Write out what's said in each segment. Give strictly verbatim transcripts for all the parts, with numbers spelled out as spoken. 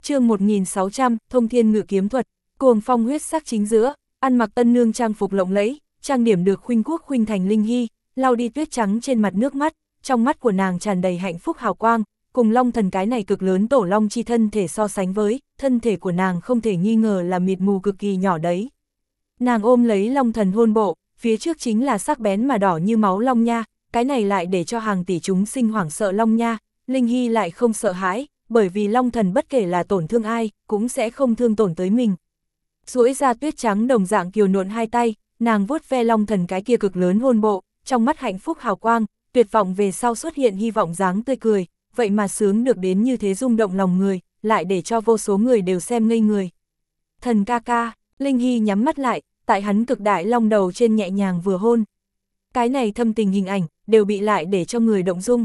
Chương một nghìn sáu trăm, Thông Thiên Ngự Kiếm Thuật, cuồng phong huyết sắc chính giữa, ăn mặc tân nương trang phục lộng lẫy, trang điểm được khuynh quốc khuynh thành Linh Hy, lau đi tuyết trắng trên mặt nước mắt, trong mắt của nàng tràn đầy hạnh phúc hào quang, cùng Long Thần cái này cực lớn tổ long chi thân thể so sánh với, thân thể của nàng không thể nghi ngờ là mịt mù cực kỳ nhỏ đấy. Nàng ôm lấy Long Thần hôn bộ, phía trước chính là sắc bén mà đỏ như máu long nha, cái này lại để cho hàng tỷ chúng sinh hoảng sợ long nha, Linh Hy lại không sợ hãi, bởi vì Long Thần bất kể là tổn thương ai, cũng sẽ không thương tổn tới mình. Duỗi ra tuyết trắng đồng dạng kiều nộn hai tay, nàng vuốt ve Long Thần cái kia cực lớn hôn bộ, trong mắt hạnh phúc hào quang, tuyệt vọng về sau xuất hiện hy vọng dáng tươi cười, vậy mà sướng được đến như thế rung động lòng người, lại để cho vô số người đều xem ngây người. Thần ca ca, Linh Hy nhắm mắt lại, tại hắn cực đại long đầu trên nhẹ nhàng vừa hôn. Cái này thâm tình hình ảnh, đều bị lại để cho người động dung.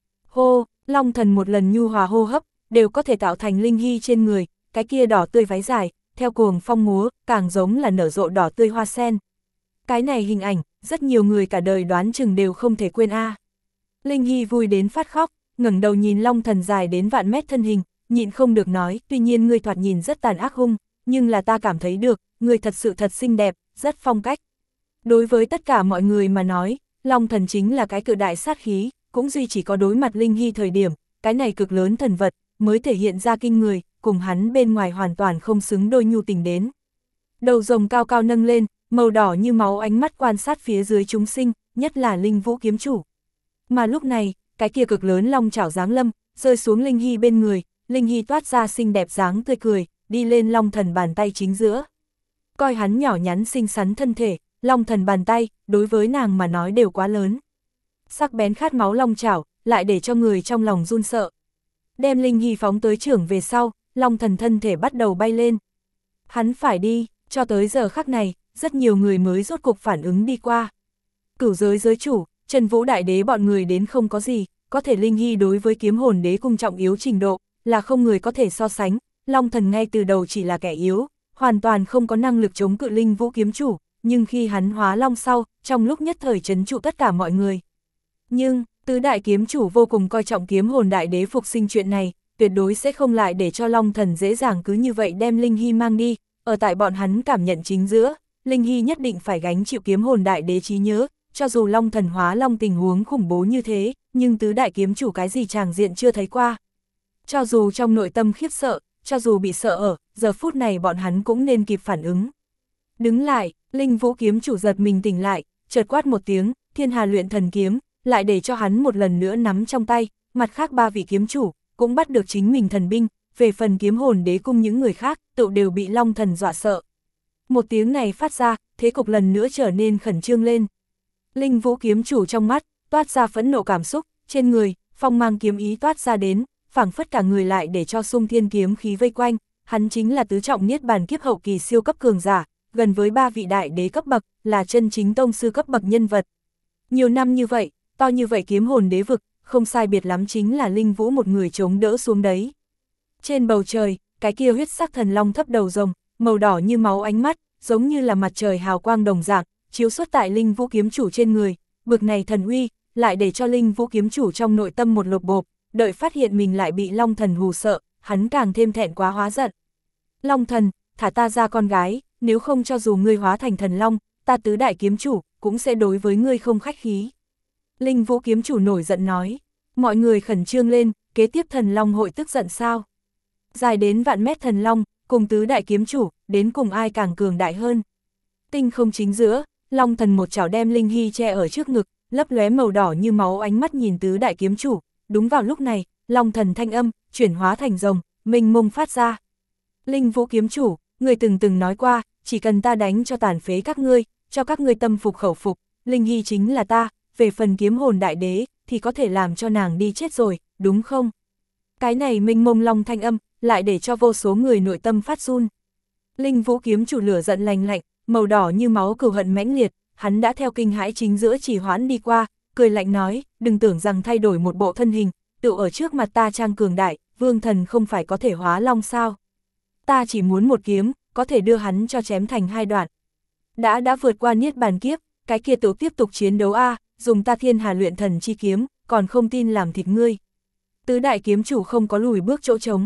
Hô, Long Thần một lần nhu hòa hô hấp, đều có thể tạo thành Linh Hy trên người, cái kia đỏ tươi váy dài, theo cuồng phong múa, càng giống là nở rộ đỏ tươi hoa sen. Cái này hình ảnh, rất nhiều người cả đời đoán chừng đều không thể quên a. À. Linh Hy vui đến phát khóc, ngẩng đầu nhìn Long Thần dài đến vạn mét thân hình, nhịn không được nói, tuy nhiên ngươi thoạt nhìn rất tàn ác hung, nhưng là ta cảm thấy được, ngươi thật sự thật xinh đẹp, rất phong cách. Đối với tất cả mọi người mà nói, Long Thần chính là cái cự đại sát khí, cũng duy chỉ có đối mặt Linh Hy thời điểm, cái này cực lớn thần vật, mới thể hiện ra kinh người, cùng hắn bên ngoài hoàn toàn không xứng đôi nhu tình đến. Đầu rồng cao cao nâng lên, màu đỏ như máu ánh mắt quan sát phía dưới chúng sinh, nhất là Linh Vũ kiếm chủ. Mà lúc này, cái kia cực lớn long chảo giáng lâm, rơi xuống Linh Hy bên người, Linh Hy toát ra xinh đẹp dáng tươi cười, đi lên Long Thần bàn tay chính giữa. Coi hắn nhỏ nhắn xinh xắn thân thể, Long Thần bàn tay, đối với nàng mà nói đều quá lớn. Sắc bén khát máu long chảo, lại để cho người trong lòng run sợ. Đem Linh Hy phóng tới trưởng về sau, Long Thần thân thể bắt đầu bay lên. Hắn phải đi, cho tới giờ khắc này, rất nhiều người mới rốt cục phản ứng đi qua. Cửu giới giới chủ, Trần Vũ Đại Đế bọn người đến không có gì, có thể Linh Hy đối với kiếm hồn đế cung trọng yếu trình độ, là không người có thể so sánh, Long Thần ngay từ đầu chỉ là kẻ yếu, hoàn toàn không có năng lực chống cự Linh Vũ kiếm chủ, nhưng khi hắn hóa long sau, trong lúc nhất thời trấn trụ tất cả mọi người. Nhưng, tứ đại kiếm chủ vô cùng coi trọng kiếm hồn đại đế phục sinh chuyện này, tuyệt đối sẽ không lại để cho Long Thần dễ dàng cứ như vậy đem Linh Hy mang đi, ở tại bọn hắn cảm nhận chính giữa, Linh Hy nhất định phải gánh chịu kiếm hồn đại đế trí nhớ, cho dù Long Thần hóa long tình huống khủng bố như thế, nhưng tứ đại kiếm chủ cái gì tràng diện chưa thấy qua. Cho dù trong nội tâm khiếp sợ, cho dù bị sợ ở, giờ phút này bọn hắn cũng nên kịp phản ứng. Đứng lại, Linh Vũ kiếm chủ giật mình tỉnh lại, chợt quát một tiếng, Thiên Hà luyện thần kiếm, lại để cho hắn một lần nữa nắm trong tay, mặt khác ba vị kiếm chủ, cũng bắt được chính mình thần binh, về phần kiếm hồn đế cung những người khác, tự đều bị Long Thần dọa sợ. Một tiếng này phát ra, thế cục lần nữa trở nên khẩn trương lên. Linh Vũ kiếm chủ trong mắt, toát ra phẫn nộ cảm xúc, trên người, phong mang kiếm ý toát ra đến, phảng phất cả người lại để cho Xung Thiên kiếm khí vây quanh, hắn chính là tứ trọng niết bàn kiếp hậu kỳ siêu cấp cường giả, gần với ba vị đại đế cấp bậc, là chân chính tông sư cấp bậc nhân vật. Nhiều năm như vậy, to như vậy kiếm hồn đế vực, không sai biệt lắm chính là Linh Vũ một người chống đỡ xuống đấy. Trên bầu trời, cái kia huyết sắc thần long thấp đầu rồng, màu đỏ như máu ánh mắt, giống như là mặt trời hào quang đồng dạng, chiếu xuất tại Linh Vũ kiếm chủ trên người, bực này thần uy, lại để cho Linh Vũ kiếm chủ trong nội tâm một lột bộp, đợi phát hiện mình lại bị Long Thần hù sợ, hắn càng thêm thẹn quá hóa giận. Long Thần, thả ta ra con gái, nếu không cho dù ngươi hóa thành thần long, ta tứ đại kiếm chủ, cũng sẽ đối với ngươi không khách khí. Linh Vũ kiếm chủ nổi giận nói, mọi người khẩn trương lên, kế tiếp thần long hội tức giận sao? Dài đến vạn mét thần long, cùng tứ đại kiếm chủ, đến cùng ai càng cường đại hơn. Tinh không chính giữa, Long Thần một chảo đem Linh Hy che ở trước ngực, lấp lóe màu đỏ như máu ánh mắt nhìn tứ đại kiếm chủ, đúng vào lúc này, Long Thần thanh âm, chuyển hóa thành rồng, mênh mông phát ra. Linh Vũ kiếm chủ, người từng từng nói qua, chỉ cần ta đánh cho tàn phế các ngươi, cho các ngươi tâm phục khẩu phục, Linh Hy chính là ta, về phần kiếm hồn đại đế, thì có thể làm cho nàng đi chết rồi, đúng không? Cái này mênh mông long thanh âm, lại để cho vô số người nội tâm phát run. Linh Vũ kiếm chủ lửa giận lành lạnh, màu đỏ như máu cừu hận mãnh liệt, hắn đã theo kinh hãi chính giữa chỉ hoãn đi qua, cười lạnh nói, đừng tưởng rằng thay đổi một bộ thân hình, tự ở trước mặt ta trang cường đại, vương thần không phải có thể hóa long sao. Ta chỉ muốn một kiếm, có thể đưa hắn cho chém thành hai đoạn. Đã đã vượt qua niết bàn kiếp, cái kia tự tiếp tục chiến đấu a, dùng ta Thiên Hà luyện thần chi kiếm, còn không tin làm thịt ngươi. Tứ đại kiếm chủ không có lùi bước chỗ trống.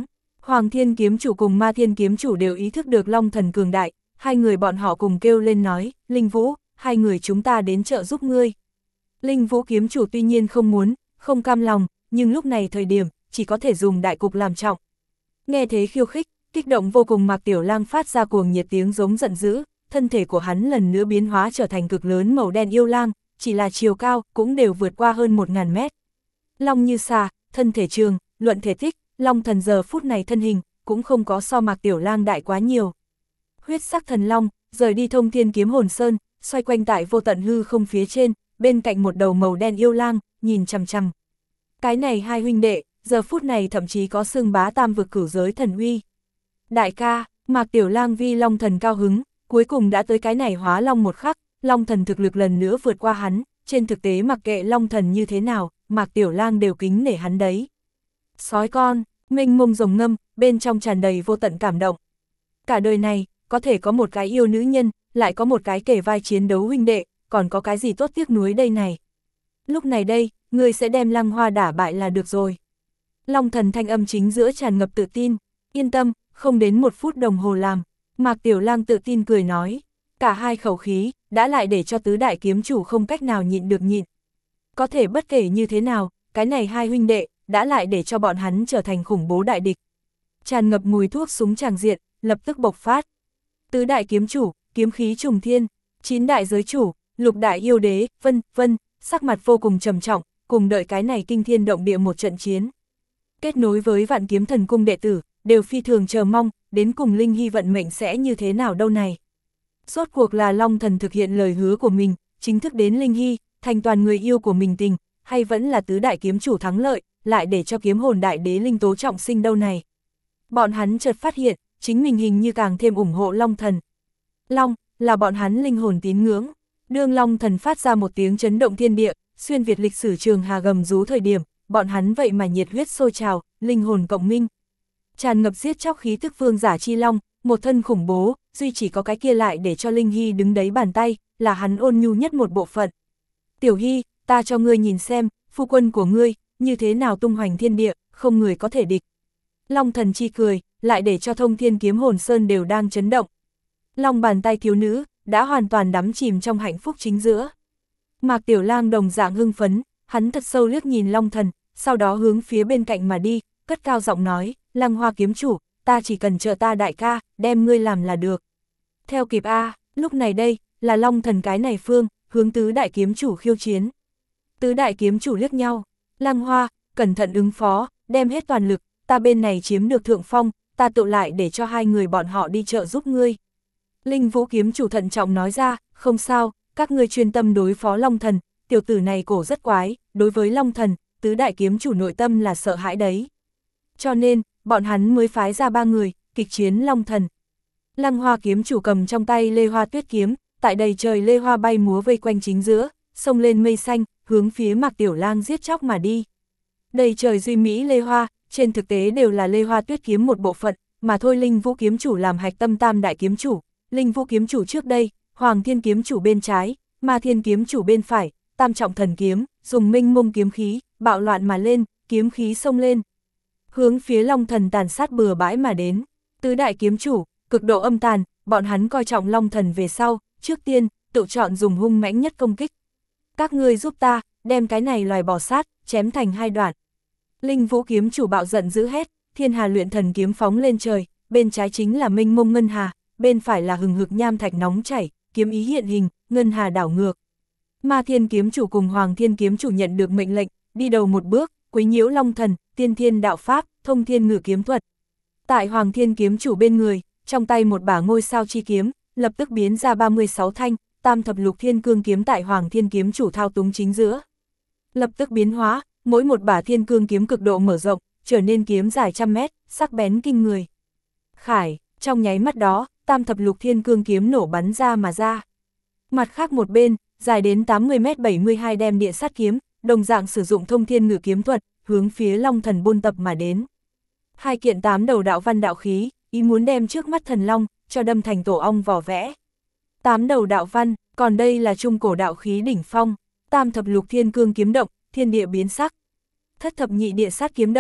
Hoàng Thiên Kiếm Chủ cùng Ma Thiên Kiếm Chủ đều ý thức được Long Thần cường đại, hai người bọn họ cùng kêu lên nói, Linh Vũ, hai người chúng ta đến trợ giúp ngươi. Linh Vũ Kiếm Chủ tuy nhiên không muốn, không cam lòng, nhưng lúc này thời điểm, chỉ có thể dùng đại cục làm trọng. Nghe thế khiêu khích, kích động vô cùng Mạc Tiểu Lang phát ra cuồng nhiệt tiếng giống giận dữ, thân thể của hắn lần nữa biến hóa trở thành cực lớn màu đen yêu lang, chỉ là chiều cao cũng đều vượt qua hơn một ngàn mét. Long như xà, thân thể trường, luận thể tích, Long Thần giờ phút này thân hình, cũng không có so Mạc Tiểu Lang đại quá nhiều. Huyết sắc thần long, rời đi Thông Thiên Kiếm Hồn Sơn, xoay quanh tại vô tận hư không phía trên, bên cạnh một đầu màu đen yêu lang, nhìn chằm chằm. Cái này hai huynh đệ, giờ phút này thậm chí có xưng bá tam vực cửu giới thần uy. Đại ca, Mạc Tiểu Lang vi Long Thần cao hứng, cuối cùng đã tới cái này hóa long một khắc, Long Thần thực lực lần nữa vượt qua hắn, trên thực tế mặc kệ Long Thần như thế nào, Mạc Tiểu Lang đều kính nể hắn đấy. Sói con, mênh mông rồng ngâm, bên trong tràn đầy vô tận cảm động. Cả đời này, có thể có một cái yêu nữ nhân, lại có một cái kể vai chiến đấu huynh đệ, còn có cái gì tốt tiếc nuối đây này. Lúc này đây, ngươi sẽ đem Lăng Hoa đả bại là được rồi. Long Thần thanh âm chính giữa tràn ngập tự tin, yên tâm, không đến một phút đồng hồ làm. Mạc Tiểu Lang tự tin cười nói, cả hai khẩu khí, đã lại để cho tứ đại kiếm chủ không cách nào nhịn được nhịn. Có thể bất kể như thế nào, cái này hai huynh đệ, đã lại để cho bọn hắn trở thành khủng bố đại địch. Tràn ngập mùi thuốc súng tràng diện, lập tức bộc phát. Tứ đại kiếm chủ, kiếm khí trùng thiên, chín đại giới chủ, lục đại yêu đế, vân, vân, sắc mặt vô cùng trầm trọng, cùng đợi cái này kinh thiên động địa một trận chiến. Kết nối với Vạn Kiếm Thần Cung đệ tử, đều phi thường chờ mong, đến cùng Linh Hy vận mệnh sẽ như thế nào đâu này. Rốt cuộc là Long Thần thực hiện lời hứa của mình, chính thức đến Linh Hy, thành toàn người yêu của mình tình, hay vẫn là tứ đại kiếm chủ thắng lợi, lại để cho kiếm hồn đại đế linh tố trọng sinh đâu này. Bọn hắn chợt phát hiện, chính mình hình như càng thêm ủng hộ Long Thần. Long, là bọn hắn linh hồn tín ngưỡng. Đương Long Thần phát ra một tiếng chấn động thiên địa, xuyên việt lịch sử trường hà gầm rú thời điểm, bọn hắn vậy mà nhiệt huyết sôi trào, linh hồn cộng minh. Tràn ngập giết chóc khí tức vương giả chi long, một thân khủng bố, duy chỉ có cái kia lại để cho Linh Hy đứng đấy bàn tay, là hắn ôn nhu nhất một bộ phận. Tiểu Hy, ta cho ngươi nhìn xem, phu quân của ngươi, như thế nào tung hoành thiên địa, không người có thể địch. Long Thần chi cười, lại để cho Thông Thiên Kiếm Hồn Sơn đều đang chấn động. Long bàn tay thiếu nữ, đã hoàn toàn đắm chìm trong hạnh phúc chính giữa. Mạc Tiểu Lang đồng dạng hưng phấn, hắn thật sâu liếc nhìn Long Thần, sau đó hướng phía bên cạnh mà đi, cất cao giọng nói, Lăng Hoa kiếm chủ, ta chỉ cần trợ ta đại ca, đem ngươi làm là được. Theo kịp A, lúc này đây, là Long Thần cái này phương, hướng tứ đại kiếm chủ khiêu chiến. Tứ đại kiếm chủ liếc nhau, Lăng Hoa, cẩn thận ứng phó, đem hết toàn lực, ta bên này chiếm được thượng phong, ta tự lại để cho hai người bọn họ đi trợ giúp ngươi. Linh Vũ kiếm chủ thận trọng nói ra, không sao, các ngươi chuyên tâm đối phó Long Thần, tiểu tử này cổ rất quái, đối với Long Thần, tứ đại kiếm chủ nội tâm là sợ hãi đấy. Cho nên, bọn hắn mới phái ra ba người, kịch chiến Long Thần. Lăng Hoa kiếm chủ cầm trong tay Lê Hoa Tuyết kiếm, tại đầy trời Lê Hoa bay múa vây quanh chính giữa, xông lên mây xanh, hướng phía Mạc Tiểu Lang giết chóc mà đi. Đầy trời duy mỹ Lê Hoa, trên thực tế đều là Lê Hoa Tuyết kiếm một bộ phận, mà thôi Linh Vũ kiếm chủ làm hạch tâm tam đại kiếm chủ. Linh Vũ kiếm chủ trước đây, Hoàng Thiên kiếm chủ bên trái, Ma Thiên kiếm chủ bên phải, Tam Trọng Thần kiếm, dùng minh mông kiếm khí, bạo loạn mà lên, kiếm khí xông lên. Hướng phía Long Thần tàn sát bừa bãi mà đến. Tứ đại kiếm chủ, cực độ âm tàn, bọn hắn coi trọng Long Thần về sau, trước tiên, tự chọn dùng hung mãnh nhất công kích. Các ngươi giúp ta, đem cái này loài bò sát, chém thành hai đoạn. Linh Vũ kiếm chủ bạo giận dữ hét, Thiên Hà luyện thần kiếm phóng lên trời, bên trái chính là minh mông ngân hà, bên phải là hừng hực nham thạch nóng chảy, kiếm ý hiện hình, ngân hà đảo ngược. Ma Thiên kiếm chủ cùng Hoàng Thiên kiếm chủ nhận được mệnh lệnh, đi đầu một bước, quấy nhiễu Long Thần, tiên thiên đạo pháp, thông thiên ngự kiếm thuật. Tại Hoàng Thiên kiếm chủ bên người, trong tay một bả ngôi sao chi kiếm, lập tức biến ra ba mươi sáu thanh, tam thập lục thiên cương kiếm tại Hoàng Thiên kiếm chủ thao túng chính giữa. Lập tức biến hóa, mỗi một bả thiên cương kiếm cực độ mở rộng, trở nên kiếm dài trăm mét, sắc bén kinh người. Khải, trong nháy mắt đó, tam thập lục thiên cương kiếm nổ bắn ra mà ra. Mặt khác một bên, dài đến tám mươi mét bảy mươi hai đem địa sát kiếm, đồng dạng sử dụng thông thiên ngự kiếm thuật, hướng phía Long Thần buôn tập mà đến. Hai kiện tám đầu đạo văn đạo khí, ý muốn đem trước mắt thần long, cho đâm thành tổ ong vỏ vẽ. Tám đầu đạo văn, còn đây là trung cổ đạo khí đỉnh phong, tam thập lục thiên cương kiếm động, thiên địa biến sắc. Thất thập nhị địa sát kiếm động,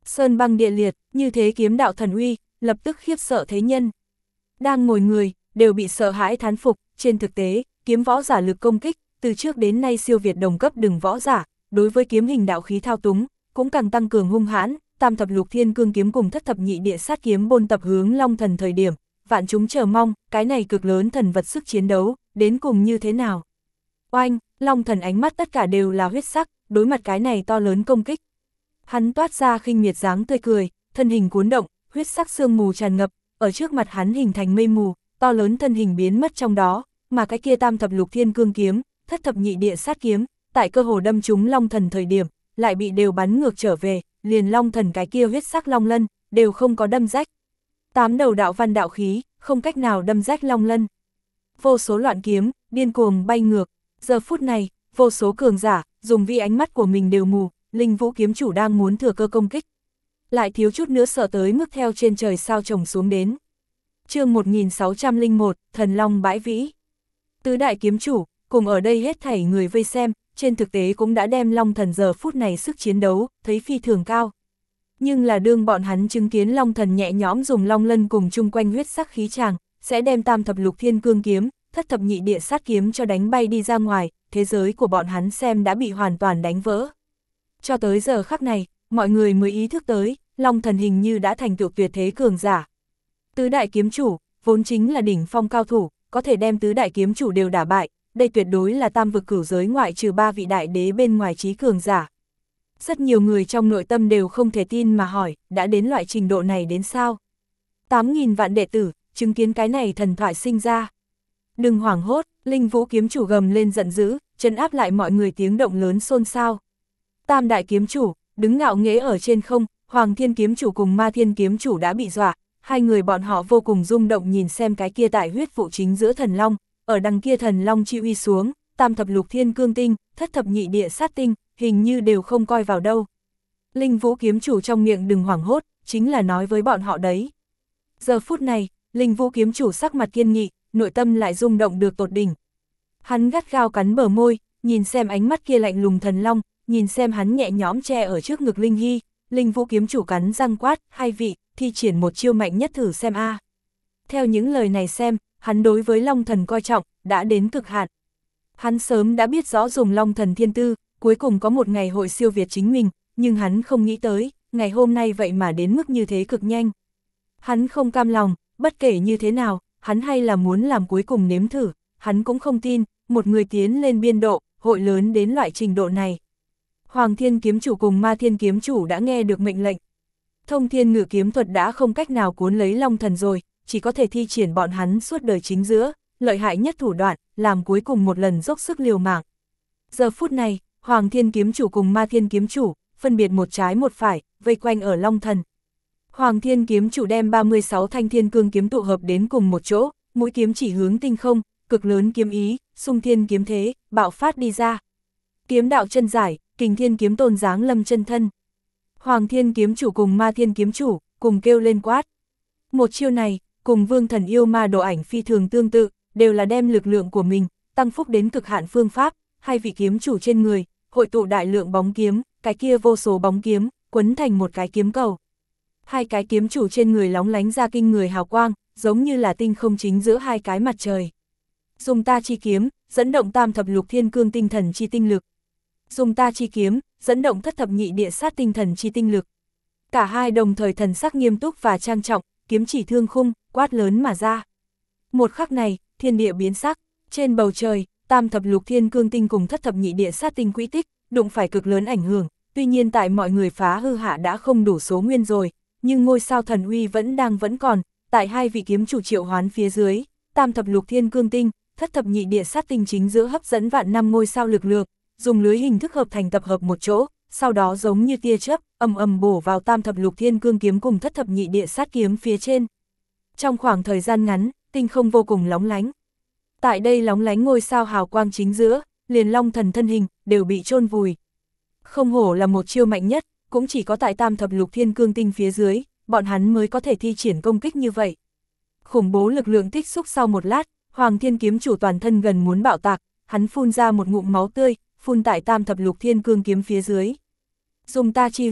Sơn băng địa liệt, như thế kiếm đạo thần uy, lập tức khiếp sợ thế nhân. Đang ngồi người, đều bị sợ hãi thán phục, trên thực tế, kiếm võ giả lực công kích, từ trước đến nay siêu việt đồng cấp đừng võ giả, đối với kiếm hình đạo khí thao túng, cũng càng tăng cường hung hãn, tam thập lục thiên cương kiếm cùng thất thập nhị địa sát kiếm bôn tập hướng Long Thần thời điểm, vạn chúng chờ mong, cái này cực lớn thần vật sức chiến đấu, đến cùng như thế nào. Oanh, Long Thần ánh mắt tất cả đều là huyết sắc, đối mặt cái này to lớn công kích. Hắn toát ra khinh miệt dáng tươi cười, thân hình cuốn động, huyết sắc sương mù tràn ngập, ở trước mặt hắn hình thành mây mù, to lớn thân hình biến mất trong đó, mà cái kia tam thập lục thiên cương kiếm, thất thập nhị địa sát kiếm, tại cơ hồ đâm trúng Long Thần thời điểm, lại bị đều bắn ngược trở về, liền Long Thần cái kia huyết sắc long lân, đều không có đâm rách. Tám đầu đạo văn đạo khí, không cách nào đâm rách long lân. Vô số loạn kiếm, điên cuồng bay ngược, giờ phút này, vô số cường giả, dùng vi ánh mắt của mình đều mù, Linh Vũ kiếm chủ đang muốn thừa cơ công kích. Lại thiếu chút nữa sợ tới mức theo trên trời sao trồng xuống đến. Chương một nghìn sáu trăm lẻ một, Thần Long bãi vĩ. Tứ đại kiếm chủ, cùng ở đây hết thảy người vây xem, trên thực tế cũng đã đem Long Thần giờ phút này sức chiến đấu, thấy phi thường cao. Nhưng là đương bọn hắn chứng kiến Long Thần nhẹ nhõm dùng long lân cùng chung quanh huyết sắc khí tràng, sẽ đem tam thập lục thiên cương kiếm, thất thập nhị địa sát kiếm cho đánh bay đi ra ngoài, thế giới của bọn hắn xem đã bị hoàn toàn đánh vỡ. Cho tới giờ khắc này, mọi người mới ý thức tới, Long Thần hình như đã thành tựu tuyệt thế cường giả. Tứ đại kiếm chủ, vốn chính là đỉnh phong cao thủ, có thể đem tứ đại kiếm chủ đều đả bại, đây tuyệt đối là tam vực cửu giới ngoại trừ ba vị đại đế bên ngoài trí cường giả. Rất nhiều người trong nội tâm đều không thể tin mà hỏi, đã đến loại trình độ này đến sao? tám nghìn vạn đệ tử, chứng kiến cái này thần thoại sinh ra. Đừng hoảng hốt, Linh Vũ kiếm chủ gầm lên giận dữ, trấn áp lại mọi người tiếng động lớn xôn xao. Tam đại kiếm chủ, đứng ngạo nghễ ở trên không, Hoàng Thiên kiếm chủ cùng Ma Thiên kiếm chủ đã bị dọa, hai người bọn họ vô cùng rung động nhìn xem cái kia tại huyết vụ chính giữa thần long, ở đằng kia thần long chi uy xuống, tam thập lục thiên cương tinh, thất thập nhị địa sát tinh, hình như đều không coi vào đâu. Linh Vũ kiếm chủ trong miệng đừng hoảng hốt, chính là nói với bọn họ đấy. Giờ phút này, Linh Vũ kiếm chủ sắc mặt kiên nghị, nội tâm lại rung động được tột đỉnh. Hắn gắt gao cắn bờ môi, nhìn xem ánh mắt kia lạnh lùng thần long, nhìn xem hắn nhẹ nhõm che ở trước ngực Linh Hy, Linh Vũ kiếm chủ cắn răng quát, hai vị, thi triển một chiêu mạnh nhất thử xem a. Theo những lời này xem, hắn đối với Long Thần coi trọng, đã đến cực hạn. Hắn sớm đã biết rõ dùng Long Thần thiên tư, cuối cùng có một ngày hội siêu việt chính mình, nhưng hắn không nghĩ tới, ngày hôm nay vậy mà đến mức như thế cực nhanh. Hắn không cam lòng, bất kể như thế nào, hắn hay là muốn làm cuối cùng nếm thử, hắn cũng không tin, một người tiến lên biên độ, hội lớn đến loại trình độ này. Hoàng Thiên kiếm chủ cùng Ma Thiên kiếm chủ đã nghe được mệnh lệnh. Thông thiên ngự kiếm thuật đã không cách nào cuốn lấy Long Thần rồi, chỉ có thể thi triển bọn hắn suốt đời chính giữa, lợi hại nhất thủ đoạn, làm cuối cùng một lần dốc sức liều mạng. Giờ phút này, Hoàng Thiên kiếm chủ cùng Ma Thiên kiếm chủ, phân biệt một trái một phải, vây quanh ở Long Thần. Hoàng Thiên kiếm chủ đem ba mươi sáu thanh thiên cương kiếm tụ hợp đến cùng một chỗ, mũi kiếm chỉ hướng tinh không, cực lớn kiếm ý, xung thiên kiếm thế, bạo phát đi ra. Kiếm đạo chân giải, kình thiên kiếm tôn dáng lâm chân thân. Hoàng Thiên kiếm chủ cùng Ma Thiên kiếm chủ, cùng kêu lên quát. Một chiêu này, cùng Vương Thần yêu ma đồ ảnh phi thường tương tự, đều là đem lực lượng của mình, tăng phúc đến cực hạn phương pháp, hai vị kiếm chủ trên người, hội tụ đại lượng bóng kiếm, cái kia vô số bóng kiếm, quấn thành một cái kiếm cầu. Hai cái kiếm chủ trên người lóng lánh ra kinh người hào quang, giống như là tinh không chính giữa hai cái mặt trời. Dùng ta chi kiếm, dẫn động tam thập lục thiên cương tinh thần chi tinh lực. Dùng ta chi kiếm, dẫn động thất thập nhị địa sát tinh thần chi tinh lực. Cả hai đồng thời thần sắc nghiêm túc và trang trọng, kiếm chỉ thương khung, quát lớn mà ra. Một khắc này, thiên địa biến sắc, trên bầu trời, tam thập lục thiên cương tinh cùng thất thập nhị địa sát tinh quỹ tích, đụng phải cực lớn ảnh hưởng, tuy nhiên tại mọi người phá hư hạ đã không đủ số nguyên rồi, nhưng ngôi sao thần uy vẫn đang vẫn còn, tại hai vị kiếm chủ triệu hoán phía dưới, tam thập lục thiên cương tinh, thất thập nhị địa sát tinh chính giữa hấp dẫn vạn năm ngôi sao lực lượng, dùng lưới hình thức hợp thành tập hợp một chỗ, sau đó giống như tia chớp, ầm ầm bổ vào tam thập lục thiên cương kiếm cùng thất thập nhị địa sát kiếm phía trên. Trong khoảng thời gian ngắn, tinh không vô cùng lóng lánh. Tại đây lóng lánh ngôi sao hào quang chính giữa, liền Long Thần thân hình, đều bị chôn vùi. Không hổ là một chiêu mạnh nhất, cũng chỉ có tại tam thập lục thiên cương tinh phía dưới, bọn hắn mới có thể thi triển công kích như vậy. Khủng bố lực lượng tích xúc sau một lát, Hoàng Thiên kiếm chủ toàn thân gần muốn bạo tạc, hắn phun ra một ngụm máu tươi, phun tại tam thập lục thiên cương kiếm phía dưới. Dùng ta chi huyết,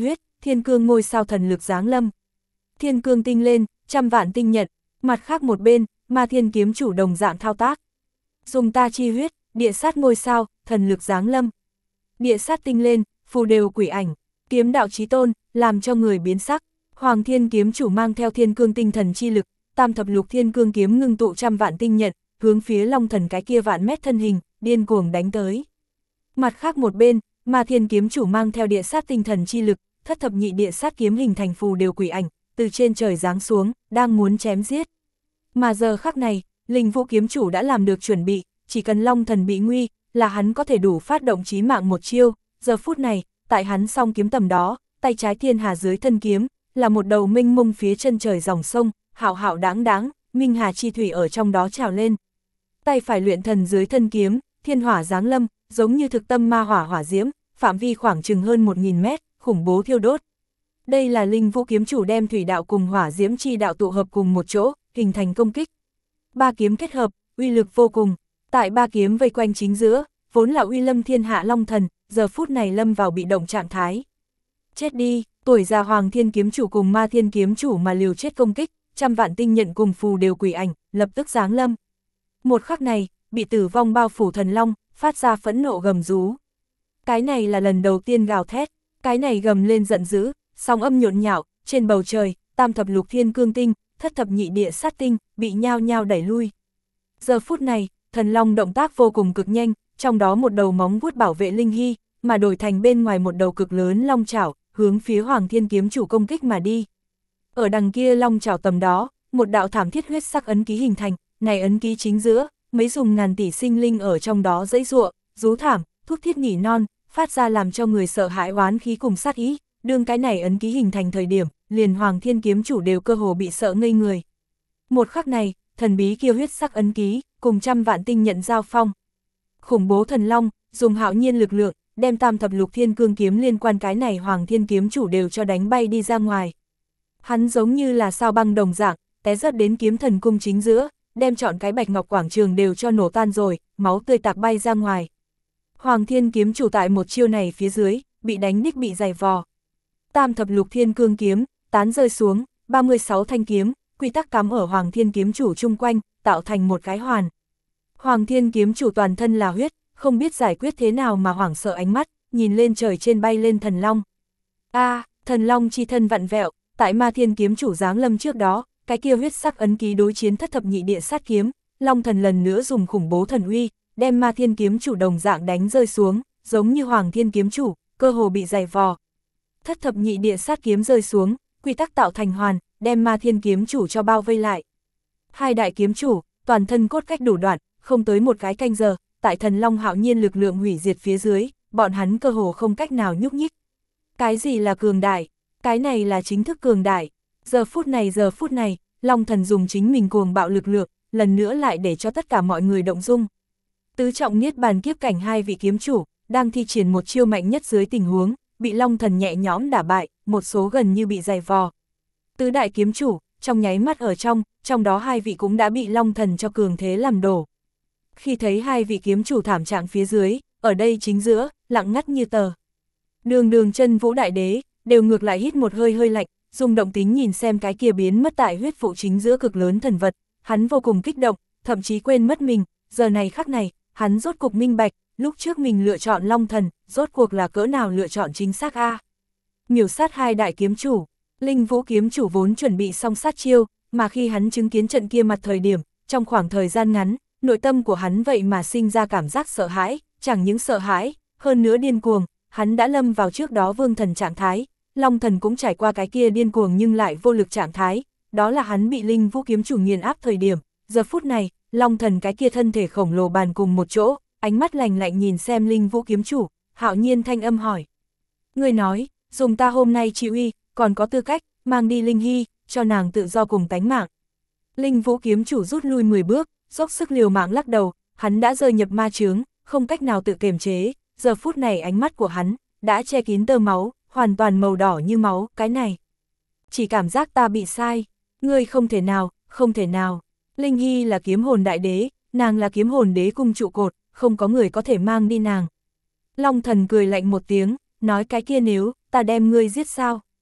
thiên cương ngôi sao thần lực giáng lâm. Thiên cương tinh lên, trăm vạn tinh nhật, mặt khác một bên, Ma Thiên kiếm chủ đồng dạng thao tác. Dùng ta chi huyết, địa sát ngôi sao, thần lực giáng lâm. Địa sát tinh lên, phù đều quỷ ảnh, kiếm đạo chí tôn, làm cho người biến sắc. Hoàng Thiên kiếm chủ mang theo thiên cương tinh thần chi lực, tam thập lục thiên cương kiếm ngưng tụ trăm vạn tinh nhật, hướng phía Long Thần cái kia vạn mét thân hình, điên cuồng đánh tới. Mặt khác một bên, Ma Thiên kiếm chủ mang theo địa sát tinh thần chi lực, thất thập nhị địa sát kiếm hình thành phù đều quỷ ảnh, từ trên trời giáng xuống, đang muốn chém giết. Mà giờ khắc này, Linh Vũ kiếm chủ đã làm được chuẩn bị, chỉ cần Long Thần bị nguy, là hắn có thể đủ phát động chí mạng một chiêu. Giờ phút này, tại hắn song kiếm tầm đó, tay trái thiên hà dưới thân kiếm, là một đầu mênh mông phía chân trời dòng sông, hạo hạo đáng đáng, minh hà chi thủy ở trong đó trào lên. Tay phải luyện thần dưới thân kiếm, thiên hỏa giáng lâm, giống như thực tâm ma hỏa hỏa diễm, phạm vi khoảng chừng hơn một nghìn mét, khủng bố thiêu đốt. Đây là Linh Vũ kiếm chủ đem thủy đạo cùng hỏa diễm chi đạo tụ hợp cùng một chỗ, hình thành công kích. Ba kiếm kết hợp, uy lực vô cùng. Tại ba kiếm vây quanh chính giữa, vốn là uy lâm thiên hạ Long Thần, giờ phút này lâm vào bị động trạng thái. Chết đi, tuổi già Hoàng Thiên kiếm chủ cùng Ma Thiên kiếm chủ mà liều chết công kích, trăm vạn tinh nhận cùng phù đều quỷ ảnh, lập tức giáng lâm. Một khắc này, bị tử vong bao phủ thần long, phát ra phẫn nộ gầm rú. Cái này là lần đầu tiên gào thét, cái này gầm lên giận dữ, sóng âm nhộn nhạo, trên bầu trời, tam thập lục thiên cương tinh, thất thập nhị địa sát tinh, bị nhao nhao đẩy lui. Giờ phút này, thần long động tác vô cùng cực nhanh, trong đó một đầu móng vuốt bảo vệ Linh Hy, mà đổi thành bên ngoài một đầu cực lớn long chảo, hướng phía Hoàng Thiên kiếm chủ công kích mà đi. Ở đằng kia long chảo tầm đó, một đạo thảm thiết huyết sắc ấn ký hình thành, này ấn ký chính giữa, mấy dùng ngàn tỷ sinh linh ở trong đó dãy giụa, rú thảm, thút thiết nỉ non, phát ra làm cho người sợ hãi oán khí cùng sát ý. Đương cái này ấn ký hình thành thời điểm, liền Hoàng Thiên kiếm chủ đều cơ hồ bị sợ ngây người. Một khắc này, thần bí kia huyết sắc ấn ký, cùng trăm vạn tinh nhận giao phong. Khủng bố thần long, dùng hạo nhiên lực lượng, đem tam thập lục thiên cương kiếm liên quan cái này Hoàng Thiên kiếm chủ đều cho đánh bay đi ra ngoài. Hắn giống như là sao băng đồng dạng, té rớt đến kiếm thần cung chính giữa, đem chọn cái bạch ngọc quảng trường đều cho nổ tan rồi, máu tươi tạc bay ra ngoài. Hoàng Thiên kiếm chủ tại một chiêu này phía dưới, bị đánh đích bị dày vò. Tam thập lục thiên cương kiếm, tán rơi xuống, ba mươi sáu thanh kiếm, quy tắc cắm ở Hoàng Thiên kiếm chủ chung quanh, tạo thành một cái hoàn. Hoàng Thiên kiếm chủ toàn thân là huyết, không biết giải quyết thế nào mà hoảng sợ ánh mắt, nhìn lên trời trên bay lên thần long. A, à, thần long chi thân vặn vẹo, tại Ma Thiên kiếm chủ giáng lâm trước đó, cái kia huyết sắc ấn ký đối chiến thất thập nhị địa sát kiếm, Long Thần lần nữa dùng khủng bố thần uy, đem Ma Thiên kiếm chủ đồng dạng đánh rơi xuống, giống như Hoàng Thiên kiếm chủ, cơ hồ bị dày vò. Thất thập nhị địa sát kiếm rơi xuống, quy tắc tạo thành hoàn, đem Ma Thiên kiếm chủ cho bao vây lại. Hai đại kiếm chủ, toàn thân cốt cách đủ đoạn, không tới một cái canh giờ, tại thần long hạo nhiên lực lượng hủy diệt phía dưới, bọn hắn cơ hồ không cách nào nhúc nhích. Cái gì là cường đại? Cái này là chính thức cường đại. Giờ phút này giờ phút này, Long Thần dùng chính mình cuồng bạo lực lượng, lần nữa lại để cho tất cả mọi người động dung. Tứ trọng niết bàn kiếp cảnh hai vị kiếm chủ, đang thi triển một chiêu mạnh nhất dưới tình huống, bị Long Thần nhẹ nhõm đả bại, một số gần như bị dày vò. Tứ đại kiếm chủ, trong nháy mắt ở trong, trong đó hai vị cũng đã bị Long Thần cho cường thế làm đổ. Khi thấy hai vị kiếm chủ thảm trạng phía dưới, ở đây chính giữa, lặng ngắt như tờ. Đường Đường Chân Vũ đại đế, đều ngược lại hít một hơi hơi lạnh, dùng động tính nhìn xem cái kia biến mất tại huyết vụ chính giữa cực lớn thần vật, hắn vô cùng kích động, thậm chí quên mất mình, giờ này khắc này, hắn rốt cuộc minh bạch, lúc trước mình lựa chọn Long Thần, rốt cuộc là cỡ nào lựa chọn chính xác a. Miểu sát hai đại kiếm chủ, Linh Vũ kiếm chủ vốn chuẩn bị xong sát chiêu, mà khi hắn chứng kiến trận kia mặt thời điểm, trong khoảng thời gian ngắn, nội tâm của hắn vậy mà sinh ra cảm giác sợ hãi, chẳng những sợ hãi, hơn nữa điên cuồng, hắn đã lâm vào trước đó vương thần trạng thái, Long Thần cũng trải qua cái kia điên cuồng nhưng lại vô lực trạng thái, đó là hắn bị Linh Vũ kiếm chủ nghiền áp thời điểm, giờ phút này, Long Thần cái kia thân thể khổng lồ bàn cùng một chỗ, ánh mắt lạnh lạnh nhìn xem Linh Vũ kiếm chủ, hạo nhiên thanh âm hỏi. Người nói, dùng ta hôm nay trị uy, còn có tư cách, mang đi Linh Hy, cho nàng tự do cùng tánh mạng. Linh Vũ kiếm chủ rút lui mười bước, dốc sức liều mạng lắc đầu, hắn đã rơi nhập ma chướng, không cách nào tự kiềm chế, giờ phút này ánh mắt của hắn, đã che kín tơ máu, hoàn toàn màu đỏ như máu, cái này. Chỉ cảm giác ta bị sai, ngươi không thể nào, không thể nào. Linh Hy là kiếm hồn đại đế, nàng là kiếm hồn đế cung trụ cột, không có người có thể mang đi nàng. Long Thần cười lạnh một tiếng, nói cái kia nếu, ta đem ngươi giết sao?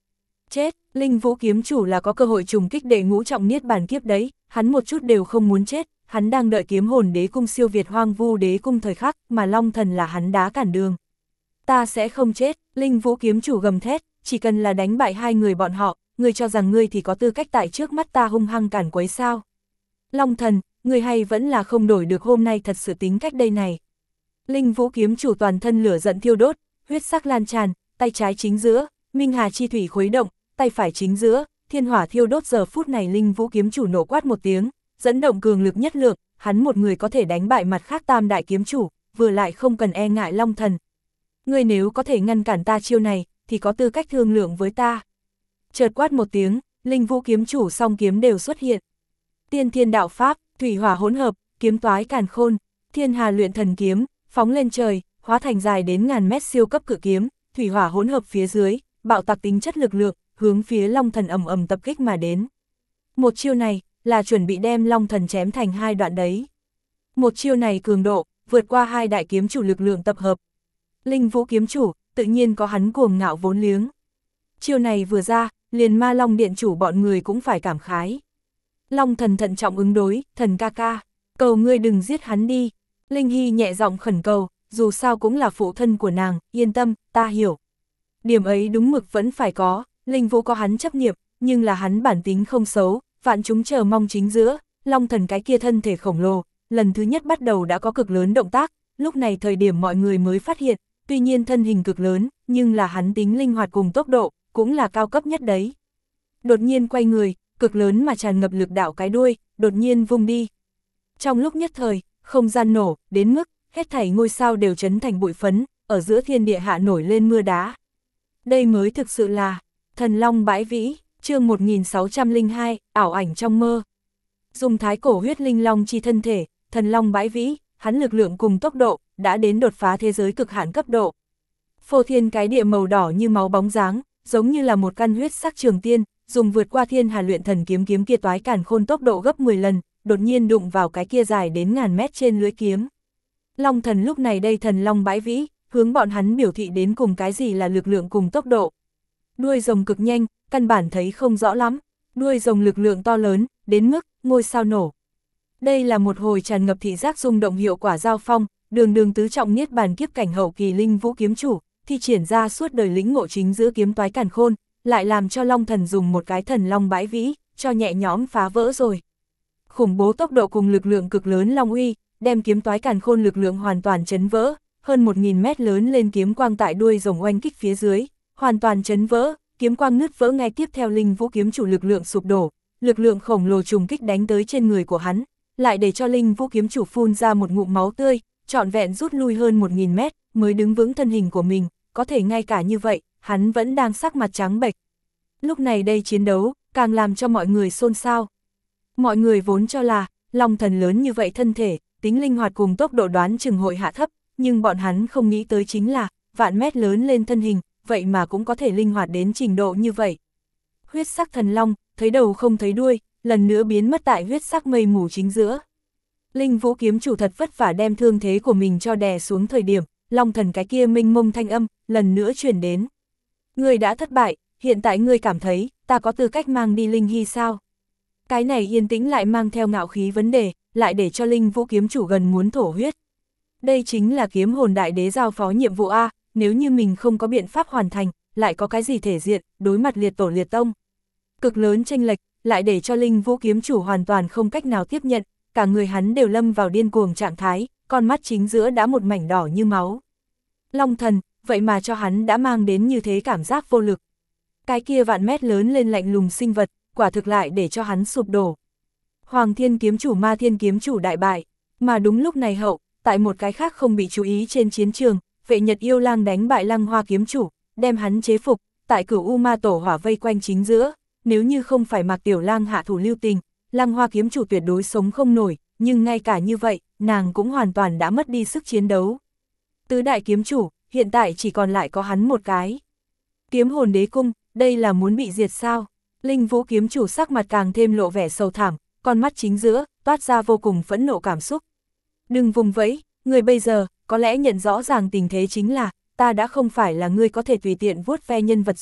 Chết, Linh Vũ kiếm chủ là có cơ hội trùng kích đệ ngũ trọng niết bàn kiếp đấy, hắn một chút đều không muốn chết, hắn đang đợi kiếm hồn đế cung siêu việt hoang vu đế cung thời khắc, mà Long Thần là hắn đá cản đường. Ta sẽ không chết, Linh Vũ kiếm chủ gầm thét, chỉ cần là đánh bại hai người bọn họ, ngươi cho rằng ngươi thì có tư cách tại trước mắt ta hung hăng cản quấy sao. Long Thần, ngươi hay vẫn là không đổi được hôm nay thật sự tính cách đây này. Linh Vũ kiếm chủ toàn thân lửa giận thiêu đốt, huyết sắc lan tràn, tay trái chính giữa, Minh Hà chi thủy khuấy động, tay phải chính giữa, thiên hỏa thiêu đốt. Giờ phút này Linh Vũ kiếm chủ nổ quát một tiếng, dẫn động cường lực nhất lượng, hắn một người có thể đánh bại mặt khác tam đại kiếm chủ, vừa lại không cần e ngại Long Thần. Ngươi nếu có thể ngăn cản ta chiêu này, thì có tư cách thương lượng với ta. Chợt quát một tiếng, Linh Vũ kiếm chủ song kiếm đều xuất hiện. Tiên thiên đạo pháp, thủy hỏa hỗn hợp, kiếm toái càn khôn, thiên hà luyện thần kiếm, phóng lên trời, hóa thành dài đến ngàn mét siêu cấp cự kiếm, thủy hỏa hỗn hợp phía dưới, bạo tạc tính chất lực lượng, hướng phía Long Thần ầm ầm tập kích mà đến. Một chiêu này, là chuẩn bị đem Long Thần chém thành hai đoạn đấy. Một chiêu này cường độ, vượt qua hai đại kiếm chủ lực lượng tập hợp. Linh Vũ kiếm chủ, tự nhiên có hắn cuồng ngạo vốn liếng. Chiêu này vừa ra, liền Ma Long điện chủ bọn người cũng phải cảm khái. Long Thần thận trọng ứng đối, thần ca ca, cầu ngươi đừng giết hắn đi. Linh Hy nhẹ giọng khẩn cầu, dù sao cũng là phụ thân của nàng, yên tâm, ta hiểu. Điểm ấy đúng mực vẫn phải có, Linh Vũ có hắn chấp niệm, nhưng là hắn bản tính không xấu, vạn chúng chờ mong chính giữa, Long Thần cái kia thân thể khổng lồ, lần thứ nhất bắt đầu đã có cực lớn động tác, lúc này thời điểm mọi người mới phát hiện, tuy nhiên thân hình cực lớn, nhưng là hắn tính linh hoạt cùng tốc độ, cũng là cao cấp nhất đấy. Đột nhiên quay người, cực lớn mà tràn ngập lực đạo cái đuôi, đột nhiên vung đi. Trong lúc nhất thời, không gian nổ, đến mức, hết thảy ngôi sao đều chấn thành bụi phấn, ở giữa thiên địa hạ nổi lên mưa đá. Đây mới thực sự là Thần Long bãi vĩ, chương một nghìn sáu trăm lẻ hai, ảo ảnh trong mơ. Dùng thái cổ huyết linh long chi thân thể, Thần Long bãi vĩ, hắn lực lượng cùng tốc độ, đã đến đột phá thế giới cực hạn cấp độ. Phô thiên cái địa màu đỏ như máu bóng dáng, giống như là một căn huyết sắc trường tiên, dùng vượt qua thiên hà luyện thần kiếm kiếm kia toái càn khôn tốc độ gấp mười lần, đột nhiên đụng vào cái kia dài đến ngàn mét trên lưới kiếm. Long Thần lúc này đây Thần Long bãi vĩ, hướng bọn hắn biểu thị đến cùng cái gì là lực lượng cùng tốc độ. Đuôi rồng cực nhanh, căn bản thấy không rõ lắm, đuôi rồng lực lượng to lớn, đến mức ngôi sao nổ. Đây là một hồi tràn ngập thị giác rung động hiệu quả giao phong, đường đường tứ trọng niết bàn kiếp cảnh hậu kỳ Linh Vũ kiếm chủ, thi triển ra suốt đời lĩnh ngộ chính giữa kiếm toái càn khôn, lại làm cho Long Thần dùng một cái Thần Long bãi vĩ, cho nhẹ nhõm phá vỡ rồi. Khủng bố tốc độ cùng lực lượng cực lớn long uy, đem kiếm toái càn khôn lực lượng hoàn toàn chấn vỡ, hơn một nghìn mét lớn lên kiếm quang tại đuôi rồng oanh kích phía dưới, hoàn toàn chấn vỡ, kiếm quang nứt vỡ ngay tiếp theo Linh Vũ kiếm chủ lực lượng sụp đổ, lực lượng khổng lồ trùng kích đánh tới trên người của hắn, lại để cho Linh Vũ kiếm chủ phun ra một ngụm máu tươi, trọn vẹn rút lui hơn một nghìn mét, mới đứng vững thân hình của mình, có thể ngay cả như vậy, hắn vẫn đang sắc mặt trắng bệch. Lúc này đây chiến đấu, càng làm cho mọi người xôn xao. Mọi người vốn cho là, Long Thần lớn như vậy thân thể, tính linh hoạt cùng tốc độ đoán chừng hội hạ thấp, nhưng bọn hắn không nghĩ tới chính là, vạn mét lớn lên thân hình, vậy mà cũng có thể linh hoạt đến trình độ như vậy. Huyết sắc thần long, thấy đầu không thấy đuôi, lần nữa biến mất tại huyết sắc mây mù chính giữa. Linh Vũ kiếm chủ thật vất vả đem thương thế của mình cho đè xuống thời điểm, Long Thần cái kia mênh mông thanh âm, lần nữa truyền đến. Ngươi đã thất bại, hiện tại ngươi cảm thấy, ta có tư cách mang đi Linh Hy sao? Cái này yên tĩnh lại mang theo ngạo khí vấn đề, lại để cho Linh Vũ kiếm chủ gần muốn thổ huyết. Đây chính là kiếm hồn đại đế giao phó nhiệm vụ A, nếu như mình không có biện pháp hoàn thành, lại có cái gì thể diện, đối mặt liệt tổ liệt tông. Cực lớn chênh lệch, lại để cho Linh Vũ kiếm chủ hoàn toàn không cách nào tiếp nhận, cả người hắn đều lâm vào điên cuồng trạng thái, con mắt chính giữa đã một mảnh đỏ như máu. Long Thần, vậy mà cho hắn đã mang đến như thế cảm giác vô lực. Cái kia vạn mét lớn lên lạnh lùng sinh vật, quả thực lại để cho hắn sụp đổ. Hoàng Thiên kiếm chủ Ma Thiên kiếm chủ đại bại, mà đúng lúc này hậu, tại một cái khác không bị chú ý trên chiến trường, Vệ Nhật Yêu Lang đánh bại Lăng Hoa kiếm chủ, đem hắn chế phục, tại Cửu U Ma tổ hỏa vây quanh chính giữa, nếu như không phải Mạc Tiểu Lang hạ thủ lưu tình, Lăng Hoa kiếm chủ tuyệt đối sống không nổi, nhưng ngay cả như vậy, nàng cũng hoàn toàn đã mất đi sức chiến đấu. Tứ đại kiếm chủ, hiện tại chỉ còn lại có hắn một cái. Kiếm hồn đế cung, đây là muốn bị diệt sao? Linh Vũ kiếm chủ sắc mặt càng thêm lộ vẻ sầu thảm, con mắt chính giữa, toát ra vô cùng phẫn nộ cảm xúc. Đừng vùng vẫy, người bây giờ, có lẽ nhận rõ ràng tình thế chính là, ta đã không phải là ngươi có thể tùy tiện vuốt ve nhân vật rồi,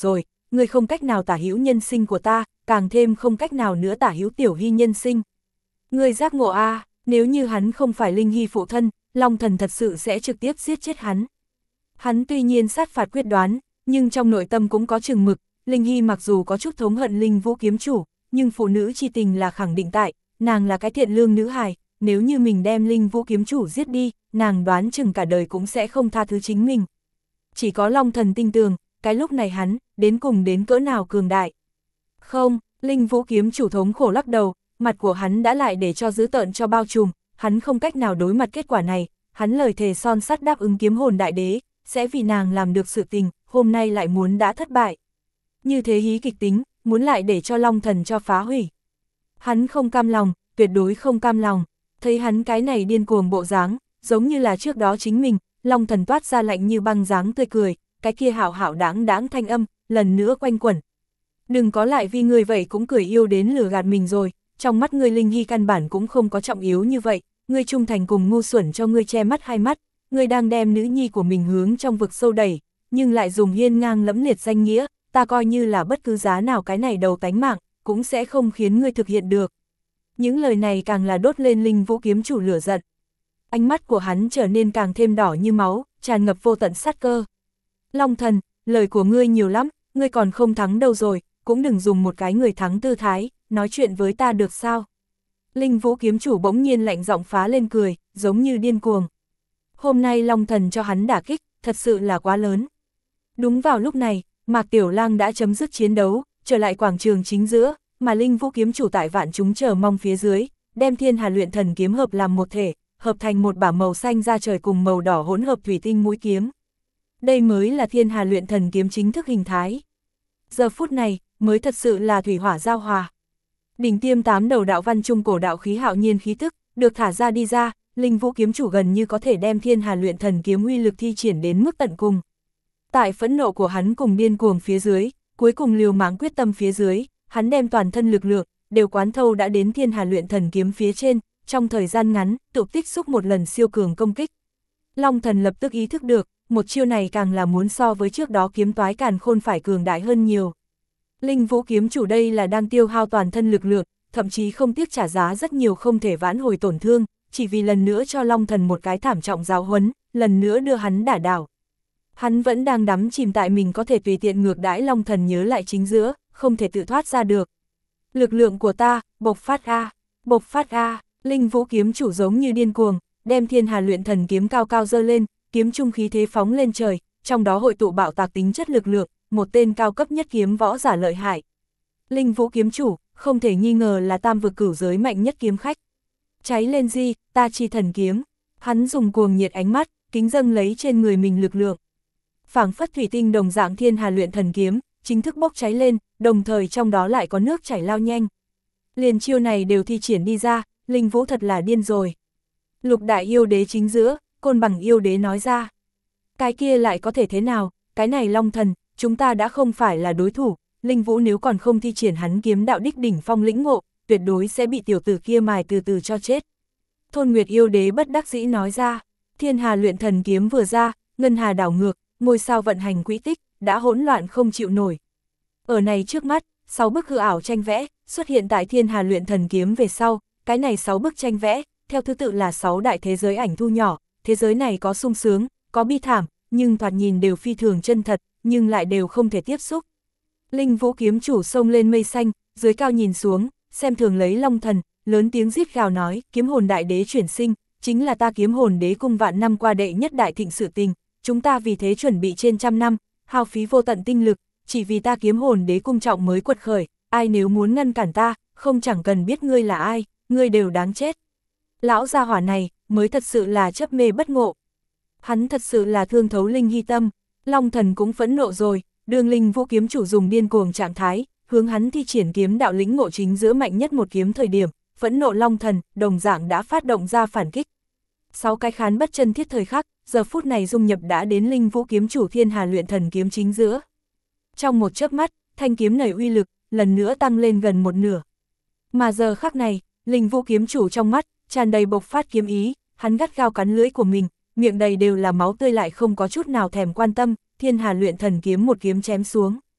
ngươi không cách nào tả hữu nhân sinh của ta, càng thêm không cách nào nữa tả hữu Tiểu Hy nhân sinh. Ngươi giác ngộ a, à, nếu như hắn không phải Linh Hy phụ thân, Long Thần thật sự sẽ trực tiếp giết chết hắn. Hắn tuy nhiên sát phạt quyết đoán, nhưng trong nội tâm cũng có chừng mực, Linh Hy mặc dù có chút thống hận Linh Vũ kiếm chủ, nhưng phụ nữ chi tình là khẳng định tại, nàng là cái thiện lương nữ hài, nếu như mình đem Linh Vũ kiếm chủ giết đi, nàng đoán chừng cả đời cũng sẽ không tha thứ chính mình. Chỉ có Long Thần tin tưởng, cái lúc này hắn, đến cùng đến cỡ nào cường đại. Không, Linh Vũ kiếm chủ thống khổ lắc đầu, mặt của hắn đã lại để cho dữ tợn cho bao trùm, hắn không cách nào đối mặt kết quả này, hắn lời thề son sắt đáp ứng kiếm hồn đại đế, sẽ vì nàng làm được sự tình, hôm nay lại muốn đã thất bại. Như thế hí kịch tính, muốn lại để cho Long Thần cho phá hủy. Hắn không cam lòng, tuyệt đối không cam lòng, thấy hắn cái này điên cuồng bộ dáng, giống như là trước đó chính mình, Long Thần toát ra lạnh như băng dáng tươi cười, cái kia hảo hảo đáng đáng thanh âm, lần nữa quanh quẩn. Đừng có lại vì người vậy cũng cười yêu đến lừa gạt mình rồi, trong mắt ngươi Linh Hy căn bản cũng không có trọng yếu như vậy, ngươi trung thành cùng ngu xuẩn cho ngươi che mắt hai mắt, ngươi đang đem nữ nhi của mình hướng trong vực sâu đẩy, nhưng lại dùng hiên ngang lẫm liệt danh nghĩa, ta coi như là bất cứ giá nào cái này đầu tánh mạng, cũng sẽ không khiến ngươi thực hiện được. Những lời này càng là đốt lên Linh Vũ kiếm chủ lửa giận. Ánh mắt của hắn trở nên càng thêm đỏ như máu, tràn ngập vô tận sát cơ. Long Thần, lời của ngươi nhiều lắm, ngươi còn không thắng đâu rồi, cũng đừng dùng một cái người thắng tư thái, nói chuyện với ta được sao? Linh Vũ kiếm chủ bỗng nhiên lạnh giọng phá lên cười, giống như điên cuồng. Hôm nay Long Thần cho hắn đả kích, thật sự là quá lớn. Đúng vào lúc này, Mạc Tiểu Lang đã chấm dứt chiến đấu, trở lại quảng trường chính giữa, mà Linh Vũ kiếm chủ tại vạn chúng chờ mong phía dưới, đem Thiên Hà luyện thần kiếm hợp làm một thể, hợp thành một bả màu xanh ra trời cùng màu đỏ hỗn hợp thủy tinh mũi kiếm. Đây mới là Thiên Hà luyện thần kiếm chính thức hình thái. Giờ phút này, mới thật sự là thủy hỏa giao hòa. Đỉnh tiêm tám đầu đạo văn trung cổ đạo khí hạo nhiên khí tức, được thả ra đi ra, Linh Vũ kiếm chủ gần như có thể đem Thiên Hà luyện thần kiếm uy lực thi triển đến mức tận cùng. Tại phẫn nộ của hắn cùng điên cuồng phía dưới, cuối cùng liều mạng quyết tâm phía dưới, hắn đem toàn thân lực lượng, đều quán thâu đã đến Thiên Hà luyện thần kiếm phía trên, trong thời gian ngắn, tự tích xúc một lần siêu cường công kích. Long Thần lập tức ý thức được, một chiêu này càng là muốn so với trước đó kiếm toái càn khôn phải cường đại hơn nhiều. Linh Vũ kiếm chủ đây là đang tiêu hao toàn thân lực lượng, thậm chí không tiếc trả giá rất nhiều không thể vãn hồi tổn thương, chỉ vì lần nữa cho Long Thần một cái thảm trọng giáo huấn, lần nữa đưa hắn đả đảo. Hắn vẫn đang đắm chìm tại mình có thể tùy tiện ngược đãi Long Thần nhớ lại chính giữa, không thể tự thoát ra được. Lực lượng của ta, bộc phát a, bộc phát a, Linh Vũ kiếm chủ giống như điên cuồng, đem Thiên Hà luyện thần kiếm cao cao dơ lên, kiếm trung khí thế phóng lên trời, trong đó hội tụ bạo tạc tính chất lực lượng, một tên cao cấp nhất kiếm võ giả lợi hại. Linh Vũ kiếm chủ, không thể nghi ngờ là tam vực cửu giới mạnh nhất kiếm khách. Cháy lên di, ta chi thần kiếm. Hắn dùng cuồng nhiệt ánh mắt, kính dâng lấy trên người mình lực lượng. Phảng phất thủy tinh đồng dạng Thiên Hà luyện thần kiếm, chính thức bốc cháy lên, đồng thời trong đó lại có nước chảy lao nhanh. Liền chiêu này đều thi triển đi ra, Linh Vũ thật là điên rồi. Lục đại yêu đế chính giữa, Côn Bằng yêu đế nói ra. Cái kia lại có thể thế nào, cái này Long Thần, chúng ta đã không phải là đối thủ, Linh Vũ nếu còn không thi triển hắn kiếm đạo đích đỉnh phong lĩnh ngộ, tuyệt đối sẽ bị tiểu tử kia mài từ từ cho chết. Thôn Nguyệt yêu đế bất đắc dĩ nói ra, Thiên Hà luyện thần kiếm vừa ra, ngân hà đảo ngược, ngôi sao vận hành quỹ tích, đã hỗn loạn không chịu nổi. Ở này trước mắt, sáu bức hư ảo tranh vẽ, xuất hiện tại Thiên Hà luyện thần kiếm về sau, cái này sáu bức tranh vẽ, theo thứ tự là sáu đại thế giới ảnh thu nhỏ, thế giới này có sung sướng, có bi thảm, nhưng thoạt nhìn đều phi thường chân thật, nhưng lại đều không thể tiếp xúc. Linh Vũ kiếm chủ xông lên mây xanh, dưới cao nhìn xuống, xem thường lấy Long Thần, lớn tiếng rít gào nói, kiếm hồn đại đế chuyển sinh, chính là ta kiếm hồn đế cung vạn năm qua đệ nhất đại thịnh sự tình, chúng ta vì thế chuẩn bị trên trăm năm, hao phí vô tận tinh lực, chỉ vì ta kiếm hồn đế cung trọng mới quật khởi, ai nếu muốn ngăn cản ta, không chẳng cần biết ngươi là ai, ngươi đều đáng chết. Lão gia hỏa này, mới thật sự là chấp mê bất ngộ. Hắn thật sự là thương thấu Linh Hy tâm, Long Thần cũng phẫn nộ rồi, đường Linh Vũ kiếm chủ dùng điên cuồng trạng thái, hướng hắn thi triển kiếm đạo lĩnh ngộ chính giữa mạnh nhất một kiếm thời điểm, phẫn nộ Long Thần, đồng dạng đã phát động ra phản kích. Sáu cái khán bất chân thiết thời khắc, giờ phút này dung nhập đã đến Linh Vũ kiếm chủ Thiên Hà luyện thần kiếm chính giữa. Trong một chớp mắt, thanh kiếm nảy uy lực, lần nữa tăng lên gần một nửa. Mà giờ khắc này, Linh Vũ kiếm chủ trong mắt, tràn đầy bộc phát kiếm ý, hắn gắt gao cắn lưỡi của mình, miệng đầy đều là máu tươi lại không có chút nào thèm quan tâm, Thiên Hà luyện thần kiếm một kiếm chém xuống.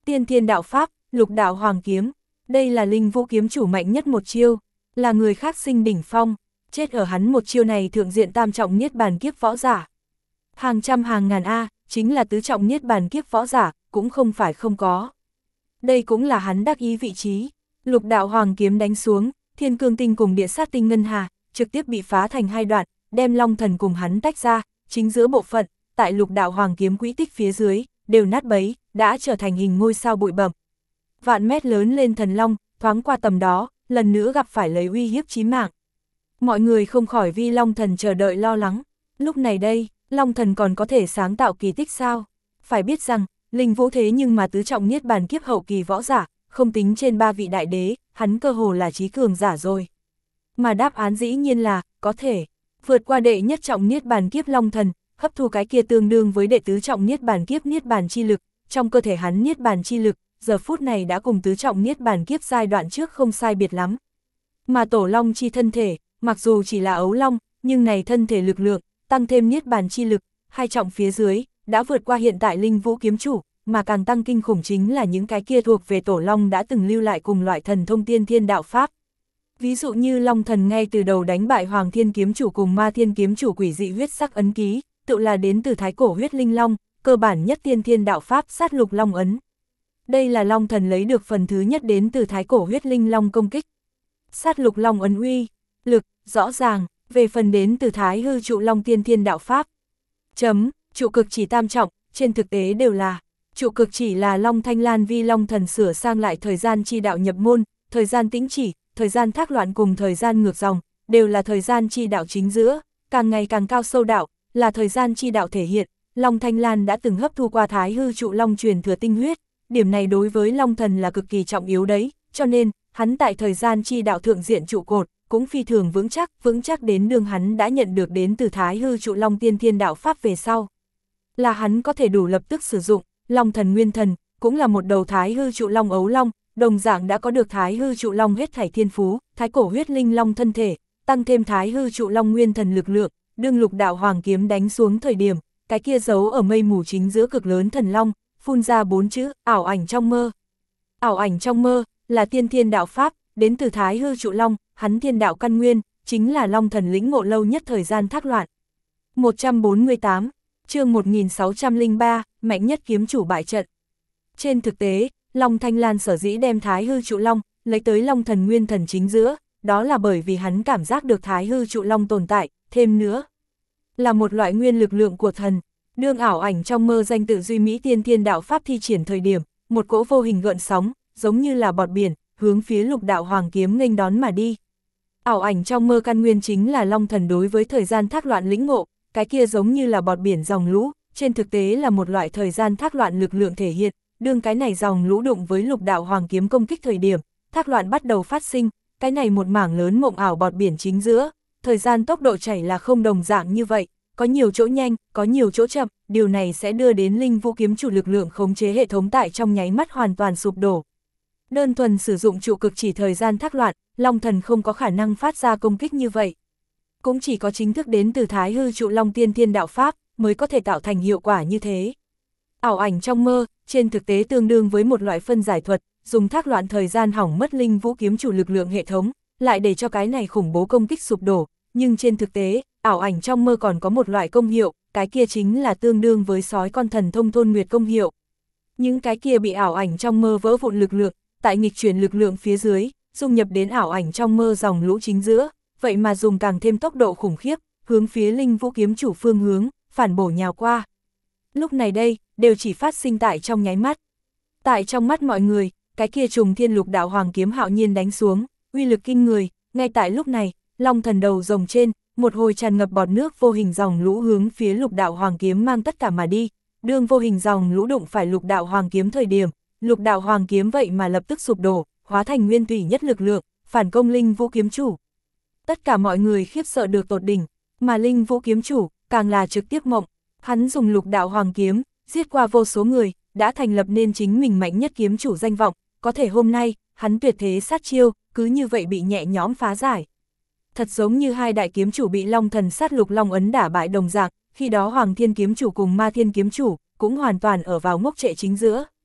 Tiên thiên đạo pháp, lục đạo hoàng kiếm, đây là linh vũ kiếm chủ mạnh nhất một chiêu, là người khác sinh đỉnh phong, chết ở hắn một chiêu này thượng diện tam trọng niết bàn kiếp võ giả. Hàng trăm hàng ngàn A, chính là tứ trọng niết bàn kiếp võ giả, cũng không phải không có. Đây cũng là hắn đắc ý vị trí, lục đạo hoàng kiếm đánh xuống, thiên cương tinh cùng địa sát tinh ngân hà, trực tiếp bị phá thành hai đoạn, đem long thần cùng hắn tách ra, chính giữa bộ phận, tại lục đạo hoàng kiếm quỹ tích phía dưới, đều nát bấy, đã trở thành hình ngôi sao bụi bẩm. Vạn mét lớn lên thần long, thoáng qua tầm đó, lần nữa gặp phải lấy uy hiếp chí mạng. Mọi người không khỏi vi long thần chờ đợi lo lắng, lúc này đây, long thần còn có thể sáng tạo kỳ tích sao? Phải biết rằng, linh vũ thế nhưng mà tứ trọng niết bàn kiếp hậu kỳ võ giả, không tính trên ba vị đại đế, hắn cơ hồ là trí cường giả rồi. Mà đáp án dĩ nhiên là, có thể, vượt qua đệ nhất trọng niết bàn kiếp long thần, hấp thu cái kia tương đương với đệ tứ trọng niết bàn kiếp niết bàn chi lực, trong cơ thể hắn niết bàn chi lực, giờ phút này đã cùng tứ trọng niết bàn kiếp giai đoạn trước không sai biệt lắm. Mà tổ long chi thân thể, mặc dù chỉ là ấu long, nhưng này thân thể lực lượng, tăng thêm niết bàn chi lực, hai trọng phía dưới, đã vượt qua hiện tại linh vũ kiếm chủ, mà càng tăng kinh khủng chính là những cái kia thuộc về tổ long đã từng lưu lại cùng loại thần thông tiên thiên đạo pháp. Ví dụ như long thần ngay từ đầu đánh bại Hoàng Thiên kiếm chủ cùng Ma Thiên kiếm chủ quỷ dị huyết sắc ấn ký, tự là đến từ thái cổ huyết linh long, cơ bản nhất tiên thiên đạo pháp sát lục long ấn. Đây là long thần lấy được phần thứ nhất đến từ thái cổ huyết linh long công kích. Sát lục long ấn uy, lực, rõ ràng, về phần đến từ thái hư trụ long tiên thiên đạo pháp. Chấm, trụ cực chỉ tam trọng, trên thực tế đều là, trụ cực chỉ là Long Thanh Lan vi long thần sửa sang lại thời gian chi đạo nhập môn, thời gian tĩnh chỉ, thời gian thác loạn cùng thời gian ngược dòng, đều là thời gian chi đạo chính giữa, càng ngày càng cao sâu đạo, là thời gian chi đạo thể hiện. Long Thanh Lan đã từng hấp thu qua thái hư trụ long truyền thừa tinh huyết, điểm này đối với long thần là cực kỳ trọng yếu đấy, cho nên, hắn tại thời gian chi đạo thượng diện trụ cột, cũng phi thường vững chắc, vững chắc đến đường hắn đã nhận được đến từ thái hư trụ long tiên thiên đạo pháp về sau. Là hắn có thể đủ lập tức sử dụng, long thần nguyên thần, cũng là một đầu thái hư trụ long ấu long, đồng dạng đã có được thái hư trụ long hết thảy thiên phú, thái cổ huyết linh long thân thể, tăng thêm thái hư trụ long nguyên thần lực lượng, đương lục đạo hoàng kiếm đánh xuống thời điểm, cái kia giấu ở mây mù chính giữa cực lớn thần long, phun ra bốn chữ, ảo ảnh trong mơ. Ảo ảnh trong mơ, là tiên thiên đạo pháp, đến từ thái hư trụ long, hắn thiên đạo căn nguyên, chính là long thần lĩnh ngộ lâu nhất thời gian thác loạn. một trăm bốn mươi tám, chương một nghìn sáu trăm lẻ ba, mạnh nhất kiếm chủ bại trận. Trên thực tế, Long Thanh Lan sở dĩ đem thái hư trụ long, lấy tới long thần nguyên thần chính giữa, đó là bởi vì hắn cảm giác được thái hư trụ long tồn tại, thêm nữa, là một loại nguyên lực lượng của thần. Đương ảo ảnh trong mơ danh tự duy mỹ tiên thiên đạo pháp thi triển thời điểm, một cỗ vô hình gợn sóng, giống như là bọt biển, hướng phía lục đạo hoàng kiếm nghênh đón mà đi. Ảo ảnh trong mơ căn nguyên chính là long thần đối với thời gian thác loạn lĩnh ngộ, cái kia giống như là bọt biển dòng lũ, trên thực tế là một loại thời gian thác loạn lực lượng thể hiện, đương cái này dòng lũ đụng với lục đạo hoàng kiếm công kích thời điểm, thác loạn bắt đầu phát sinh, cái này một mảng lớn mộng ảo bọt biển chính giữa, thời gian tốc độ chảy là không đồng dạng như vậy, có nhiều chỗ nhanh, có nhiều chỗ chậm, điều này sẽ đưa đến linh vũ kiếm chủ lực lượng khống chế hệ thống tại trong nháy mắt hoàn toàn sụp đổ. Đơn thuần sử dụng trụ cực chỉ thời gian thác loạn, long thần không có khả năng phát ra công kích như vậy. Cũng chỉ có chính thức đến từ thái hư trụ long tiên thiên đạo pháp, mới có thể tạo thành hiệu quả như thế. Ảo ảnh trong mơ, trên thực tế tương đương với một loại phân giải thuật, dùng thác loạn thời gian hỏng mất linh vũ kiếm chủ lực lượng hệ thống, lại để cho cái này khủng bố công kích sụp đổ, nhưng trên thực tế, ảo ảnh trong mơ còn có một loại công hiệu, cái kia chính là tương đương với sói con thần thông thôn nguyệt công hiệu. Những cái kia bị ảo ảnh trong mơ vỡ vụn lực lượng, tại nghịch chuyển lực lượng phía dưới, dung nhập đến ảo ảnh trong mơ dòng lũ chính giữa, vậy mà dùng càng thêm tốc độ khủng khiếp, hướng phía linh vũ kiếm chủ phương hướng, phản bổ nhào qua. Lúc này đây, đều chỉ phát sinh tại trong nháy mắt. Tại trong mắt mọi người, cái kia trùng thiên lục đạo hoàng kiếm hạo nhiên đánh xuống, uy lực kinh người, ngay tại lúc này, long thần đầu rồng trên, một hồi tràn ngập bọt nước vô hình dòng lũ hướng phía lục đạo hoàng kiếm mang tất cả mà đi, đương vô hình dòng lũ đụng phải lục đạo hoàng kiếm thời điểm, lục đạo hoàng kiếm vậy mà lập tức sụp đổ, hóa thành nguyên thủy nhất lực lượng, phản công linh vũ kiếm chủ. Tất cả mọi người khiếp sợ được tột đỉnh, mà linh vũ kiếm chủ, càng là trực tiếp mộng, hắn dùng lục đạo hoàng kiếm, giết qua vô số người, đã thành lập nên chính mình mạnh nhất kiếm chủ danh vọng, có thể hôm nay, hắn tuyệt thế sát chiêu, cứ như vậy bị nhẹ nhõm phá giải. Thật giống như hai đại kiếm chủ bị long thần sát lục long ấn đả bại đồng dạng, khi đó Hoàng Thiên kiếm chủ cùng Ma Thiên kiếm chủ, cũng hoàn toàn ở vào ngốc trệ chính giữa.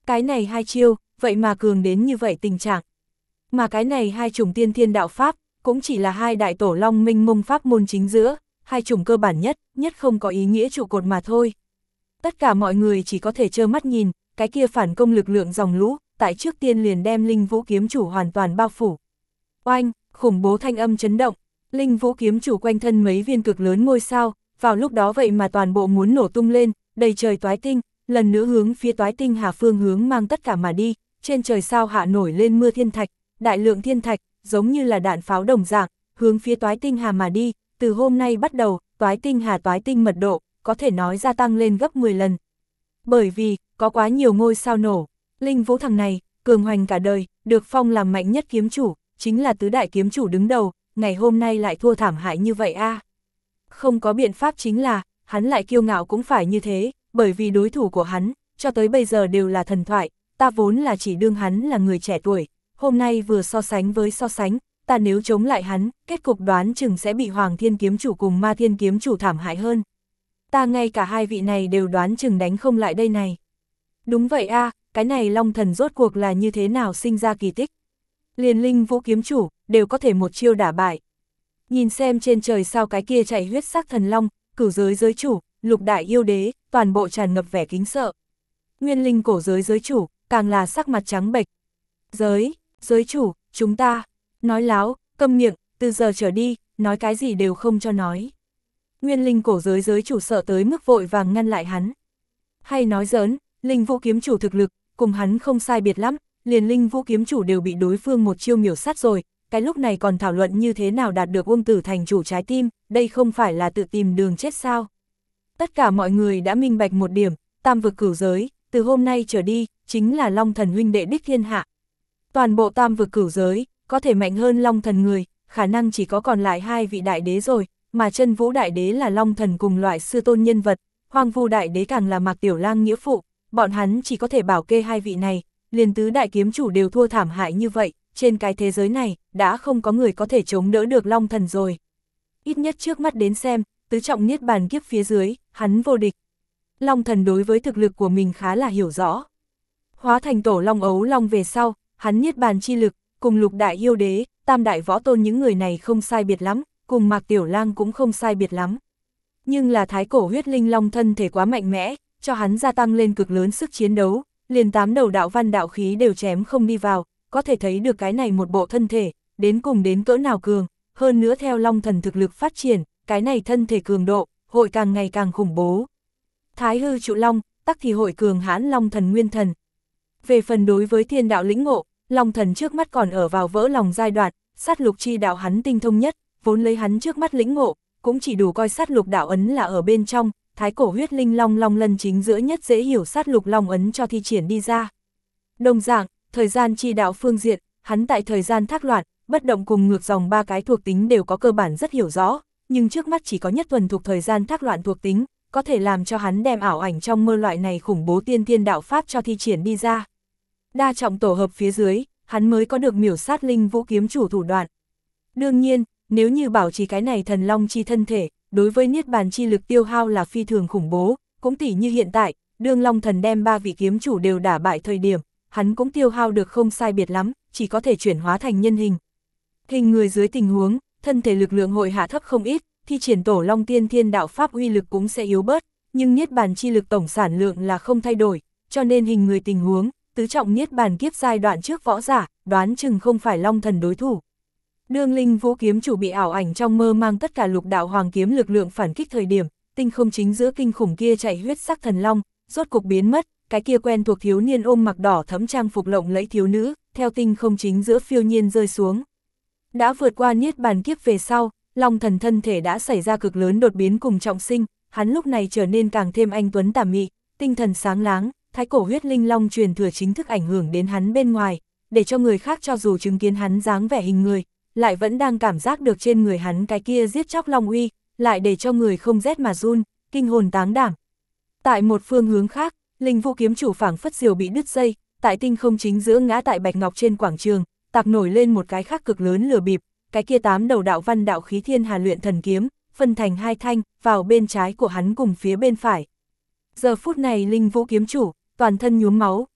Cái này hai chiêu, vậy mà cường đến như vậy tình trạng. Mà cái này hai chủng tiên thiên đạo pháp, cũng chỉ là hai đại tổ long minh mông pháp môn chính giữa, hai chủng cơ bản nhất, nhất không có ý nghĩa trụ cột mà thôi. Tất cả mọi người chỉ có thể trơ mắt nhìn, cái kia phản công lực lượng dòng lũ, tại trước tiên liền đem Linh Vũ kiếm chủ hoàn toàn bao phủ. Oanh, khủng bố thanh âm chấn động, Linh Vũ kiếm chủ quanh thân mấy viên cực lớn ngôi sao, vào lúc đó vậy mà toàn bộ muốn nổ tung lên, đầy trời toái tinh, lần nữa hướng phía toái tinh hà phương hướng mang tất cả mà đi, trên trời sao hạ nổi lên mưa thiên thạch, đại lượng thiên thạch, giống như là đạn pháo đồng dạng, hướng phía toái tinh hà mà đi, từ hôm nay bắt đầu, toái tinh hà toái tinh mật độ, có thể nói gia tăng lên gấp mười lần. Bởi vì, có quá nhiều ngôi sao nổ, Linh Vũ thằng này, cường hoành cả đời, được phong làm mạnh nhất kiếm chủ, chính là tứ đại kiếm chủ đứng đầu, ngày hôm nay lại thua thảm hại như vậy a. À. Không có biện pháp chính là, hắn lại kiêu ngạo cũng phải như thế, bởi vì đối thủ của hắn, cho tới bây giờ đều là thần thoại, ta vốn là chỉ đương hắn là người trẻ tuổi, hôm nay vừa so sánh với so sánh, ta nếu chống lại hắn, kết cục đoán chừng sẽ bị Hoàng Thiên kiếm chủ cùng Ma Thiên kiếm chủ thảm hại hơn. Ta ngay cả hai vị này đều đoán chừng đánh không lại đây này. Đúng vậy a, à, cái này Long Thần rốt cuộc là như thế nào sinh ra kỳ tích. Liền Linh Vũ kiếm chủ, đều có thể một chiêu đả bại. Nhìn xem trên trời sao cái kia chạy huyết sắc thần long, cửu giới giới chủ, lục đại yêu đế, toàn bộ tràn ngập vẻ kính sợ. Nguyên linh cổ giới giới chủ, càng là sắc mặt trắng bệch. Giới, giới chủ, chúng ta, nói láo, câm miệng, từ giờ trở đi, nói cái gì đều không cho nói. Nguyên linh cổ giới giới chủ sợ tới mức vội vàng ngăn lại hắn. Hay nói giỡn, Linh Vũ kiếm chủ thực lực, cùng hắn không sai biệt lắm, liền Linh Vũ kiếm chủ đều bị đối phương một chiêu miểu sát rồi, cái lúc này còn thảo luận như thế nào đạt được Uông Tử thành chủ trái tim, đây không phải là tự tìm đường chết sao. Tất cả mọi người đã minh bạch một điểm, tam vực cửu giới, từ hôm nay trở đi, chính là Long Thần huynh đệ đích thiên hạ. Toàn bộ tam vực cửu giới, có thể mạnh hơn Long Thần người, khả năng chỉ có còn lại hai vị đại đế rồi, mà Chân Vũ đại đế là Long Thần cùng loại sư tôn nhân vật, Hoang Vu đại đế càng là Mạc Tiểu Lang nghĩa phụ, bọn hắn chỉ có thể bảo kê hai vị này, liền tứ đại kiếm chủ đều thua thảm hại như vậy, trên cái thế giới này, đã không có người có thể chống đỡ được Long Thần rồi. Ít nhất trước mắt đến xem, tứ trọng niết bàn kiếp phía dưới, hắn vô địch. Long Thần đối với thực lực của mình khá là hiểu rõ. Hóa thành tổ long ấu long về sau, hắn niết bàn chi lực, cùng lục đại yêu đế, tam đại võ tôn những người này không sai biệt lắm, cùng Mạc Tiểu Lang cũng không sai biệt lắm. Nhưng là thái cổ huyết linh long thân thể quá mạnh mẽ, cho hắn gia tăng lên cực lớn sức chiến đấu, liền tám đầu đạo văn đạo khí đều chém không đi vào, có thể thấy được cái này một bộ thân thể, đến cùng đến cỡ nào cường, hơn nữa theo Long Thần thực lực phát triển, cái này thân thể cường độ, hội càng ngày càng khủng bố. Thái hư trụ long, tắc thì hội cường hãn Long Thần nguyên thần. Về phần đối với thiên đạo lĩnh ngộ, Long Thần trước mắt còn ở vào vỡ lòng giai đoạn, sát lục chi đạo hắn tinh thông nhất, vốn lấy hắn trước mắt lĩnh ngộ, cũng chỉ đủ coi sát lục đạo ấn là ở bên trong, thái cổ huyết linh long long lân chính giữa nhất dễ hiểu sát lục long ấn cho thi triển đi ra. Đồng dạng, thời gian chi đạo phương diện, hắn tại thời gian thác loạn, bất động cùng ngược dòng ba cái thuộc tính đều có cơ bản rất hiểu rõ, nhưng trước mắt chỉ có nhất thuần thuộc thời gian thác loạn thuộc tính, có thể làm cho hắn đem ảo ảnh trong mơ loại này khủng bố tiên thiên đạo pháp cho thi triển đi ra. Đa trọng tổ hợp phía dưới, hắn mới có được miểu sát Linh Vũ kiếm chủ thủ đoạn. Đương nhiên, nếu như bảo trì cái này thần long chi thân thể, đối với niết bàn chi lực tiêu hao là phi thường khủng bố, cũng tỉ như hiện tại, đương Long Thần đem ba vị kiếm chủ đều đả bại thời điểm, hắn cũng tiêu hao được không sai biệt lắm, chỉ có thể chuyển hóa thành nhân hình. Hình người dưới tình huống, thân thể lực lượng hội hạ thấp không ít, thi triển tổ long tiên thiên đạo pháp uy lực cũng sẽ yếu bớt, nhưng niết bàn chi lực tổng sản lượng là không thay đổi, cho nên hình người tình huống, tứ trọng niết bàn kiếp giai đoạn trước võ giả, đoán chừng không phải Long Thần đối thủ. Đương Linh Vũ kiếm chủ bị ảo ảnh trong mơ mang tất cả lục đạo hoàng kiếm lực lượng phản kích thời điểm, tinh không chính giữa kinh khủng kia chạy huyết sắc thần long, rốt cục biến mất, cái kia quen thuộc thiếu niên ôm mặc đỏ thẫm trang phục lộng lẫy thiếu nữ, theo tinh không chính giữa phiêu nhiên rơi xuống. Đã vượt qua niết bàn kiếp về sau, Long Thần thân thể đã xảy ra cực lớn đột biến cùng trọng sinh, hắn lúc này trở nên càng thêm anh tuấn tà mị, tinh thần sáng láng, thái cổ huyết linh long truyền thừa chính thức ảnh hưởng đến hắn bên ngoài, để cho người khác cho dù chứng kiến hắn dáng vẻ hình người, lại vẫn đang cảm giác được trên người hắn cái kia giết chóc long uy, lại để cho người không rét mà run, kinh hồn táng đảm. Tại một phương hướng khác, Linh Vũ kiếm chủ phảng phất diều bị đứt dây, tại tinh không chính giữa ngã tại bạch ngọc trên quảng trường, tạc nổi lên một cái khác cực lớn lửa bịp, cái kia tám đầu đạo văn đạo khí thiên hà luyện thần kiếm, phân thành hai thanh, vào bên trái của hắn cùng phía bên phải. Giờ phút này Linh Vũ kiếm chủ, toàn thân nhuốm máu,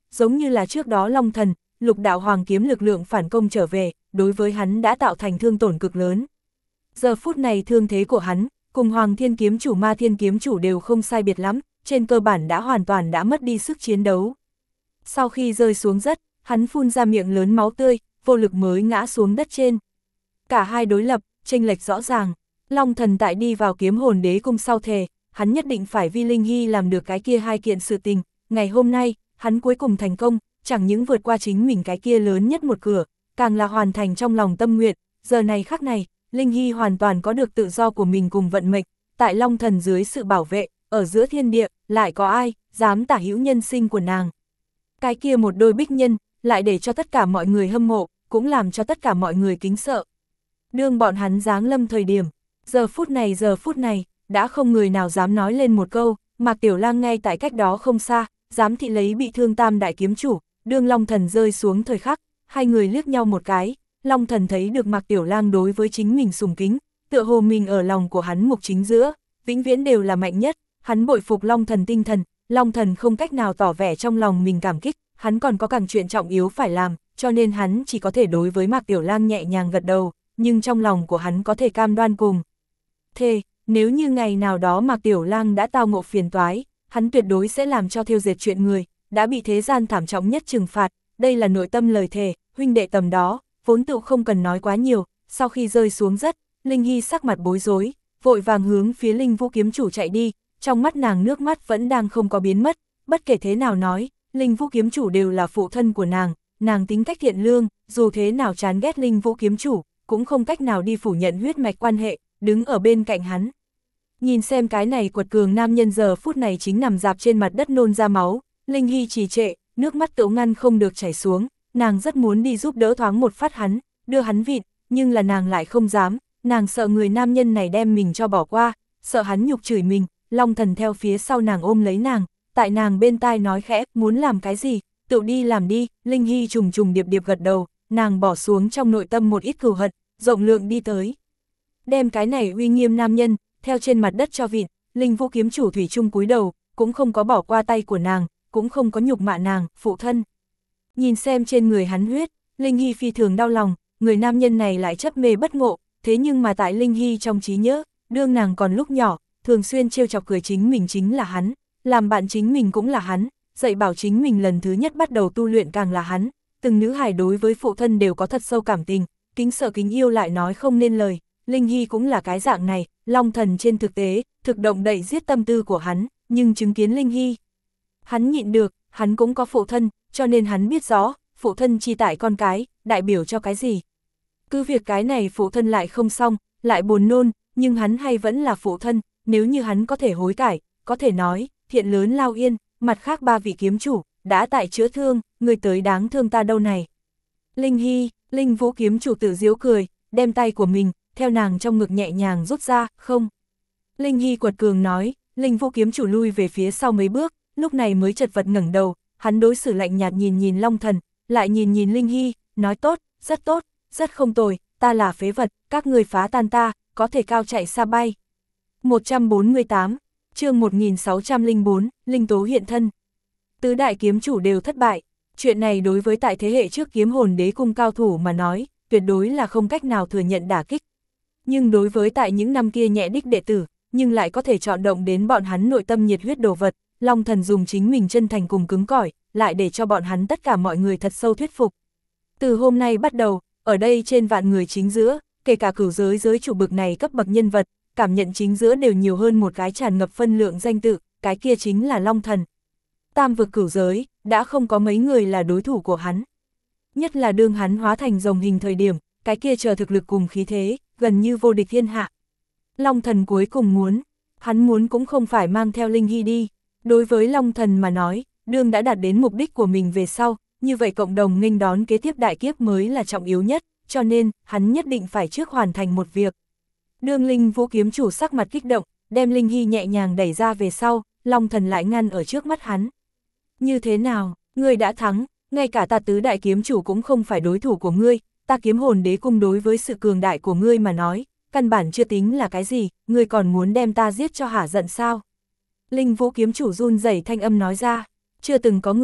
giống như là trước đó Long Thần, Lục Đạo Hoàng kiếm lực lượng phản công trở về, đối với hắn đã tạo thành thương tổn cực lớn. Giờ phút này thương thế của hắn, cùng Hoàng Thiên kiếm chủ Ma Thiên kiếm chủ đều không sai biệt lắm, trên cơ bản đã hoàn toàn đã mất đi sức chiến đấu. Sau khi rơi xuống đất, hắn phun ra miệng lớn máu tươi, vô lực mới ngã xuống đất trên. Cả hai đối lập, chênh lệch rõ ràng. Long Thần tại đi vào kiếm hồn đế cung sau thề, hắn nhất định phải vì Linh Hy làm được cái kia hai kiện sự tình. Ngày hôm nay, hắn cuối cùng thành công, chẳng những vượt qua chính mình cái kia lớn nhất một cửa, càng là hoàn thành trong lòng tâm nguyện. Giờ này khắc này, Linh Hy hoàn toàn có được tự do của mình cùng vận mệnh, tại Long Thần dưới sự bảo vệ, ở giữa thiên địa, lại có ai dám tả hữu nhân sinh của nàng. Cái kia một đôi bích nhân, lại để cho tất cả mọi người hâm mộ, cũng làm cho tất cả mọi người kính sợ. Đương bọn hắn giáng lâm thời điểm, giờ phút này giờ phút này, đã không người nào dám nói lên một câu, Mạc Tiểu Lang ngay tại cách đó không xa, dám thị lấy bị thương Tam đại kiếm chủ, đương Long Thần rơi xuống thời khắc, hai người liếc nhau một cái, Long Thần thấy được Mạc Tiểu Lang đối với chính mình sùng kính, tựa hồ mình ở lòng của hắn mục chính giữa, vĩnh viễn đều là mạnh nhất, hắn bội phục Long Thần tinh thần, Long Thần không cách nào tỏ vẻ trong lòng mình cảm kích, hắn còn có càng chuyện trọng yếu phải làm, cho nên hắn chỉ có thể đối với Mạc Tiểu Lang nhẹ nhàng gật đầu, nhưng trong lòng của hắn có thể cam đoan cùng. Thế, nếu như ngày nào đó Mạc Tiểu Lang đã tao ngộ phiền toái, hắn tuyệt đối sẽ làm cho thiêu diệt chuyện người, đã bị thế gian thảm trọng nhất trừng phạt, đây là nội tâm lời thề, huynh đệ tầm đó, vốn tự không cần nói quá nhiều, sau khi rơi xuống đất, Linh Hy sắc mặt bối rối, vội vàng hướng phía Linh Vũ kiếm chủ chạy đi, trong mắt nàng nước mắt vẫn đang không có biến mất, bất kể thế nào nói, Linh Vũ kiếm chủ đều là phụ thân của nàng, nàng tính cách thiện lương, dù thế nào chán ghét Linh Vũ kiếm chủ, cũng không cách nào đi phủ nhận huyết mạch quan hệ, đứng ở bên cạnh hắn. Nhìn xem cái này quật cường nam nhân giờ phút này chính nằm dạp trên mặt đất nôn ra máu, Linh Hy trì trệ, nước mắt tự ngăn không được chảy xuống, nàng rất muốn đi giúp đỡ thoáng một phát hắn, đưa hắn vịt, nhưng là nàng lại không dám, nàng sợ người nam nhân này đem mình cho bỏ qua, sợ hắn nhục chửi mình, Long Thần theo phía sau nàng ôm lấy nàng, tại nàng bên tai nói khẽ, muốn làm cái gì, tự đi làm đi, Linh Hy trùng trùng điệp điệp gật đầu, nàng bỏ xuống trong nội tâm một ít cừu hận, rộng lượng đi tới. Đem cái này uy nghiêm nam nhân, theo trên mặt đất cho vịt, Linh Vũ kiếm chủ thủy chung cúi đầu, cũng không có bỏ qua tay của nàng, cũng không có nhục mạ nàng, phụ thân. Nhìn xem trên người hắn huyết, Linh Hy phi thường đau lòng, người nam nhân này lại chấp mê bất ngộ, thế nhưng mà tại Linh Hy trong trí nhớ, đương nàng còn lúc nhỏ, thường xuyên trêu chọc cười chính mình chính là hắn, làm bạn chính mình cũng là hắn, dạy bảo chính mình lần thứ nhất bắt đầu tu luyện càng là hắn, từng nữ hài đối với phụ thân đều có thật sâu cảm tình, kính sợ kính yêu lại nói không nên lời, Linh Hy cũng là cái dạng này, Long Thần trên thực tế, thực động đậy giết tâm tư của hắn, nhưng chứng kiến Linh Hy, hắn nhịn được, hắn cũng có phụ thân, cho nên hắn biết rõ, phụ thân chi tại con cái, đại biểu cho cái gì. Cứ việc cái này phụ thân lại không xong, lại buồn nôn, nhưng hắn hay vẫn là phụ thân, nếu như hắn có thể hối cải, có thể nói, thiện lớn lao yên, mặt khác ba vị kiếm chủ, đã tại chữa thương, người tới đáng thương ta đâu này. Linh Hy, Linh Vũ kiếm chủ tự giễu cười, đem tay của mình, theo nàng trong ngực nhẹ nhàng rút ra, không. Linh Hy quật cường nói, Linh Vũ kiếm chủ lui về phía sau mấy bước, lúc này mới chật vật ngẩng đầu, hắn đối xử lạnh nhạt nhìn nhìn Long Thần, lại nhìn nhìn Linh Hy, nói tốt, rất tốt, rất không tồi, ta là phế vật, các người phá tan ta, có thể cao chạy xa bay. một trăm bốn mươi tám, chương một nghìn sáu trăm lẻ bốn, Linh Tố hiện thân. Tứ đại kiếm chủ đều thất bại, chuyện này đối với tại thế hệ trước kiếm hồn đế cung cao thủ mà nói, tuyệt đối là không cách nào thừa nhận đả kích. Nhưng đối với tại những năm kia nhẹ đích đệ tử, nhưng lại có thể chọn động đến bọn hắn nội tâm nhiệt huyết đồ vật, Long Thần dùng chính mình chân thành cùng cứng cỏi, lại để cho bọn hắn tất cả mọi người thật sâu thuyết phục. Từ hôm nay bắt đầu, ở đây trên vạn người chính giữa, kể cả cửu giới giới chủ bực này cấp bậc nhân vật, cảm nhận chính giữa đều nhiều hơn một cái tràn ngập phân lượng danh tự, cái kia chính là Long Thần. Tam vực cửu giới, đã không có mấy người là đối thủ của hắn. Nhất là đương hắn hóa thành rồng hình thời điểm, cái kia chờ thực lực cùng khí thế, gần như vô địch thiên hạ. Long Thần cuối cùng muốn, hắn muốn cũng không phải mang theo Linh Hy đi. Đối với Long Thần mà nói, đương đã đạt đến mục đích của mình về sau, như vậy cộng đồng nghênh đón kế tiếp đại kiếp mới là trọng yếu nhất, cho nên, hắn nhất định phải trước hoàn thành một việc. Đương Linh Vũ kiếm chủ sắc mặt kích động, đem Linh Hy nhẹ nhàng đẩy ra về sau, Long Thần lại ngăn ở trước mắt hắn. Như thế nào, ngươi đã thắng, ngay cả ta tứ đại kiếm chủ cũng không phải đối thủ của ngươi, ta kiếm hồn đế cung đối với sự cường đại của ngươi mà nói, căn bản chưa tính là cái gì, ngươi còn muốn đem ta giết cho hả giận sao? Linh Vũ kiếm chủ run rẩy thanh âm nói ra, chưa từng có người,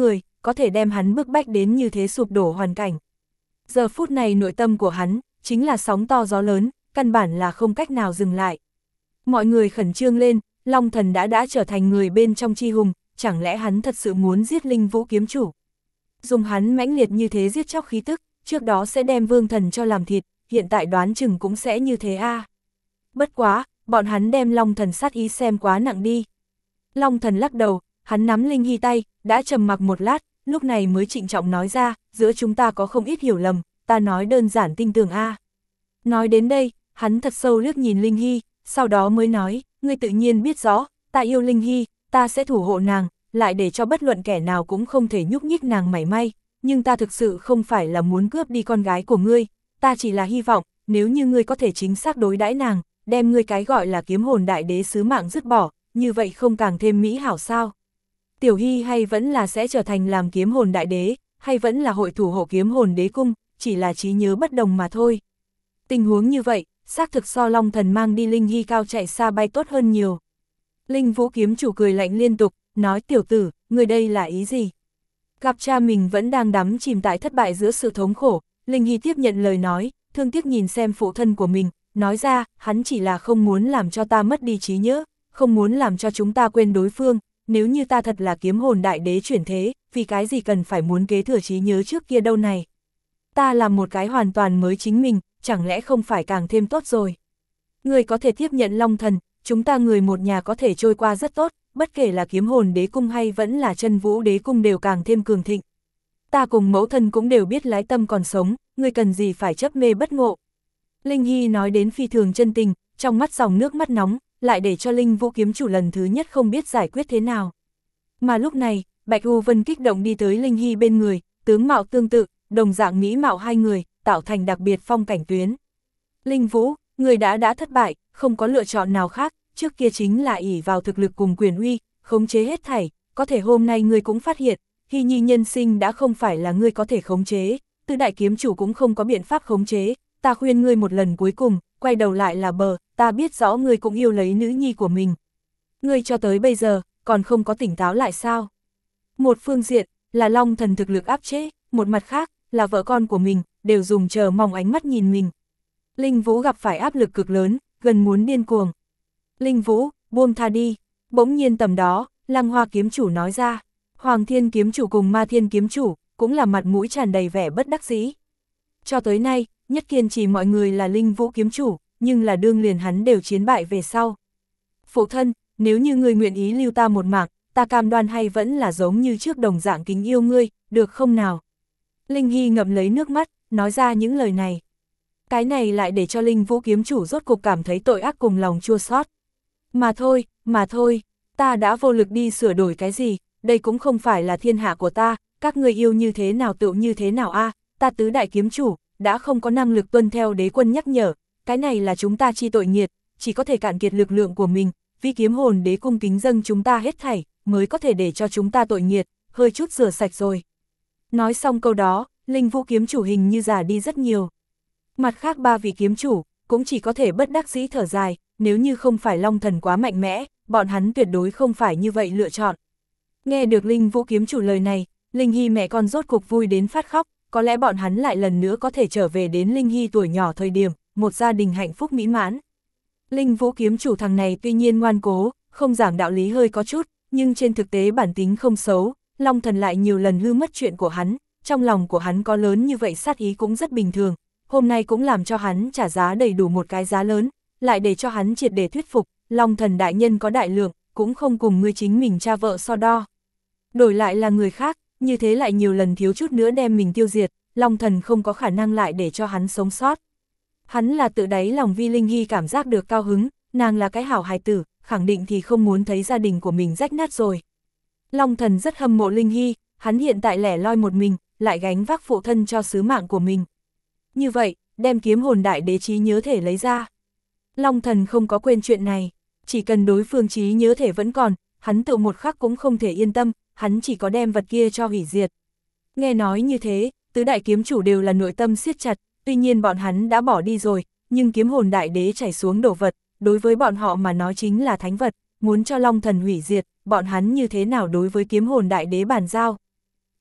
có thể đem hắn bức bách đến như thế sụp đổ hoàn cảnh. Giờ phút này nội tâm của hắn, chính là sóng to gió lớn, căn bản là không cách nào dừng lại. Mọi người khẩn trương lên, Long Thần đã đã trở thành người bên trong chi hùng, chẳng lẽ hắn thật sự muốn giết Linh Vũ kiếm chủ? Dùng hắn mãnh liệt như thế giết chóc khí tức, trước đó sẽ đem Vương Thần cho làm thịt, hiện tại đoán chừng cũng sẽ như thế a. À. Bất quá, bọn hắn đem Long Thần sát ý xem quá nặng đi. Long Thần lắc đầu, hắn nắm Linh Hy tay, đã trầm mặc một lát, lúc này mới trịnh trọng nói ra, giữa chúng ta có không ít hiểu lầm, ta nói đơn giản tinh tường a. À. Nói đến đây, hắn thật sâu liếc nhìn Linh Hy, sau đó mới nói, ngươi tự nhiên biết rõ, ta yêu Linh Hy, ta sẽ thủ hộ nàng, lại để cho bất luận kẻ nào cũng không thể nhúc nhích nàng mảy may, nhưng ta thực sự không phải là muốn cướp đi con gái của ngươi, ta chỉ là hy vọng, nếu như ngươi có thể chính xác đối đãi nàng, đem ngươi cái gọi là kiếm hồn đại đế sứ mạng dứt bỏ, như vậy không càng thêm mỹ hảo sao? Tiểu Hy hay vẫn là sẽ trở thành làm kiếm hồn đại đế, hay vẫn là hội thủ hộ kiếm hồn đế cung, chỉ là trí nhớ bất đồng mà thôi. Tình huống như vậy, xác thực so Long Thần mang đi Linh Hy cao chạy xa bay tốt hơn nhiều. Linh Vũ kiếm chủ cười lạnh liên tục, nói tiểu tử, người đây là ý gì? Gặp cha mình vẫn đang đắm chìm tại thất bại giữa sự thống khổ, Linh Hy tiếp nhận lời nói, thương tiếc nhìn xem phụ thân của mình, nói ra, hắn chỉ là không muốn làm cho ta mất đi trí nhớ, không muốn làm cho chúng ta quên đối phương, nếu như ta thật là kiếm hồn đại đế chuyển thế, vì cái gì cần phải muốn kế thừa trí nhớ trước kia đâu này? Ta là một cái hoàn toàn mới chính mình, chẳng lẽ không phải càng thêm tốt rồi? Người có thể tiếp nhận Long Thần, chúng ta người một nhà có thể trôi qua rất tốt, bất kể là kiếm hồn đế cung hay vẫn là chân vũ đế cung đều càng thêm cường thịnh. Ta cùng mẫu thân cũng đều biết lái tâm còn sống, người cần gì phải chấp mê bất ngộ. Linh Hy nói đến phi thường chân tình, trong mắt dòng nước mắt nóng, lại để cho Linh Vũ kiếm chủ lần thứ nhất không biết giải quyết thế nào. Mà lúc này, Bạch U Vân kích động đi tới Linh Hy bên người, tướng mạo tương tự, đồng dạng mỹ mạo hai người, tạo thành đặc biệt phong cảnh tuyến. Linh Vũ, người đã đã thất bại, không có lựa chọn nào khác, trước kia chính là ỷ vào thực lực cùng quyền uy, khống chế hết thảy, có thể hôm nay ngươi cũng phát hiện, Hy Nhi nhân sinh đã không phải là ngươi có thể khống chế, Tư đại kiếm chủ cũng không có biện pháp khống chế, ta khuyên ngươi một lần cuối cùng, quay đầu lại là bờ, ta biết rõ ngươi cũng yêu lấy nữ nhi của mình. Ngươi cho tới bây giờ, còn không có tỉnh táo lại sao? Một phương diện, là Long Thần thực lực áp chế, một mặt khác, là vợ con của mình, đều dùng chờ mong ánh mắt nhìn mình. Linh Vũ gặp phải áp lực cực lớn, gần muốn điên cuồng. Linh Vũ, buông tha đi. Bỗng nhiên tầm đó, Lăng Hoa kiếm chủ nói ra. Hoàng Thiên kiếm chủ cùng Ma Thiên kiếm chủ, cũng là mặt mũi tràn đầy vẻ bất đắc dĩ. Cho tới nay, nhất kiên trì mọi người là Linh Vũ kiếm chủ, nhưng là đương liền hắn đều chiến bại về sau. Phụ thân, nếu như người nguyện ý lưu ta một mạng, ta cam đoan hay vẫn là giống như trước đồng dạng kính yêu ngươi, được không nào? Linh Hy ngậm lấy nước mắt, nói ra những lời này. Cái này lại để cho Linh Vũ kiếm chủ rốt cục cảm thấy tội ác cùng lòng chua xót. Mà thôi, mà thôi, ta đã vô lực đi sửa đổi cái gì, đây cũng không phải là thiên hạ của ta, các người yêu như thế nào tựu như thế nào a, à, ta tứ đại kiếm chủ, đã không có năng lực tuân theo đế quân nhắc nhở, cái này là chúng ta chi tội nghiệt, chỉ có thể cạn kiệt lực lượng của mình, vì kiếm hồn đế cung kính dâng chúng ta hết thảy, mới có thể để cho chúng ta tội nghiệt, hơi chút rửa sạch rồi. Nói xong câu đó, Linh Vũ kiếm chủ hình như già đi rất nhiều. Mặt khác ba vị kiếm chủ, cũng chỉ có thể bất đắc dĩ thở dài, nếu như không phải Long Thần quá mạnh mẽ, bọn hắn tuyệt đối không phải như vậy lựa chọn. Nghe được Linh Vũ kiếm chủ lời này, Linh Hy mẹ con rốt cục vui đến phát khóc, có lẽ bọn hắn lại lần nữa có thể trở về đến Linh Hy tuổi nhỏ thời điểm, một gia đình hạnh phúc mỹ mãn. Linh Vũ kiếm chủ thằng này tuy nhiên ngoan cố, không giảng đạo lý hơi có chút, nhưng trên thực tế bản tính không xấu, Long Thần lại nhiều lần hư mất chuyện của hắn, trong lòng của hắn có lớn như vậy sát ý cũng rất bình thường, hôm nay cũng làm cho hắn trả giá đầy đủ một cái giá lớn, lại để cho hắn triệt để thuyết phục, Long Thần đại nhân có đại lượng, cũng không cùng ngươi chính mình cha vợ so đo. Đổi lại là người khác, như thế lại nhiều lần thiếu chút nữa đem mình tiêu diệt, Long Thần không có khả năng lại để cho hắn sống sót. Hắn là tự đáy lòng vì Linh Hy cảm giác được cao hứng, nàng là cái hảo hài tử, khẳng định thì không muốn thấy gia đình của mình rách nát rồi. Long Thần rất hâm mộ Linh Hy, hắn hiện tại lẻ loi một mình, lại gánh vác phụ thân cho sứ mạng của mình. Như vậy, đem kiếm hồn đại đế trí nhớ thể lấy ra. Long Thần không có quên chuyện này, chỉ cần đối phương trí nhớ thể vẫn còn, hắn tự một khắc cũng không thể yên tâm, hắn chỉ có đem vật kia cho hủy diệt. Nghe nói như thế, tứ đại kiếm chủ đều là nội tâm siết chặt, tuy nhiên bọn hắn đã bỏ đi rồi, nhưng kiếm hồn đại đế chảy xuống đổ vật, đối với bọn họ mà nói chính là thánh vật, muốn cho Long Thần hủy diệt, bọn hắn như thế nào đối với kiếm hồn đại đế bàn giao.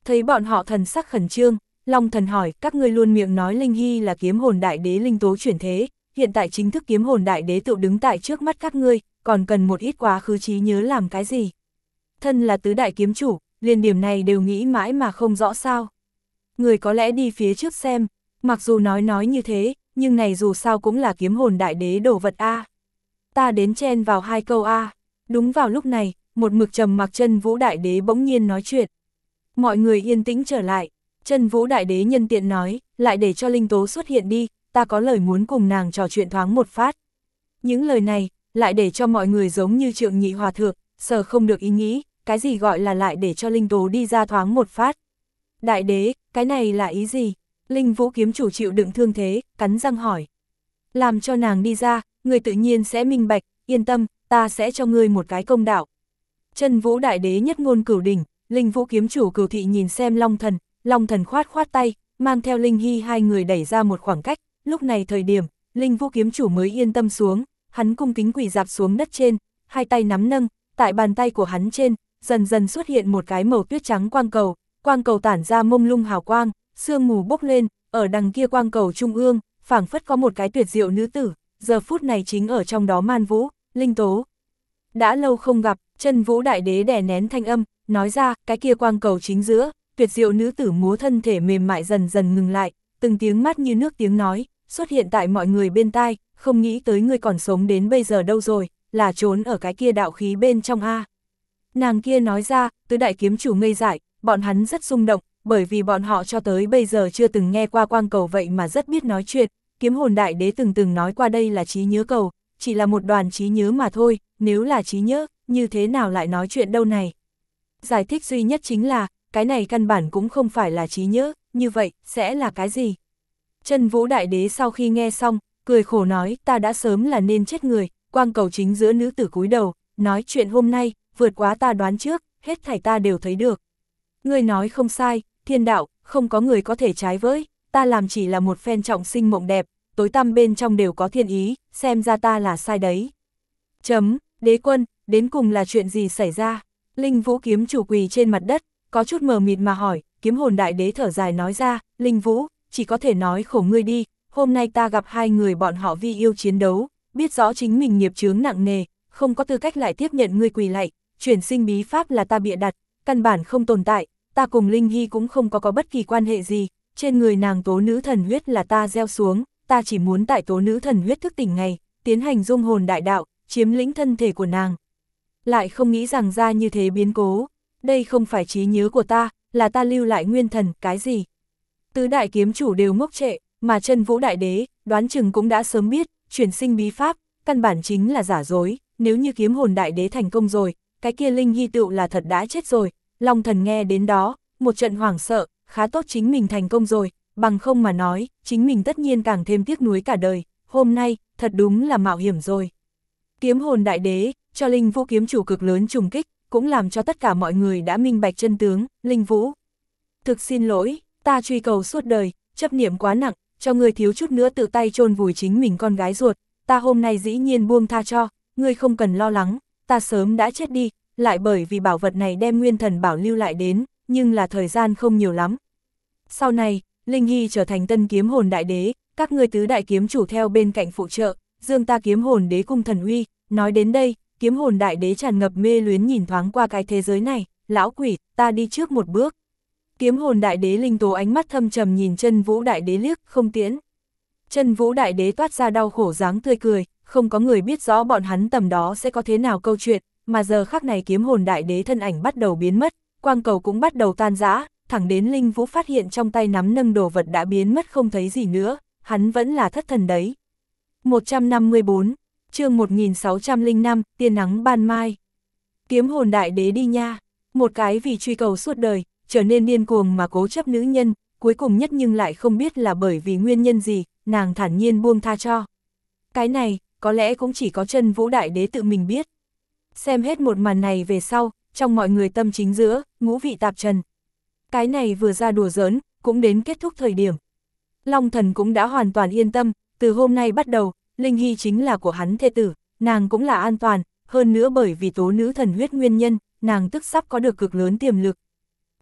Thấy bọn họ thần sắc khẩn trương, Long Thần hỏi, các ngươi luôn miệng nói Linh Hy là kiếm hồn đại đế linh tố chuyển thế, hiện tại chính thức kiếm hồn đại đế tự đứng tại trước mắt các ngươi, còn cần một ít quá khứ trí nhớ làm cái gì? Thân là tứ đại kiếm chủ, liền điểm này đều nghĩ mãi mà không rõ sao. Người có lẽ đi phía trước xem, mặc dù nói nói như thế, nhưng này dù sao cũng là kiếm hồn đại đế đồ vật A. Ta đến chen vào hai câu A. Đúng vào lúc này, một mực trầm mặc Chân Vũ đại đế bỗng nhiên nói chuyện. Mọi người yên tĩnh trở lại, Chân Vũ đại đế nhân tiện nói, lại để cho linh tố xuất hiện đi, ta có lời muốn cùng nàng trò chuyện thoáng một phát. Những lời này, lại để cho mọi người giống như Trượng Nhị Hòa thượng, sờ không được ý nghĩ, cái gì gọi là lại để cho linh tố đi ra thoáng một phát. Đại đế, cái này là ý gì? Linh Vũ kiếm chủ chịu đựng thương thế, cắn răng hỏi. Làm cho nàng đi ra, người tự nhiên sẽ minh bạch, yên tâm, ta sẽ cho ngươi một cái công đạo. Chân Vũ đại đế nhất ngôn cửu đỉnh, Linh Vũ kiếm chủ cửu thị nhìn xem Long Thần, Long Thần khoát khoát tay, mang theo Linh Hy hai người đẩy ra một khoảng cách, lúc này thời điểm, Linh Vũ kiếm chủ mới yên tâm xuống, hắn cung kính quỳ dạp xuống đất trên, hai tay nắm nâng, tại bàn tay của hắn trên, dần dần xuất hiện một cái màu tuyết trắng quang cầu, quang cầu tản ra mông lung hào quang, sương mù bốc lên, ở đằng kia quang cầu trung ương, phảng phất có một cái tuyệt diệu nữ tử, giờ phút này chính ở trong đó man vũ, linh tố. Đã lâu không gặp, Chân Vũ đại đế đè nén thanh âm, nói ra, cái kia quang cầu chính giữa, tuyệt diệu nữ tử múa thân thể mềm mại dần dần ngừng lại, từng tiếng mắt như nước tiếng nói, xuất hiện tại mọi người bên tai, không nghĩ tới ngươi còn sống đến bây giờ đâu rồi, là trốn ở cái kia đạo khí bên trong A. Nàng kia nói ra, tứ đại kiếm chủ ngây dại, bọn hắn rất rung động, bởi vì bọn họ cho tới bây giờ chưa từng nghe qua quang cầu vậy mà rất biết nói chuyện, kiếm hồn đại đế từng từng nói qua đây là trí nhớ cầu, chỉ là một đoàn trí nhớ mà thôi, nếu là trí nhớ, như thế nào lại nói chuyện đâu này. Giải thích duy nhất chính là, cái này căn bản cũng không phải là trí nhớ, như vậy, sẽ là cái gì? Chân Vũ đại đế sau khi nghe xong, cười khổ nói, ta đã sớm là nên chết người, quang cầu chính giữa nữ tử cúi đầu, nói chuyện hôm nay, vượt quá ta đoán trước, hết thảy ta đều thấy được. Ngươi nói không sai, thiên đạo, không có người có thể trái với, ta làm chỉ là một phen trọng sinh mộng đẹp, tối tăm bên trong đều có thiên ý, xem ra ta là sai đấy. Chấm, đế quân, đến cùng là chuyện gì xảy ra? Linh Vũ kiếm chủ quỳ trên mặt đất, có chút mờ mịt mà hỏi, kiếm hồn đại đế thở dài nói ra, Linh Vũ, chỉ có thể nói khổ ngươi đi, hôm nay ta gặp hai người bọn họ vi yêu chiến đấu, biết rõ chính mình nghiệp chướng nặng nề, không có tư cách lại tiếp nhận ngươi quỳ lạy, chuyển sinh bí pháp là ta bịa đặt, căn bản không tồn tại, ta cùng Linh Hy cũng không có có bất kỳ quan hệ gì, trên người nàng tố nữ thần huyết là ta gieo xuống, ta chỉ muốn tại tố nữ thần huyết thức tỉnh ngày, tiến hành dung hồn đại đạo, chiếm lĩnh thân thể của nàng. Lại không nghĩ rằng ra như thế biến cố, đây không phải trí nhớ của ta, là ta lưu lại nguyên thần, cái gì? Tứ đại kiếm chủ đều ngốc trệ, mà Chân Vũ đại đế, đoán chừng cũng đã sớm biết, chuyển sinh bí pháp, căn bản chính là giả dối, nếu như kiếm hồn đại đế thành công rồi, cái kia Linh Hy tựu là thật đã chết rồi. Long Thần nghe đến đó, một trận hoảng sợ, khá tốt chính mình thành công rồi, bằng không mà nói, chính mình tất nhiên càng thêm tiếc nuối cả đời, hôm nay, thật đúng là mạo hiểm rồi. Kiếm hồn đại đế, cho Linh Vũ kiếm chủ cực lớn trùng kích, cũng làm cho tất cả mọi người đã minh bạch chân tướng, Linh Vũ. Thực xin lỗi, ta truy cầu suốt đời, chấp niệm quá nặng, cho người thiếu chút nữa tự tay chôn vùi chính mình con gái ruột, ta hôm nay dĩ nhiên buông tha cho, ngươi không cần lo lắng, ta sớm đã chết đi, lại bởi vì bảo vật này đem nguyên thần bảo lưu lại đến, nhưng là thời gian không nhiều lắm. Sau này, Linh Hy trở thành tân kiếm hồn đại đế, các ngươi tứ đại kiếm chủ theo bên cạnh phụ trợ, dương ta kiếm hồn đế cung thần uy, nói đến đây, kiếm hồn đại đế tràn ngập mê luyến nhìn thoáng qua cái thế giới này, lão quỷ, ta đi trước một bước. Kiếm hồn đại đế Linh Tố ánh mắt thâm trầm nhìn Chân Vũ đại đế liếc, không tiễn. Chân Vũ đại đế toát ra đau khổ dáng tươi cười, không có người biết rõ bọn hắn tầm đó sẽ có thế nào câu chuyện, mà giờ khắc này kiếm hồn đại đế thân ảnh bắt đầu biến mất, quang cầu cũng bắt đầu tan rã, thẳng đến Linh Vũ phát hiện trong tay nắm nâng đồ vật đã biến mất không thấy gì nữa, hắn vẫn là thất thần đấy. một trăm năm mươi tư, chương một nghìn sáu trăm lẻ năm, tiên nắng ban mai. Kiếm hồn đại đế đi nha, một cái vì truy cầu suốt đời, trở nên điên cuồng mà cố chấp nữ nhân, cuối cùng nhất nhưng lại không biết là bởi vì nguyên nhân gì, nàng thản nhiên buông tha cho. Cái này, có lẽ cũng chỉ có Chân Vũ đại đế tự mình biết. Xem hết một màn này về sau, trong mọi người tâm chính giữa, ngũ vị tạp trần. Cái này vừa ra đùa giỡn, cũng đến kết thúc thời điểm. Long Thần cũng đã hoàn toàn yên tâm, từ hôm nay bắt đầu, Linh Hy chính là của hắn thê tử, nàng cũng là an toàn, hơn nữa bởi vì tố nữ thần huyết nguyên nhân, nàng tức sắp có được cực lớn tiềm lực.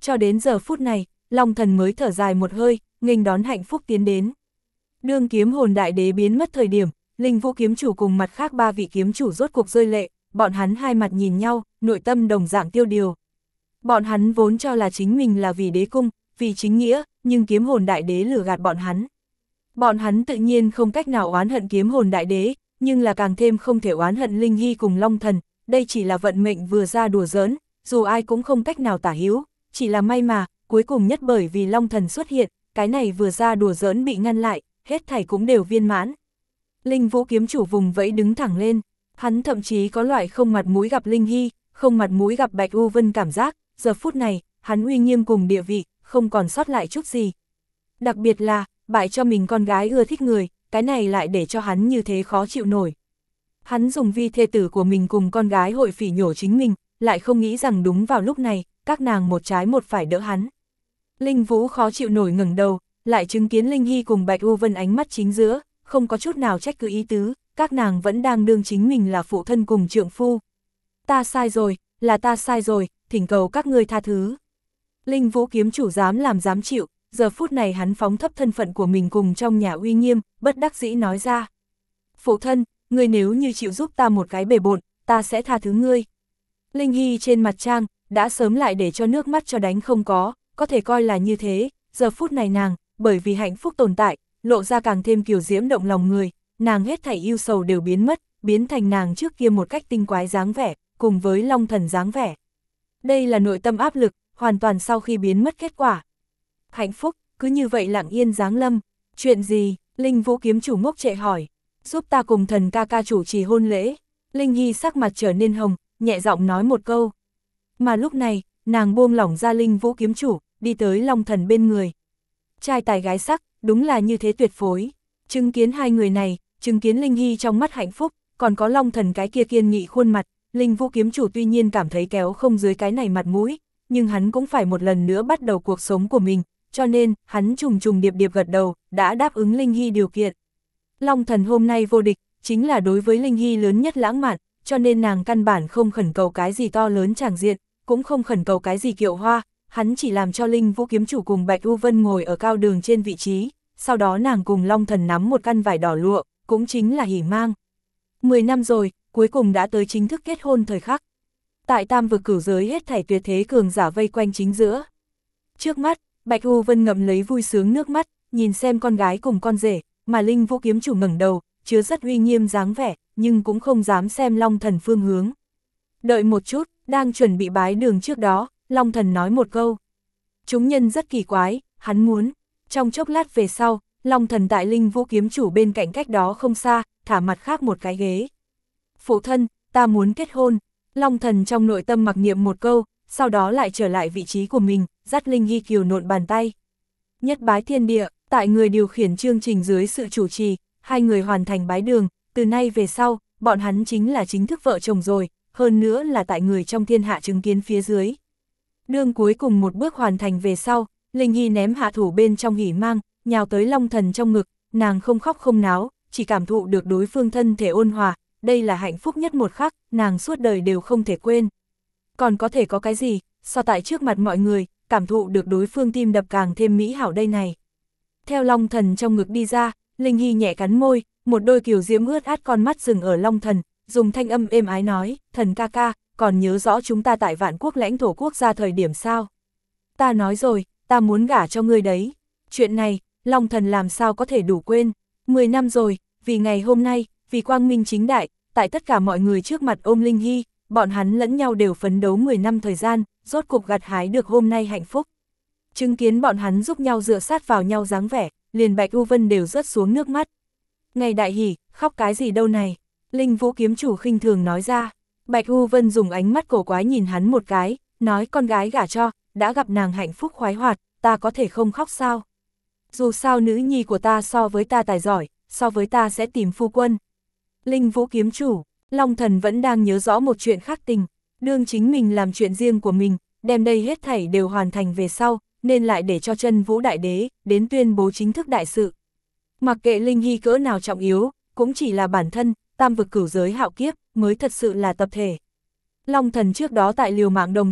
Cho đến giờ phút này, Long Thần mới thở dài một hơi, nghênh đón hạnh phúc tiến đến. Đương kiếm hồn đại đế biến mất thời điểm, Linh Vũ kiếm chủ cùng mặt khác ba vị kiếm chủ rốt cuộc rơi lệ, bọn hắn hai mặt nhìn nhau, nội tâm đồng dạng tiêu điều. Bọn hắn vốn cho là chính mình là vì đế cung, vì chính nghĩa, nhưng kiếm hồn đại đế lừa gạt bọn hắn. Bọn hắn tự nhiên không cách nào oán hận kiếm hồn đại đế, nhưng là càng thêm không thể oán hận Linh Hy cùng Long Thần, đây chỉ là vận mệnh vừa ra đùa giỡn, dù ai cũng không cách nào tả hữu, chỉ là may mà, cuối cùng nhất bởi vì Long Thần xuất hiện, cái này vừa ra đùa giỡn bị ngăn lại, hết thảy cũng đều viên mãn. Linh Vũ kiếm chủ vùng vẫy đứng thẳng lên, hắn thậm chí có loại không mặt mũi gặp Linh Hy, không mặt mũi gặp Bạch U Vân cảm giác, giờ phút này, hắn uy nghiêm cùng địa vị, không còn sót lại chút gì. Đặc biệt là, bại cho mình con gái ưa thích người, cái này lại để cho hắn như thế khó chịu nổi. Hắn dùng vi thê tử của mình cùng con gái hội phỉ nhổ chính mình, lại không nghĩ rằng đúng vào lúc này, các nàng một trái một phải đỡ hắn. Linh Vũ khó chịu nổi ngẩng đầu, lại chứng kiến Linh Hy cùng Bạch U Vân ánh mắt chính giữa, không có chút nào trách cứ ý tứ, các nàng vẫn đang đương chính mình là phụ thân cùng trượng phu. Ta sai rồi, là ta sai rồi, thỉnh cầu các ngươi tha thứ. Linh Vũ kiếm chủ dám làm dám chịu, giờ phút này hắn phóng thấp thân phận của mình cùng trong nhà uy nghiêm, bất đắc dĩ nói ra. Phụ thân, ngươi nếu như chịu giúp ta một cái bề bộn, ta sẽ tha thứ ngươi. Linh Hy trên mặt trang, đã sớm lại để cho nước mắt cho đánh không có, có thể coi là như thế, giờ phút này nàng, bởi vì hạnh phúc tồn tại, lộ ra càng thêm kiều diễm động lòng người, nàng hết thảy yêu sầu đều biến mất, biến thành nàng trước kia một cách tinh quái dáng vẻ, cùng với Long Thần dáng vẻ. Đây là nội tâm áp lực, hoàn toàn sau khi biến mất kết quả. Hạnh phúc, cứ như vậy lặng yên giáng lâm, chuyện gì, Linh Vũ kiếm chủ ngốc trệ hỏi, giúp ta cùng thần ca ca chủ trì hôn lễ. Linh Hy sắc mặt trở nên hồng, nhẹ giọng nói một câu. Mà lúc này, nàng buông lỏng ra Linh Vũ kiếm chủ, đi tới Long Thần bên người. Trai tài gái sắc, đúng là như thế tuyệt phối. Chứng kiến hai người này, chứng kiến Linh Hy trong mắt hạnh phúc, còn có Long Thần cái kia kiên nghị khuôn mặt, Linh Vũ kiếm chủ tuy nhiên cảm thấy kéo không dưới cái này mặt mũi, nhưng hắn cũng phải một lần nữa bắt đầu cuộc sống của mình, cho nên, hắn trùng trùng điệp điệp gật đầu, đã đáp ứng Linh Hy điều kiện. Long Thần hôm nay vô địch, chính là đối với Linh Hy lớn nhất lãng mạn, cho nên nàng căn bản không khẩn cầu cái gì to lớn tràng diện, cũng không khẩn cầu cái gì kiệu hoa, hắn chỉ làm cho Linh Vũ kiếm chủ cùng Bạch U Vân ngồi ở cao đường trên vị trí, sau đó nàng cùng Long Thần nắm một căn vải đỏ lụa, cũng chính là hỉ mang. Mười năm rồi, cuối cùng đã tới chính thức kết hôn thời khắc. Tại tam vực cửu giới hết thảy tuyệt thế cường giả vây quanh chính giữa. Trước mắt, Bạch U Vân ngậm lấy vui sướng nước mắt, nhìn xem con gái cùng con rể, mà Linh Vũ kiếm chủ ngẩng đầu, chứa rất uy nghiêm dáng vẻ, nhưng cũng không dám xem Long Thần phương hướng. Đợi một chút, đang chuẩn bị bái đường trước đó, Long Thần nói một câu. Chúng nhân rất kỳ quái, hắn muốn. Trong chốc lát về sau, Long Thần tại Linh Vũ kiếm chủ bên cạnh cách đó không xa, thả mặt khác một cái ghế. Phụ thân, ta muốn kết hôn. Long Thần trong nội tâm mặc niệm một câu, sau đó lại trở lại vị trí của mình, dắt Linh Hy kiều nộn bàn tay. Nhất bái thiên địa, tại người điều khiển chương trình dưới sự chủ trì, hai người hoàn thành bái đường, từ nay về sau, bọn hắn chính là chính thức vợ chồng rồi, hơn nữa là tại người trong thiên hạ chứng kiến phía dưới. Đường cuối cùng một bước hoàn thành về sau, Linh Hy ném hạ thủ bên trong hỉ mang, nhào tới Long Thần trong ngực, nàng không khóc không náo, chỉ cảm thụ được đối phương thân thể ôn hòa, đây là hạnh phúc nhất một khắc, nàng suốt đời đều không thể quên. Còn có thể có cái gì, so tại trước mặt mọi người, cảm thụ được đối phương tim đập càng thêm mỹ hảo đây này. Theo Long Thần trong ngực đi ra, Linh Hy nhẹ cắn môi, một đôi kiều diễm ướt át con mắt dừng ở Long Thần, dùng thanh âm êm ái nói, thần ca ca, còn nhớ rõ chúng ta tại Vạn Quốc lãnh thổ quốc gia thời điểm sao? Ta nói rồi, ta muốn gả cho ngươi đấy. Chuyện này, Long Thần làm sao có thể đủ quên. Mười năm rồi, vì ngày hôm nay, vì quang minh chính đại, tại tất cả mọi người trước mặt ôm Linh Hy, bọn hắn lẫn nhau đều phấn đấu mười năm thời gian, rốt cục gặt hái được hôm nay hạnh phúc. Chứng kiến bọn hắn giúp nhau dựa sát vào nhau dáng vẻ, liền Bạch U Vân đều rớt xuống nước mắt. Ngày đại hỉ, khóc cái gì đâu này? Linh Vũ kiếm chủ khinh thường nói ra. Bạch U Vân dùng ánh mắt cổ quái nhìn hắn một cái, nói con gái gả cho, đã gặp nàng hạnh phúc khoái hoạt, ta có thể không khóc sao? Dù sao nữ nhi của ta so với ta tài giỏi, so với ta sẽ tìm phu quân. Linh Vũ kiếm chủ, Long Thần vẫn đang nhớ rõ một chuyện khác tình, đương chính mình làm chuyện riêng của mình, đem đây hết thảy đều hoàn thành về sau, nên lại để cho Chân Vũ Đại Đế đến tuyên bố chính thức đại sự. Mặc kệ Linh Hy cỡ nào trọng yếu, cũng chỉ là bản thân, tam vực cửu giới hạo kiếp, mới thật sự là tập thể. Long Thần trước đó tại liều mạng đồng thời,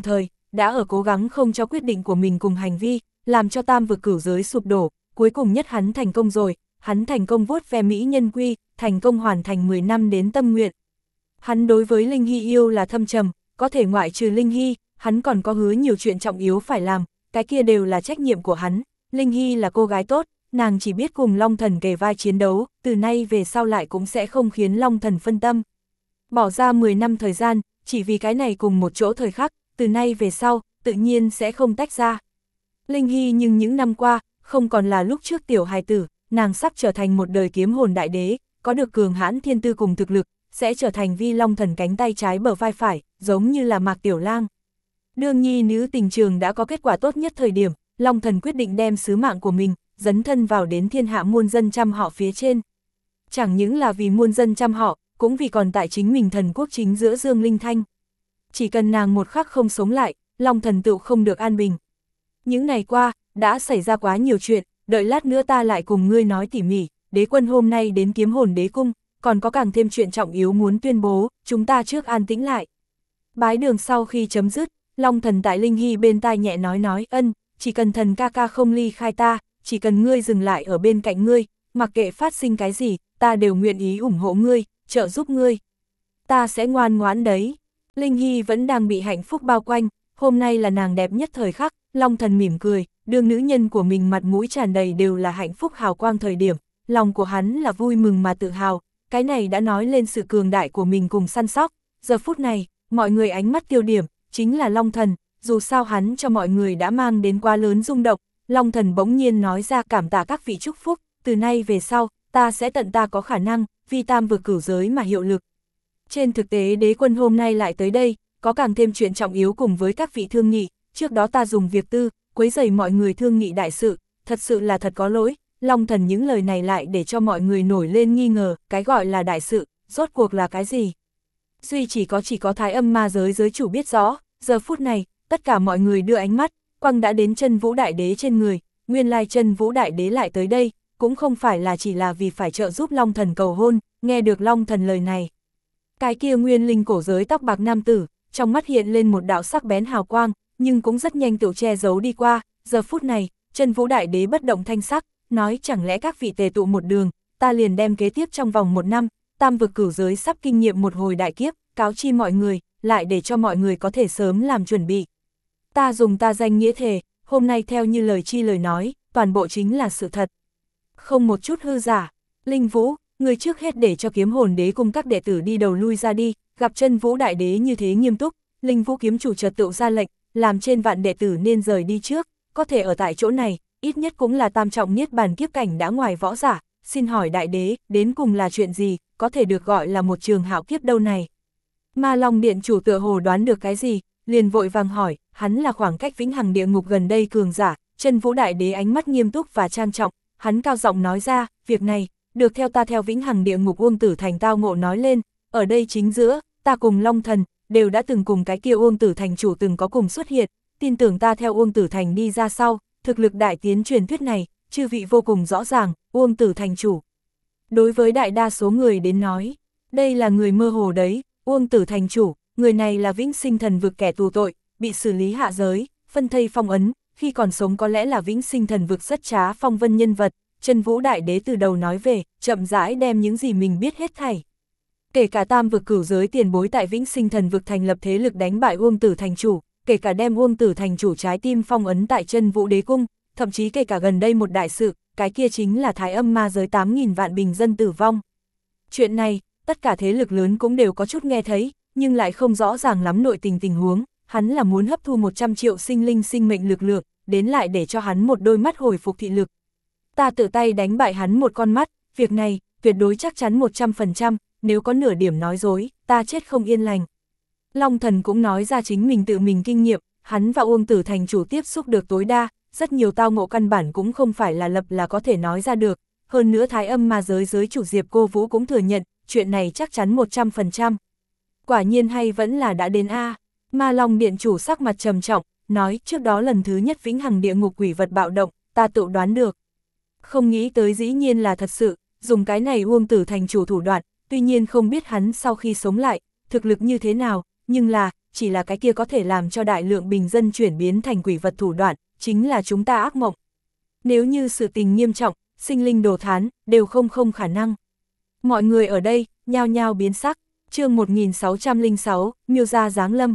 đã ở cố gắng không cho quyết định của mình cùng hành vi, làm cho tam vực cửu giới sụp đổ, cuối cùng nhất hắn thành công rồi, hắn thành công vuốt ve mỹ nhân quy, thành công hoàn thành mười năm đến tâm nguyện. Hắn đối với Linh Hy yêu là thâm trầm, có thể ngoại trừ Linh Hy, hắn còn có hứa nhiều chuyện trọng yếu phải làm, cái kia đều là trách nhiệm của hắn. Linh Hy là cô gái tốt, nàng chỉ biết cùng Long Thần kề vai chiến đấu, từ nay về sau lại cũng sẽ không khiến Long Thần phân tâm. Bỏ ra mười năm thời gian, chỉ vì cái này cùng một chỗ thời khắc, từ nay về sau, tự nhiên sẽ không tách ra. Linh Hy nhưng những năm qua, không còn là lúc trước tiểu hài tử, nàng sắp trở thành một đời kiếm hồn đại đế, có được cường hãn thiên tư cùng thực lực, sẽ trở thành vi Long Thần cánh tay trái bờ vai phải, giống như là Mạc Tiểu Lang. Đương nhi nữ tình trường đã có kết quả tốt nhất thời điểm, Long Thần quyết định đem sứ mạng của mình, dấn thân vào đến thiên hạ muôn dân trăm họ phía trên. Chẳng những là vì muôn dân trăm họ, cũng vì còn tại chính mình thần quốc chính giữa Dương Linh Thanh. Chỉ cần nàng một khắc không sống lại, Long Thần tựu không được an bình. Những ngày qua, đã xảy ra quá nhiều chuyện, đợi lát nữa ta lại cùng ngươi nói tỉ mỉ, đế quân hôm nay đến kiếm hồn đế cung, còn có càng thêm chuyện trọng yếu muốn tuyên bố, chúng ta trước an tĩnh lại. Bái đường sau khi chấm dứt, Long Thần tại Linh Hy bên tai nhẹ nói nói ân, chỉ cần thần ca ca không ly khai ta, chỉ cần ngươi dừng lại ở bên cạnh ngươi, mặc kệ phát sinh cái gì, ta đều nguyện ý ủng hộ ngươi, trợ giúp ngươi. Ta sẽ ngoan ngoãn đấy. Linh Hy vẫn đang bị hạnh phúc bao quanh, hôm nay là nàng đẹp nhất thời khắc, Long Thần mỉm cười, đương nữ nhân của mình mặt mũi tràn đầy đều là hạnh phúc hào quang thời điểm, lòng của hắn là vui mừng mà tự hào, cái này đã nói lên sự cường đại của mình cùng săn sóc. Giờ phút này, mọi người ánh mắt tiêu điểm, chính là Long Thần, dù sao hắn cho mọi người đã mang đến quá lớn rung động, Long Thần bỗng nhiên nói ra cảm tạ các vị chúc phúc, từ nay về sau, ta sẽ tận ta có khả năng, vì tam vực cửu giới mà hiệu lực. Trên thực tế đế quân hôm nay lại tới đây, có càng thêm chuyện trọng yếu cùng với các vị thương nghị, trước đó ta dùng việc tư, quấy rầy mọi người thương nghị đại sự, thật sự là thật có lỗi. Long Thần những lời này lại để cho mọi người nổi lên nghi ngờ, cái gọi là đại sự, rốt cuộc là cái gì? Duy chỉ có chỉ có Thái Âm Ma giới giới chủ biết rõ, giờ phút này, tất cả mọi người đưa ánh mắt, quăng đã đến Chân Vũ Đại Đế trên người, nguyên lai Chân Vũ Đại Đế lại tới đây, cũng không phải là chỉ là vì phải trợ giúp Long Thần cầu hôn, nghe được Long Thần lời này. Cái kia nguyên linh cổ giới tóc bạc nam tử, trong mắt hiện lên một đạo sắc bén hào quang, nhưng cũng rất nhanh tự che giấu đi qua, giờ phút này, Chân Vũ Đại Đế bất động thanh sắc, nói chẳng lẽ các vị tề tụ một đường, ta liền đem kế tiếp trong vòng một năm, tam vực cửu giới sắp kinh nghiệm một hồi đại kiếp, cáo chi mọi người, lại để cho mọi người có thể sớm làm chuẩn bị. Ta dùng ta danh nghĩa thề, hôm nay theo như lời chi lời nói, toàn bộ chính là sự thật. Không một chút hư giả. Linh Vũ, người trước hết để cho kiếm hồn đế cùng các đệ tử đi đầu lui ra đi, gặp Chân Vũ Đại Đế như thế nghiêm túc, Linh Vũ kiếm chủ chợt tự ra lệnh, làm trên vạn đệ tử nên rời đi trước, có thể ở tại chỗ này, ít nhất cũng là tam trọng niết bàn kiếp cảnh đã ngoài võ giả, xin hỏi Đại Đế, đến cùng là chuyện gì, có thể được gọi là một trường hạo kiếp đâu này. Ma Long Điện chủ tựa hồ đoán được cái gì, liền vội vàng hỏi, hắn là khoảng cách vĩnh hằng địa ngục gần đây cường giả. Chân Vũ Đại Đế ánh mắt nghiêm túc và trang trọng, hắn cao giọng nói ra, việc này, được theo ta theo vĩnh hằng địa ngục Uông Tử Thành tao ngộ nói lên, ở đây chính giữa, ta cùng Long Thần, đều đã từng cùng cái kia Uông Tử Thành chủ từng có cùng xuất hiện, tin tưởng ta theo Uông Tử Thành đi ra sau, thực lực đại tiến truyền thuyết này, chư vị vô cùng rõ ràng, Uông Tử Thành chủ. Đối với đại đa số người đến nói, đây là người mơ hồ đấy, Uông Tử Thành chủ, người này là vĩnh sinh thần vực kẻ tù tội, bị xử lý hạ giới, phân thây phong ấn, khi còn sống có lẽ là vĩnh sinh thần vực rất trá phong vân nhân vật. Chân Vũ Đại Đế từ đầu nói về, chậm rãi đem những gì mình biết hết thảy. Kể cả tam vực cửu giới tiền bối tại vĩnh sinh thần vực thành lập thế lực đánh bại Uông Tử Thành chủ, kể cả đem Uông Tử Thành chủ trái tim phong ấn tại Chân Vũ Đế cung, thậm chí kể cả gần đây một đại sự, cái kia chính là Thái Âm Ma giới tám nghìn vạn bình dân tử vong. Chuyện này, tất cả thế lực lớn cũng đều có chút nghe thấy, nhưng lại không rõ ràng lắm nội tình tình huống, hắn là muốn hấp thu một trăm triệu sinh linh sinh mệnh lực lượng, đến lại để cho hắn một đôi mắt hồi phục thị lực. Ta tự tay đánh bại hắn một con mắt, việc này, tuyệt đối chắc chắn một trăm phần trăm, nếu có nửa điểm nói dối, ta chết không yên lành. Long Thần cũng nói ra chính mình tự mình kinh nghiệm, hắn và Uông Tử Thành chủ tiếp xúc được tối đa, rất nhiều tao ngộ căn bản cũng không phải là lập là có thể nói ra được. Hơn nữa Thái Âm Ma giới giới chủ Diệp Cô Vũ cũng thừa nhận, chuyện này chắc chắn một trăm phần trăm. Quả nhiên hay vẫn là đã đến A. Ma Long Điện chủ sắc mặt trầm trọng, nói trước đó lần thứ nhất vĩnh hằng địa ngục quỷ vật bạo động, ta tự đoán được. Không nghĩ tới dĩ nhiên là thật sự, dùng cái này Uông Tử Thành chủ thủ đoạn, tuy nhiên không biết hắn sau khi sống lại, thực lực như thế nào, nhưng là, chỉ là cái kia có thể làm cho đại lượng bình dân chuyển biến thành quỷ vật thủ đoạn, chính là chúng ta ác mộng. Nếu như sự tình nghiêm trọng, sinh linh đồ thán, đều không không khả năng. Mọi người ở đây, nhao nhao biến sắc, chương một nghìn sáu trăm lẻ sáu, miêu gia giáng lâm.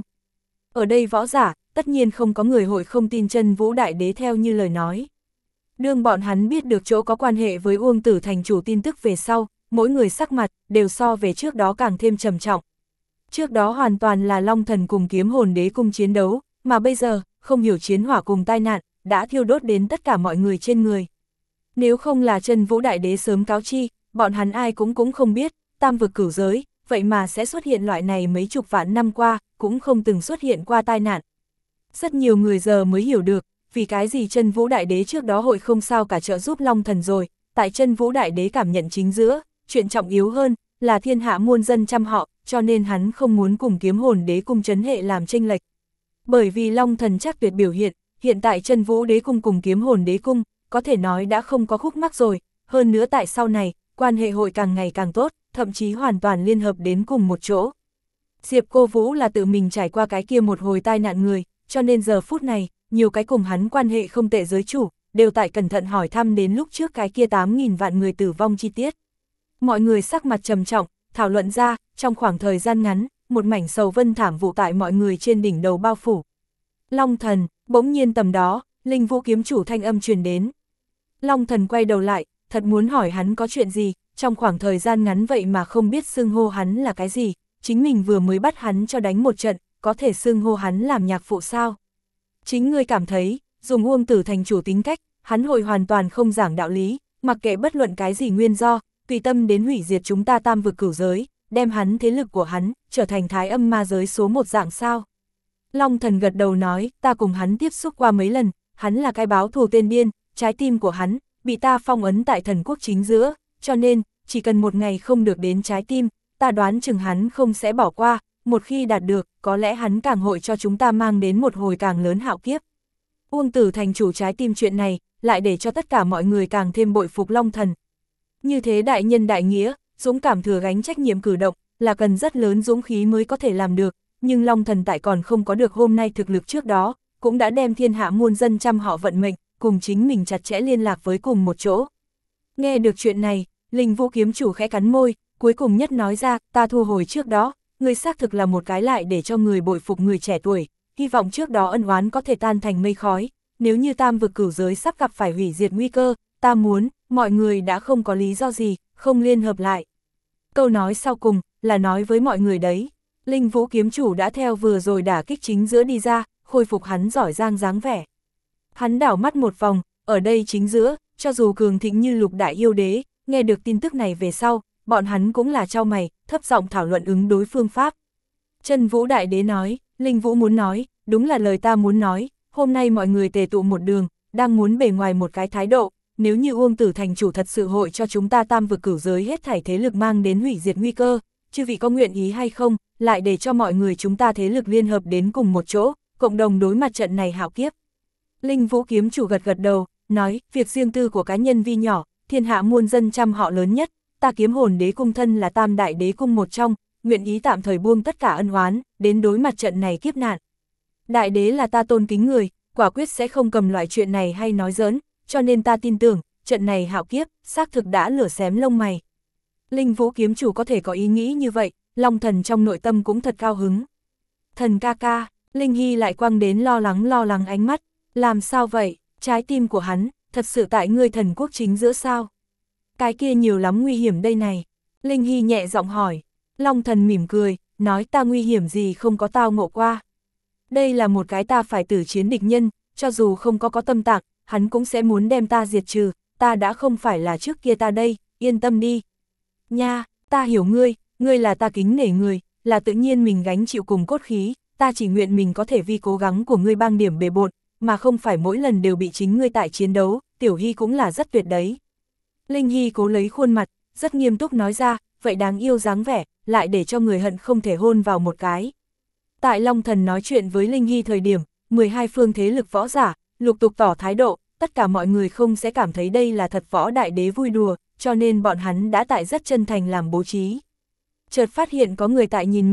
Ở đây võ giả, tất nhiên không có người hội không tin Chân Vũ Đại Đế theo như lời nói. Đương bọn hắn biết được chỗ có quan hệ với Uông Tử thành chủ tin tức về sau, mỗi người sắc mặt, đều so về trước đó càng thêm trầm trọng. Trước đó hoàn toàn là Long Thần cùng Kiếm Hồn Đế cung chiến đấu, mà bây giờ, không hiểu chiến hỏa cùng tai nạn, đã thiêu đốt đến tất cả mọi người trên người. Nếu không là Chân Vũ Đại Đế sớm cáo chi, bọn hắn ai cũng cũng không biết, tam vực cửu giới, vậy mà sẽ xuất hiện loại này mấy chục vạn năm qua, cũng không từng xuất hiện qua tai nạn. Rất nhiều người giờ mới hiểu được, vì cái gì Chân Vũ Đại Đế trước đó hội không sao cả trợ giúp Long Thần rồi, tại Chân Vũ Đại Đế cảm nhận chính giữa, chuyện trọng yếu hơn, là thiên hạ muôn dân trăm họ, cho nên hắn không muốn cùng Kiếm Hồn Đế cung chấn hệ làm chênh lệch. Bởi vì Long Thần chắc tuyệt biểu hiện, hiện tại Chân Vũ Đế cung cùng Kiếm Hồn Đế cung, có thể nói đã không có khúc mắc rồi, hơn nữa tại sau này, quan hệ hội càng ngày càng tốt, thậm chí hoàn toàn liên hợp đến cùng một chỗ. Diệp Cô Vũ là tự mình trải qua cái kia một hồi tai nạn người, cho nên giờ phút này, nhiều cái cùng hắn quan hệ không tệ giới chủ, đều tại cẩn thận hỏi thăm đến lúc trước cái kia tám nghìn vạn người tử vong chi tiết. Mọi người sắc mặt trầm trọng, thảo luận ra, trong khoảng thời gian ngắn, một mảnh sầu vân thảm vụ tại mọi người trên đỉnh đầu bao phủ. Long Thần, bỗng nhiên tầm đó, Linh Vũ kiếm chủ thanh âm truyền đến. Long Thần quay đầu lại, thật muốn hỏi hắn có chuyện gì, trong khoảng thời gian ngắn vậy mà không biết xưng hô hắn là cái gì, chính mình vừa mới bắt hắn cho đánh một trận, có thể xưng hô hắn làm nhạc phụ sao. Chính ngươi cảm thấy, dùng Uông Tử thành chủ tính cách, hắn hội hoàn toàn không giảng đạo lý, mặc kệ bất luận cái gì nguyên do, tùy tâm đến hủy diệt chúng ta tam vực cửu giới, đem hắn thế lực của hắn, trở thành thái âm ma giới số một dạng sao. Long Thần gật đầu nói, ta cùng hắn tiếp xúc qua mấy lần, hắn là cái báo thù tên điên, trái tim của hắn, bị ta phong ấn tại thần quốc chính giữa, cho nên, chỉ cần một ngày không được đến trái tim, ta đoán chừng hắn không sẽ bỏ qua, một khi đạt được, có lẽ hắn càng hội cho chúng ta mang đến một hồi càng lớn hạo kiếp. Uông Tử thành chủ trái tim chuyện này, lại để cho tất cả mọi người càng thêm bội phục Long Thần. Như thế đại nhân đại nghĩa, dũng cảm thừa gánh trách nhiệm cử động, là cần rất lớn dũng khí mới có thể làm được, nhưng Long Thần tại còn không có được hôm nay thực lực trước đó, cũng đã đem thiên hạ muôn dân trăm họ vận mệnh, cùng chính mình chặt chẽ liên lạc với cùng một chỗ. Nghe được chuyện này, Linh Vũ kiếm chủ khẽ cắn môi, cuối cùng nhất nói ra, ta thu hồi trước đó, người xác thực là một cái lại để cho người bội phục người trẻ tuổi, hy vọng trước đó ân oán có thể tan thành mây khói, nếu như tam vực cửu giới sắp gặp phải hủy diệt nguy cơ, ta muốn, mọi người đã không có lý do gì, không liên hợp lại. Câu nói sau cùng, là nói với mọi người đấy, Linh Vũ kiếm chủ đã theo vừa rồi đả kích chính giữa đi ra, khôi phục hắn giỏi giang dáng vẻ. Hắn đảo mắt một vòng, ở đây chính giữa, cho dù cường thịnh như Lục Đại Yêu Đế, nghe được tin tức này về sau, bọn hắn cũng là trao mày, thấp giọng thảo luận ứng đối phương pháp. Chân Vũ Đại Đế nói, Linh Vũ muốn nói, đúng là lời ta muốn nói, hôm nay mọi người tề tụ một đường, đang muốn bề ngoài một cái thái độ, nếu như Uông Tử thành chủ thật sự hội cho chúng ta tam vực cửu giới hết thảy thế lực mang đến hủy diệt nguy cơ, chư vị có nguyện ý hay không, lại để cho mọi người chúng ta thế lực liên hợp đến cùng một chỗ, cộng đồng đối mặt trận này hạo kiếp. Linh Vũ kiếm chủ gật gật đầu, nói, việc riêng tư của cá nhân vi nhỏ, thiên hạ muôn dân trăm họ lớn nhất, ta Kiếm Hồn Đế cung thân là tam đại đế cung một trong, nguyện ý tạm thời buông tất cả ân oán, đến đối mặt trận này kiếp nạn. Đại đế là ta tôn kính người, quả quyết sẽ không cầm loại chuyện này hay nói giỡn, cho nên ta tin tưởng, trận này hạo kiếp, xác thực đã lửa xém lông mày. Linh Vũ kiếm chủ có thể có ý nghĩ như vậy, Long Thần trong nội tâm cũng thật cao hứng. Thần ca ca, Linh Hy lại quăng đến lo lắng lo lắng ánh mắt, làm sao vậy, trái tim của hắn, thật sự tại ngươi thần quốc chính giữa sao? Cái kia nhiều lắm nguy hiểm đây này. Linh Hy nhẹ giọng hỏi, Long Thần mỉm cười, nói ta nguy hiểm gì không có tao ngộ qua. Đây là một cái ta phải tử chiến địch nhân, cho dù không có có tâm tạng, hắn cũng sẽ muốn đem ta diệt trừ, ta đã không phải là trước kia ta đây, yên tâm đi. Nha, ta hiểu ngươi, ngươi là ta kính nể người, là tự nhiên mình gánh chịu cùng cốt khí, ta chỉ nguyện mình có thể vì cố gắng của ngươi bang điểm bề bộn, mà không phải mỗi lần đều bị chính ngươi tại chiến đấu, Tiểu Hy cũng là rất tuyệt đấy. Linh Hy cố lấy khuôn mặt, rất nghiêm túc nói ra, vậy đáng yêu dáng vẻ, lại để cho người hận không thể hôn vào một cái. Tại Long Thần nói chuyện với Linh Hy thời điểm, mười hai phương thế lực võ giả, lục tục tỏ thái độ, tất cả mọi người không sẽ cảm thấy đây là thật võ đại đế vui đùa, cho nên bọn hắn đã tại rất chân thành làm bố trí. Chợt phát hiện có người tại nhìn mình,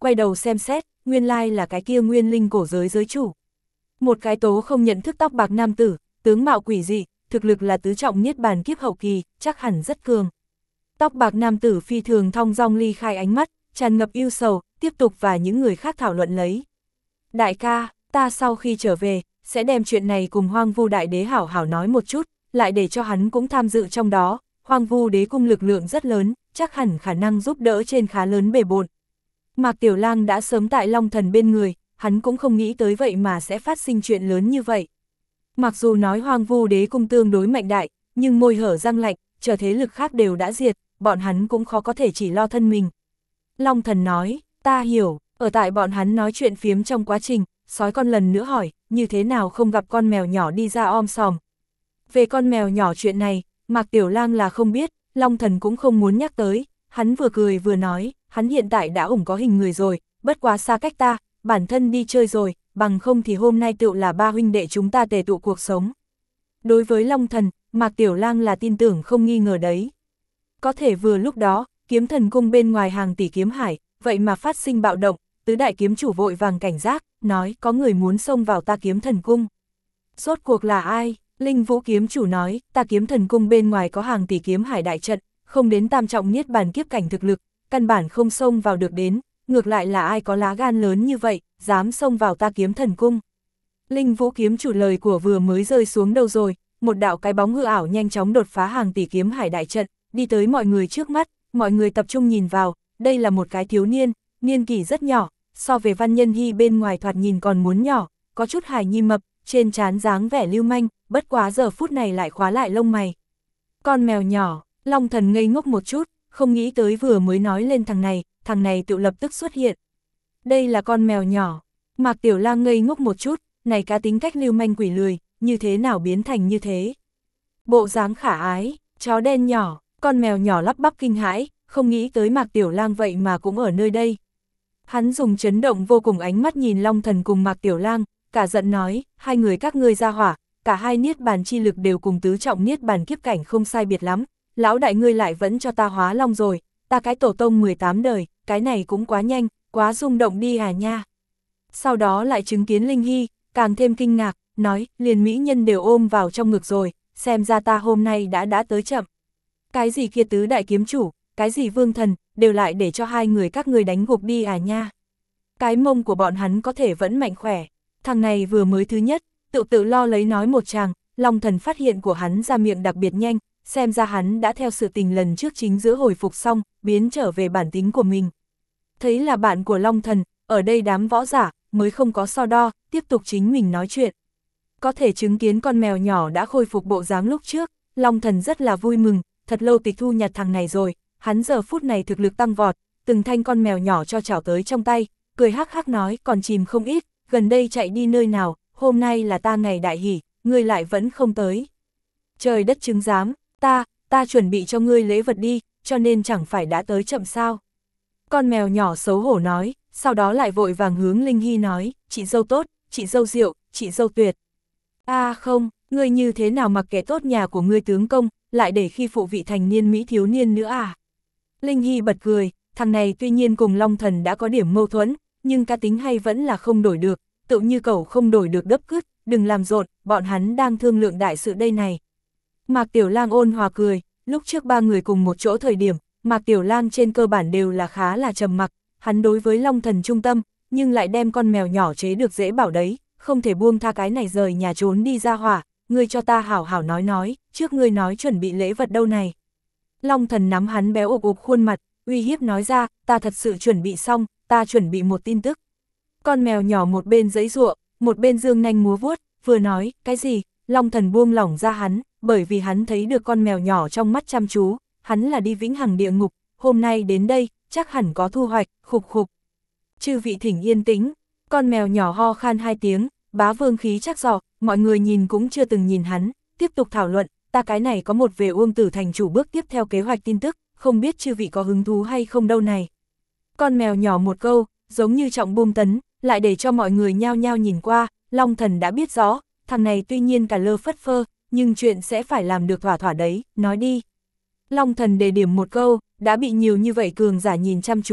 quay đầu xem xét, nguyên lai là cái kia nguyên linh cổ giới giới chủ. Một cái tố không nhận thức tóc bạc nam tử, tướng mạo quỷ dị, thực lực là tứ trọng niết bàn kiếp hậu kỳ, chắc hẳn rất cường. Tóc bạc nam tử phi thường thong dong ly khai ánh mắt, tràn ngập ưu sầu, tiếp tục và những người khác thảo luận lấy. Đại ca, ta sau khi trở về, sẽ đem chuyện này cùng Hoang Vu Đại Đế hảo hảo nói một chút, lại để cho hắn cũng tham dự trong đó. Hoang Vu Đế cung lực lượng rất lớn, chắc hẳn khả năng giúp đỡ trên khá lớn bề bộn. Mạc Tiểu Lang đã sớm tại Long Thần bên người, hắn cũng không nghĩ tới vậy mà sẽ phát sinh chuyện lớn như vậy. Mặc dù nói Hoang Vu Đế cung tương đối mạnh đại, nhưng môi hở răng lạnh, chờ thế lực khác đều đã diệt, bọn hắn cũng khó có thể chỉ lo thân mình. Long Thần nói, ta hiểu, ở tại bọn hắn nói chuyện phiếm trong quá trình, sói con lần nữa hỏi, như thế nào không gặp con mèo nhỏ đi ra om sòm. Về con mèo nhỏ chuyện này, Mạc Tiểu Lang là không biết, Long Thần cũng không muốn nhắc tới, hắn vừa cười vừa nói, hắn hiện tại đã ủng có hình người rồi, bất quá xa cách ta, bản thân đi chơi rồi, bằng không thì hôm nay tựu là ba huynh đệ chúng ta tề tụ cuộc sống. Đối với Long Thần, Mạc Tiểu Lang là tin tưởng không nghi ngờ đấy. Có thể vừa lúc đó, Kiếm Thần cung bên ngoài hàng tỷ kiếm hải, vậy mà phát sinh bạo động, tứ đại kiếm chủ vội vàng cảnh giác, nói có người muốn xông vào ta Kiếm Thần cung. Rốt cuộc là ai? Linh Vũ kiếm chủ nói, ta Kiếm Thần cung bên ngoài có hàng tỷ kiếm hải đại trận, không đến tam trọng niết bàn kiếp cảnh thực lực, căn bản không xông vào được đến, ngược lại là ai có lá gan lớn như vậy, dám xông vào ta Kiếm Thần cung. Linh Vũ kiếm chủ lời của vừa mới rơi xuống đâu rồi, một đạo cái bóng hư ảo nhanh chóng đột phá hàng tỷ kiếm hải đại trận, đi tới mọi người trước mắt, mọi người tập trung nhìn vào, đây là một cái thiếu niên, niên kỷ rất nhỏ, so về Văn Nhân Hy bên ngoài thoạt nhìn còn muốn nhỏ, có chút hài nhi mập, trên trán dáng vẻ lưu manh, bất quá giờ phút này lại khóa lại lông mày. Con mèo nhỏ, Long Thần ngây ngốc một chút, không nghĩ tới vừa mới nói lên thằng này, thằng này tự lập tức xuất hiện. Đây là con mèo nhỏ, Mạc Tiểu Lang ngây ngốc một chút, này cá tính cách lưu manh quỷ lười, như thế nào biến thành như thế. Bộ dáng khả ái, chó đen nhỏ, con mèo nhỏ lắp bắp kinh hãi, không nghĩ tới Mạc Tiểu Lang vậy mà cũng ở nơi đây. Hắn dùng chấn động vô cùng ánh mắt nhìn Long Thần cùng Mạc Tiểu Lang, cả giận nói, hai người các ngươi ra hỏa, cả hai niết bàn chi lực đều cùng tứ trọng niết bàn kiếp cảnh không sai biệt lắm, lão đại ngươi lại vẫn cho ta hóa long rồi, ta cái tổ tông mười tám đời, cái này cũng quá nhanh, quá rung động đi à nha. Sau đó lại chứng kiến Linh Hy, càng thêm kinh ngạc, nói, liền mỹ nhân đều ôm vào trong ngực rồi, xem ra ta hôm nay đã đã tới chậm. Cái gì kia tứ đại kiếm chủ, cái gì vương thần, đều lại để cho hai người các ngươi đánh gục đi à nha. Cái mông của bọn hắn có thể vẫn mạnh khỏe, thằng này vừa mới thứ nhất, tự tự lo lấy nói một tràng, Long Thần phát hiện của hắn ra miệng đặc biệt nhanh, xem ra hắn đã theo sự tình lần trước chính giữa hồi phục xong, biến trở về bản tính của mình. Thấy là bạn của Long Thần, ở đây đám võ giả, mới không có so đo, tiếp tục chính mình nói chuyện. Có thể chứng kiến con mèo nhỏ đã khôi phục bộ dáng lúc trước, Long Thần rất là vui mừng, thật lâu tịch thu nhặt thằng này rồi, hắn giờ phút này thực lực tăng vọt, từng thanh con mèo nhỏ cho chảo tới trong tay, cười hắc hắc nói còn chìm không ít, gần đây chạy đi nơi nào, hôm nay là ta ngày đại hỷ, ngươi lại vẫn không tới. Trời đất chứng giám, ta, ta chuẩn bị cho ngươi lễ vật đi, cho nên chẳng phải đã tới chậm sao. Con mèo nhỏ xấu hổ nói, sau đó lại vội vàng hướng Linh Hy nói, chị dâu tốt, chị dâu rượu, chị dâu tuyệt. À không, ngươi như thế nào mặc kệ tốt nhà của ngươi tướng công, lại để khi phụ vị thành niên Mỹ thiếu niên nữa à. Linh Hy bật cười, thằng này tuy nhiên cùng Long Thần đã có điểm mâu thuẫn, nhưng cá tính hay vẫn là không đổi được, tự như cẩu không đổi được đấp cứt, đừng làm rộn, bọn hắn đang thương lượng đại sự đây này. Mạc Tiểu Lang ôn hòa cười, lúc trước ba người cùng một chỗ thời điểm, Mạc Tiểu Lang trên cơ bản đều là khá là trầm mặc, hắn đối với Long Thần trung tâm, nhưng lại đem con mèo nhỏ chế được dễ bảo đấy, không thể buông tha cái này rời nhà trốn đi ra hỏa, ngươi cho ta hảo hảo nói nói, trước ngươi nói chuẩn bị lễ vật đâu này. Long Thần nắm hắn béo ục ục khuôn mặt, uy hiếp nói ra, ta thật sự chuẩn bị xong, ta chuẩn bị một tin tức. Con mèo nhỏ một bên giãy giụa, một bên dương nanh múa vuốt, vừa nói, cái gì? Long Thần buông lỏng ra hắn, bởi vì hắn thấy được con mèo nhỏ trong mắt chăm chú, hắn là đi vĩnh hằng địa ngục, hôm nay đến đây, chắc hẳn có thu hoạch, khục khục. Chư vị thỉnh yên tĩnh, con mèo nhỏ ho khan hai tiếng, bá vương khí chắc giò, mọi người nhìn cũng chưa từng nhìn hắn, tiếp tục thảo luận, ta cái này có một về Uông Tử thành chủ bước tiếp theo kế hoạch tin tức, không biết chư vị có hứng thú hay không đâu này. Con mèo nhỏ một câu, giống như trọng bom tấn, lại để cho mọi người nhao nhao nhìn qua, Long Thần đã biết rõ, thằng này tuy nhiên cả lơ phất phơ, nhưng chuyện sẽ phải làm được thỏa thỏa đấy, nói đi. Long Thần đề điểm một câu, đã bị nhiều như vậy cường giả nhìn chăm chú,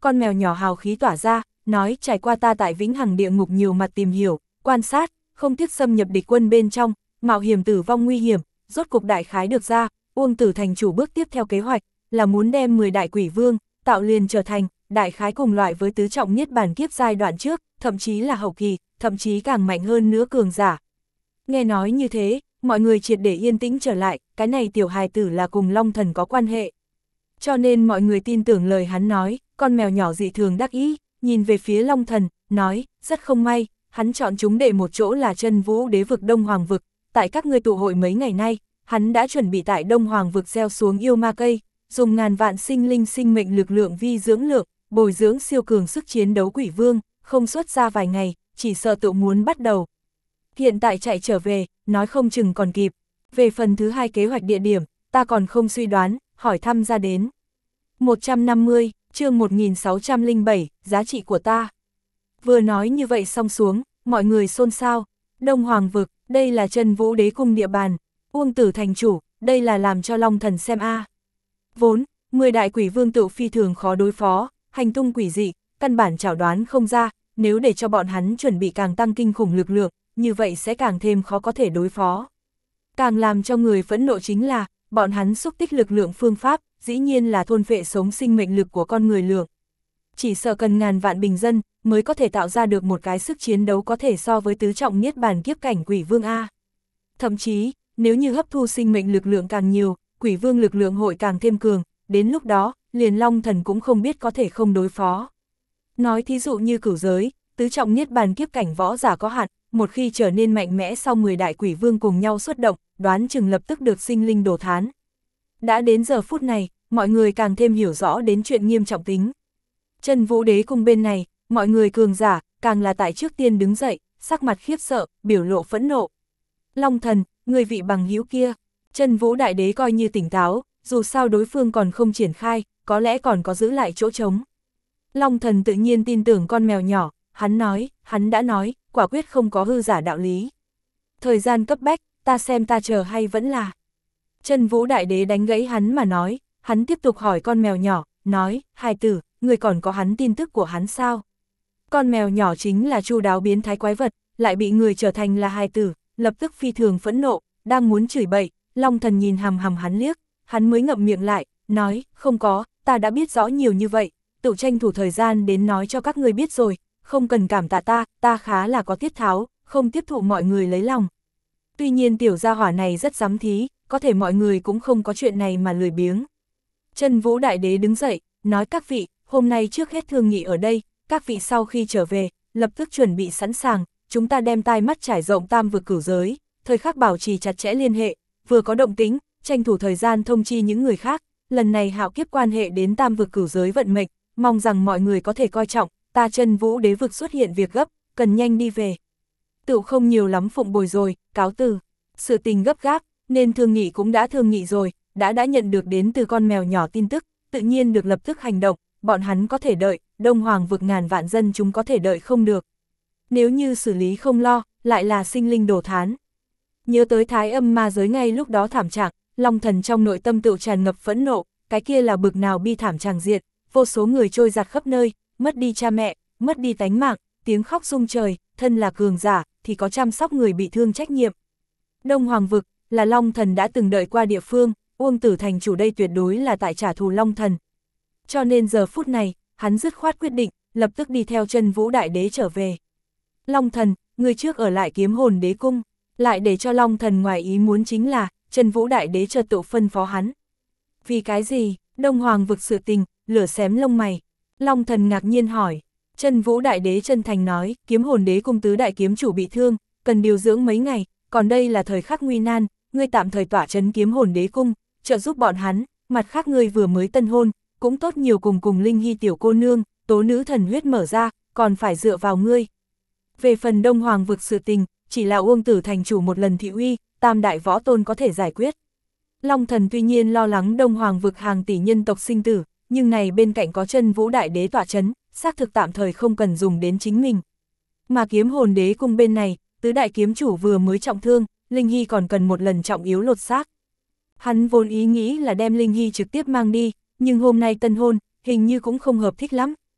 con mèo nhỏ hào khí tỏa ra, nói trải qua ta tại Vĩnh Hằng địa ngục nhiều mặt tìm hiểu, quan sát, không tiếc xâm nhập địch quân bên trong, mạo hiểm tử vong nguy hiểm, rốt cục đại khái được ra, Uông Tử thành chủ bước tiếp theo kế hoạch, là muốn đem mười đại quỷ vương, tạo liền trở thành, đại khái cùng loại với tứ trọng niết bàn kiếp giai đoạn trước, thậm chí là hậu kỳ, thậm chí càng mạnh hơn nữa cường giả. Nghe nói như thế, mọi người triệt để yên tĩnh trở lại, cái này tiểu hài tử là cùng Long Thần có quan hệ. Cho nên mọi người tin tưởng lời hắn nói, con mèo nhỏ dị thường đắc ý, nhìn về phía Long Thần, nói, rất không may, hắn chọn chúng để một chỗ là Chân Vũ Đế vực Đông Hoàng vực, tại các ngươi tụ hội mấy ngày nay, hắn đã chuẩn bị tại Đông Hoàng vực gieo xuống yêu ma cây, dùng ngàn vạn sinh linh sinh mệnh lực lượng vi dưỡng lượng, bồi dưỡng siêu cường sức chiến đấu quỷ vương, không xuất ra vài ngày, chỉ sợ tự muốn bắt đầu. Hiện tại chạy trở về, nói không chừng còn kịp. Về phần thứ hai kế hoạch địa điểm, ta còn không suy đoán, hỏi thăm ra đến. một trăm năm mươi, chương một nghìn sáu trăm lẻ bảy, giá trị của ta. Vừa nói như vậy xong xuống, mọi người xôn xao. Đông Hoàng vực, đây là Chân Vũ Đế cung địa bàn. Uông Tử thành chủ, đây là làm cho Long Thần xem a. À. Vốn, mười đại quỷ vương tự phi thường khó đối phó, hành tung quỷ dị, căn bản chảo đoán không ra, nếu để cho bọn hắn chuẩn bị càng tăng kinh khủng lực lượng, như vậy sẽ càng thêm khó có thể đối phó. Càng làm cho người phẫn nộ chính là, bọn hắn xúc tích lực lượng phương pháp, dĩ nhiên là thôn phệ sống sinh mệnh lực của con người lượng. Chỉ sợ cần ngàn vạn bình dân, mới có thể tạo ra được một cái sức chiến đấu có thể so với tứ trọng niết bàn kiếp cảnh quỷ vương A. Thậm chí, nếu như hấp thu sinh mệnh lực lượng càng nhiều, quỷ vương lực lượng hội càng thêm cường, đến lúc đó, liền Long Thần cũng không biết có thể không đối phó. Nói thí dụ như cửu giới, tứ trọng niết bàn kiếp cảnh võ giả có hạn, một khi trở nên mạnh mẽ sau mười đại quỷ vương cùng nhau xuất động, đoán chừng lập tức được sinh linh đổ thán. Đã đến giờ phút này, mọi người càng thêm hiểu rõ đến chuyện nghiêm trọng tính. Chân Vũ Đế cung bên này, mọi người cường giả, càng là tại trước tiên đứng dậy, sắc mặt khiếp sợ, biểu lộ phẫn nộ. Long Thần, người vị bằng hữu kia, Chân Vũ Đại Đế coi như tỉnh táo, dù sao đối phương còn không triển khai, có lẽ còn có giữ lại chỗ trống. Long Thần tự nhiên tin tưởng con mèo nhỏ, hắn nói, hắn đã nói, quả quyết không có hư giả đạo lý. Thời gian cấp bách, ta xem ta chờ hay vẫn là. Chân Vũ Đại Đế đánh gãy hắn mà nói, hắn tiếp tục hỏi con mèo nhỏ, nói, hài tử, người còn có hắn tin tức của hắn sao? Con mèo nhỏ chính là chu đáo biến thái quái vật, lại bị người trở thành là hài tử, lập tức phi thường phẫn nộ, đang muốn chửi bậy, Long Thần nhìn hằm hằm hắn liếc, hắn mới ngậm miệng lại, nói, không có, ta đã biết rõ nhiều như vậy, tự tranh thủ thời gian đến nói cho các người biết rồi, không cần cảm tạ ta, ta khá là có tiết tháo, không tiếp thụ mọi người lấy lòng. Tuy nhiên tiểu gia hỏa này rất dám thí, có thể mọi người cũng không có chuyện này mà lười biếng. Chân Vũ Đại Đế đứng dậy, nói các vị, hôm nay trước hết thương nghị ở đây, các vị sau khi trở về, lập tức chuẩn bị sẵn sàng, chúng ta đem tai mắt trải rộng tam vực cửu giới, thời khắc bảo trì chặt chẽ liên hệ, vừa có động tĩnh, tranh thủ thời gian thông chi những người khác, lần này hạo kiếp quan hệ đến tam vực cửu giới vận mệnh, mong rằng mọi người có thể coi trọng, ta Chân Vũ Đế vực xuất hiện việc gấp, cần nhanh đi về. Tựu không nhiều lắm phụng bồi rồi, cáo từ. Sự tình gấp gáp, nên thương nghị cũng đã thương nghị rồi, đã đã nhận được đến từ con mèo nhỏ tin tức, tự nhiên được lập tức hành động, bọn hắn có thể đợi, Đông Hoàng vực ngàn vạn dân chúng có thể đợi không được. Nếu như xử lý không lo, lại là sinh linh đổ thán. Nhớ tới Thái Âm ma giới ngay lúc đó thảm trạng, Long Thần trong nội tâm tựu tràn ngập phẫn nộ, cái kia là bực nào bi thảm tràng diệt, vô số người trôi giạt khắp nơi, mất đi cha mẹ, mất đi tánh mạng, tiếng khóc rung trời, thân là cường giả, thì có chăm sóc người bị thương trách nhiệm. Đông Hoàng vực, là Long Thần đã từng đợi qua địa phương, Uông Tử thành chủ đây tuyệt đối là tại trả thù Long Thần. Cho nên giờ phút này, hắn dứt khoát quyết định, lập tức đi theo Chân Vũ Đại Đế trở về. Long Thần, người trước ở lại Kiếm Hồn Đế cung, lại để cho Long Thần ngoài ý muốn chính là, Chân Vũ Đại Đế chợt tự phân phó hắn. Vì cái gì? Đông Hoàng vực sự tình, lửa xém lông mày. Long Thần ngạc nhiên hỏi. Chân Vũ Đại Đế chân thành nói, Kiếm Hồn Đế cung tứ đại kiếm chủ bị thương, cần điều dưỡng mấy ngày, còn đây là thời khắc nguy nan, ngươi tạm thời tỏa trấn Kiếm Hồn Đế cung, trợ giúp bọn hắn, mặt khác ngươi vừa mới tân hôn, cũng tốt nhiều cùng cùng Linh Hy tiểu cô nương, tố nữ thần huyết mở ra, còn phải dựa vào ngươi. Về phần Đông Hoàng vực sự tình, chỉ là Uông Tử thành chủ một lần thị uy, tam đại võ tôn có thể giải quyết. Long Thần tuy nhiên lo lắng Đông Hoàng vực hàng tỷ nhân tộc sinh tử, nhưng này bên cạnh có Chân Vũ Đại Đế tỏa trấn, xác thực tạm thời không cần dùng đến chính mình. Mà Kiếm Hồn Đế cung bên này, tứ đại kiếm chủ vừa mới trọng thương, Linh Hy còn cần một lần trọng yếu lột xác. Hắn vốn ý nghĩ là đem Linh Hy trực tiếp mang đi, nhưng hôm nay tân hôn, hình như cũng không hợp thích lắm,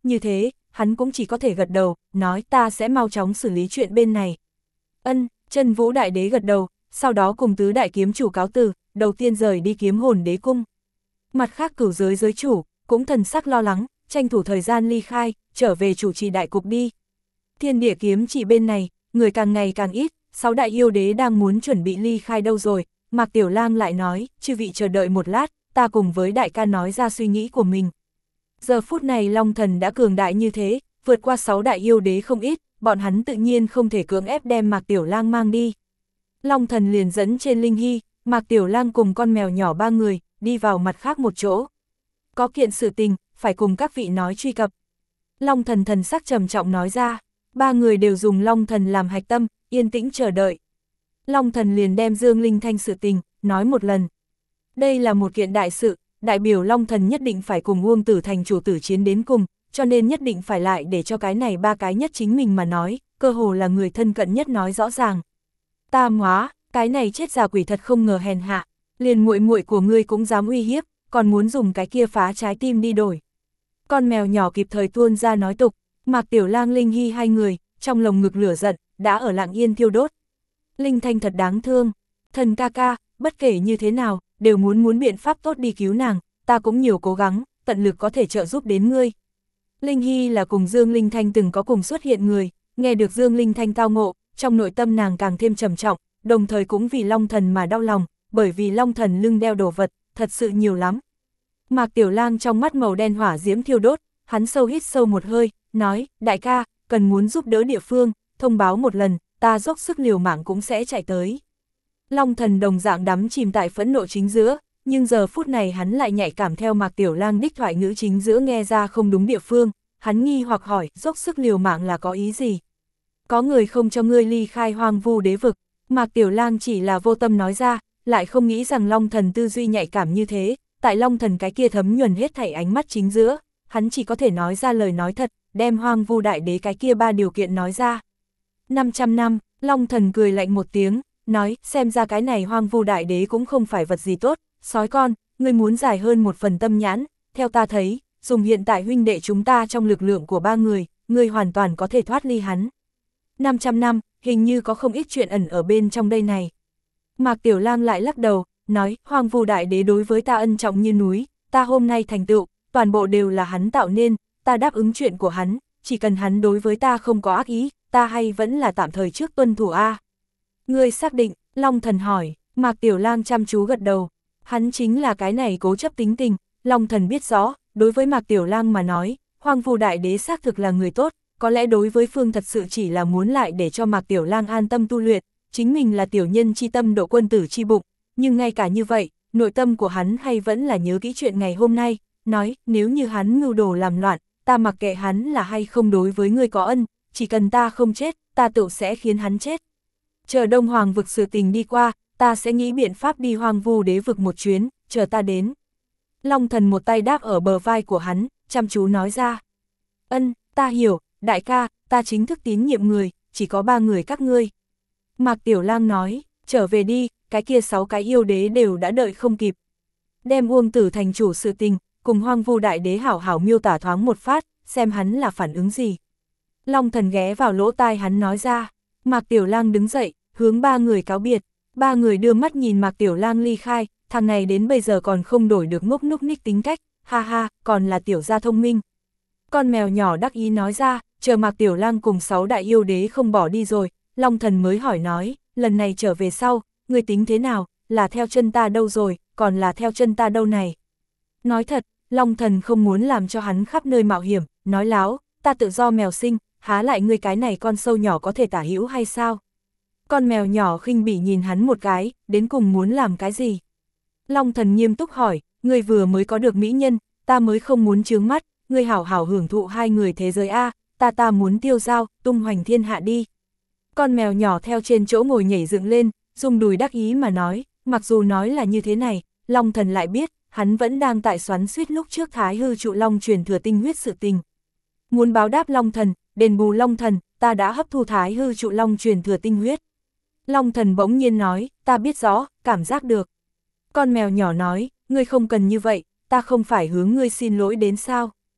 như thế, hắn cũng chỉ có thể gật đầu, nói ta sẽ mau chóng xử lý chuyện bên này. Ân, Chân Vũ Đại Đế gật đầu, sau đó cùng tứ đại kiếm chủ cáo từ, đầu tiên rời đi Kiếm Hồn Đế cung. Mặt khác Cửu Giới giới chủ, cũng thần sắc lo lắng, tranh thủ thời gian ly khai, trở về chủ trì đại cục đi. Thiên Địa kiếm chỉ bên này, người càng ngày càng ít, sáu đại yêu đế đang muốn chuẩn bị ly khai đâu rồi, Mạc Tiểu Lang lại nói, chư vị chờ đợi một lát, ta cùng với đại ca nói ra suy nghĩ của mình. Giờ phút này Long Thần đã cường đại như thế, vượt qua sáu đại yêu đế không ít, bọn hắn tự nhiên không thể cưỡng ép đem Mạc Tiểu Lang mang đi. Long Thần liền dẫn trên Linh Hy, Mạc Tiểu Lang cùng con mèo nhỏ ba người, đi vào mặt khác một chỗ. Có kiện sự tình, phải cùng các vị nói truy cập. Long Thần thần sắc trầm trọng nói ra, ba người đều dùng Long Thần làm hạch tâm, yên tĩnh chờ đợi. Long Thần liền đem Dương Linh Thanh sự tình, nói một lần. Đây là một kiện đại sự, đại biểu Long Thần nhất định phải cùng Uông Tử Thành chủ tử chiến đến cùng, cho nên nhất định phải lại để cho cái này ba cái nhất chính mình mà nói, cơ hồ là người thân cận nhất nói rõ ràng. Tam hóa, cái này chết già quỷ thật không ngờ hèn hạ, liền muội muội của ngươi cũng dám uy hiếp, còn muốn dùng cái kia phá trái tim đi đổi. Con mèo nhỏ kịp thời tuôn ra nói tục, Mạc Tiểu Lang Linh Hy hai người, trong lồng ngực lửa giận, đã ở lặng yên thiêu đốt. Linh Thanh thật đáng thương, thần ca ca, bất kể như thế nào, đều muốn muốn biện pháp tốt đi cứu nàng, ta cũng nhiều cố gắng, tận lực có thể trợ giúp đến ngươi. Linh Hy là cùng Dương Linh Thanh từng có cùng xuất hiện người, nghe được Dương Linh Thanh tao ngộ, trong nội tâm nàng càng thêm trầm trọng, đồng thời cũng vì Long Thần mà đau lòng, bởi vì Long Thần lưng đeo đồ vật, thật sự nhiều lắm. Mạc Tiểu Lang trong mắt màu đen hỏa diễm thiêu đốt, hắn sâu hít sâu một hơi, nói, đại ca, cần muốn giúp đỡ địa phương, thông báo một lần, ta dốc sức liều mạng cũng sẽ chạy tới. Long Thần đồng dạng đắm chìm tại phẫn nộ chính giữa, nhưng giờ phút này hắn lại nhạy cảm theo Mạc Tiểu Lang đích thoại ngữ chính giữa nghe ra không đúng địa phương, hắn nghi hoặc hỏi, dốc sức liều mạng là có ý gì? Có người không cho ngươi ly khai hoang vu đế vực, Mạc Tiểu Lang chỉ là vô tâm nói ra, lại không nghĩ rằng Long Thần tư duy nhạy cảm như thế, tại Long Thần cái kia thấm nhuần hết thảy ánh mắt chính giữa, hắn chỉ có thể nói ra lời nói thật, đem hoang vu đại đế cái kia ba điều kiện nói ra. năm trăm năm, Long Thần cười lạnh một tiếng, nói, xem ra cái này hoang vu đại đế cũng không phải vật gì tốt, sói con, ngươi muốn giải hơn một phần tâm nhãn, theo ta thấy, dùng hiện tại huynh đệ chúng ta trong lực lượng của ba người, ngươi hoàn toàn có thể thoát ly hắn. năm trăm năm, hình như có không ít chuyện ẩn ở bên trong đây này. Mạc Tiểu Lang lại lắc đầu, nói, hoang vu đại đế đối với ta ân trọng như núi, ta hôm nay thành tựu, toàn bộ đều là hắn tạo nên, ta đáp ứng chuyện của hắn, chỉ cần hắn đối với ta không có ác ý, ta hay vẫn là tạm thời trước tuân thủ a. Ngươi xác định, Long Thần hỏi, Mạc Tiểu Lang chăm chú gật đầu, hắn chính là cái này cố chấp tính tình, Long Thần biết rõ, đối với Mạc Tiểu Lang mà nói, hoang vu đại đế xác thực là người tốt, có lẽ đối với phương thật sự chỉ là muốn lại để cho Mạc Tiểu Lang an tâm tu luyện, chính mình là tiểu nhân chi tâm độ quân tử chi bụng, nhưng ngay cả như vậy, nội tâm của hắn hay vẫn là nhớ kỹ chuyện ngày hôm nay, nói, nếu như hắn mưu đồ làm loạn, ta mặc kệ hắn là hay không đối với ngươi có ân, chỉ cần ta không chết, ta tự sẽ khiến hắn chết. Chờ Đông Hoàng vực sự tình đi qua, ta sẽ nghĩ biện pháp đi hoang vu đế vực một chuyến, chờ ta đến. Long Thần một tay đáp ở bờ vai của hắn, chăm chú nói ra. Ân, ta hiểu, đại ca, ta chính thức tín nhiệm người, chỉ có ba người các ngươi. Mạc Tiểu Lang nói, trở về đi, cái kia sáu cái yêu đế đều đã đợi không kịp. Đem Uông Tử Thành chủ sự tình, cùng hoang vu đại đế hảo hảo miêu tả thoáng một phát, xem hắn là phản ứng gì. Long Thần ghé vào lỗ tai hắn nói ra, Mạc Tiểu Lang đứng dậy, hướng ba người cáo biệt, ba người đưa mắt nhìn Mạc Tiểu Lang ly khai, thằng này đến bây giờ còn không đổi được ngốc núc ních tính cách, ha ha, còn là tiểu gia thông minh. Con mèo nhỏ đắc ý nói ra, chờ Mạc Tiểu Lang cùng sáu đại yêu đế không bỏ đi rồi, Long Thần mới hỏi nói, lần này trở về sau, ngươi tính thế nào, là theo chân ta đâu rồi, còn là theo chân ta đâu này. Nói thật, Long Thần không muốn làm cho hắn khắp nơi mạo hiểm, nói láo, ta tự do mèo sinh, há lại ngươi cái này con sâu nhỏ có thể tả hữu hay sao? Con mèo nhỏ khinh bỉ nhìn hắn một cái, đến cùng muốn làm cái gì? Long Thần nghiêm túc hỏi, ngươi vừa mới có được mỹ nhân, ta mới không muốn chướng mắt, ngươi hảo hảo hưởng thụ hai người thế giới a, ta ta muốn tiêu dao, tung hoành thiên hạ đi. Con mèo nhỏ theo trên chỗ ngồi nhảy dựng lên, dùng đùi đắc ý mà nói, mặc dù nói là như thế này, Long Thần lại biết, hắn vẫn đang tại xoắn xuýt lúc trước Thái Hư Trụ Long truyền thừa tinh huyết sự tình. Muốn báo đáp Long Thần, đền bù Long Thần, ta đã hấp thu Thái Hư Trụ Long truyền thừa tinh huyết. Long Thần bỗng nhiên nói, ta biết rõ, cảm giác được. Con mèo nhỏ nói, ngươi không cần như vậy, ta không phải hướng ngươi xin lỗi đến sao?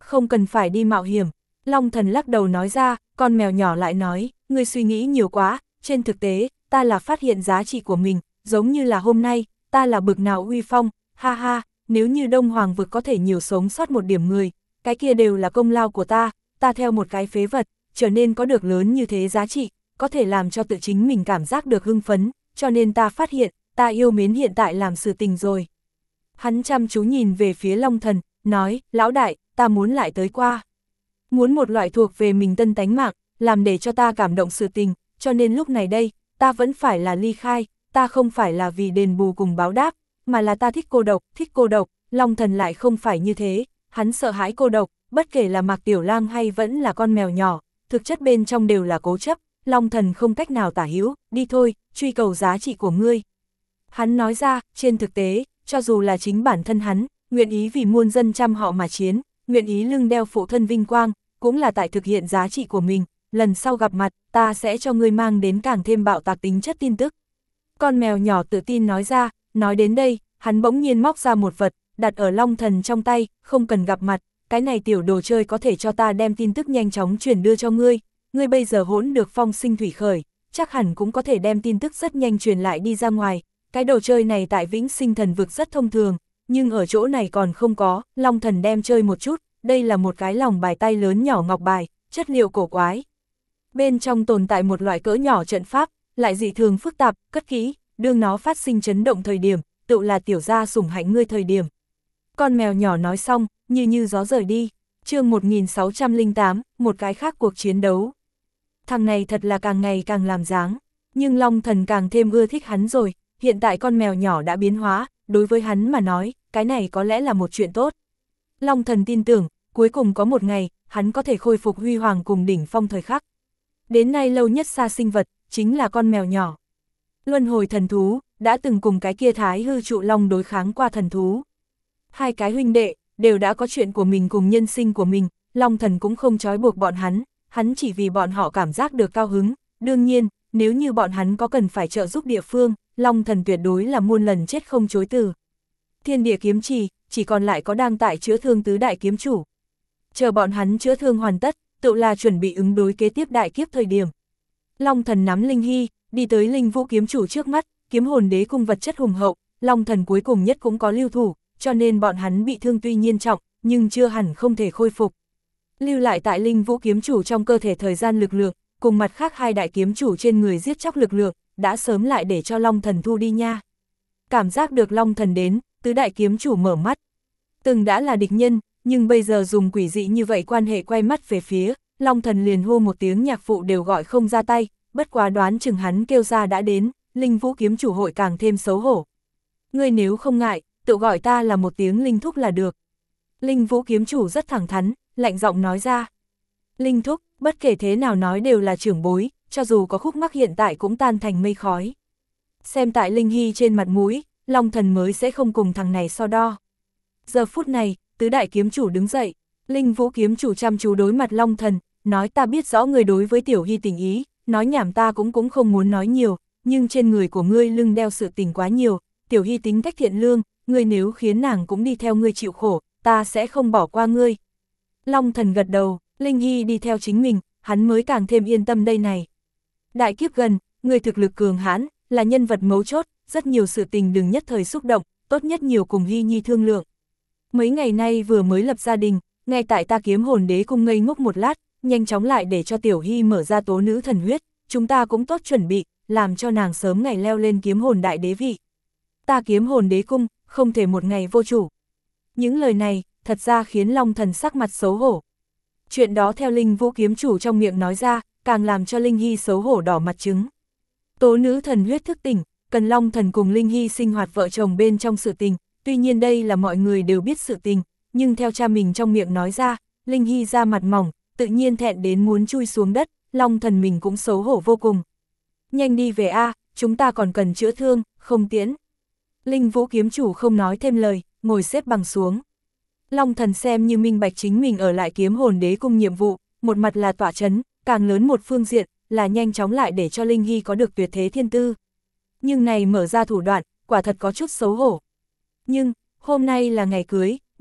Không cần phải đi mạo hiểm. Long Thần lắc đầu nói ra, con mèo nhỏ lại nói, ngươi suy nghĩ nhiều quá, trên thực tế, ta là phát hiện giá trị của mình, giống như là hôm nay, ta là bực nào uy phong, ha ha, nếu như Đông Hoàng vực có thể nhiều sống sót một điểm người, cái kia đều là công lao của ta, ta theo một cái phế vật, trở nên có được lớn như thế giá trị, có thể làm cho tự chính mình cảm giác được hưng phấn, cho nên ta phát hiện, ta yêu mến hiện tại làm sự tình rồi. Hắn chăm chú nhìn về phía Long Thần, nói, lão đại, ta muốn lại tới qua. Muốn một loại thuộc về mình tân tánh mạng, làm để cho ta cảm động sự tình, cho nên lúc này đây, ta vẫn phải là ly khai, ta không phải là vì đền bù cùng báo đáp, mà là ta thích cô độc, thích cô độc, Long Thần lại không phải như thế, hắn sợ hãi cô độc, bất kể là Mạc Tiểu Lang hay vẫn là con mèo nhỏ, thực chất bên trong đều là cố chấp, Long Thần không cách nào tả hữu, đi thôi, truy cầu giá trị của ngươi. Hắn nói ra, trên thực tế, cho dù là chính bản thân hắn, nguyện ý vì muôn dân trăm họ mà chiến, nguyện ý lưng đeo phụ thân vinh quang, cũng là tại thực hiện giá trị của mình, lần sau gặp mặt, ta sẽ cho ngươi mang đến càng thêm bạo tạc tính chất tin tức. Con mèo nhỏ tự tin nói ra, nói đến đây, hắn bỗng nhiên móc ra một vật, đặt ở Long Thần trong tay, không cần gặp mặt, cái này tiểu đồ chơi có thể cho ta đem tin tức nhanh chóng truyền đưa cho ngươi, ngươi bây giờ hỗn được phong sinh thủy khởi, chắc hẳn cũng có thể đem tin tức rất nhanh truyền lại đi ra ngoài, cái đồ chơi này tại Vĩnh Sinh Thần Vực rất thông thường, nhưng ở chỗ này còn không có, Long Thần đem chơi một chút, đây là một cái lòng bài tay lớn nhỏ ngọc bài, chất liệu cổ quái. Bên trong tồn tại một loại cỡ nhỏ trận pháp, lại dị thường phức tạp, cất kỹ, đương nó phát sinh chấn động thời điểm, tự là tiểu gia sủng hạnh ngươi thời điểm. Con mèo nhỏ nói xong, như như gió rời đi, chương một nghìn sáu trăm lẻ tám, một cái khác cuộc chiến đấu. Thằng này thật là càng ngày càng làm dáng, nhưng Long Thần càng thêm ưa thích hắn rồi, hiện tại con mèo nhỏ đã biến hóa, đối với hắn mà nói, cái này có lẽ là một chuyện tốt. Long Thần tin tưởng, cuối cùng có một ngày, hắn có thể khôi phục huy hoàng cùng đỉnh phong thời khắc. Đến nay lâu nhất xa sinh vật, chính là con mèo nhỏ. Luân hồi thần thú, đã từng cùng cái kia Thái Hư Trụ Long đối kháng qua thần thú. Hai cái huynh đệ, đều đã có chuyện của mình cùng nhân sinh của mình, Long Thần cũng không trói buộc bọn hắn, hắn chỉ vì bọn họ cảm giác được cao hứng. Đương nhiên, nếu như bọn hắn có cần phải trợ giúp địa phương, Long Thần tuyệt đối là muôn lần chết không chối từ. Thiên địa kiếm trì, chỉ còn lại có đang tại chữa thương tứ đại kiếm chủ. Chờ bọn hắn chữa thương hoàn tất, tự là chuẩn bị ứng đối kế tiếp đại kiếp thời điểm. Long Thần nắm Linh Hy, đi tới Linh Vũ kiếm chủ trước mắt, kiếm hồn đế cung vật chất hùng hậu, Long Thần cuối cùng nhất cũng có lưu thủ, cho nên bọn hắn bị thương tuy nhiên trọng, nhưng chưa hẳn không thể khôi phục. Lưu lại tại Linh Vũ kiếm chủ trong cơ thể thời gian lực lượng, cùng mặt khác hai đại kiếm chủ trên người giết chóc lực lượng, đã sớm lại để cho Long Thần thu đi nha. Cảm giác được Long Thần đến, tứ đại kiếm chủ mở mắt. Từng đã là địch nhân, nhưng bây giờ dùng quỷ dị như vậy quan hệ quay mắt về phía, Long Thần liền hô một tiếng nhạc phụ đều gọi không ra tay, bất quá đoán chừng hắn kêu ra đã đến, Linh Vũ kiếm chủ hội càng thêm xấu hổ. Ngươi nếu không ngại, tự gọi ta là một tiếng Linh Thúc là được. Linh Vũ kiếm chủ rất thẳng thắn, lạnh giọng nói ra. Linh Thúc, bất kể thế nào nói đều là trưởng bối, cho dù có khúc mắc hiện tại cũng tan thành mây khói. Xem tại Linh Hy trên mặt mũi, Long Thần mới sẽ không cùng thằng này so đo. Giờ phút này, tứ đại kiếm chủ đứng dậy, Linh Vũ kiếm chủ chăm chú đối mặt Long Thần, nói ta biết rõ người đối với Tiểu Hy tình ý, nói nhảm ta cũng cũng không muốn nói nhiều, nhưng trên người của ngươi lưng đeo sự tình quá nhiều, Tiểu Hy tính cách thiện lương, ngươi nếu khiến nàng cũng đi theo ngươi chịu khổ, ta sẽ không bỏ qua ngươi. Long Thần gật đầu, Linh Hy đi theo chính mình, hắn mới càng thêm yên tâm đây này. Đại kiếp gần, người thực lực cường hãn, là nhân vật mấu chốt, rất nhiều sự tình đừng nhất thời xúc động, tốt nhất nhiều cùng Hy Nhi thương lượng. Mấy ngày nay vừa mới lập gia đình, ngay tại ta kiếm hồn đế cung ngây ngốc một lát, nhanh chóng lại để cho Tiểu Hy mở ra tố nữ thần huyết, chúng ta cũng tốt chuẩn bị, làm cho nàng sớm ngày leo lên kiếm hồn đại đế vị. Ta kiếm hồn đế cung, không thể một ngày vô chủ. Những lời này, thật ra khiến Long Thần sắc mặt xấu hổ. Chuyện đó theo Linh Vũ kiếm chủ trong miệng nói ra, càng làm cho Linh Hy xấu hổ đỏ mặt trứng. Tố nữ thần huyết thức tỉnh, cần Long Thần cùng Linh Hy sinh hoạt vợ chồng bên trong sự tình, tuy nhiên đây là mọi người đều biết sự tình, nhưng theo cha mình trong miệng nói ra, Linh Hy ra mặt mỏng, tự nhiên thẹn đến muốn chui xuống đất, Long Thần mình cũng xấu hổ vô cùng. Nhanh đi về a, chúng ta còn cần chữa thương, không tiễn. Linh Vũ kiếm chủ không nói thêm lời, ngồi xếp bằng xuống. Long Thần xem như minh bạch chính mình ở lại kiếm hồn đế cung nhiệm vụ, một mặt là tỏa chấn, càng lớn một phương diện, là nhanh chóng lại để cho Linh Hy có được tuyệt thế thiên tư. Nhưng này mở ra thủ đoạn, quả thật có chút xấu hổ. Nhưng, hôm nay là ngày cưới,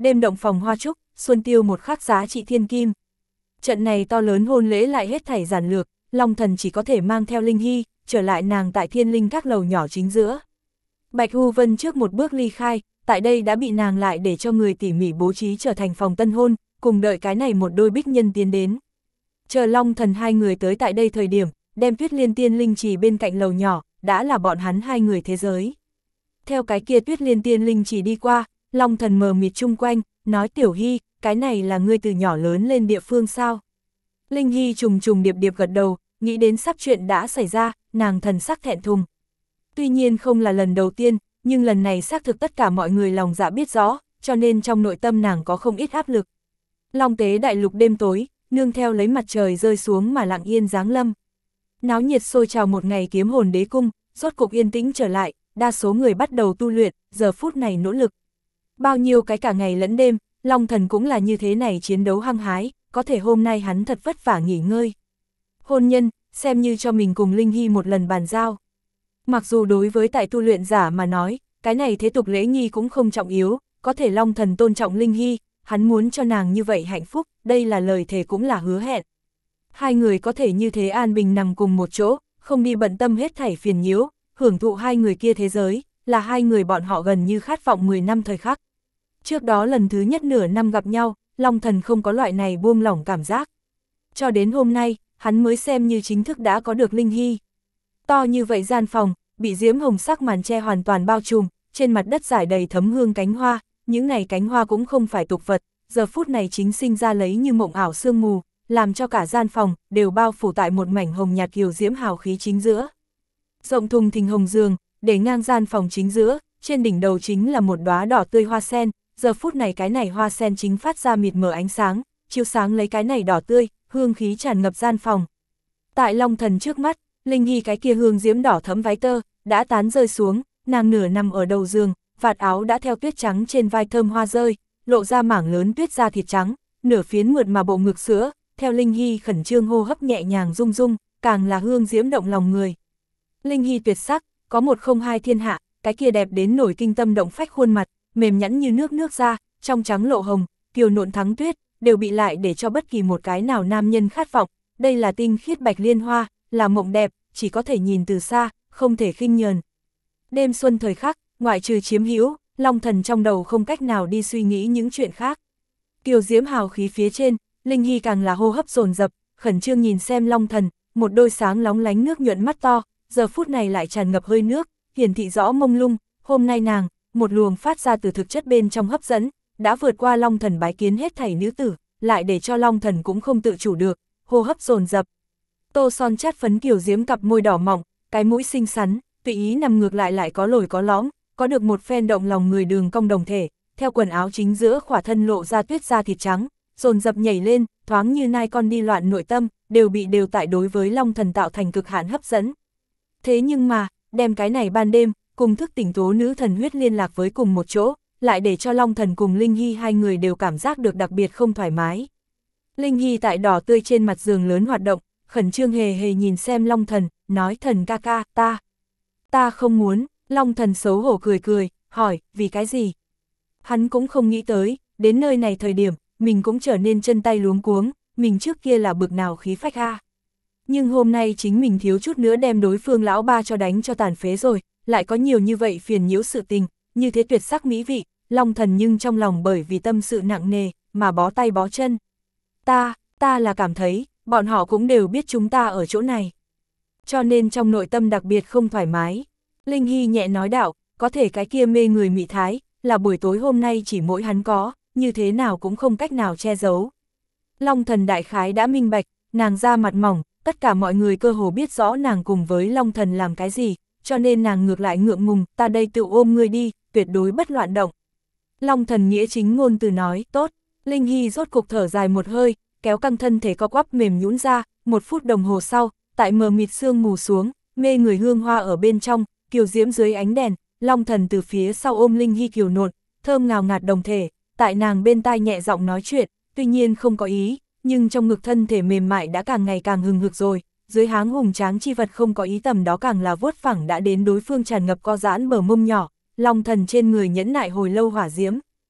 đêm động phòng hoa trúc, xuân tiêu một khắc giá trị thiên kim. Trận này to lớn hôn lễ lại hết thảy giản lược, Long Thần chỉ có thể mang theo Linh Hy, trở lại nàng tại Thiên Linh các lầu nhỏ chính giữa. Bạch U Vân trước một bước ly khai, tại đây đã bị nàng lại để cho người tỉ mỉ bố trí trở thành phòng tân hôn, cùng đợi cái này một đôi bích nhân tiến đến. Chờ Long Thần hai người tới tại đây thời điểm, đem Tuyết Liên Tiên Linh trì bên cạnh lầu nhỏ, đã là bọn hắn hai người thế giới. Theo cái kia Tuyết Liên Tiên Linh trì đi qua, Long Thần mờ mịt chung quanh, nói Tiểu Hy, cái này là ngươi từ nhỏ lớn lên địa phương sao? Linh Hy trùng trùng điệp điệp gật đầu, nghĩ đến sắp chuyện đã xảy ra, nàng thần sắc thẹn thùng. Tuy nhiên không là lần đầu tiên, nhưng lần này xác thực tất cả mọi người lòng dạ biết rõ, cho nên trong nội tâm nàng có không ít áp lực. Long tế đại lục đêm tối, nương theo lấy mặt trời rơi xuống mà lặng yên giáng lâm. Náo nhiệt sôi trào một ngày kiếm hồn đế cung, rốt cục yên tĩnh trở lại, đa số người bắt đầu tu luyện, giờ phút này nỗ lực. Bao nhiêu cái cả ngày lẫn đêm, Long Thần cũng là như thế này chiến đấu hăng hái, có thể hôm nay hắn thật vất vả nghỉ ngơi. Hôn nhân, xem như cho mình cùng Linh Hy một lần bàn giao. Mặc dù đối với tại tu luyện giả mà nói, cái này thế tục lễ nghi cũng không trọng yếu, có thể Long Thần tôn trọng Linh Hy, hắn muốn cho nàng như vậy hạnh phúc, đây là lời thề cũng là hứa hẹn. Hai người có thể như thế an bình nằm cùng một chỗ, không đi bận tâm hết thảy phiền nhiễu, hưởng thụ hai người kia thế giới, là hai người bọn họ gần như khát vọng mười năm thời khắc. Trước đó lần thứ nhất nửa năm gặp nhau, Long Thần không có loại này buông lỏng cảm giác. Cho đến hôm nay, hắn mới xem như chính thức đã có được Linh Hy. To như vậy gian phòng, bị diễm hồng sắc màn che hoàn toàn bao trùm, trên mặt đất rải đầy thấm hương cánh hoa, những này cánh hoa cũng không phải tục vật, giờ phút này chính sinh ra lấy như mộng ảo sương mù, làm cho cả gian phòng đều bao phủ tại một mảnh hồng nhạt kiều diễm hào khí chính giữa. Rộng thùng thình hồng giường, để ngang gian phòng chính giữa, trên đỉnh đầu chính là một đóa đỏ tươi hoa sen, giờ phút này cái này hoa sen chính phát ra mịt mờ ánh sáng, chiếu sáng lấy cái này đỏ tươi, hương khí tràn ngập gian phòng. Tại Long Thần trước mắt, Linh Hy cái kia hương diễm đỏ thấm váy tơ, đã tán rơi xuống, nàng nửa nằm ở đầu giường, vạt áo đã theo tuyết trắng trên vai thơm hoa rơi, lộ ra mảng lớn tuyết da thịt trắng, nửa phiến mượt mà bộ ngực sữa, theo Linh Hy khẩn trương hô hấp nhẹ nhàng rung rung, càng là hương diễm động lòng người. Linh Hy tuyệt sắc, có một không hai thiên hạ, cái kia đẹp đến nổi kinh tâm động phách khuôn mặt, mềm nhẵn như nước nước da, trong trắng lộ hồng, kiều nộn thắng tuyết, đều bị lại để cho bất kỳ một cái nào nam nhân khát vọng, đây là tinh khiết bạch liên hoa, là mộng đẹp, chỉ có thể nhìn từ xa, không thể khinh nhờn. Đêm xuân thời khắc, ngoại trừ chiếm hữu, Long Thần trong đầu không cách nào đi suy nghĩ những chuyện khác. Kiều diễm hào khí phía trên, Linh Hy càng là hô hấp dồn dập, khẩn trương nhìn xem Long Thần, một đôi sáng lóng lánh nước nhuận mắt to, giờ phút này lại tràn ngập hơi nước, hiển thị rõ mông lung, hôm nay nàng, một luồng phát ra từ thực chất bên trong hấp dẫn, đã vượt qua Long Thần bái kiến hết thảy nữ tử, lại để cho Long Thần cũng không tự chủ được, hô hấp dồn dập. Tô son chát phấn kiều diễm cặp môi đỏ mỏng, cái mũi xinh xắn, tùy ý nằm ngược lại lại có lồi có lõm, có được một phen động lòng người đường cong đồng thể, theo quần áo chính giữa khỏa thân lộ ra tuyết da thịt trắng, dồn dập nhảy lên, thoáng như nai con đi loạn nội tâm, đều bị đều tại đối với Long Thần tạo thành cực hạn hấp dẫn. Thế nhưng mà, đem cái này ban đêm, cùng thức tỉnh tố nữ thần huyết liên lạc với cùng một chỗ, lại để cho Long Thần cùng Linh Hy hai người đều cảm giác được đặc biệt không thoải mái. Linh Hy tại đỏ tươi trên mặt giường lớn hoạt động, khẩn trương hề hề nhìn xem Long Thần, nói thần ca ca, ta, ta không muốn, Long Thần xấu hổ cười cười, hỏi, vì cái gì? Hắn cũng không nghĩ tới, đến nơi này thời điểm, mình cũng trở nên chân tay luống cuống, mình trước kia là bực nào khí phách ha. Nhưng hôm nay chính mình thiếu chút nữa đem đối phương lão ba cho đánh cho tàn phế rồi, lại có nhiều như vậy phiền nhiễu sự tình, như thế tuyệt sắc mỹ vị, Long Thần nhưng trong lòng bởi vì tâm sự nặng nề, mà bó tay bó chân. Ta, ta là cảm thấy, bọn họ cũng đều biết chúng ta ở chỗ này. Cho nên trong nội tâm đặc biệt không thoải mái. Linh Hy nhẹ nói đạo, có thể cái kia mê người mị thái, là buổi tối hôm nay chỉ mỗi hắn có, như thế nào cũng không cách nào che giấu. Long Thần đại khái đã minh bạch, nàng ra mặt mỏng, tất cả mọi người cơ hồ biết rõ nàng cùng với Long Thần làm cái gì, cho nên nàng ngược lại ngượng ngùng, ta đây tự ôm ngươi đi, tuyệt đối bất loạn động. Long Thần nghĩa chính ngôn từ nói, tốt. Linh Hy rốt cục thở dài một hơi, kéo căng thân thể co quắp mềm nhũn ra, một phút đồng hồ sau, tại mờ mịt sương mù xuống, mê người hương hoa ở bên trong, kiều diễm dưới ánh đèn, Long Thần từ phía sau ôm Linh Hy kiều nộn, thơm ngào ngạt đồng thể, tại nàng bên tai nhẹ giọng nói chuyện, tuy nhiên không có ý, nhưng trong ngực thân thể mềm mại đã càng ngày càng hừng hực rồi, dưới háng hùng tráng chi vật không có ý tầm đó càng là vuốt phẳng đã đến đối phương tràn ngập co giãn bờ mông nhỏ, Long Thần trên người nhẫn nại hồi lâu hỏa diễm.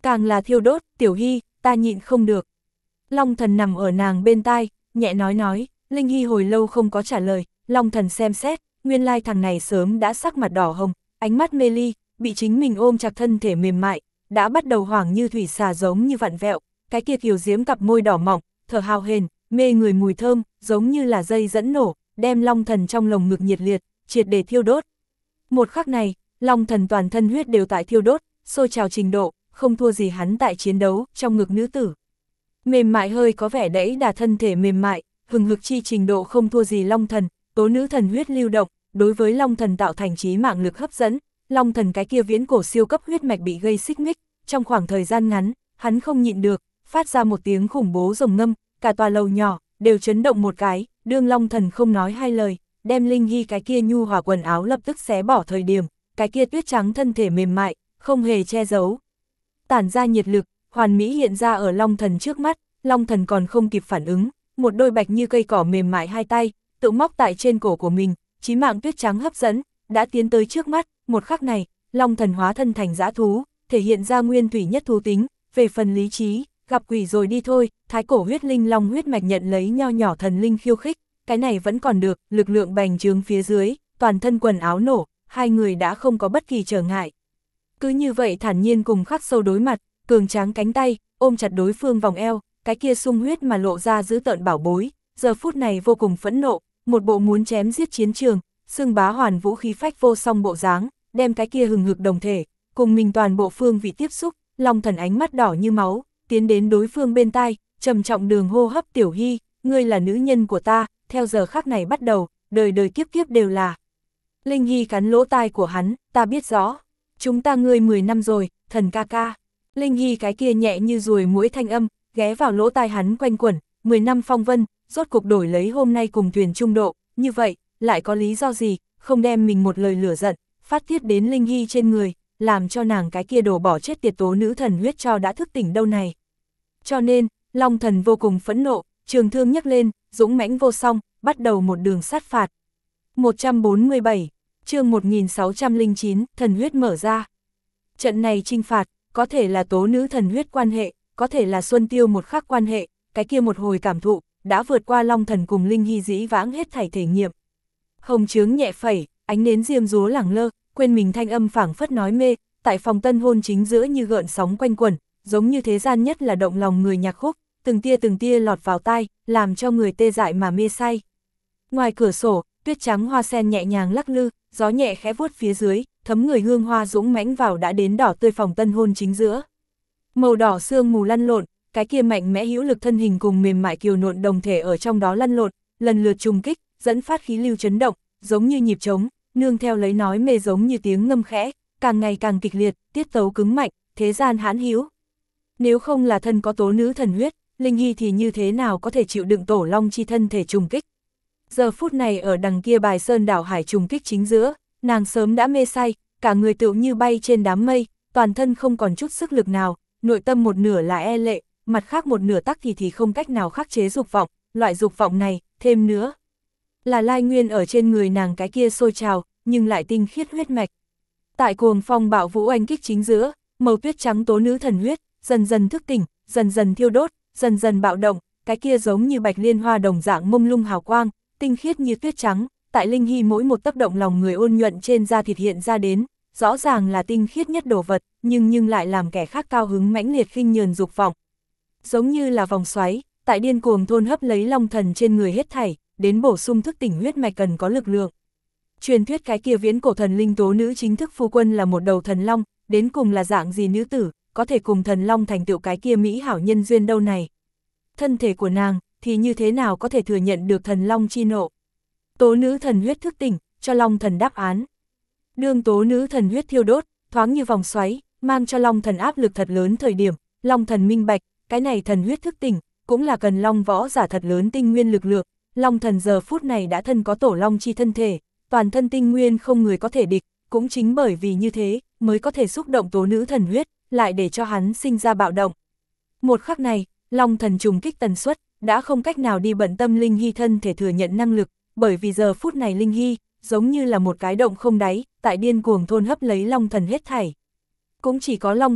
càng là thiêu đốt, Tiểu Hy, ta nhịn không được. Long Thần nằm ở nàng bên tai, nhẹ nói nói, Linh Hy hồi lâu không có trả lời, Long Thần xem xét, nguyên lai thằng này sớm đã sắc mặt đỏ hồng, ánh mắt mê ly, bị chính mình ôm chặt thân thể mềm mại, đã bắt đầu hoảng như thủy xà giống như vặn vẹo, cái kia kiều diễm cặp môi đỏ mọng, thở hào hền, mê người mùi thơm, giống như là dây dẫn nổ, đem Long Thần trong lồng ngực nhiệt liệt, triệt để thiêu đốt. Một khắc này, Long Thần toàn thân huyết đều tại thiêu đốt, sôi trào trình độ, không thua gì hắn tại chiến đấu, trong ngực nữ tử. Mềm mại hơi có vẻ đẫy đà thân thể mềm mại, hừng hực chi trình độ không thua gì Long Thần, tố nữ thần huyết lưu động, đối với Long Thần tạo thành chí mạng lực hấp dẫn, Long Thần cái kia viễn cổ siêu cấp huyết mạch bị gây xích mích, trong khoảng thời gian ngắn, hắn không nhịn được, phát ra một tiếng khủng bố rồng ngâm, cả tòa lầu nhỏ, đều chấn động một cái, đương Long Thần không nói hai lời, đem Linh Hy cái kia nhu hòa quần áo lập tức xé bỏ thời điểm, cái kia tuyết trắng thân thể mềm mại, không hề che giấu. Tản ra nhiệt lực, hoàn mỹ hiện ra ở Long Thần trước mắt, Long Thần còn không kịp phản ứng, một đôi bạch như cây cỏ mềm mại hai tay, tự móc tại trên cổ của mình, chí mạng tuyết trắng hấp dẫn, đã tiến tới trước mắt, một khắc này, Long Thần hóa thân thành dã thú, thể hiện ra nguyên thủy nhất thú tính, về phần lý trí, gặp quỷ rồi đi thôi, thái cổ huyết linh long huyết mạch nhận lấy nho nhỏ thần linh khiêu khích, cái này vẫn còn được, lực lượng bành trướng phía dưới, toàn thân quần áo nổ, hai người đã không có bất kỳ trở ngại. Cứ như vậy thản nhiên cùng khắc sâu đối mặt, cường tráng cánh tay, ôm chặt đối phương vòng eo, cái kia sung huyết mà lộ ra dữ tợn bảo bối, giờ phút này vô cùng phẫn nộ, một bộ muốn chém giết chiến trường, xương bá hoàn vũ khí phách vô song bộ dáng, đem cái kia hừng hực đồng thể, cùng mình toàn bộ phương vị tiếp xúc, Long Thần ánh mắt đỏ như máu, tiến đến đối phương bên tai, trầm trọng đường hô hấp, Tiểu Hy, ngươi là nữ nhân của ta, theo giờ khắc này bắt đầu, đời đời kiếp kiếp đều là. Linh Hy cắn lỗ tai của hắn, ta biết rõ, chúng ta ngươi mười năm rồi, thần ca ca. Linh Hy cái kia nhẹ như ruồi muỗi thanh âm, ghé vào lỗ tai hắn quanh quẩn, mười năm phong vân, rốt cuộc đổi lấy hôm nay cùng thuyền trung độ, như vậy, lại có lý do gì, không đem mình một lời lửa giận, phát tiết đến Linh Hy trên người, làm cho nàng cái kia đổ bỏ chết tiệt tố nữ thần huyết cho đã thức tỉnh đâu này. Cho nên, Long Thần vô cùng phẫn nộ, trường thương nhấc lên, dũng mãnh vô song, bắt đầu một đường sát phạt. một trăm bốn mươi bảy, chương một nghìn sáu trăm lẻ chín, thần huyết mở ra. Trận này chinh phạt, có thể là tố nữ thần huyết quan hệ, có thể là Xuân Tiêu một khắc quan hệ, cái kia một hồi cảm thụ, đã vượt qua Long Thần cùng Linh Hy dĩ vãng hết thảy thể nghiệm. Hồng trướng nhẹ phẩy, ánh nến diêm dúa lẳng lơ, quên mình thanh âm phảng phất nói mê, tại phòng tân hôn chính giữa như gợn sóng quanh quẩn, giống như thế gian nhất là động lòng người nhạc khúc, từng tia từng tia lọt vào tai, làm cho người tê dại mà mê say. Ngoài cửa sổ, tuyết trắng hoa sen nhẹ nhàng lắc lư, gió nhẹ khẽ vuốt phía dưới, thấm người hương hoa dũng mãnh vào đã đến đỏ tươi phòng tân hôn chính giữa. Màu đỏ sương mù lăn lộn, cái kia mạnh mẽ hữu lực thân hình cùng mềm mại kiều nộn đồng thể ở trong đó lăn lộn, lần lượt trùng kích, dẫn phát khí lưu chấn động, giống như nhịp trống, nương theo lấy nói mê giống như tiếng ngâm khẽ, càng ngày càng kịch liệt, tiết tấu cứng mạnh, thế gian hãn hữu. Nếu không là thân có tố nữ thần huyết, Linh Hy thì như thế nào có thể chịu đựng tổ long chi thân thể trùng kích. Giờ phút này ở đằng kia bài sơn đảo hải trùng kích chính giữa, nàng sớm đã mê say, cả người tựu như bay trên đám mây, toàn thân không còn chút sức lực nào, nội tâm một nửa là e lệ, mặt khác một nửa tắc thì thì không cách nào khắc chế dục vọng, loại dục vọng này, thêm nữa, là lai nguyên ở trên người nàng cái kia sôi trào, nhưng lại tinh khiết huyết mạch. Tại cuồng phong bạo vũ oanh kích chính giữa, màu tuyết trắng tố nữ thần huyết, dần dần thức tỉnh, dần dần thiêu đốt, dần dần bạo động, cái kia giống như bạch liên hoa đồng dạng mông lung hào quang, tinh khiết như tuyết trắng, tại Linh Hy mỗi một tấc động lòng người ôn nhuận trên da thịt hiện ra đến, rõ ràng là tinh khiết nhất đồ vật, nhưng nhưng lại làm kẻ khác cao hứng mãnh liệt khinh nhờn dục vọng. Giống như là vòng xoáy, tại điên cuồng thôn hấp lấy Long Thần trên người hết thảy, đến bổ sung thức tỉnh huyết mạch cần có lực lượng. Truyền thuyết cái kia viễn cổ thần linh tố nữ chính thức phu quân là một đầu thần long, đến cùng là dạng gì nữ tử, có thể cùng thần long thành tựu cái kia mỹ hảo nhân duyên đâu này. Thân thể của nàng, thì như thế nào có thể thừa nhận được thần long chi nộ. Tố nữ thần huyết thức tỉnh, cho Long Thần đáp án. Đương tố nữ thần huyết thiêu đốt, thoáng như vòng xoáy, mang cho Long Thần áp lực thật lớn thời điểm, Long Thần minh bạch, cái này thần huyết thức tỉnh, cũng là cần long võ giả thật lớn tinh nguyên lực lượng. Long Thần giờ phút này đã thân có tổ long chi thân thể, toàn thân tinh nguyên không người có thể địch, cũng chính bởi vì như thế, mới có thể xúc động tố nữ thần huyết, lại để cho hắn sinh ra bạo động. Một khắc này, Long Thần trùng kích tần suất, đã không cách nào đi bận tâm Linh Hy thân thể thừa nhận năng lực, bởi vì giờ phút này Linh Hy, giống như là một cái động không đáy, tại điên cuồng thôn hấp lấy Long Thần hết thảy. Cũng chỉ có Long Thần,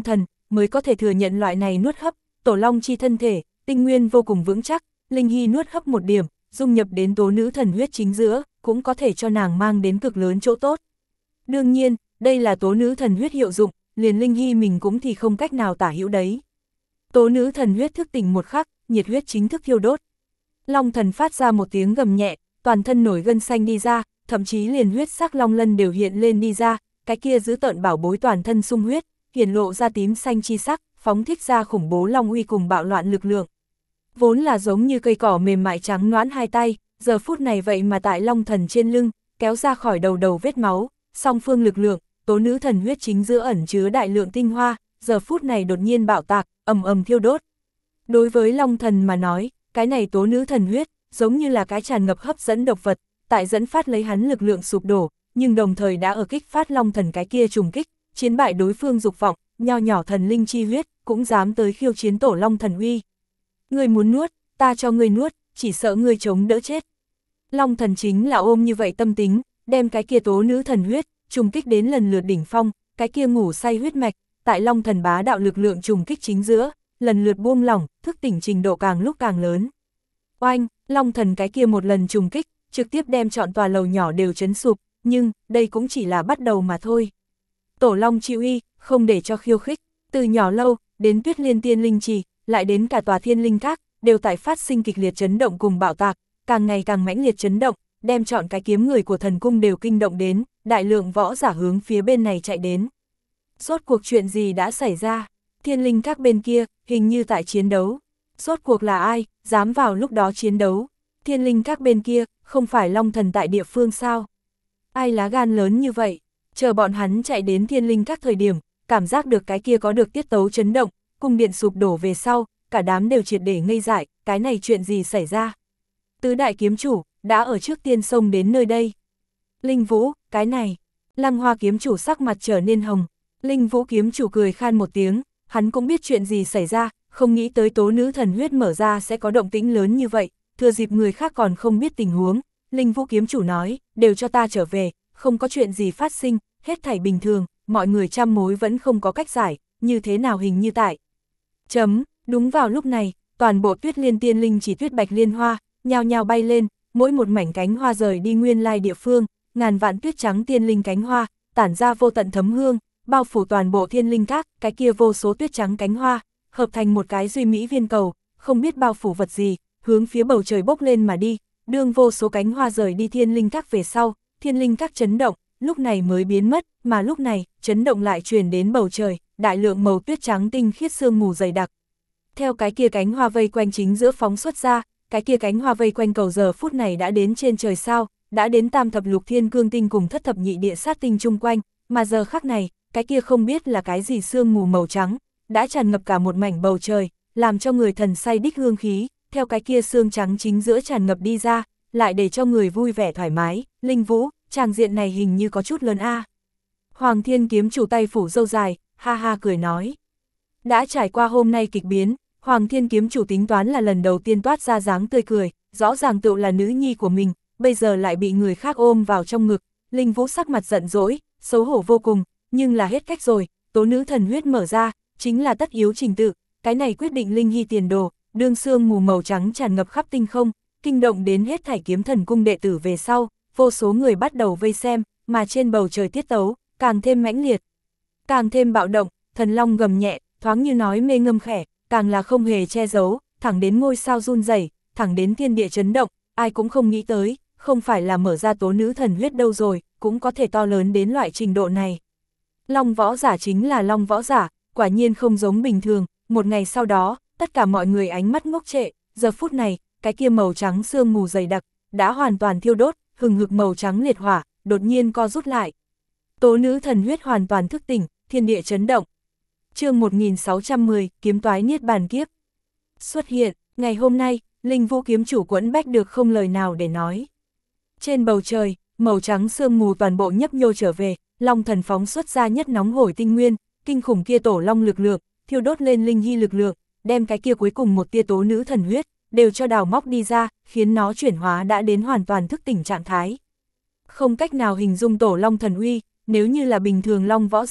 mới có thể thừa nhận loại này nuốt hấp, tổ long chi thân thể, tinh nguyên vô cùng vững chắc, Linh Hy nuốt hấp một điểm, dung nhập đến tố nữ thần huyết chính giữa, cũng có thể cho nàng mang đến cực lớn chỗ tốt. Đương nhiên, đây là tố nữ thần huyết hiệu dụng, liền Linh Hy mình cũng thì không cách nào tả hữu đấy. Tố nữ thần huyết thức tỉnh một khắc, nhiệt huyết chính thức thiêu đốt. Long thần phát ra một tiếng gầm nhẹ, toàn thân nổi gân xanh đi ra, thậm chí liền huyết sắc long lân đều hiện lên đi ra, cái kia giữ tợn bảo bối toàn thân sung huyết, hiển lộ ra tím xanh chi sắc, phóng thích ra khủng bố long uy cùng bạo loạn lực lượng. Vốn là giống như cây cỏ mềm mại trắng nõn hai tay, giờ phút này vậy mà tại long thần trên lưng, kéo ra khỏi đầu đầu vết máu, song phương lực lượng, tố nữ thần huyết chính giữa ẩn chứa đại lượng tinh hoa, giờ phút này đột nhiên bạo tạc, ầm ầm thiêu đốt. Đối với long thần mà nói, cái này tố nữ thần huyết, giống như là cái tràn ngập hấp dẫn độc vật, tại dẫn phát lấy hắn lực lượng sụp đổ, nhưng đồng thời đã ở kích phát long thần cái kia trùng kích, chiến bại đối phương dục vọng, nho nhỏ thần linh chi huyết, cũng dám tới khiêu chiến tổ long thần uy. Ngươi muốn nuốt, ta cho ngươi nuốt, chỉ sợ ngươi chống đỡ chết. Long thần chính là ôm như vậy tâm tính, đem cái kia tố nữ thần huyết, trùng kích đến lần lượt đỉnh phong, cái kia ngủ say huyết mạch, tại long thần bá đạo lực lượng trùng kích chính giữa, lần lượt buông lỏng, thức tỉnh trình độ càng lúc càng lớn. Oanh, long thần cái kia một lần trùng kích, trực tiếp đem trọn tòa lầu nhỏ đều chấn sụp, nhưng, đây cũng chỉ là bắt đầu mà thôi. Tổ long chi uy, không để cho khiêu khích, từ nhỏ lâu, đến Tuyết Liên Tiên Linh Trì, lại đến cả tòa Thiên Linh Các, đều tại phát sinh kịch liệt chấn động cùng bạo tạc, càng ngày càng mãnh liệt chấn động, đem trọn cái kiếm người của thần cung đều kinh động đến, đại lượng võ giả hướng phía bên này chạy đến. Rốt cuộc chuyện gì đã xảy ra? Thiên Linh Các bên kia, hình như tại chiến đấu. Rốt cuộc là ai, dám vào lúc đó chiến đấu? Thiên Linh Các bên kia, không phải long thần tại địa phương sao? Ai lá gan lớn như vậy? Chờ bọn hắn chạy đến Thiên Linh Các thời điểm, cảm giác được cái kia có được tiết tấu chấn động, cung điện sụp đổ về sau, cả đám đều triệt để ngây dại, cái này chuyện gì xảy ra? Tứ đại kiếm chủ, đã ở trước tiên xông đến nơi đây. Linh Vũ, cái này, Lăng Hoa kiếm chủ sắc mặt trở nên hồng. Linh Vũ kiếm chủ cười khan một tiếng, hắn cũng biết chuyện gì xảy ra, không nghĩ tới tố nữ thần huyết mở ra sẽ có động tĩnh lớn như vậy, thừa dịp người khác còn không biết tình huống. Linh Vũ kiếm chủ nói, đều cho ta trở về, không có chuyện gì phát sinh, hết thảy bình thường, mọi người trăm mối vẫn không có cách giải, như thế nào hình như tại. Chấm, đúng vào lúc này, toàn bộ Tuyết Liên Tiên Linh chỉ tuyết bạch liên hoa, nhao nhao bay lên, mỗi một mảnh cánh hoa rời đi nguyên lai địa phương, ngàn vạn tuyết trắng tiên linh cánh hoa, tản ra vô tận thấm hương, bao phủ toàn bộ Thiên Linh Các, cái kia vô số tuyết trắng cánh hoa, hợp thành một cái duy mỹ viên cầu, không biết bao phủ vật gì, hướng phía bầu trời bốc lên mà đi, đương vô số cánh hoa rời đi Thiên Linh Các về sau, Thiên Linh Các chấn động, lúc này mới biến mất, mà lúc này, chấn động lại truyền đến bầu trời, đại lượng màu tuyết trắng tinh khiết sương mù dày đặc. Theo cái kia cánh hoa vây quanh chính giữa phóng xuất ra, cái kia cánh hoa vây quanh cầu giờ phút này đã đến trên trời sao, đã đến tam thập lục thiên cương tinh cùng thất thập nhị địa sát tinh chung quanh, mà giờ khắc này, cái kia không biết là cái gì sương mù màu trắng, đã tràn ngập cả một mảnh bầu trời, làm cho người thần say đích hương khí, theo cái kia sương trắng chính giữa tràn ngập đi ra, lại để cho người vui vẻ thoải mái. Linh Vũ, tràng diện này hình như có chút lớn a. Hoàng Thiên kiếm chủ tay phủ râu dài, ha ha cười nói. Đã trải qua hôm nay kịch biến, Hoàng Thiên kiếm chủ tính toán là lần đầu tiên toát ra dáng tươi cười, rõ ràng tựu là nữ nhi của mình, bây giờ lại bị người khác ôm vào trong ngực. Linh Vũ sắc mặt giận dỗi, xấu hổ vô cùng, nhưng là hết cách rồi, tố nữ thần huyết mở ra, chính là tất yếu trình tự, cái này quyết định Linh Hy tiền đồ, đương sương mù màu trắng tràn ngập khắp tinh không, kinh động đến hết thảy kiếm thần cung đệ tử về sau, vô số người bắt đầu vây xem, mà trên bầu trời tiết tấu, càng thêm mãnh liệt, càng thêm bạo động, thần long gầm nhẹ, thoáng như nói mê ngâm khẽ, càng là không hề che giấu, thẳng đến ngôi sao run rẩy, thẳng đến thiên địa chấn động, ai cũng không nghĩ tới, không phải là mở ra tố nữ thần huyết đâu rồi, cũng có thể to lớn đến loại trình độ này. Long võ giả chính là long võ giả, quả nhiên không giống bình thường, một ngày sau đó, tất cả mọi người ánh mắt ngốc trệ, giờ phút này, cái kia màu trắng sương mù dày đặc, đã hoàn toàn thiêu đốt, hừng hực màu trắng liệt hỏa, đột nhiên co rút lại. Tố nữ thần huyết hoàn toàn thức tỉnh, thiên địa chấn động. Chương một nghìn sáu trăm mười, kiếm toái niết bàn kiếp. Xuất hiện, ngày hôm nay, Linh Vũ kiếm chủ Quẫn Bách được không lời nào để nói. Trên bầu trời, màu trắng sương mù toàn bộ nhấp nhô trở về, long thần phóng xuất ra nhất nóng hổi tinh nguyên, kinh khủng kia tổ long lực lượng, thiêu đốt lên Linh Hy lực lượng, đem cái kia cuối cùng một tia tố nữ thần huyết, đều cho đào móc đi ra, khiến nó chuyển hóa đã đến hoàn toàn thức tỉnh trạng thái. Không cách nào hình dung tổ long thần uy, nếu như là bình thường long võ giả,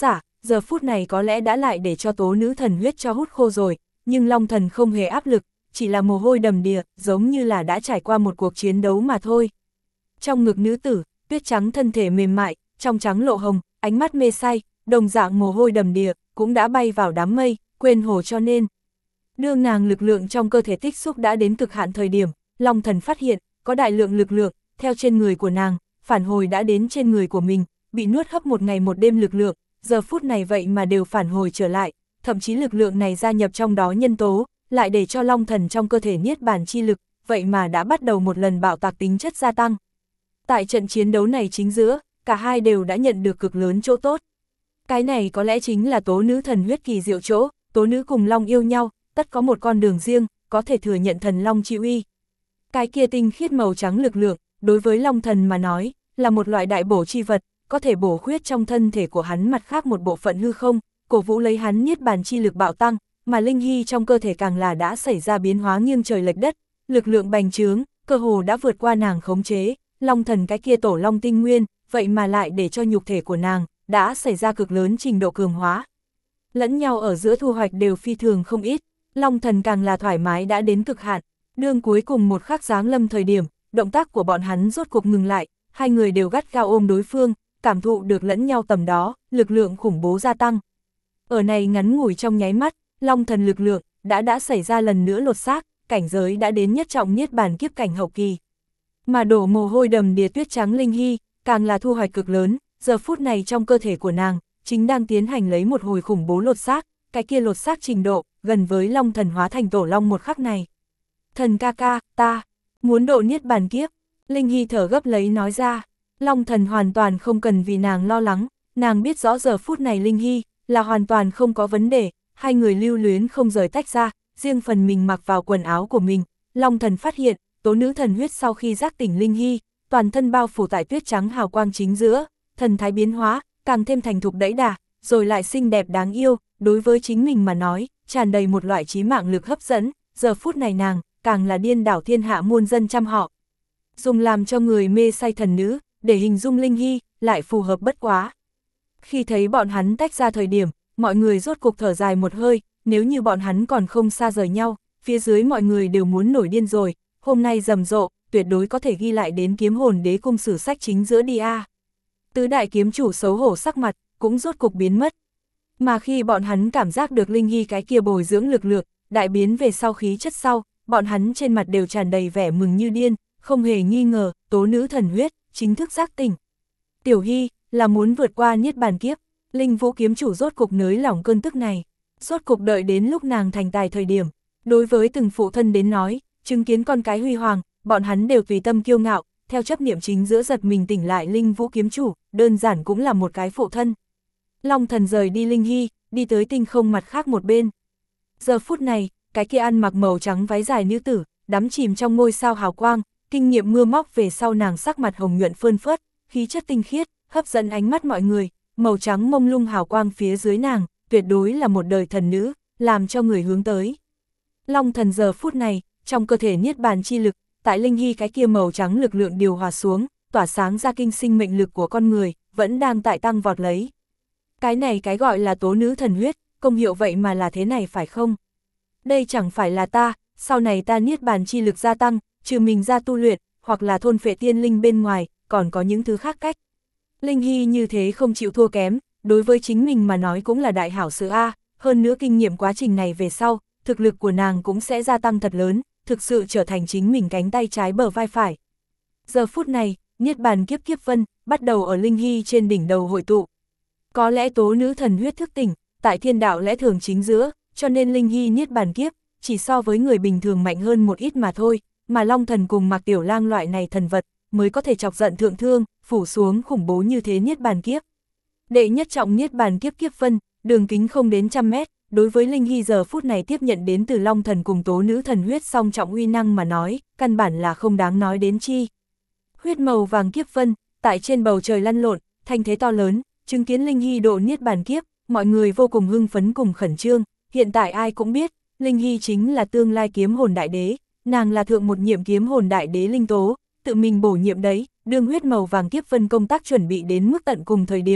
giờ phút này có lẽ đã lại để cho tố nữ thần huyết cho hút khô rồi, nhưng Long Thần không hề áp lực, chỉ là mồ hôi đầm đìa, giống như là đã trải qua một cuộc chiến đấu mà thôi. Trong ngực nữ tử, tuyết trắng thân thể mềm mại, trong trắng lộ hồng, ánh mắt mê say, đồng dạng mồ hôi đầm đìa, cũng đã bay vào đám mây, quên hồ cho nên. Đương nàng lực lượng trong cơ thể tích xúc đã đến cực hạn thời điểm, Long Thần phát hiện, có đại lượng lực lượng, theo trên người của nàng, phản hồi đã đến trên người của mình, bị nuốt hấp một ngày một đêm lực lượng, giờ phút này vậy mà đều phản hồi trở lại, thậm chí lực lượng này gia nhập trong đó nhân tố, lại để cho Long Thần trong cơ thể niết bàn chi lực, vậy mà đã bắt đầu một lần bạo tạc tính chất gia tăng. Tại trận chiến đấu này chính giữa, cả hai đều đã nhận được cực lớn chỗ tốt. Cái này có lẽ chính là tố nữ thần huyết kỳ diệu chỗ, tố nữ cùng Long yêu nhau, tất có một con đường riêng, có thể thừa nhận thần Long chi uy. Cái kia tinh khiết màu trắng lực lượng, đối với Long Thần mà nói, là một loại đại bổ chi vật, có thể bổ khuyết trong thân thể của hắn mặt khác một bộ phận hư không, cổ vũ lấy hắn niết bàn chi lực bạo tăng, mà linh hy trong cơ thể càng là đã xảy ra biến hóa nghiêng trời lệch đất, lực lượng bành trướng, cơ hồ đã vượt qua nàng khống chế, Long Thần cái kia tổ long tinh nguyên, vậy mà lại để cho nhục thể của nàng đã xảy ra cực lớn trình độ cường hóa. Lẫn nhau ở giữa thu hoạch đều phi thường không ít, Long Thần càng là thoải mái đã đến cực hạn, đương cuối cùng một khắc giáng lâm thời điểm, động tác của bọn hắn rốt cuộc ngừng lại, hai người đều gắt gao ôm đối phương, cảm thụ được lẫn nhau tầm đó, lực lượng khủng bố gia tăng. Ở này ngắn ngủi trong nháy mắt, Long Thần lực lượng đã đã xảy ra lần nữa lột xác, cảnh giới đã đến nhất trọng niết bàn kiếp cảnh hậu kỳ. Mà đổ mồ hôi đầm đìa tuyết trắng linh hy, càng là thu hoạch cực lớn, giờ phút này trong cơ thể của nàng, chính đang tiến hành lấy một hồi khủng bố lột xác, cái kia lột xác trình độ, gần với Long Thần hóa thành tổ long một khắc này. Thần ca ca, ta, muốn độ niết bàn kiếp, Linh Hy thở gấp lấy nói ra, Long Thần hoàn toàn không cần vì nàng lo lắng, nàng biết rõ giờ phút này Linh Hy, là hoàn toàn không có vấn đề, hai người lưu luyến không rời tách ra, riêng phần mình mặc vào quần áo của mình, Long Thần phát hiện, tố nữ thần huyết sau khi giác tỉnh Linh Hy, toàn thân bao phủ tại tuyết trắng hào quang chính giữa, thần thái biến hóa, càng thêm thành thục đẫy đà, rồi lại xinh đẹp đáng yêu, đối với chính mình mà nói, tràn đầy một loại trí mạng lực hấp dẫn, giờ phút này nàng, càng là điên đảo thiên hạ muôn dân trăm họ. Dùng làm cho người mê say thần nữ, để hình dung Linh Hy, lại phù hợp bất quá. Khi thấy bọn hắn tách ra thời điểm, mọi người rốt cục thở dài một hơi, nếu như bọn hắn còn không xa rời nhau, phía dưới mọi người đều muốn nổi điên rồi, hôm nay rầm rộ, tuyệt đối có thể ghi lại đến kiếm hồn đế cung sử sách chính giữa đi a. Tứ đại kiếm chủ xấu hổ sắc mặt, cũng rốt cục biến mất. Mà khi bọn hắn cảm giác được Linh Hy cái kia bồi dưỡng lực lượng, đại biến về sau khí chất sau, bọn hắn trên mặt đều tràn đầy vẻ mừng như điên, không hề nghi ngờ, tố nữ thần huyết, chính thức giác tỉnh. Tiểu Hy, là muốn vượt qua niết bàn kiếp, Linh Vũ kiếm chủ rốt cục nới lỏng cơn tức này, rốt cục đợi đến lúc nàng thành tài thời điểm. Đối với từng phụ thân đến nói, chứng kiến con cái huy hoàng, bọn hắn đều tùy tâm kiêu ngạo, theo chấp niệm chính giữa giật mình tỉnh lại Linh Vũ kiếm chủ, đơn giản cũng là một cái phụ thân. Long Thần rời đi Linh Hy, đi tới tinh không mặt khác một bên. Giờ phút này, cái kia ăn mặc màu trắng váy dài nữ tử, đắm chìm trong ngôi sao hào quang, kinh nghiệm mưa móc về sau nàng sắc mặt hồng nhuận phơn phớt, khí chất tinh khiết, hấp dẫn ánh mắt mọi người, màu trắng mông lung hào quang phía dưới nàng, tuyệt đối là một đời thần nữ, làm cho người hướng tới. Long Thần giờ phút này, trong cơ thể niết bàn chi lực, tại Linh Hy cái kia màu trắng lực lượng điều hòa xuống, tỏa sáng ra kinh sinh mệnh lực của con người, vẫn đang tại tăng vọt lấy. Cái này cái gọi là tố nữ thần huyết, công hiệu vậy mà là thế này phải không? Đây chẳng phải là ta, sau này ta niết bàn chi lực gia tăng, trừ mình ra tu luyện, hoặc là thôn phệ tiên linh bên ngoài, còn có những thứ khác cách. Linh Hy như thế không chịu thua kém, đối với chính mình mà nói cũng là đại hảo sự A, hơn nữa kinh nghiệm quá trình này về sau, thực lực của nàng cũng sẽ gia tăng thật lớn, thực sự trở thành chính mình cánh tay trái bờ vai phải. Giờ phút này, niết bàn kiếp kiếp vân, bắt đầu ở Linh Hy trên đỉnh đầu hội tụ. Có lẽ tố nữ thần huyết thức tỉnh, tại thiên đạo lẽ thường chính giữa, cho nên Linh Hy niết bàn kiếp, chỉ so với người bình thường mạnh hơn một ít mà thôi, mà Long Thần cùng Mạc Tiểu Lang loại này thần vật, mới có thể chọc giận thượng thương, phủ xuống khủng bố như thế niết bàn kiếp. Đệ nhất trọng niết bàn kiếp kiếp vân, đường kính không đến trăm mét, đối với Linh Hy giờ phút này tiếp nhận đến từ Long Thần cùng tố nữ thần huyết song trọng uy năng mà nói, căn bản là không đáng nói đến chi. Huyết màu vàng kiếp vân, tại trên bầu trời lăn lộn, thanh thế to lớn, chứng kiến Linh Hy độ niết bàn kiếp, mọi người vô cùng hưng phấn cùng khẩn trương, hiện tại ai cũng biết, Linh Hy chính là tương lai kiếm hồn đại đế, nàng là thượng một nhiệm kiếm hồn đại đế linh tố, tự mình bổ nhiệm đấy, đương huyết màu vàng kiếp vân công tác chuẩn bị đến mức tận cùng thời điểm,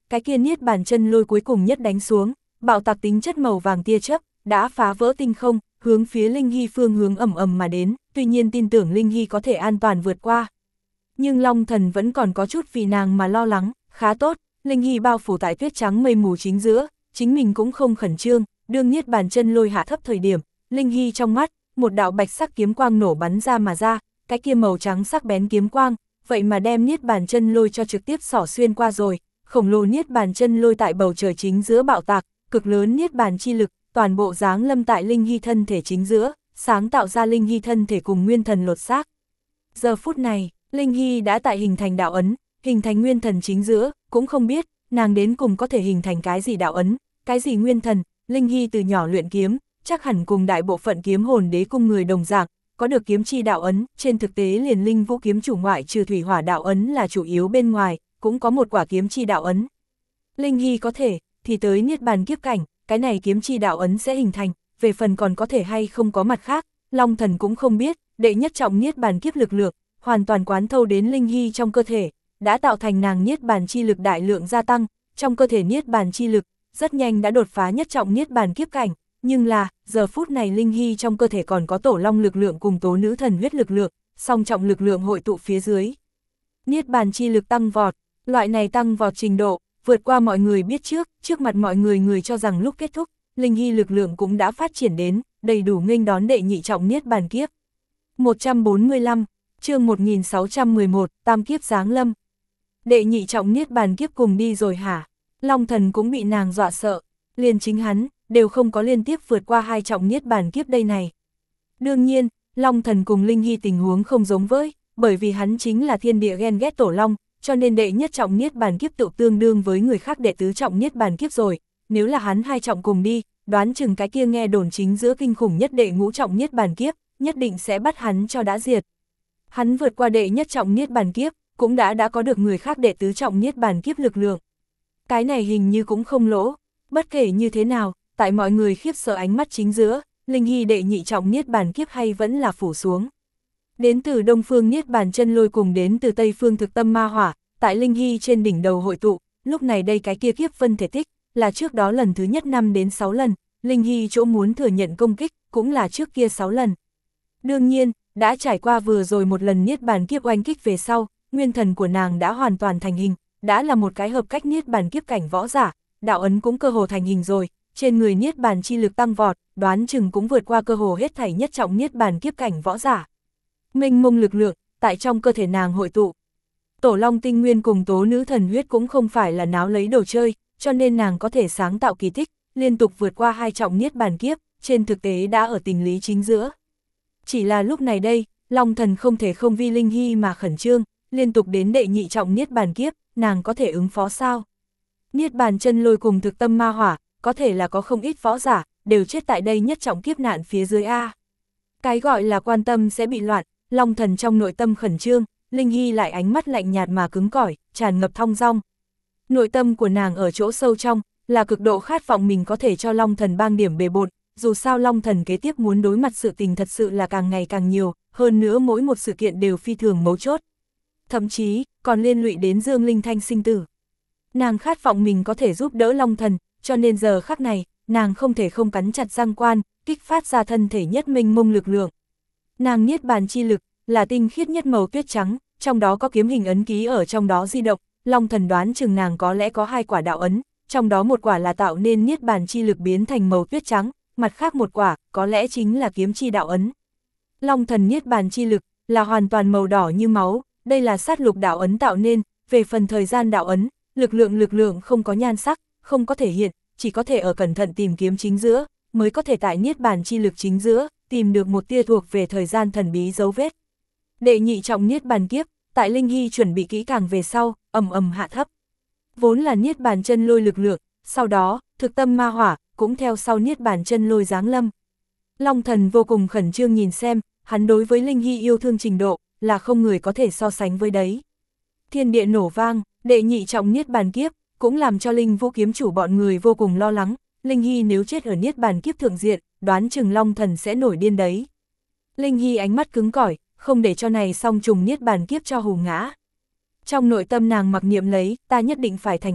cái kia niết bàn chân lôi cuối cùng nhất đánh xuống, bạo tạc tính chất màu vàng tia chớp đã phá vỡ tinh không, hướng phía Linh Hy phương hướng ầm ầm mà đến, tuy nhiên tin tưởng Linh Hy có thể an toàn vượt qua. Nhưng Long Thần vẫn còn có chút vì nàng mà lo lắng, khá tốt, Linh Hy bao phủ tại tuyết trắng mây mù chính giữa, chính mình cũng không khẩn trương, đương niết bàn chân lôi hạ thấp thời điểm, Linh Hy trong mắt, một đạo bạch sắc kiếm quang nổ bắn ra mà ra, cái kia màu trắng sắc bén kiếm quang, vậy mà đem niết bàn chân lôi cho trực tiếp xỏ xuyên qua rồi, khổng lồ niết bàn chân lôi tại bầu trời chính giữa bạo tạc, cực lớn niết bàn chi lực, toàn bộ giáng lâm tại Linh Hy thân thể chính giữa, sáng tạo ra Linh Hy thân thể cùng nguyên thần lột xác. Giờ phút này, Linh Hy đã tại hình thành đạo ấn, hình thành nguyên thần chính giữa, cũng không biết, nàng đến cùng có thể hình thành cái gì đạo ấn, cái gì nguyên thần. Linh Hy từ nhỏ luyện kiếm, chắc hẳn cùng đại bộ phận kiếm hồn đế cung người đồng dạng, có được kiếm chi đạo ấn, trên thực tế liền Linh Vũ kiếm chủ ngoại trừ thủy hỏa đạo ấn là chủ yếu bên ngoài, cũng có một quả kiếm chi đạo ấn. Linh Hy có thể, thì tới niết bàn kiếp cảnh, cái này kiếm chi đạo ấn sẽ hình thành, về phần còn có thể hay không có mặt khác, Long Thần cũng không biết, đệ nhất trọng niết bàn kiếp lực lượng, hoàn toàn quán thâu đến Linh Hy trong cơ thể, đã tạo thành nàng niết bàn chi lực đại lượng gia tăng, trong cơ thể niết bàn chi lực, rất nhanh đã đột phá nhất trọng niết bàn kiếp cảnh, nhưng là, giờ phút này Linh Hy trong cơ thể còn có tổ long lực lượng cùng tố nữ thần huyết lực lượng, song trọng lực lượng hội tụ phía dưới. Niết bàn chi lực tăng vọt, loại này tăng vọt trình độ, vượt qua mọi người biết trước, trước mặt mọi người người cho rằng lúc kết thúc, Linh Hy lực lượng cũng đã phát triển đến, đầy đủ nghênh đón đệ nhị trọng niết bàn kiếp. một trăm bốn mươi lăm, chương một nghìn sáu trăm mười một, tam kiếp giáng lâm. Đệ nhị trọng niết bàn kiếp cùng đi rồi hả? Long Thần cũng bị nàng dọa sợ, liền chính hắn, đều không có liên tiếp vượt qua hai trọng niết bàn kiếp đây này. Đương nhiên, Long Thần cùng Linh Hy tình huống không giống với, bởi vì hắn chính là thiên địa ghen ghét tổ long, cho nên đệ nhất trọng niết bàn kiếp tự tương đương với người khác đệ tứ trọng niết bàn kiếp rồi, nếu là hắn hai trọng cùng đi, đoán chừng cái kia nghe đồn chính giữa kinh khủng nhất đệ ngũ trọng niết bàn kiếp, nhất định sẽ bắt hắn cho đã diệt. Hắn vượt qua đệ nhất trọng niết bàn kiếp, cũng đã đã có được người khác đệ tứ trọng niết bàn kiếp lực lượng. Cái này hình như cũng không lỗ, bất kể như thế nào, tại mọi người khiếp sợ ánh mắt chính giữa, Linh Hy đệ nhị trọng niết bàn kiếp hay vẫn là phủ xuống. Đến từ đông phương niết bàn chân lôi cùng đến từ tây phương thực tâm ma hỏa, tại Linh Hy trên đỉnh đầu hội tụ, lúc này đây cái kia kiếp vân thể tích, là trước đó lần thứ nhất năm đến sáu lần, Linh Hy chỗ muốn thừa nhận công kích, cũng là trước kia sáu lần. Đương nhiên, đã trải qua vừa rồi một lần niết bàn kiếp oanh kích về sau, nguyên thần của nàng đã hoàn toàn thành hình, đã là một cái hợp cách niết bàn kiếp cảnh võ giả, đạo ấn cũng cơ hồ thành hình rồi, trên người niết bàn chi lực tăng vọt, đoán chừng cũng vượt qua cơ hồ hết thảy nhất trọng niết bàn kiếp cảnh võ giả. Mênh mông lực lượng, tại trong cơ thể nàng hội tụ. Tổ long tinh nguyên cùng tố nữ thần huyết cũng không phải là náo lấy đồ chơi, cho nên nàng có thể sáng tạo kỳ tích, liên tục vượt qua hai trọng niết bàn kiếp, trên thực tế đã ở tình lý chính giữa. Chỉ là lúc này đây, Long Thần không thể không vì Linh Hy mà khẩn trương, liên tục đến đệ nhị trọng niết bàn kiếp, nàng có thể ứng phó sao? Niết bàn chân lôi cùng thực tâm ma hỏa, có thể là có không ít võ giả, đều chết tại đây nhất trọng kiếp nạn phía dưới A. Cái gọi là quan tâm sẽ bị loạn, Long Thần trong nội tâm khẩn trương, Linh Hy lại ánh mắt lạnh nhạt mà cứng cỏi, tràn ngập thong dong. Nội tâm của nàng ở chỗ sâu trong, là cực độ khát vọng mình có thể cho Long Thần bang điểm bề bộn, dù sao Long Thần kế tiếp muốn đối mặt sự tình thật sự là càng ngày càng nhiều, hơn nữa mỗi một sự kiện đều phi thường mấu chốt. Thậm chí, còn liên lụy đến Dương Linh Thanh sinh tử. Nàng khát vọng mình có thể giúp đỡ Long Thần, cho nên giờ khắc này, nàng không thể không cắn chặt răng quan, kích phát ra thân thể nhất mênh mông lực lượng. Nàng niết bàn chi lực, là tinh khiết nhất màu tuyết trắng, trong đó có kiếm hình ấn ký ở trong đó di động, Long Thần đoán chừng nàng có lẽ có hai quả đạo ấn, trong đó một quả là tạo nên niết bàn chi lực biến thành màu tuyết trắng, mặt khác một quả, có lẽ chính là kiếm chi đạo ấn. Long Thần niết bàn chi lực, là hoàn toàn màu đỏ như máu, đây là sát lục đạo ấn tạo nên, về phần thời gian đạo ấn, lực lượng lực lượng không có nhan sắc, không có thể hiện, chỉ có thể ở cẩn thận tìm kiếm chính giữa, mới có thể tại niết bàn chi lực chính giữa, tìm được một tia thuộc về thời gian thần bí dấu vết. Đệ nhị trọng niết bàn kiếp, tại Linh Hy chuẩn bị kỹ càng về sau, ầm ầm hạ thấp. Vốn là niết bàn chân lôi lực lượng, sau đó, thực tâm ma hỏa, cũng theo sau niết bàn chân lôi giáng lâm. Long Thần vô cùng khẩn trương nhìn xem, hắn đối với Linh Hy yêu thương trình độ, là không người có thể so sánh với đấy. Thiên địa nổ vang, đệ nhị trọng niết bàn kiếp, cũng làm cho Linh Vũ kiếm chủ bọn người vô cùng lo lắng, Linh Hy nếu chết ở niết bàn kiếp thượng diện, đoán chừng Long Thần sẽ nổi điên đấy. Linh Hy ánh mắt cứng cỏi, không để cho này song trùng niết bàn kiếp cho hù ngã. Trong nội tâm nàng mặc niệm lấy, ta nhất định phải thành công,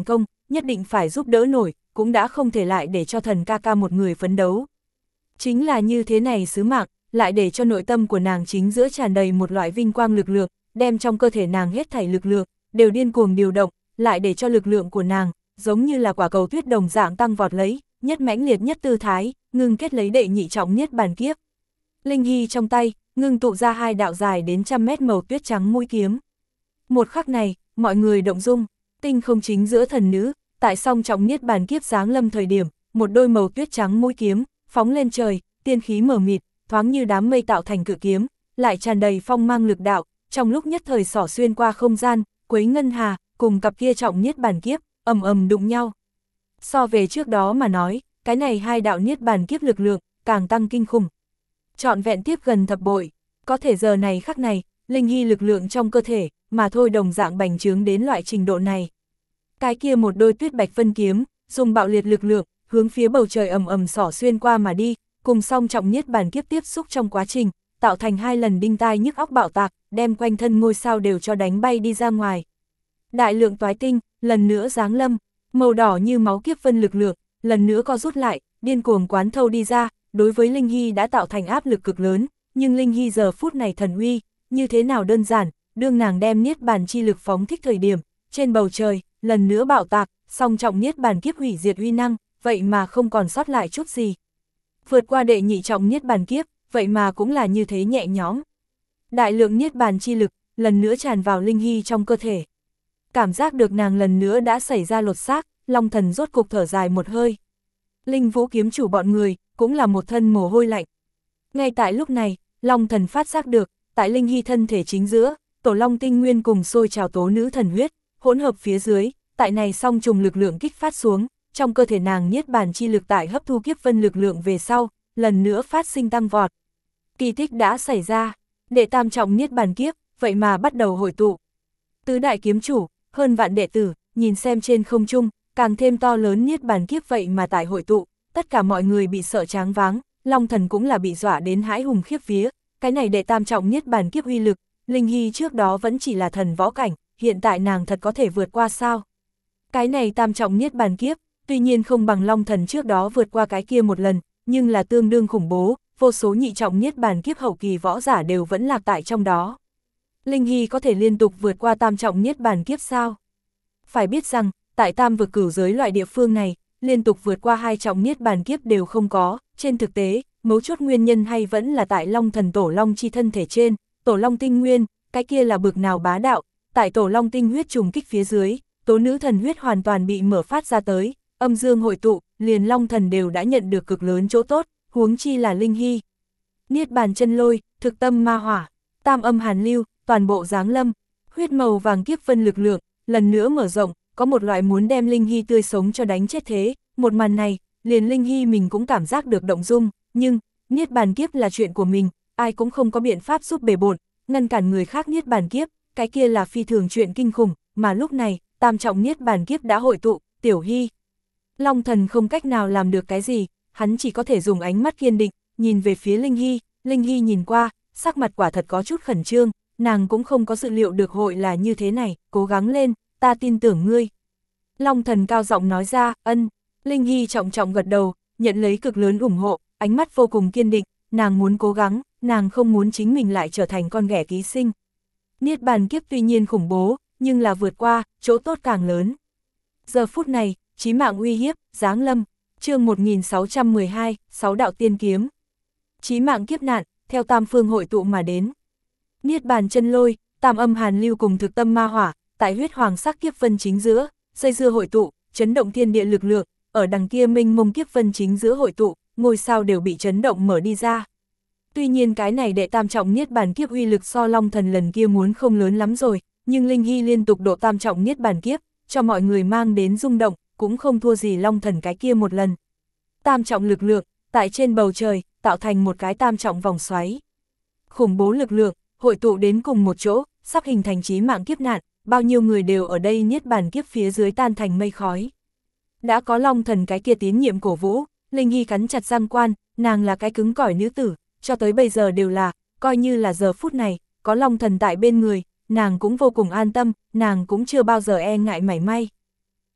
nhất định phải giúp đỡ nổi, cũng đã không thể lại để cho thần ca ca một người phấn đấu. Chính là như thế này sứ mạng, lại để cho nội tâm của nàng chính giữa tràn đầy một loại vinh quang lực lượng, đem trong cơ thể nàng hết thảy lực lượng, đều điên cuồng điều động, lại để cho lực lượng của nàng, giống như là quả cầu tuyết đồng dạng tăng vọt lấy, nhất mãnh liệt nhất tư thái, ngưng kết lấy đệ nhị trọng niết bàn kiếp. Linh Hy trong tay, ngưng tụ ra hai đạo dài đến trăm mét màu tuyết trắng mũi kiếm. Một khắc này, mọi người động dung, tinh không chính giữa thần nữ, tại song trọng niết bàn kiếp giáng lâm thời điểm, một đôi màu tuyết trắng mũi kiếm, phóng lên trời, tiên khí mờ mịt, thoáng như đám mây tạo thành cự kiếm, lại tràn đầy phong mang lực đạo, trong lúc nhất thời xỏ xuyên qua không gian, quấy ngân hà, cùng cặp kia trọng niết bàn kiếp, ầm ầm đụng nhau. So về trước đó mà nói, cái này hai đạo niết bàn kiếp lực lượng, càng tăng kinh khủng. Trọn vẹn tiếp gần thập bội, có thể giờ này khắc này, Linh Hy lực lượng trong cơ thể, mà thôi đồng dạng bành trướng đến loại trình độ này. Cái kia một đôi tuyết bạch phân kiếm, dùng bạo liệt lực lượng, hướng phía bầu trời ầm ầm xỏ xuyên qua mà đi, cùng song trọng niết bàn kiếp tiếp xúc trong quá trình, tạo thành hai lần đinh tai nhức óc bạo tạc, đem quanh thân ngôi sao đều cho đánh bay đi ra ngoài. Đại lượng toái tinh, lần nữa giáng lâm, màu đỏ như máu kiếp vân lực lượng, lần nữa co rút lại, điên cuồng quán thâu đi ra, đối với Linh Hy đã tạo thành áp lực cực lớn, nhưng Linh Hy giờ phút này thần uy, như thế nào đơn giản, đương nàng đem niết bàn chi lực phóng thích thời điểm, trên bầu trời, lần nữa bạo tạc, song trọng niết bàn kiếp hủy diệt uy năng, vậy mà không còn sót lại chút gì. Vượt qua đệ nhị trọng niết bàn kiếp, vậy mà cũng là như thế nhẹ nhõm. Đại lượng niết bàn chi lực, lần nữa tràn vào Linh Hy trong cơ thể. Cảm giác được nàng lần nữa đã xảy ra lột xác, Long Thần rốt cục thở dài một hơi. Linh Vũ kiếm chủ bọn người, cũng là một thân mồ hôi lạnh. Ngay tại lúc này, Long Thần phát giác được, tại Linh Hy thân thể chính giữa, Tổ Long tinh nguyên cùng sôi trào tố nữ thần huyết, hỗn hợp phía dưới, tại này song trùng lực lượng kích phát xuống, trong cơ thể nàng niết bàn chi lực tại hấp thu kiếp vân lực lượng về sau, lần nữa phát sinh tăng vọt. Kỳ tích đã xảy ra, đệ tam trọng niết bàn kiếp, vậy mà bắt đầu hội tụ. Tứ đại kiếm chủ, hơn vạn đệ tử, nhìn xem trên không trung, càng thêm to lớn niết bàn kiếp vậy mà tại hội tụ, tất cả mọi người bị sợ choáng váng, Long Thần cũng là bị dọa đến hãi hùng khiếp vía, cái này đệ tam trọng niết bàn kiếp uy lực, Linh Hy trước đó vẫn chỉ là thần võ cảnh, hiện tại nàng thật có thể vượt qua sao? Cái này tam trọng niết bàn kiếp, tuy nhiên không bằng Long Thần trước đó vượt qua cái kia một lần, nhưng là tương đương khủng bố, vô số nhị trọng niết bàn kiếp hậu kỳ võ giả đều vẫn lạc tại trong đó. Linh Hy có thể liên tục vượt qua tam trọng niết bàn kiếp sao? Phải biết rằng, tại tam vực cửu giới loại địa phương này, liên tục vượt qua hai trọng niết bàn kiếp đều không có, trên thực tế, mấu chốt nguyên nhân hay vẫn là tại Long Thần Tổ Long chi thân thể trên, Tổ Long tinh nguyên, cái kia là bực nào bá đạo, tại Tổ Long tinh huyết trùng kích phía dưới, tố nữ thần huyết hoàn toàn bị mở phát ra tới, âm dương hội tụ, liền Long Thần đều đã nhận được cực lớn chỗ tốt, huống chi là Linh Hy. Niết bàn chân lôi, thực tâm ma hỏa, tam âm hàn lưu, toàn bộ giáng lâm, huyết màu vàng kiếp vân lực lượng, lần nữa mở rộng, có một loại muốn đem Linh Hy tươi sống cho đánh chết thế, một màn này, liền Linh Hy mình cũng cảm giác được động dung, nhưng, niết bàn kiếp là chuyện của mình, ai cũng không có biện pháp giúp bề bộn, ngăn cản người khác niết bàn kiếp, cái kia là phi thường chuyện kinh khủng, mà lúc này, tam trọng niết bàn kiếp đã hội tụ, Tiểu Hy. Long Thần không cách nào làm được cái gì, hắn chỉ có thể dùng ánh mắt kiên định, nhìn về phía Linh Hy, Linh Hy nhìn qua, sắc mặt quả thật có chút khẩn trương, nàng cũng không có dự liệu được hội là như thế này, cố gắng lên, ta tin tưởng ngươi. Long Thần cao giọng nói ra, ân, Linh Hy trọng trọng gật đầu, nhận lấy cực lớn ủng hộ, ánh mắt vô cùng kiên định, nàng muốn cố gắng, nàng không muốn chính mình lại trở thành con ghẻ ký sinh. Niết bàn kiếp tuy nhiên khủng bố, nhưng là vượt qua, chỗ tốt càng lớn. Giờ phút này, chí mạng uy hiếp, giáng lâm, chương một nghìn sáu trăm mười hai, sáu đạo tiên kiếm. Chí mạng kiếp nạn, theo tam phương hội tụ mà đến. Niết bàn chân lôi, tam âm hàn lưu cùng thực tâm ma hỏa, tại huyết hoàng sắc kiếp vân chính giữa, dây dưa hội tụ, chấn động thiên địa lực lượng, ở đằng kia minh mông kiếp vân chính giữa hội tụ, ngôi sao đều bị chấn động mở đi ra. Tuy nhiên cái này đệ tam trọng niết bàn kiếp uy lực so Long Thần lần kia muốn không lớn lắm rồi, nhưng Linh Hy liên tục độ tam trọng niết bàn kiếp, cho mọi người mang đến rung động, cũng không thua gì Long Thần cái kia một lần. Tam trọng lực lượng, tại trên bầu trời, tạo thành một cái tam trọng vòng xoáy. Khủng bố lực lượng, hội tụ đến cùng một chỗ, sắp hình thành chí mạng kiếp nạn, bao nhiêu người đều ở đây niết bàn kiếp phía dưới tan thành mây khói. Đã có Long Thần cái kia tín nhiệm cổ vũ, Linh Hy cắn chặt răng quan, nàng là cái cứng cỏi nữ tử, cho tới bây giờ đều là, coi như là giờ phút này, có Long Thần tại bên người, nàng cũng vô cùng an tâm, nàng cũng chưa bao giờ e ngại mảy may.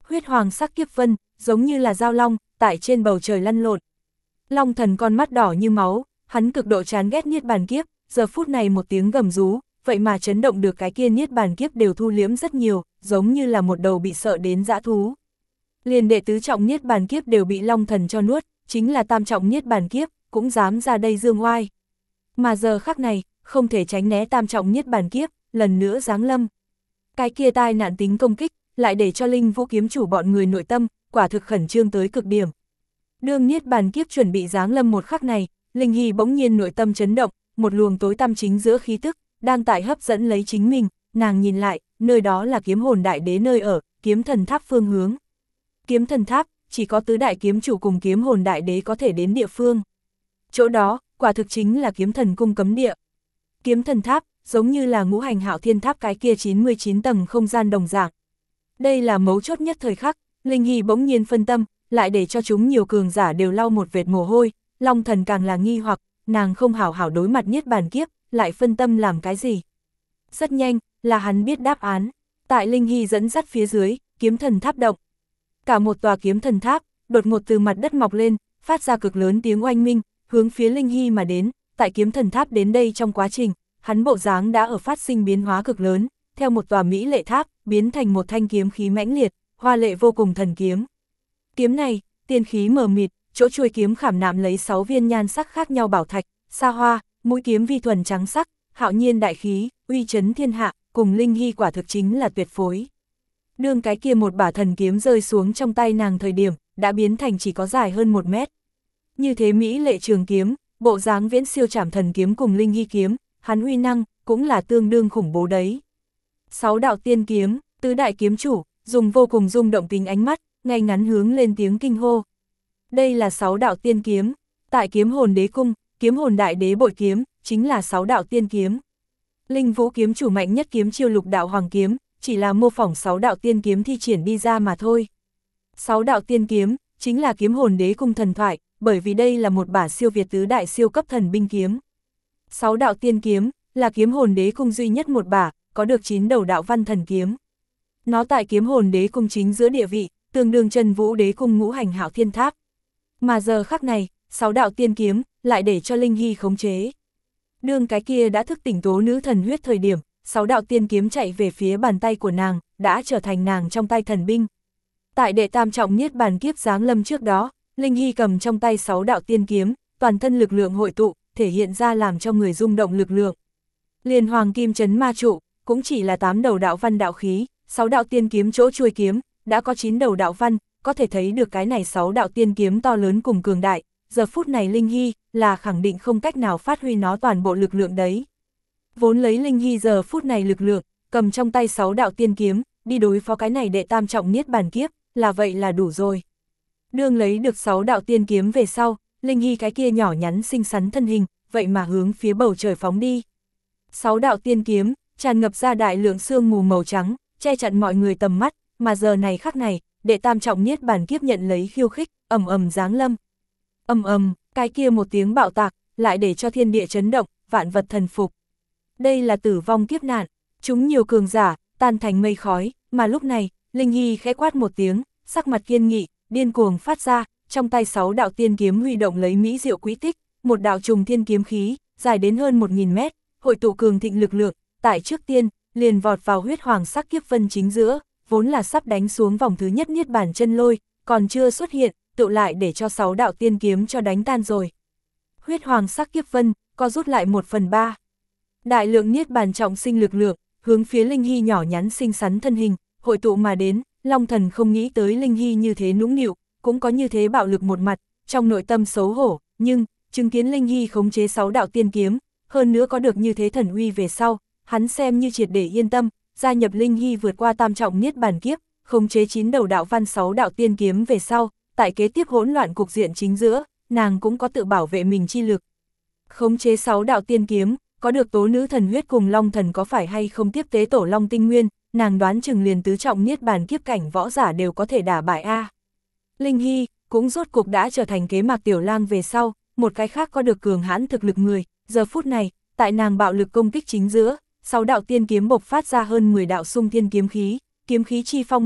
huyết hoàng sắc kiếp vân, giống như là dao long, tại trên bầu trời lăn lộn. Long thần con mắt đỏ như máu, hắn cực độ chán ghét niết bàn kiếp, giờ phút này một tiếng gầm rú, vậy mà chấn động được cái kia niết bàn kiếp đều thu liễm rất nhiều, giống như là một đầu bị sợ đến dã thú. Liền đệ tứ trọng niết bàn kiếp đều bị long thần cho nuốt, chính là tam trọng niết bàn kiếp, cũng dám ra đây dương oai. Mà giờ khắc này, không thể tránh né tam trọng niết bàn kiếp, lần nữa giáng lâm. Cái kia tai nạn tính công kích, lại để cho Linh Vũ kiếm chủ bọn người nội tâm, quả thực khẩn trương tới cực điểm. Đương niết bàn kiếp chuẩn bị giáng lâm một khắc này, Linh Hy bỗng nhiên nội tâm chấn động, một luồng tối tăm chính giữa khí tức, đang tại hấp dẫn lấy chính mình, nàng nhìn lại, nơi đó là kiếm hồn đại đế nơi ở, kiếm thần tháp phương hướng. Kiếm thần tháp, chỉ có tứ đại kiếm chủ cùng kiếm hồn đại đế có thể đến địa phương. Chỗ đó, quả thực chính là kiếm thần cung cấm địa. Kiếm thần tháp, giống như là ngũ hành hạo thiên tháp cái kia chín mươi chín tầng không gian đồng dạng. Đây là mấu chốt nhất thời khắc, Linh Hy bỗng nhiên phân tâm, lại để cho chúng nhiều cường giả đều lau một vệt mồ hôi, Long thần càng là nghi hoặc, nàng không hảo hảo đối mặt niết bàn kiếp, lại phân tâm làm cái gì. Rất nhanh, là hắn biết đáp án, tại Linh Hy dẫn dắt phía dưới, kiếm thần tháp động. Cả một tòa kiếm thần tháp, đột ngột từ mặt đất mọc lên, phát ra cực lớn tiếng oanh minh, hướng phía Linh Hy mà đến, tại kiếm thần tháp đến đây trong quá trình, hắn bộ dáng đã ở phát sinh biến hóa cực lớn, theo một tòa mỹ lệ tháp, biến thành một thanh kiếm khí mãnh liệt, hoa lệ vô cùng thần kiếm. Kiếm này, tiên khí mờ mịt, chỗ chuôi kiếm khảm nạm lấy sáu viên nhan sắc khác nhau bảo thạch, sa hoa, mũi kiếm vi thuần trắng sắc, hạo nhiên đại khí, uy chấn thiên hạ, cùng Linh Hy quả thực chính là tuyệt phối. Đương cái kia một bả thần kiếm rơi xuống trong tay nàng thời điểm, đã biến thành chỉ có dài hơn một mét. Như thế mỹ lệ trường kiếm, bộ dáng viễn siêu trảm thần kiếm cùng Linh Hy kiếm, hắn uy năng, cũng là tương đương khủng bố đấy. Sáu đạo tiên kiếm, tứ đại kiếm chủ, dùng vô cùng rung động tính ánh mắt, ngay ngắn hướng lên tiếng kinh hô. Đây là sáu đạo tiên kiếm, tại kiếm hồn đế cung, kiếm hồn đại đế bội kiếm, chính là sáu đạo tiên kiếm. Linh Vũ kiếm chủ mạnh nhất kiếm chiêu lục đạo hoàng kiếm, chỉ là mô phỏng sáu đạo tiên kiếm thi triển đi ra mà thôi. Sáu đạo tiên kiếm, chính là kiếm hồn đế cung thần thoại, bởi vì đây là một bả siêu việt tứ đại siêu cấp thần binh kiếm. Sáu đạo tiên kiếm, là kiếm hồn đế cung duy nhất một bả, có được chín đầu đạo văn thần kiếm. Nó tại kiếm hồn đế cung chính giữa địa vị, tương đương Chân Vũ đế cung ngũ hành hạo thiên tháp. Mà giờ khắc này, sáu đạo tiên kiếm, lại để cho Linh Hy khống chế. Đương cái kia đã thức tỉnh tố nữ thần huyết thời điểm, sáu đạo tiên kiếm chạy về phía bàn tay của nàng, đã trở thành nàng trong tay thần binh. Tại đệ tam trọng niết bàn kiếp giáng lâm trước đó, Linh Hy cầm trong tay sáu đạo tiên kiếm, toàn thân lực lượng hội tụ, thể hiện ra làm cho người rung động lực lượng. Liền hoàng kim chấn ma trụ, cũng chỉ là tám đầu đạo văn đạo khí, sáu đạo tiên kiếm chỗ chuôi kiếm, đã có chín đầu đạo văn, có thể thấy được cái này sáu đạo tiên kiếm to lớn cùng cường đại, giờ phút này Linh Hy, là khẳng định không cách nào phát huy nó toàn bộ lực lượng đấy. Vốn lấy Linh Hy giờ phút này lực lượng, cầm trong tay sáu đạo tiên kiếm, đi đối phó cái này đệ tam trọng niết bàn kiếp, là vậy là đủ rồi. Đương lấy được sáu đạo tiên kiếm về sau, Linh Hy cái kia nhỏ nhắn xinh xắn thân hình, vậy mà hướng phía bầu trời phóng đi. Sáu đạo tiên kiếm, tràn ngập ra đại lượng sương mù màu trắng, che chặn mọi người tầm mắt, mà giờ này khắc này, đệ tam trọng niết bàn kiếp nhận lấy khiêu khích, ầm ầm giáng lâm. Ầm ầm, cái kia một tiếng bạo tạc, lại để cho thiên địa chấn động, vạn vật thần phục. Đây là tử vong kiếp nạn, chúng nhiều cường giả, tan thành mây khói, mà lúc này, Linh Hy khẽ quát một tiếng, sắc mặt kiên nghị, điên cuồng phát ra, trong tay sáu đạo tiên kiếm huy động lấy mỹ diệu quý tích, một đạo trùng thiên kiếm khí, dài đến hơn một nghìn mét, hội tụ cường thịnh lực lượng, tại trước tiên, liền vọt vào huyết hoàng sắc kiếp vân chính giữa, vốn là sắp đánh xuống vòng thứ nhất niết bàn chân lôi, còn chưa xuất hiện, tự lại để cho sáu đạo tiên kiếm cho đánh tan rồi. Huyết hoàng sắc kiếp vân, co rút lại một phần ba. Đại lượng niết bàn trọng sinh lực lượng, hướng phía Linh Hy nhỏ nhắn xinh xắn thân hình, hội tụ mà đến, Long thần không nghĩ tới Linh Hy như thế nũng nịu, cũng có như thế bạo lực một mặt, trong nội tâm xấu hổ, nhưng, chứng kiến Linh Hy khống chế sáu đạo tiên kiếm, hơn nữa có được như thế thần uy về sau, hắn xem như triệt để yên tâm, gia nhập Linh Hy vượt qua tam trọng niết bàn kiếp, khống chế chín đầu đạo văn sáu đạo tiên kiếm về sau, tại kế tiếp hỗn loạn cục diện chính giữa, nàng cũng có tự bảo vệ mình chi lực. Khống chế sáu đạo tiên kiếm, có được tố nữ thần huyết cùng Long thần có phải hay không tiếp tế tổ Long tinh nguyên, nàng đoán chừng liền tứ trọng niết bàn kiếp cảnh võ giả đều có thể đả bại a. Linh Hy cũng rốt cục đã trở thành kế mạc tiểu lang về sau, một cái khác có được cường hãn thực lực người, giờ phút này, tại nàng bạo lực công kích chính giữa, sáu đạo tiên kiếm bộc phát ra hơn mười đạo xung thiên kiếm khí, kiếm khí chi phong mang,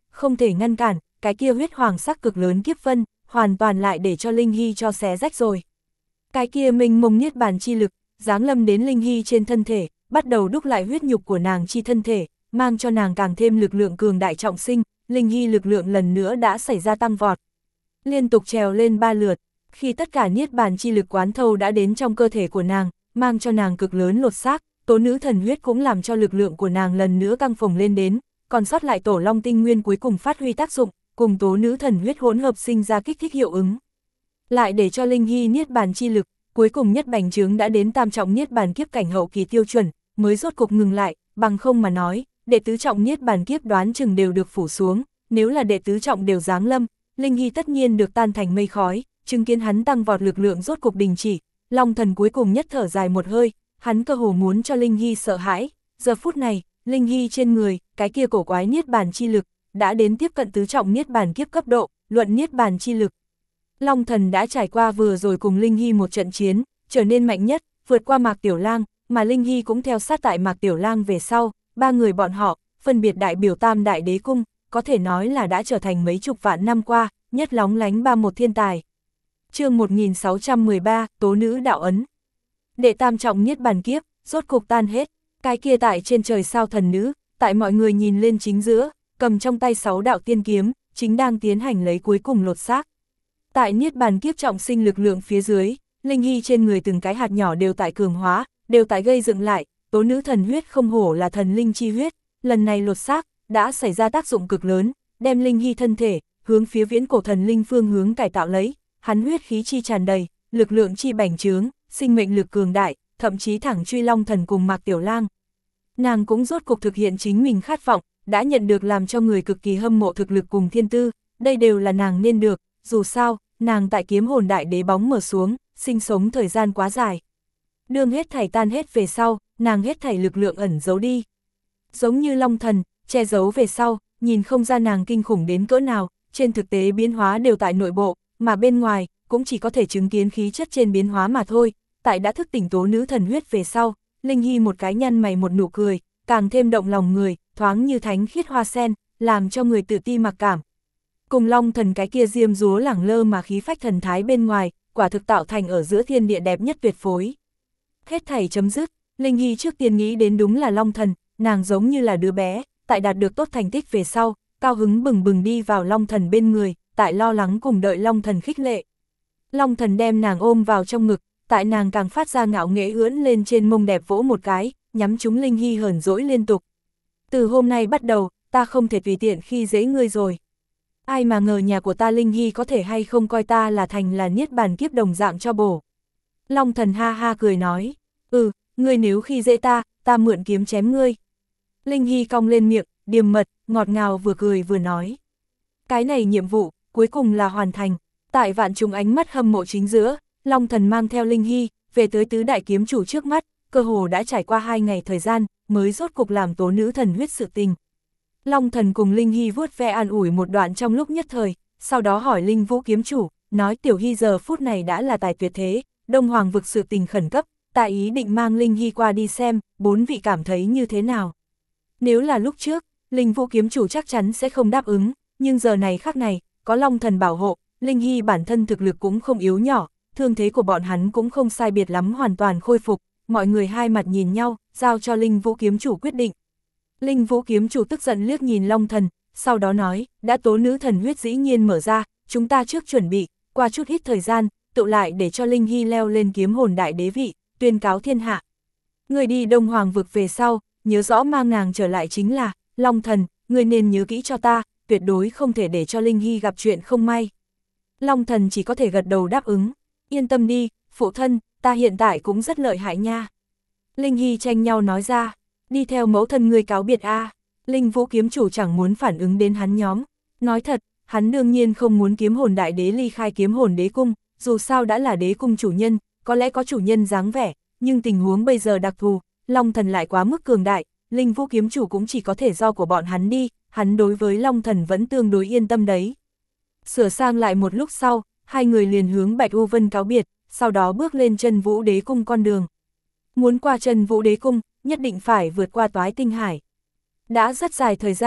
không thể ngăn cản, cái kia huyết hoàng sắc cực lớn kiếp vân, hoàn toàn lại để cho Linh Hy cho xé rách rồi. Cái kia mênh mông niết bàn chi lực, giáng lâm đến Linh Hy trên thân thể, bắt đầu đúc lại huyết nhục của nàng chi thân thể, mang cho nàng càng thêm lực lượng cường đại trọng sinh, Linh Hy lực lượng lần nữa đã xảy ra tăng vọt. Liên tục trèo lên ba lượt, khi tất cả niết bàn chi lực quán thâu đã đến trong cơ thể của nàng, mang cho nàng cực lớn lột xác, tố nữ thần huyết cũng làm cho lực lượng của nàng lần nữa căng phồng lên đến, còn sót lại tổ long tinh nguyên cuối cùng phát huy tác dụng, cùng tố nữ thần huyết hỗn hợp sinh ra kích thích hiệu ứng. Lại để cho Linh Hy niết bàn chi lực, cuối cùng nhất bành trướng đã đến tam trọng niết bàn kiếp cảnh hậu kỳ tiêu chuẩn, mới rốt cục ngừng lại, bằng không mà nói, đệ tứ trọng niết bàn kiếp đoán chừng đều được phủ xuống, nếu là đệ tứ trọng đều giáng lâm, Linh Hy tất nhiên được tan thành mây khói, chứng kiến hắn tăng vọt lực lượng rốt cục đình chỉ, Long Thần cuối cùng nhất thở dài một hơi, hắn cơ hồ muốn cho Linh Hy sợ hãi, giờ phút này, Linh Hy trên người, cái kia cổ quái niết bàn chi lực, đã đến tiếp cận tứ trọng niết bàn kiếp cấp độ, luận niết bàn chi lực. Long Thần đã trải qua vừa rồi cùng Linh Hy một trận chiến, trở nên mạnh nhất, vượt qua Mạc Tiểu Lang, mà Linh Hy cũng theo sát tại Mạc Tiểu Lang về sau, ba người bọn họ, phân biệt đại biểu Tam Đại Đế Cung, có thể nói là đã trở thành mấy chục vạn năm qua, nhất lóng lánh ba một thiên tài. Chương một nghìn sáu trăm mười ba, Tố Nữ Đạo Ấn. Đệ tam trọng niết bàn kiếp, rốt cục tan hết, cái kia tại trên trời sao thần nữ, tại mọi người nhìn lên chính giữa, cầm trong tay sáu đạo tiên kiếm, chính đang tiến hành lấy cuối cùng lột xác. Tại niết bàn kiếp trọng sinh lực lượng phía dưới, Linh Hy trên người từng cái hạt nhỏ đều tại cường hóa, đều tại gây dựng lại, tố nữ thần huyết không hổ là thần linh chi huyết, lần này lột xác, đã xảy ra tác dụng cực lớn, đem Linh Hy thân thể, hướng phía viễn cổ thần linh phương hướng cải tạo lấy, hắn huyết khí chi tràn đầy, lực lượng chi bành trướng, sinh mệnh lực cường đại, thậm chí thẳng truy Long Thần cùng Mạc Tiểu Lang. Nàng cũng rốt cục thực hiện chính mình khát vọng, đã nhận được làm cho người cực kỳ hâm mộ thực lực cùng thiên tư, đây đều là nàng nên được, dù sao, nàng tại kiếm hồn đại đế bóng mở xuống, sinh sống thời gian quá dài. Đương hết thảy tan hết về sau, nàng hết thảy lực lượng ẩn giấu đi. Giống như Long Thần, che giấu về sau, nhìn không ra nàng kinh khủng đến cỡ nào, trên thực tế biến hóa đều tại nội bộ, mà bên ngoài, cũng chỉ có thể chứng kiến khí chất trên biến hóa mà thôi. Tại đã thức tỉnh tố nữ thần huyết về sau, Linh Hy một cái nhăn mày một nụ cười, càng thêm động lòng người, thoáng như thánh khiết hoa sen, làm cho người tự ti mặc cảm. Cùng Long Thần cái kia diêm dúa lẳng lơ mà khí phách thần thái bên ngoài, quả thực tạo thành ở giữa thiên địa đẹp nhất tuyệt phối. Hết thảy chấm dứt, Linh Hy trước tiên nghĩ đến đúng là Long Thần, nàng giống như là đứa bé, tại đạt được tốt thành tích về sau, cao hứng bừng bừng đi vào Long Thần bên người, tại lo lắng cùng đợi Long Thần khích lệ. Long Thần đem nàng ôm vào trong ngực, tại nàng càng phát ra ngạo nghễ ưỡn lên trên mông đẹp vỗ một cái, nhắm chúng Linh Hy hờn dỗi liên tục. Từ hôm nay bắt đầu, ta không thể tùy tiện khi dễ ngươi rồi. Ai mà ngờ nhà của ta Linh Hy có thể hay không coi ta là thành là niết bàn kiếp đồng dạng cho bổ. Long Thần ha ha cười nói, ừ, ngươi nếu khi dễ ta, ta mượn kiếm chém ngươi. Linh Hy cong lên miệng, điềm mật, ngọt ngào vừa cười vừa nói. Cái này nhiệm vụ, cuối cùng là hoàn thành. Tại vạn chúng ánh mắt hâm mộ chính giữa, Long Thần mang theo Linh Hy, về tới tứ đại kiếm chủ trước mắt, cơ hồ đã trải qua hai ngày thời gian, mới rốt cục làm tố nữ thần huyết sự tình. Long Thần cùng Linh Hy vuốt ve an ủi một đoạn trong lúc nhất thời, sau đó hỏi Linh Vũ kiếm chủ, nói Tiểu Hy giờ phút này đã là tài tuyệt thế, Đông Hoàng vực sự tình khẩn cấp, ta ý định mang Linh Hy qua đi xem, bốn vị cảm thấy như thế nào. Nếu là lúc trước, Linh Vũ kiếm chủ chắc chắn sẽ không đáp ứng, nhưng giờ này khắc này, có Long Thần bảo hộ, Linh Hy bản thân thực lực cũng không yếu nhỏ, thương thế của bọn hắn cũng không sai biệt lắm hoàn toàn khôi phục, mọi người hai mặt nhìn nhau, giao cho Linh Vũ kiếm chủ quyết định. Linh Vũ kiếm chủ tức giận liếc nhìn Long Thần, sau đó nói, đã tố nữ thần huyết dĩ nhiên mở ra, chúng ta trước chuẩn bị, qua chút ít thời gian, tự lại để cho Linh Hy leo lên kiếm hồn đại đế vị, tuyên cáo thiên hạ. Người đi Đông Hoàng vực về sau, nhớ rõ mang nàng trở lại chính là, Long Thần, người nên nhớ kỹ cho ta, tuyệt đối không thể để cho Linh Hy gặp chuyện không may. Long Thần chỉ có thể gật đầu đáp ứng, yên tâm đi, phụ thân, ta hiện tại cũng rất lợi hại nha. Linh Hy tranh nhau nói ra, đi theo mẫu thân người cáo biệt a. Linh Vũ kiếm chủ chẳng muốn phản ứng đến hắn nhóm, nói thật, hắn đương nhiên không muốn kiếm hồn đại đế ly khai kiếm hồn đế cung, dù sao đã là đế cung chủ nhân, có lẽ có chủ nhân dáng vẻ, nhưng tình huống bây giờ đặc thù, Long Thần lại quá mức cường đại, Linh Vũ kiếm chủ cũng chỉ có thể do của bọn hắn đi, hắn đối với Long Thần vẫn tương đối yên tâm đấy. Sửa sang lại một lúc sau, hai người liền hướng Bạch U Vân cáo biệt, sau đó bước lên Chân Vũ Đế cung con đường. Muốn qua Chân Vũ Đế cung, nhất định phải vượt qua Toái Tinh Hải. Đã rất dài thời gian,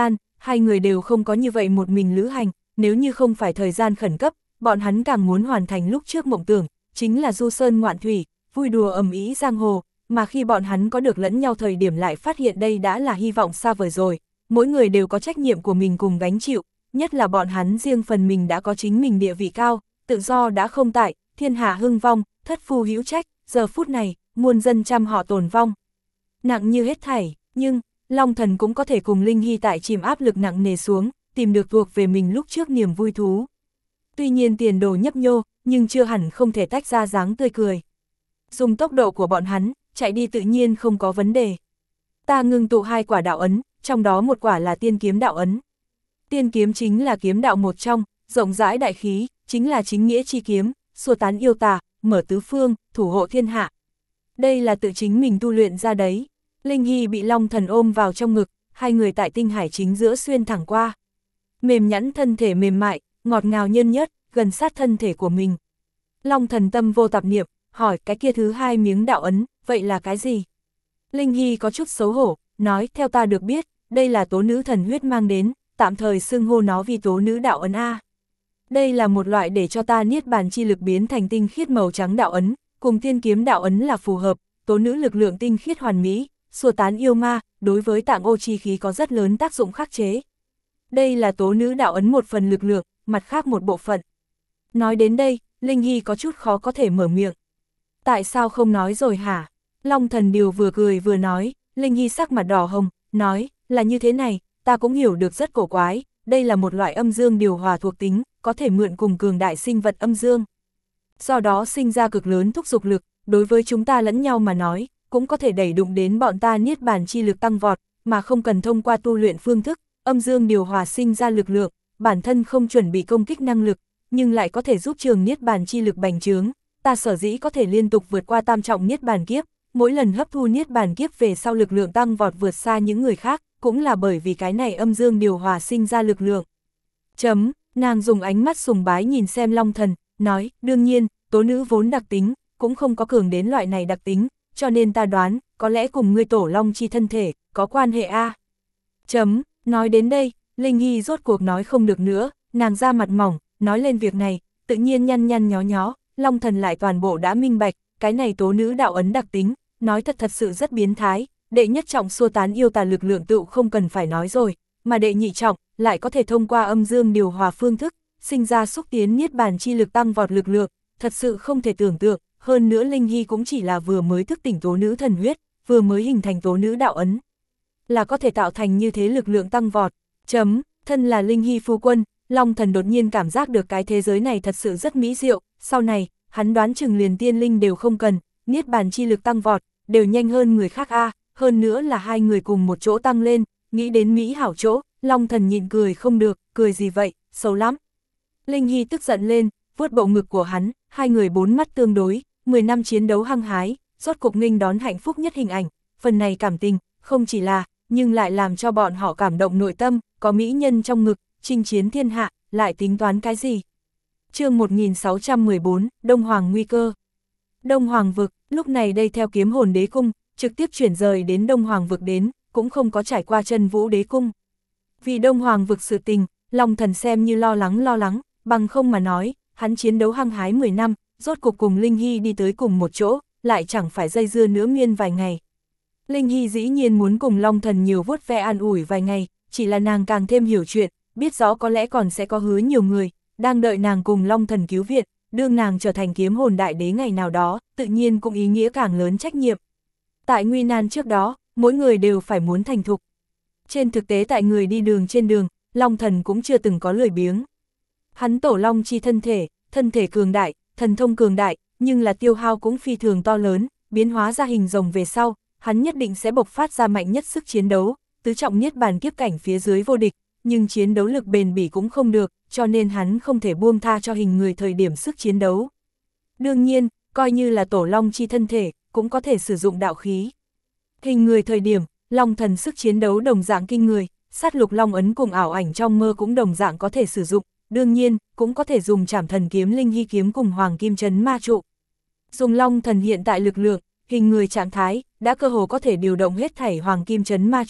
hai người đều không có như vậy một mình lữ hành, nếu như không phải thời gian khẩn cấp, bọn hắn càng muốn hoàn thành lúc trước mộng tưởng, chính là du sơn ngoạn thủy, vui đùa ầm ĩ giang hồ, mà khi bọn hắn có được lẫn nhau thời điểm lại phát hiện đây đã là hy vọng xa vời rồi, mỗi người đều có trách nhiệm của mình cùng gánh chịu, nhất là bọn hắn riêng phần mình đã có chính mình địa vị cao, tự do đã không tại, thiên hạ hưng vong, thất phu hữu trách, giờ phút này, muôn dân trăm họ tồn vong. Nặng như hết thảy, nhưng, Long Thần cũng có thể cùng Linh Hy tại chìm áp lực nặng nề xuống, tìm được thuộc về mình lúc trước niềm vui thú. Tuy nhiên tiền đồ nhấp nhô, nhưng chưa hẳn không thể tách ra dáng tươi cười. Dùng tốc độ của bọn hắn, chạy đi tự nhiên không có vấn đề. Ta ngưng tụ hai quả đạo ấn, trong đó một quả là tiên kiếm đạo ấn. Tiên kiếm chính là kiếm đạo một trong, rộng rãi đại khí, chính là chính nghĩa chi kiếm, xua tán yêu tà, mở tứ phương, thủ hộ thiên hạ. Đây là tự chính mình tu luyện ra đấy. Linh Hy bị Long Thần ôm vào trong ngực, hai người tại tinh hải chính giữa xuyên thẳng qua. Mềm nhẵn thân thể mềm mại, ngọt ngào nhân nhất, gần sát thân thể của mình. Long Thần tâm vô tạp niệm, hỏi cái kia thứ hai miếng đạo ấn, vậy là cái gì? Linh Hy có chút xấu hổ, nói theo ta được biết, đây là tố nữ thần huyết mang đến, tạm thời xưng hô nó vì tố nữ đạo ấn A. Đây là một loại để cho ta niết bàn chi lực biến thành tinh khiết màu trắng đạo ấn, cùng tiên kiếm đạo ấn là phù hợp, tố nữ lực lượng tinh khiết hoàn mỹ, xua tán yêu ma, đối với tạng ô chi khí có rất lớn tác dụng khắc chế. Đây là tố nữ đạo ấn một phần lực lượng, mặt khác một bộ phận. Nói đến đây, Linh Hy có chút khó có thể mở miệng. Tại sao không nói rồi hả? Long Thần Điều vừa cười vừa nói, Linh Hy sắc mặt đỏ hồng, nói, là như thế này, ta cũng hiểu được rất cổ quái, đây là một loại âm dương điều hòa thuộc tính, có thể mượn cùng cường đại sinh vật âm dương. Do đó sinh ra cực lớn thúc dục lực, đối với chúng ta lẫn nhau mà nói, cũng có thể đẩy đụng đến bọn ta niết bàn chi lực tăng vọt, mà không cần thông qua tu luyện phương thức, âm dương điều hòa sinh ra lực lượng, bản thân không chuẩn bị công kích năng lực, nhưng lại có thể giúp trường niết bàn chi lực bành trướng. Ta sở dĩ có thể liên tục vượt qua tam trọng niết bàn kiếp, mỗi lần hấp thu niết bàn kiếp về sau lực lượng tăng vọt vượt xa những người khác, cũng là bởi vì cái này âm dương điều hòa sinh ra lực lượng. Chấm, nàng dùng ánh mắt sùng bái nhìn xem Long Thần, nói, đương nhiên, tố nữ vốn đặc tính, cũng không có cường đến loại này đặc tính, cho nên ta đoán, có lẽ cùng ngươi tổ long chi thân thể, có quan hệ a. Chấm, nói đến đây, Linh Hy rốt cuộc nói không được nữa, nàng ra mặt mỏng, nói lên việc này, tự nhiên nhăn nhăn nhó nhó, Long Thần lại toàn bộ đã minh bạch, cái này tố nữ đạo ấn đặc tính, nói thật thật sự rất biến thái, đệ nhất trọng xua tán yêu tà lực lượng tựu không cần phải nói rồi, mà đệ nhị trọng, lại có thể thông qua âm dương điều hòa phương thức, sinh ra xúc tiến niết bàn chi lực tăng vọt lực lượng, thật sự không thể tưởng tượng, hơn nữa Linh Hy cũng chỉ là vừa mới thức tỉnh tố nữ thần huyết, vừa mới hình thành tố nữ đạo ấn, là có thể tạo thành như thế lực lượng tăng vọt. Chấm, thân là Linh Hy phu quân, Long Thần đột nhiên cảm giác được cái thế giới này thật sự rất mỹ diệu, sau này, hắn đoán chừng liền tiên linh đều không cần, niết bàn chi lực tăng vọt, đều nhanh hơn người khác a, hơn nữa là hai người cùng một chỗ tăng lên, nghĩ đến mỹ hảo chỗ, Long Thần nhịn cười không được, cười gì vậy, xấu lắm. Linh Hy tức giận lên, vuốt bộ ngực của hắn, hai người bốn mắt tương đối, mười năm chiến đấu hăng hái, rốt cục nghênh đón hạnh phúc nhất hình ảnh, phần này cảm tình, không chỉ là, nhưng lại làm cho bọn họ cảm động nội tâm, có mỹ nhân trong ngực, chinh chiến thiên hạ, lại tính toán cái gì? Chương một nghìn sáu trăm mười bốn, Đông Hoàng nguy cơ. Đông Hoàng vực, lúc này đây theo kiếm hồn đế cung, trực tiếp chuyển rời đến Đông Hoàng vực đến, cũng không có trải qua chân vũ đế cung. Vì Đông Hoàng vực sự tình, Long Thần xem như lo lắng lo lắng, bằng không mà nói, hắn chiến đấu hăng hái mười năm, rốt cuộc cùng Linh Hy đi tới cùng một chỗ, lại chẳng phải dây dưa nữa miên vài ngày. Linh Hy dĩ nhiên muốn cùng Long Thần nhiều vuốt ve an ủi vài ngày, chỉ là nàng càng thêm hiểu chuyện, biết rõ có lẽ còn sẽ có hứa nhiều người, đang đợi nàng cùng Long Thần cứu viện, đương nàng trở thành kiếm hồn đại đế ngày nào đó, tự nhiên cũng ý nghĩa càng lớn trách nhiệm. Tại nguy nan trước đó, mỗi người đều phải muốn thành thục. Trên thực tế tại người đi đường trên đường, Long Thần cũng chưa từng có lười biếng. Hắn tổ long chi thân thể, thân thể cường đại, thần thông cường đại, nhưng là tiêu hao cũng phi thường to lớn, biến hóa ra hình rồng về sau, hắn nhất định sẽ bộc phát ra mạnh nhất sức chiến đấu, tứ trọng niết bàn kiếp cảnh phía dưới vô địch, nhưng chiến đấu lực bền bỉ cũng không được, cho nên hắn không thể buông tha cho hình người thời điểm sức chiến đấu. Đương nhiên, coi như là tổ long chi thân thể, cũng có thể sử dụng đạo khí. Hình người thời điểm, Long Thần sức chiến đấu đồng dạng kinh người, sát lục long ấn cùng ảo ảnh trong mơ cũng đồng dạng có thể sử dụng, đương nhiên, cũng có thể dùng trảm thần kiếm Linh Hy kiếm cùng hoàng kim trấn ma trụ. Dùng Long Thần hiện tại lực lượng, hình người trạng thái, đã cơ hồ có thể điều động hết thảy hoàng kim trấn ma trụ,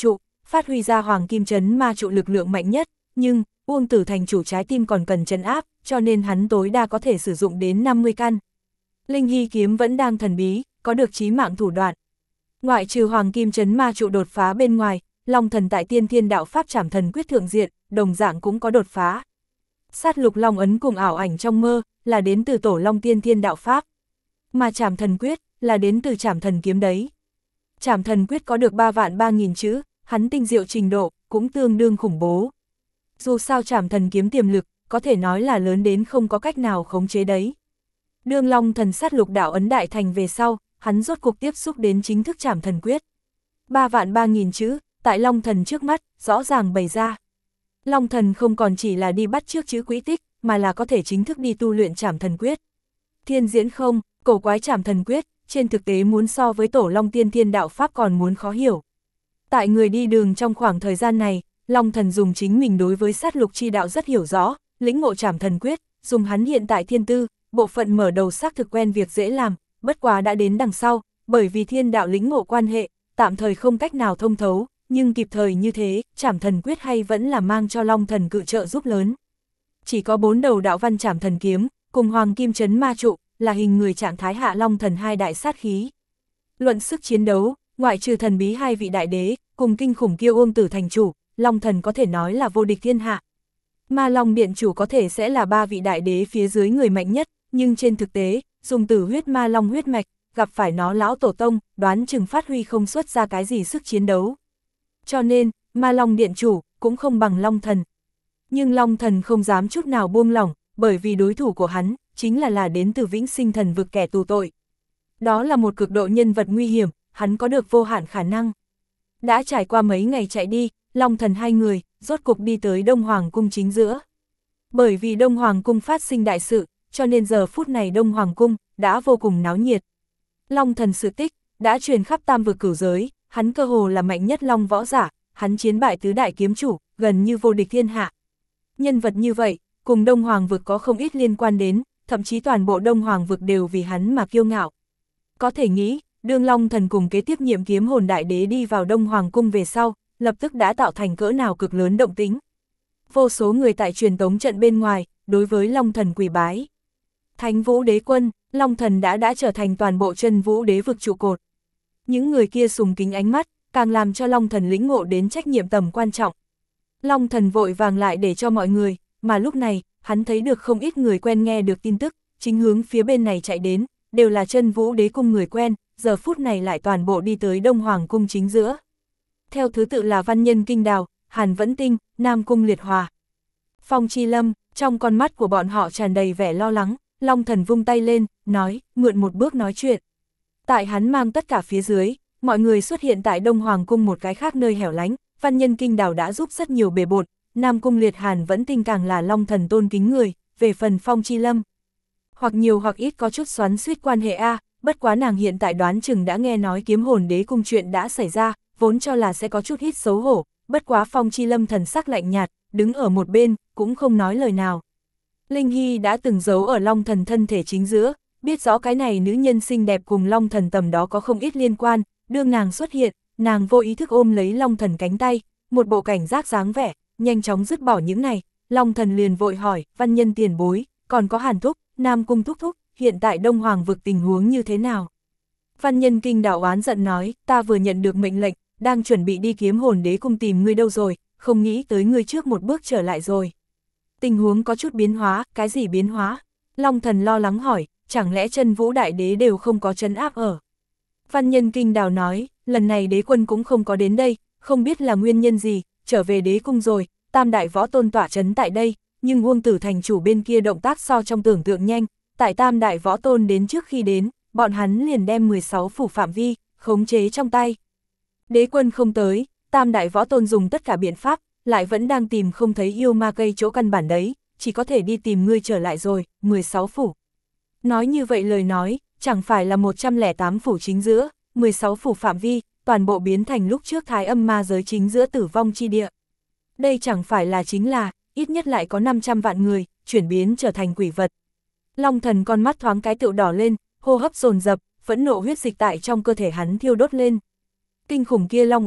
phát huy ra hoàng kim chấn ma trụ lực lượng mạnh nhất, nhưng Uông Tử thành chủ trái tim còn cần trấn áp, cho nên hắn tối đa có thể sử dụng đến năm mươi căn. Linh Hy kiếm vẫn đang thần bí, có được chí mạng thủ đoạn. Ngoại trừ hoàng kim chấn ma trụ đột phá bên ngoài, Long Thần tại Tiên Thiên Đạo Pháp Trảm Thần Quyết thượng diện, đồng dạng cũng có đột phá. Sát lục long ấn cùng ảo ảnh trong mơ, là đến từ tổ long Tiên Thiên Đạo Pháp. Mà Trảm Thần Quyết, là đến từ Trảm Thần Kiếm đấy. Trảm Thần Quyết có được ba vạn ba nghìn chữ, hắn tinh diệu trình độ, cũng tương đương khủng bố. Dù sao Trảm Thần Kiếm tiềm lực, có thể nói là lớn đến không có cách nào khống chế đấy. Đương Long Thần sát lục đạo ấn đại thành về sau, hắn rốt cuộc tiếp xúc đến chính thức Trảm Thần Quyết. Ba vạn ba nghìn chữ, tại Long Thần trước mắt, rõ ràng bày ra. Long Thần không còn chỉ là đi bắt trước chữ quỹ tích, mà là có thể chính thức đi tu luyện Trảm Thần Quyết. Thiên diễn không, cổ quái Trảm Thần Quyết, trên thực tế muốn so với tổ Long Tiên Thiên Đạo Pháp còn muốn khó hiểu. Tại người đi đường trong khoảng thời gian này, Long Thần dùng chính mình đối với sát lục chi đạo rất hiểu rõ, lĩnh ngộ Trảm Thần Quyết, dùng hắn hiện tại thiên tư, bộ phận mở đầu xác thực quen việc dễ làm, bất quá đã đến đằng sau, bởi vì thiên đạo lĩnh ngộ quan hệ, tạm thời không cách nào thông thấu, nhưng kịp thời như thế, Trảm Thần Quyết hay vẫn là mang cho Long Thần cự trợ giúp lớn. Chỉ có bốn đầu đạo văn Trảm Thần Kiếm, cùng hoàng kim chấn ma trụ, là hình người trạng thái hạ Long Thần hai đại sát khí. Luận sức chiến đấu, ngoại trừ thần bí hai vị đại đế, cùng kinh khủng kiêu Uông Tử thành chủ, Long Thần có thể nói là vô địch thiên hạ. Ma Long Điện chủ có thể sẽ là ba vị đại đế phía dưới người mạnh nhất, nhưng trên thực tế, dùng tử huyết ma long huyết mạch, gặp phải nó lão tổ tông, đoán chừng phát huy không xuất ra cái gì sức chiến đấu. Cho nên, Ma Long Điện chủ, cũng không bằng Long Thần. Nhưng Long Thần không dám chút nào buông lỏng, bởi vì đối thủ của hắn, chính là là đến từ Vĩnh Sinh Thần vực kẻ tù tội. Đó là một cực độ nhân vật nguy hiểm, hắn có được vô hạn khả năng. Đã trải qua mấy ngày chạy đi, Long Thần hai người, rốt cục đi tới Đông Hoàng cung chính giữa. Bởi vì Đông Hoàng cung phát sinh đại sự, cho nên giờ phút này Đông Hoàng cung, đã vô cùng náo nhiệt. Long Thần sự tích, đã truyền khắp tam vực cửu giới, hắn cơ hồ là mạnh nhất long võ giả, hắn chiến bại tứ đại kiếm chủ, gần như vô địch thiên hạ. Nhân vật như vậy, cùng Đông Hoàng vực có không ít liên quan đến, thậm chí toàn bộ Đông Hoàng vực đều vì hắn mà kiêu ngạo. Có thể nghĩ, đương Long Thần cùng kế tiếp nhiệm kiếm hồn đại đế đi vào Đông Hoàng cung về sau, lập tức đã tạo thành cỡ nào cực lớn động tĩnh. Vô số người tại truyền tống trận bên ngoài, đối với Long Thần quỳ bái. Thánh Vũ Đế Quân, Long Thần đã đã trở thành toàn bộ chân Vũ Đế vực trụ cột. Những người kia sùng kính ánh mắt, càng làm cho Long Thần lĩnh ngộ đến trách nhiệm tầm quan trọng. Long Thần vội vàng lại để cho mọi người, mà lúc này, hắn thấy được không ít người quen nghe được tin tức, chính hướng phía bên này chạy đến, đều là chân Vũ Đế cung người quen, giờ phút này lại toàn bộ đi tới Đông Hoàng cung chính giữa. Theo thứ tự là Văn Nhân Kinh Đào, Hàn Vẫn Tinh, Nam Cung Liệt Hòa, Phong Chi Lâm, trong con mắt của bọn họ tràn đầy vẻ lo lắng, Long Thần vung tay lên, nói, mượn một bước nói chuyện. Tại hắn mang tất cả phía dưới, mọi người xuất hiện tại Đông Hoàng cung một cái khác nơi hẻo lánh, Văn Nhân Kinh Đào đã giúp rất nhiều bề bộn, Nam Cung Liệt Hàn Vẫn Tinh càng là Long Thần tôn kính người, về phần Phong Chi Lâm. Hoặc nhiều hoặc ít có chút xoắn xuýt quan hệ A, bất quá nàng hiện tại đoán chừng đã nghe nói kiếm hồn đế cung chuyện đã xảy ra, vốn cho là sẽ có chút ít xấu hổ, bất quá Phong Chi Lâm thần sắc lạnh nhạt, đứng ở một bên, cũng không nói lời nào. Linh Hy đã từng giấu ở Long Thần thân thể chính giữa, biết rõ cái này nữ nhân xinh đẹp cùng Long Thần tầm đó có không ít liên quan, đương nàng xuất hiện, nàng vô ý thức ôm lấy Long Thần cánh tay, một bộ cảnh giác dáng vẻ, nhanh chóng dứt bỏ những này, Long Thần liền vội hỏi, Văn Nhân tiền bối, còn có Hàn Thúc, Nam Cung Thúc Thúc, hiện tại Đông Hoàng vực tình huống như thế nào? Văn Nhân Kinh Đào oán giận nói, ta vừa nhận được mệnh lệnh, đang chuẩn bị đi kiếm hồn đế cung tìm ngươi đâu rồi, không nghĩ tới ngươi trước một bước trở lại rồi. Tình huống có chút biến hóa, cái gì biến hóa? Long Thần lo lắng hỏi, chẳng lẽ chân Vũ Đại Đế đều không có trấn áp ở? Văn Nhân Kinh Đào nói, lần này đế quân cũng không có đến đây, không biết là nguyên nhân gì, trở về đế cung rồi, tam đại võ tôn tỏa trấn tại đây, nhưng Uông Tử thành chủ bên kia động tác so trong tưởng tượng nhanh, tại tam đại võ tôn đến trước khi đến, bọn hắn liền đem mười sáu phủ phạm vi, khống chế trong tay. Đế quân không tới, tam đại võ tôn dùng tất cả biện pháp, lại vẫn đang tìm không thấy yêu ma cây chỗ căn bản đấy, chỉ có thể đi tìm ngươi trở lại rồi, mười sáu phủ. Nói như vậy lời nói, chẳng phải là một trăm lẻ tám phủ chính giữa, mười sáu phủ phạm vi, toàn bộ biến thành lúc trước thái âm ma giới chính giữa tử vong chi địa. Đây chẳng phải là chính là, ít nhất lại có năm trăm vạn người, chuyển biến trở thành quỷ vật. Long Thần con mắt thoáng cái tựu đỏ lên, hô hấp dồn dập, phẫn nộ huyết dịch tại trong cơ thể hắn thiêu đốt lên. Kinh khủng kia long uy,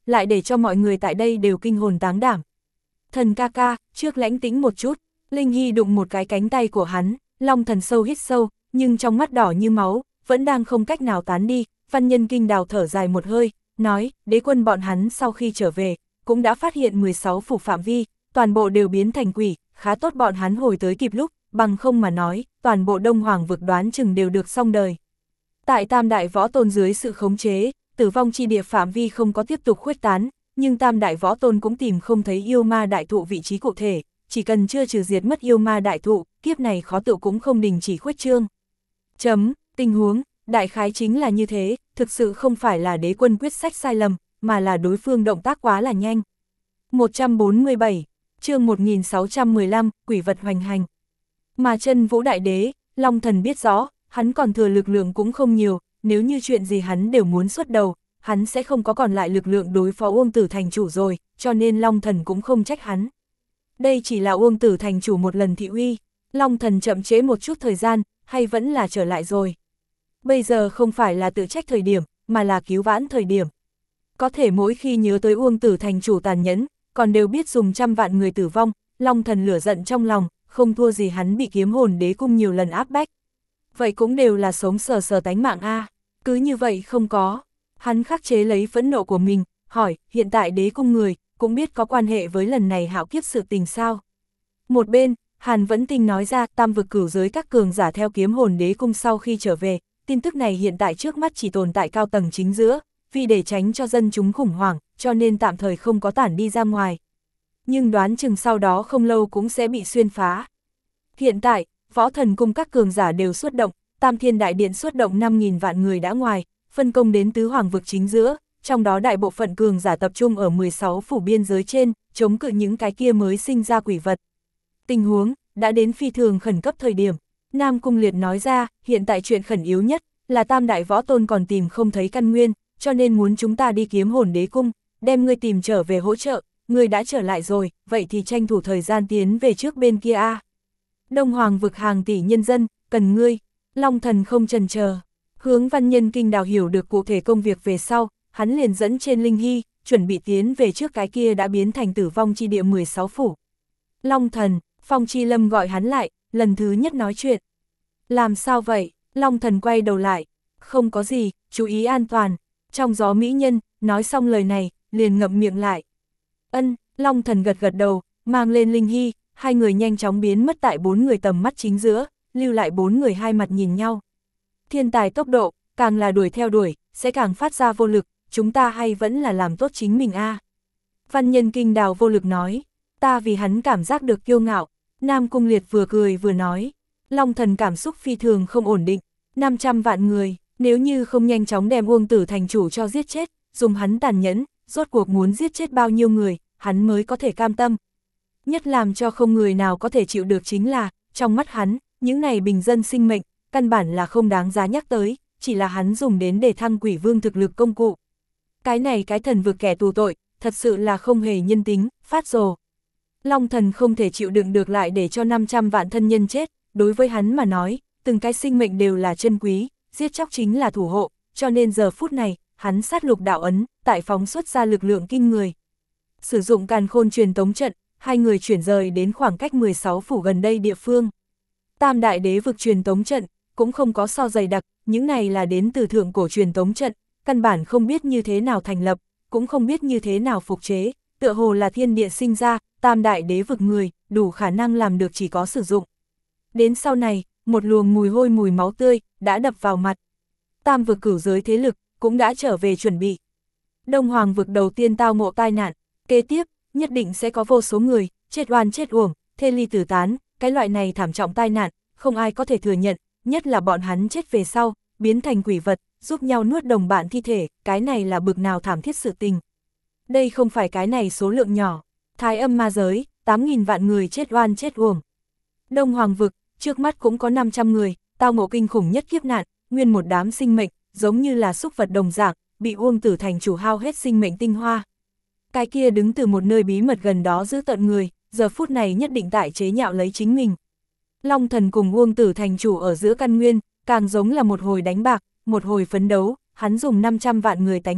lại để cho mọi người tại đây đều kinh hồn táng đảm. Thần ca ca, trước lãnh tĩnh một chút, Linh Hy đụng một cái cánh tay của hắn, Long Thần sâu hít sâu, nhưng trong mắt đỏ như máu, vẫn đang không cách nào tán đi. Văn Nhân Kinh Đào thở dài một hơi, nói, đế quân bọn hắn sau khi trở về, cũng đã phát hiện mười sáu phủ phạm vi, toàn bộ đều biến thành quỷ, khá tốt bọn hắn hồi tới kịp lúc, bằng không mà nói, toàn bộ Đông Hoàng vực đoán chừng đều được xong đời. Tại Tam Đại Võ Tôn dưới sự khống chế, tử vong chi địa phạm vi không có tiếp tục khuếch tán, nhưng Tam Đại Võ Tôn cũng tìm không thấy yêu ma đại thụ vị trí cụ thể, chỉ cần chưa trừ diệt mất yêu ma đại thụ, kiếp này khó tự cũng không đình chỉ khuếch trương. Chấm, tình huống, đại khái chính là như thế, thực sự không phải là đế quân quyết sách sai lầm, mà là đối phương động tác quá là nhanh. một trăm bốn mươi bảy, chương một nghìn sáu trăm mười lăm, quỷ vật hoành hành. Mà Chân Vũ Đại Đế, Long Thần biết rõ, hắn còn thừa lực lượng cũng không nhiều, nếu như chuyện gì hắn đều muốn xuất đầu, hắn sẽ không có còn lại lực lượng đối phó Uông Tử Thành Chủ rồi, cho nên Long Thần cũng không trách hắn. Đây chỉ là Uông Tử Thành Chủ một lần thị uy, Long Thần chậm chế một chút thời gian, hay vẫn là trở lại rồi. Bây giờ không phải là tự trách thời điểm, mà là cứu vãn thời điểm. Có thể mỗi khi nhớ tới Uông Tử Thành Chủ tàn nhẫn, còn đều biết dùng trăm vạn người tử vong, Long Thần lửa giận trong lòng, không thua gì hắn bị Kiếm Hồn Đế Cung nhiều lần áp bách. Vậy cũng đều là sống sờ sờ tánh mạng a, cứ như vậy không có. Hắn khắc chế lấy phẫn nộ của mình, hỏi, hiện tại Đế Cung người, cũng biết có quan hệ với lần này hạo kiếp sự tình sao. Một bên, Hàn Vẫn Tinh nói ra, tam vực cửu giới các cường giả theo Kiếm Hồn Đế Cung sau khi trở về, tin tức này hiện tại trước mắt chỉ tồn tại cao tầng chính giữa, vì để tránh cho dân chúng khủng hoảng, cho nên tạm thời không có tản đi ra ngoài. Nhưng đoán chừng sau đó không lâu cũng sẽ bị xuyên phá. Hiện tại, Võ Thần Cung các cường giả đều xuất động, Tam Thiên Đại Điện xuất động năm nghìn vạn người đã ngoài, phân công đến tứ hoàng vực chính giữa, trong đó đại bộ phận cường giả tập trung ở mười sáu phủ biên giới trên, chống cự những cái kia mới sinh ra quỷ vật. Tình huống đã đến phi thường khẩn cấp thời điểm, Nam Cung Liệt nói ra, hiện tại chuyện khẩn yếu nhất là Tam Đại Võ Tôn còn tìm không thấy căn nguyên, cho nên muốn chúng ta đi Kiếm Hồn Đế Cung, đem ngươi tìm trở về hỗ trợ, ngươi đã trở lại rồi, vậy thì tranh thủ thời gian tiến về trước bên kia a. Đông Hoàng vực hàng tỷ nhân dân, cần ngươi. Long Thần không chần chờ, hướng Văn Nhân Kinh Đào hiểu được cụ thể công việc về sau, hắn liền dẫn trên Linh Hy, chuẩn bị tiến về trước cái kia đã biến thành tử vong chi địa mười sáu phủ. Long Thần, Phong Chi Lâm gọi hắn lại, lần thứ nhất nói chuyện. Làm sao vậy? Long Thần quay đầu lại, không có gì, chú ý an toàn. Trong gió mỹ nhân, nói xong lời này, liền ngậm miệng lại. Ân, Long Thần gật gật đầu, mang lên Linh Hy, hai người nhanh chóng biến mất tại bốn người tầm mắt chính giữa, lưu lại bốn người hai mặt nhìn nhau. Thiên tài tốc độ, càng là đuổi theo đuổi, sẽ càng phát ra vô lực, chúng ta hay vẫn là làm tốt chính mình a. Văn Nhân Kinh Đào vô lực nói, ta vì hắn cảm giác được kiêu ngạo. Nam Cung Liệt vừa cười vừa nói, Long Thần cảm xúc phi thường không ổn định, năm trăm vạn người, nếu như không nhanh chóng đem Uông Tử Thành Chủ cho giết chết, dùng hắn tàn nhẫn, rốt cuộc muốn giết chết bao nhiêu người, hắn mới có thể cam tâm. Nhất làm cho không người nào có thể chịu được chính là, trong mắt hắn, những này bình dân sinh mệnh, căn bản là không đáng giá nhắc tới, chỉ là hắn dùng đến để thăng quỷ vương thực lực công cụ. Cái này cái thần vực kẻ tù tội, thật sự là không hề nhân tính, phát rồ. Long Thần không thể chịu đựng được lại để cho năm trăm vạn thân nhân chết, đối với hắn mà nói, từng cái sinh mệnh đều là chân quý, giết chóc chính là thủ hộ, cho nên giờ phút này, hắn sát lục đạo ấn, tại phóng xuất ra lực lượng kinh người. Sử dụng càn khôn truyền tống trận, hai người chuyển rời đến khoảng cách mười sáu phủ gần đây địa phương. Tam Đại Đế vực truyền tống trận, cũng không có so dày đặc, những này là đến từ thượng cổ truyền tống trận, căn bản không biết như thế nào thành lập, cũng không biết như thế nào phục chế, tựa hồ là thiên địa sinh ra, Tam Đại Đế vực người, đủ khả năng làm được chỉ có sử dụng. Đến sau này, một luồng mùi hôi mùi máu tươi, đã đập vào mặt. Tam vực cửu giới thế lực, cũng đã trở về chuẩn bị. Đông Hoàng vực đầu tiên tao ngộ tai nạn, kế tiếp, nhất định sẽ có vô số người, chết oan chết uổng, thê ly tử tán, cái loại này thảm trọng tai nạn, không ai có thể thừa nhận, nhất là bọn hắn chết về sau, biến thành quỷ vật, giúp nhau nuốt đồng bạn thi thể, cái này là bực nào thảm thiết sự tình. Đây không phải cái này số lượng nhỏ, Thái Âm ma giới, tám nghìn vạn người chết oan chết uổng. Đông Hoàng vực, trước mắt cũng có năm trăm người, tao ngộ kinh khủng nhất kiếp nạn, nguyên một đám sinh mệnh, giống như là súc vật đồng dạng, bị Uông Tử Thành Chủ hao hết sinh mệnh tinh hoa. Cái kia đứng từ một nơi bí mật gần đó giữ tận người, giờ phút này nhất định tại chế nhạo lấy chính mình. Long Thần cùng Uông Tử Thành Chủ ở giữa căn nguyên, càng giống là một hồi đánh bạc, một hồi phấn đấu, hắn dùng năm trăm vạn người tánh mạng,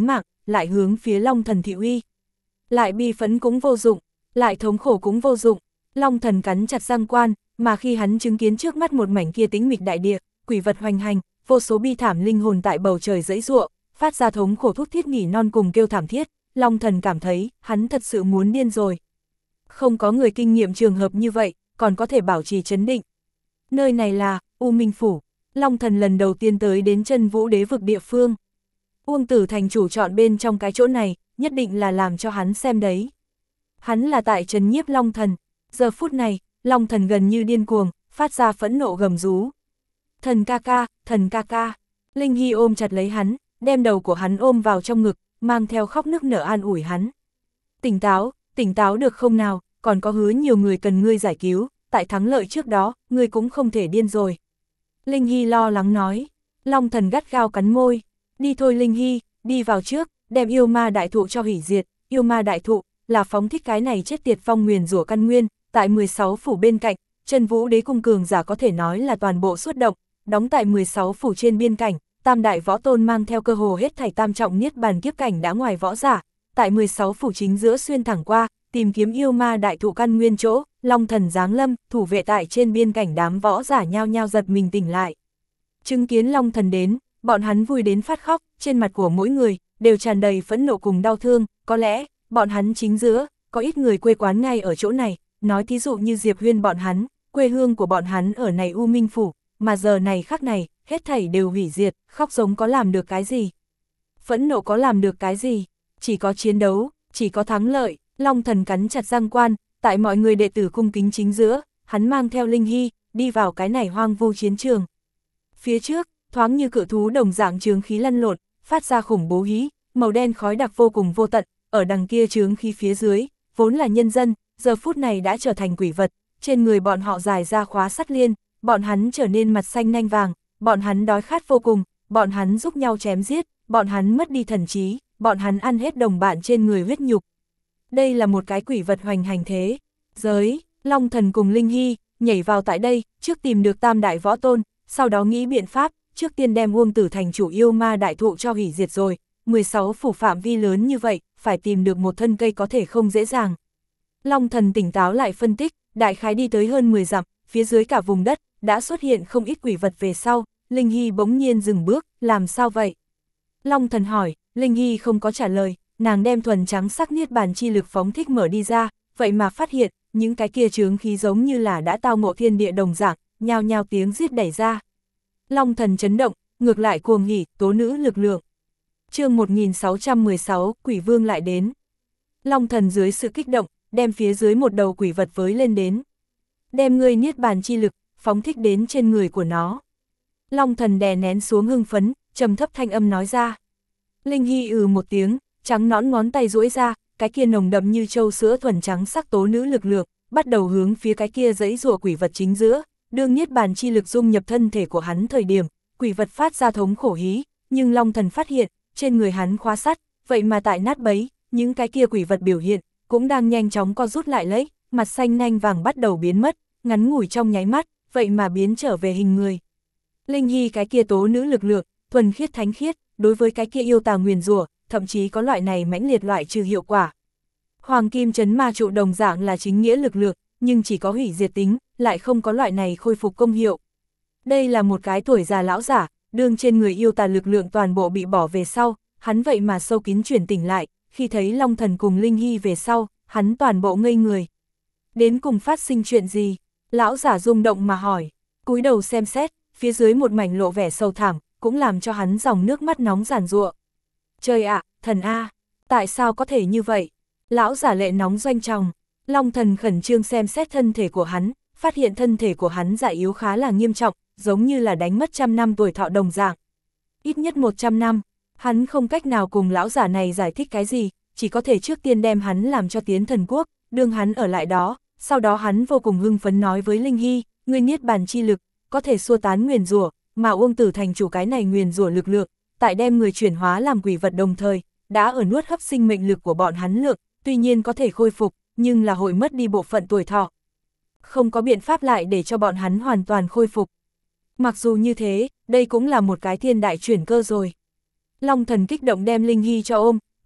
lại hướng phía Long Thần thị uy. Lại bi phẫn cũng vô dụng, lại thống khổ cũng vô dụng, Long Thần cắn chặt răng quan, mà khi hắn chứng kiến trước mắt một mảnh kia tĩnh mịch đại địa, quỷ vật hoành hành, vô số bi thảm linh hồn tại bầu trời giãy giụa, phát ra thống khổ thút thít nghỉ non cùng kêu thảm thiết, Long Thần cảm thấy, hắn thật sự muốn điên rồi. Không có người kinh nghiệm trường hợp như vậy, còn có thể bảo trì trấn định. Nơi này là U Minh Phủ, Long Thần lần đầu tiên tới đến Chân Vũ Đế vực địa phương. Uông Tử thành chủ chọn bên trong cái chỗ này, nhất định là làm cho hắn xem đấy. Hắn là tại trấn nhiếp Long Thần, giờ phút này, Long Thần gần như điên cuồng, phát ra phẫn nộ gầm rú. Thần ca ca, thần ca ca, Linh Hy ôm chặt lấy hắn, đem đầu của hắn ôm vào trong ngực, mang theo khóc nức nở an ủi hắn. Tỉnh táo, tỉnh táo được không nào, còn có hứa nhiều người cần ngươi giải cứu, tại thắng lợi trước đó, ngươi cũng không thể điên rồi. Linh Hy lo lắng nói, Long Thần gắt gao cắn môi, đi thôi Linh Hy, đi vào trước, đem yêu ma đại thụ cho hủy diệt, yêu ma đại thụ, là phóng thích cái này chết tiệt phong nguyền rủa căn nguyên, tại mười sáu phủ bên cạnh, Chân Vũ Đế cung cường giả có thể nói là toàn bộ xuất động, đóng tại mười sáu phủ trên biên cảnh, tam đại võ tôn mang theo cơ hồ hết thảy tam trọng niết bàn kiếp cảnh đã ngoài võ giả, tại mười sáu phủ chính giữa xuyên thẳng qua, tìm kiếm yêu ma đại thụ căn nguyên chỗ, Long Thần giáng lâm, thủ vệ tại trên biên cảnh đám võ giả nhao nhao giật mình tỉnh lại. Chứng kiến Long Thần đến, bọn hắn vui đến phát khóc, trên mặt của mỗi người đều tràn đầy phẫn nộ cùng đau thương, có lẽ bọn hắn chính giữa, có ít người quê quán ngay ở chỗ này, nói thí dụ như Diệp Huyên bọn hắn, quê hương của bọn hắn ở này U Minh Phủ, mà giờ này khắc này, hết thảy đều hủy diệt, khóc giống có làm được cái gì? Phẫn nộ có làm được cái gì? Chỉ có chiến đấu, chỉ có thắng lợi. Long Thần cắn chặt răng quan, tại mọi người đệ tử cung kính chính giữa, hắn mang theo Linh Hy, đi vào cái này hoang vu chiến trường. Phía trước, thoáng như cự thú đồng dạng chướng khí lăn lộn, phát ra khủng bố hí, màu đen khói đặc vô cùng vô tận, ở đằng kia chướng khí phía dưới, vốn là nhân dân, giờ phút này đã trở thành quỷ vật, trên người bọn họ dài ra khóa sắt liên, bọn hắn trở nên mặt xanh nanh vàng, bọn hắn đói khát vô cùng, bọn hắn giúp nhau chém giết, bọn hắn mất đi thần trí, bọn hắn ăn hết đồng bạn trên người huyết nhục. Đây là một cái quỷ vật hoành hành thế giới, Long Thần cùng Linh Hy nhảy vào tại đây, trước tìm được tam đại võ tôn, sau đó nghĩ biện pháp, trước tiên đem Uông Tử thành chủ yêu ma đại thụ cho hủy diệt rồi, mười sáu phủ phạm vi lớn như vậy, phải tìm được một thân cây có thể không dễ dàng. Long Thần tỉnh táo lại phân tích, đại khái đi tới hơn mười dặm, phía dưới cả vùng đất, đã xuất hiện không ít quỷ vật về sau, Linh Hy bỗng nhiên dừng bước, làm sao vậy? Long Thần hỏi, Linh Hy không có trả lời, nàng đem thuần trắng sắc niết bàn chi lực phóng thích mở đi ra, vậy mà phát hiện, những cái kia chướng khí giống như là đã tao ngộ thiên địa đồng dạng, nhao nhao tiếng giết đẩy ra. Long Thần chấn động, ngược lại cuồng hỉ, tố nữ lực lượng. Chương một nghìn sáu trăm mười sáu, Quỷ Vương lại đến. Long Thần dưới sự kích động, đem phía dưới một đầu quỷ vật với lên đến. Đem ngươi niết bàn chi lực, phóng thích đến trên người của nó. Long Thần đè nén xuống hưng phấn, trầm thấp thanh âm nói ra. Linh Hy ừ một tiếng, trắng nõn ngón tay duỗi ra, cái kia nồng đậm như châu sữa thuần trắng sắc tố nữ lực lượng, bắt đầu hướng phía cái kia giãy giụa quỷ vật chính giữa, đương niết bàn chi lực dung nhập thân thể của hắn thời điểm, quỷ vật phát ra thống khổ hí, nhưng Long Thần phát hiện, trên người hắn khóa sắt, vậy mà tại nát bấy, những cái kia quỷ vật biểu hiện, cũng đang nhanh chóng co rút lại lấy, mặt xanh nanh vàng bắt đầu biến mất, ngắn ngủi trong nháy mắt, vậy mà biến trở về hình người. Linh Hy cái kia tố nữ lực lượng, thuần khiết thánh khiết, đối với cái kia yêu tà nguyền rủa, thậm chí có loại này mãnh liệt loại trừ hiệu quả. Hoàng kim chấn ma trụ đồng dạng là chính nghĩa lực lượng, nhưng chỉ có hủy diệt tính, lại không có loại này khôi phục công hiệu. Đây là một cái tuổi già lão giả, đương trên người yêu tà lực lượng toàn bộ bị bỏ về sau, hắn vậy mà sâu kín chuyển tỉnh lại, khi thấy Long Thần cùng Linh Hy về sau, hắn toàn bộ ngây người. Đến cùng phát sinh chuyện gì? Lão giả rung động mà hỏi, cúi đầu xem xét, phía dưới một mảnh lộ vẻ sầu thảm, cũng làm cho hắn dòng nước mắt nóng giàn giụa. Trời ạ, thần A, tại sao có thể như vậy? Lão giả lệ nóng doanh tròng, Long Thần khẩn trương xem xét thân thể của hắn, phát hiện thân thể của hắn già yếu khá là nghiêm trọng, giống như là đánh mất trăm năm tuổi thọ đồng dạng. Ít nhất một trăm năm, hắn không cách nào cùng lão giả này giải thích cái gì, chỉ có thể trước tiên đem hắn làm cho tiến thần quốc, đương hắn ở lại đó, sau đó hắn vô cùng hưng phấn nói với Linh Hy, ngươi niết bàn chi lực, có thể xua tán nguyền rủa, mà Uông Tử thành chủ cái này nguyền rủa lực lượng, tại đem người chuyển hóa làm quỷ vật đồng thời, đã ở nuốt hấp sinh mệnh lực của bọn hắn lượng, tuy nhiên có thể khôi phục, nhưng là hội mất đi bộ phận tuổi thọ. Không có biện pháp lại để cho bọn hắn hoàn toàn khôi phục. Mặc dù như thế, đây cũng là một cái thiên đại chuyển cơ rồi. Long Thần kích động đem Linh Hy cho ôm,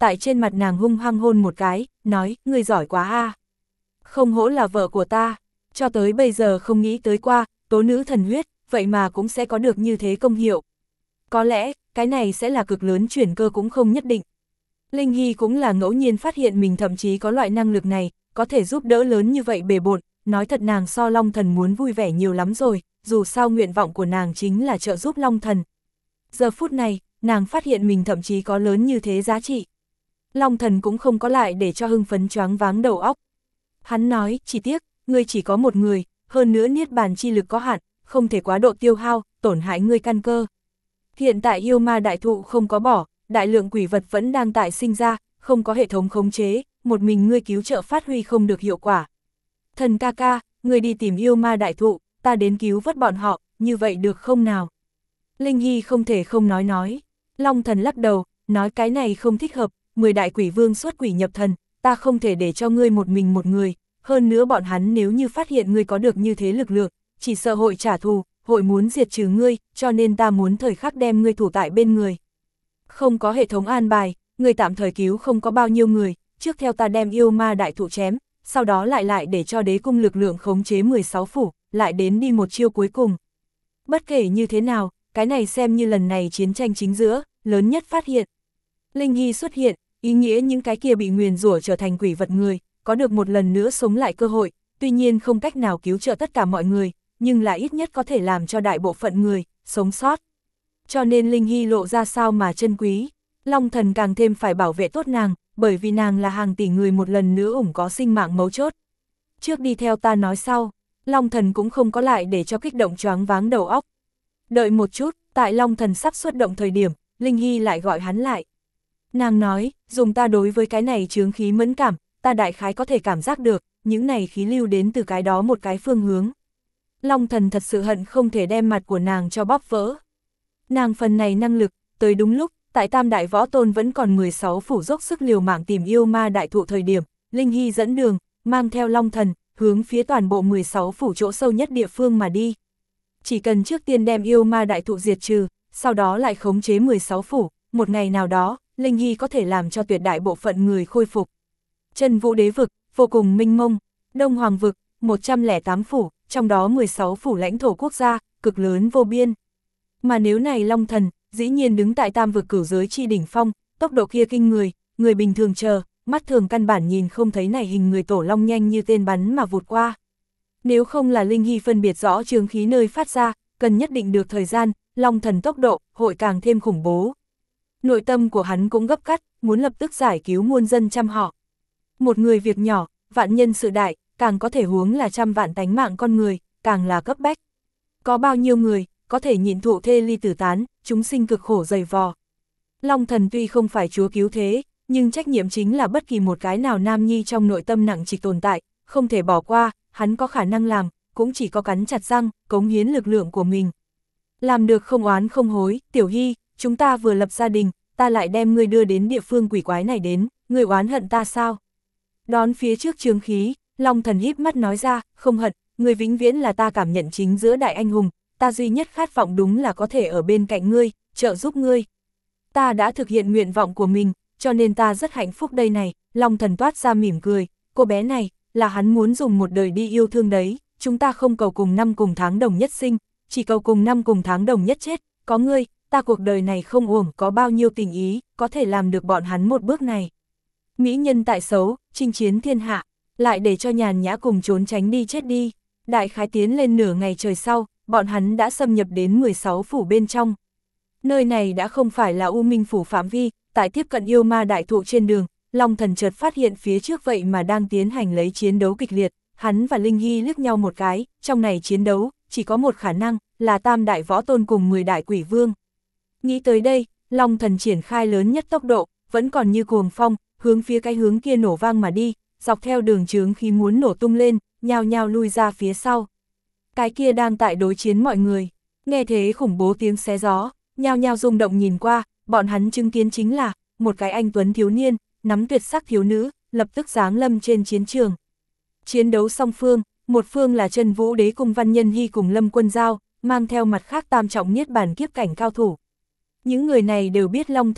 tại trên mặt nàng hung hăng hôn một cái, nói, ngươi giỏi quá a. Không hổ là vợ của ta, cho tới bây giờ không nghĩ tới qua, tố nữ thần huyết, vậy mà cũng sẽ có được như thế công hiệu. Có lẽ, cái này sẽ là cực lớn chuyển cơ cũng không nhất định. Linh Hy cũng là ngẫu nhiên phát hiện mình thậm chí có loại năng lực này, có thể giúp đỡ lớn như vậy bề bộn, nói thật nàng so Long Thần muốn vui vẻ nhiều lắm rồi, dù sao nguyện vọng của nàng chính là trợ giúp Long Thần. Giờ phút này, nàng phát hiện mình thậm chí có lớn như thế giá trị. Long Thần cũng không có lại để cho hưng phấn choáng váng đầu óc. Hắn nói, chỉ tiếc, ngươi chỉ có một người, hơn nữa niết bàn chi lực có hạn, không thể quá độ tiêu hao, tổn hại ngươi căn cơ. Hiện tại yêu ma đại thụ không có bỏ, đại lượng quỷ vật vẫn đang tại sinh ra, không có hệ thống khống chế, một mình ngươi cứu trợ phát huy không được hiệu quả. Thần ca ca, ngươi đi tìm yêu ma đại thụ, ta đến cứu vớt bọn họ, như vậy được không nào? Linh Hy không thể không nói nói. Long Thần lắc đầu, nói cái này không thích hợp, mười đại quỷ vương xuất quỷ nhập thần, ta không thể để cho ngươi một mình một người, hơn nữa bọn hắn nếu như phát hiện ngươi có được như thế lực lượng, chỉ sợ hội trả thù, hội muốn diệt trừ ngươi, cho nên ta muốn thời khắc đem ngươi thủ tại bên người. Không có hệ thống an bài, ngươi tạm thời cứu không có bao nhiêu người, trước theo ta đem yêu ma đại thụ chém, sau đó lại lại để cho đế cung lực lượng khống chế mười sáu phủ, lại đến đi một chiêu cuối cùng. Bất kể như thế nào, cái này xem như lần này chiến tranh chính giữa, lớn nhất phát hiện. Linh Hy xuất hiện, ý nghĩa những cái kia bị nguyền rủa trở thành quỷ vật người, có được một lần nữa sống lại cơ hội, tuy nhiên không cách nào cứu trợ tất cả mọi người, nhưng là ít nhất có thể làm cho đại bộ phận người sống sót. Cho nên Linh Hy lộ ra sao mà chân quý, Long Thần càng thêm phải bảo vệ tốt nàng, bởi vì nàng là hàng tỷ người một lần nữa ủng có sinh mạng mấu chốt. Trước đi theo ta nói sau, Long Thần cũng không có lại để cho kích động choáng váng đầu óc. Đợi một chút, tại Long Thần sắp xuất động thời điểm, Linh Hy lại gọi hắn lại. Nàng nói, dùng ta đối với cái này chướng khí mẫn cảm, ta đại khái có thể cảm giác được, những này khí lưu đến từ cái đó một cái phương hướng. Long Thần thật sự hận không thể đem mặt của nàng cho bóp vỡ. Nàng phần này năng lực, tới đúng lúc, tại Tam Đại Võ Tôn vẫn còn mười sáu phủ dốc sức liều mạng tìm yêu ma đại thụ thời điểm, Linh Hy dẫn đường, mang theo Long Thần, hướng phía toàn bộ mười sáu phủ chỗ sâu nhất địa phương mà đi. Chỉ cần trước tiên đem yêu ma đại thụ diệt trừ, sau đó lại khống chế mười sáu phủ, một ngày nào đó, Linh Hy có thể làm cho tuyệt đại bộ phận người khôi phục. Chân Vũ Đế vực, vô cùng mênh mông, Đông Hoàng vực, một trăm lẻ tám phủ, trong đó mười sáu phủ lãnh thổ quốc gia, cực lớn vô biên. Mà nếu này Long Thần, dĩ nhiên đứng tại tam vực cửu giới chi đỉnh phong, tốc độ kia kinh người, người bình thường chờ, mắt thường căn bản nhìn không thấy này hình người tổ long nhanh như tên bắn mà vụt qua. Nếu không là Linh Hy phân biệt rõ chướng khí nơi phát ra, cần nhất định được thời gian, Long Thần tốc độ, hội càng thêm khủng bố. Nội tâm của hắn cũng gấp cắt, muốn lập tức giải cứu muôn dân trăm họ. Một người việc nhỏ, vạn nhân sự đại, càng có thể huống là trăm vạn tánh mạng con người, càng là cấp bách. Có bao nhiêu người, có thể nhịn thụ thê ly tử tán, chúng sinh cực khổ dày vò. Long Thần tuy không phải chúa cứu thế, nhưng trách nhiệm chính là bất kỳ một cái nào nam nhi trong nội tâm nặng trịch tồn tại, không thể bỏ qua, hắn có khả năng làm, cũng chỉ có cắn chặt răng, cống hiến lực lượng của mình. Làm được không oán không hối, Tiểu Hy, chúng ta vừa lập gia đình, ta lại đem ngươi đưa đến địa phương quỷ quái này đến, ngươi oán hận ta sao? Đón phía trước chướng khí, Long Thần híp mắt nói ra, không hận, ngươi vĩnh viễn là ta cảm nhận chính giữa đại anh hùng, ta duy nhất khát vọng đúng là có thể ở bên cạnh ngươi, trợ giúp ngươi. Ta đã thực hiện nguyện vọng của mình, cho nên ta rất hạnh phúc đây này, Long Thần toát ra mỉm cười, cô bé này, là hắn muốn dùng một đời đi yêu thương đấy, chúng ta không cầu cùng năm cùng tháng đồng nhất sinh, chỉ cầu cùng năm cùng tháng đồng nhất chết, có ngươi, ta cuộc đời này không uổng có bao nhiêu tình ý, có thể làm được bọn hắn một bước này. Mỹ nhân tại xấu, chinh chiến thiên hạ, lại để cho nhàn nhã cùng trốn tránh đi chết đi. Đại khái tiến lên nửa ngày trời sau, bọn hắn đã xâm nhập đến mười sáu phủ bên trong. Nơi này đã không phải là U Minh phủ phạm vi, tại tiếp cận yêu ma đại thụ trên đường, Long Thần chợt phát hiện phía trước vậy mà đang tiến hành lấy chiến đấu kịch liệt, hắn và Linh Hy liếc nhau một cái, trong này chiến đấu, chỉ có một khả năng, là Tam Đại Võ Tôn cùng mười đại quỷ vương. Nghĩ tới đây, Long Thần triển khai lớn nhất tốc độ, vẫn còn như cuồng phong, hướng phía cái hướng kia nổ vang mà đi, dọc theo đường chướng khi muốn nổ tung lên, nhao nhao lui ra phía sau. Cái kia đang tại đối chiến mọi người, nghe thế khủng bố tiếng xé gió, nhao nhao rung động nhìn qua, bọn hắn chứng kiến chính là, một cái anh tuấn thiếu niên, nắm tuyệt sắc thiếu nữ, lập tức giáng lâm trên chiến trường. Chiến đấu song phương, một phương là Chân Vũ Đế cùng Văn Nhân Hy cùng Lâm Quân Giao, mang theo mặt khác tam trọng niết bàn kiếp cảnh cao thủ. Những người này đều biết Long Thần,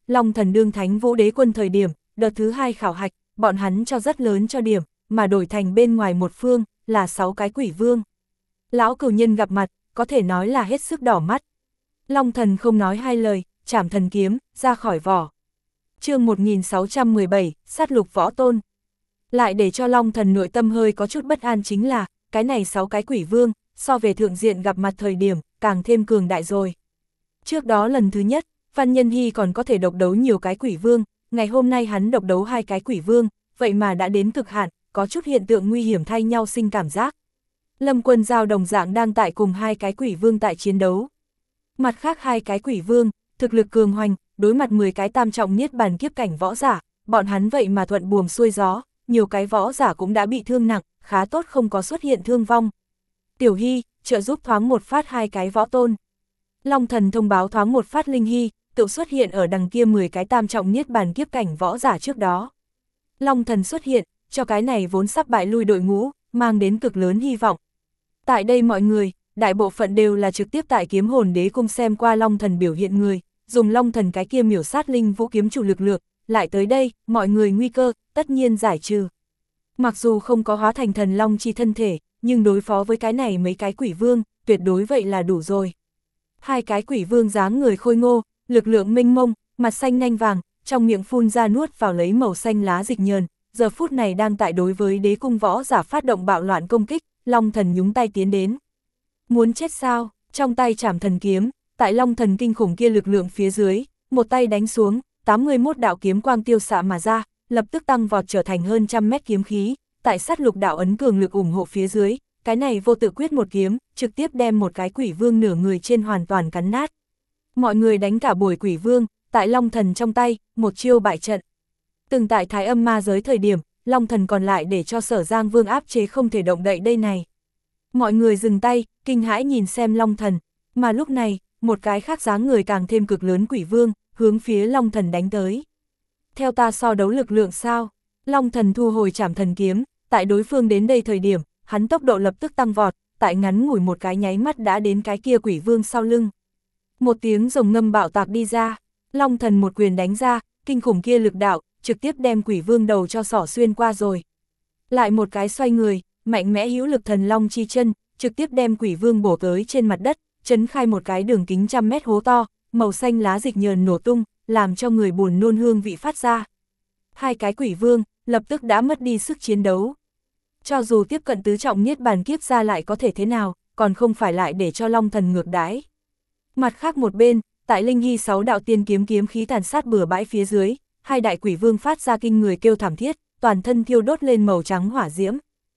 Long Thần đương Thánh Vũ Đế Quân thời điểm, đợt thứ hai khảo hạch, bọn hắn cho rất lớn cho điểm, mà đổi thành bên ngoài một phương, là sáu cái quỷ vương. Lão cửu nhân gặp mặt, có thể nói là hết sức đỏ mắt. Long Thần không nói hai lời, chảm thần kiếm, ra khỏi vỏ. Chương một nghìn sáu trăm mười bảy, sát lục võ tôn. Lại để cho Long Thần nội tâm hơi có chút bất an chính là, cái này sáu cái quỷ vương, so về thượng diện gặp mặt thời điểm, càng thêm cường đại rồi. Trước đó lần thứ nhất, Văn Nhân Hy còn có thể độc đấu nhiều cái quỷ vương, ngày hôm nay hắn độc đấu hai cái quỷ vương, vậy mà đã đến cực hạn, có chút hiện tượng nguy hiểm thay nhau sinh cảm giác. Lâm Quân Giao đồng dạng đang tại cùng hai cái quỷ vương tại chiến đấu. Mặt khác hai cái quỷ vương, thực lực cường hoành, đối mặt mười cái tam trọng niết bàn kiếp cảnh võ giả, bọn hắn vậy mà thuận buồm xuôi gió, nhiều cái võ giả cũng đã bị thương nặng, khá tốt không có xuất hiện thương vong. Tiểu Hy, trợ giúp thoáng một phát hai cái võ tôn. Long Thần thông báo thoáng một phát Linh Hy, tự xuất hiện ở đằng kia mười cái tam trọng niết bàn kiếp cảnh võ giả trước đó. Long Thần xuất hiện, cho cái này vốn sắp bại lui đội ngũ, mang đến cực lớn hy vọng. Tại đây mọi người, đại bộ phận đều là trực tiếp tại Kiếm Hồn Đế Cung xem qua Long Thần biểu hiện người, dùng Long Thần cái kia miểu sát linh vũ kiếm chủ lực lượng, lại tới đây, mọi người nguy cơ, tất nhiên giải trừ. Mặc dù không có hóa thành thần long chi thân thể, nhưng đối phó với cái này mấy cái quỷ vương, tuyệt đối vậy là đủ rồi. Hai cái quỷ vương dáng người khôi ngô, lực lượng mênh mông, mặt xanh nanh vàng, trong miệng phun ra nuốt vào lấy màu xanh lá dịch nhờn, giờ phút này đang tại đối với đế cung võ giả phát động bạo loạn công kích, Long Thần nhúng tay tiến đến. Muốn chết sao? Trong tay chảm thần kiếm, tại Long Thần kinh khủng kia lực lượng phía dưới, một tay đánh xuống, tám mươi mốt đạo kiếm quang tiêu xạ mà ra, lập tức tăng vọt trở thành hơn trăm mét kiếm khí, tại sát lục đạo ấn cường lực ủng hộ phía dưới, cái này vô tự quyết một kiếm, trực tiếp đem một cái quỷ vương nửa người trên hoàn toàn cắn nát. Mọi người đánh cả buổi quỷ vương, tại Long Thần trong tay, một chiêu bại trận. Từng tại Thái Âm Ma giới thời điểm, Long Thần còn lại để cho Sở Giang Vương áp chế không thể động đậy đây này. Mọi người dừng tay, kinh hãi nhìn xem Long Thần, mà lúc này, một cái khác dáng người càng thêm cực lớn quỷ vương, hướng phía Long Thần đánh tới. Theo ta so đấu lực lượng sao? Long Thần thu hồi chảm thần kiếm, tại đối phương đến đây thời điểm, hắn tốc độ lập tức tăng vọt, tại ngắn ngủi một cái nháy mắt đã đến cái kia quỷ vương sau lưng. Một tiếng rồng ngâm bạo tạc đi ra, Long Thần một quyền đánh ra, kinh khủng kia lực đạo, trực tiếp đem quỷ vương đầu cho xỏ xuyên qua rồi. Lại một cái xoay người, mạnh mẽ hữu lực thần long chi chân, trực tiếp đem quỷ vương bổ tới trên mặt đất, chấn khai một cái đường kính trăm mét hố to, màu xanh lá dịch nhờn nổ tung, làm cho người buồn nôn hương vị phát ra. Hai cái quỷ vương, lập tức đã mất đi sức chiến đấu. Cho dù tiếp cận tứ trọng niết bàn kiếp ra lại có thể thế nào, còn không phải lại để cho Long Thần ngược đãi. Mặt khác một bên, tại Linh Hy sáu đạo tiên kiếm kiếm khí tàn sát bừa bãi phía dưới, hai đại quỷ vương phát ra kinh người kêu thảm thiết, toàn thân thiêu đốt lên màu trắng hỏa diễm.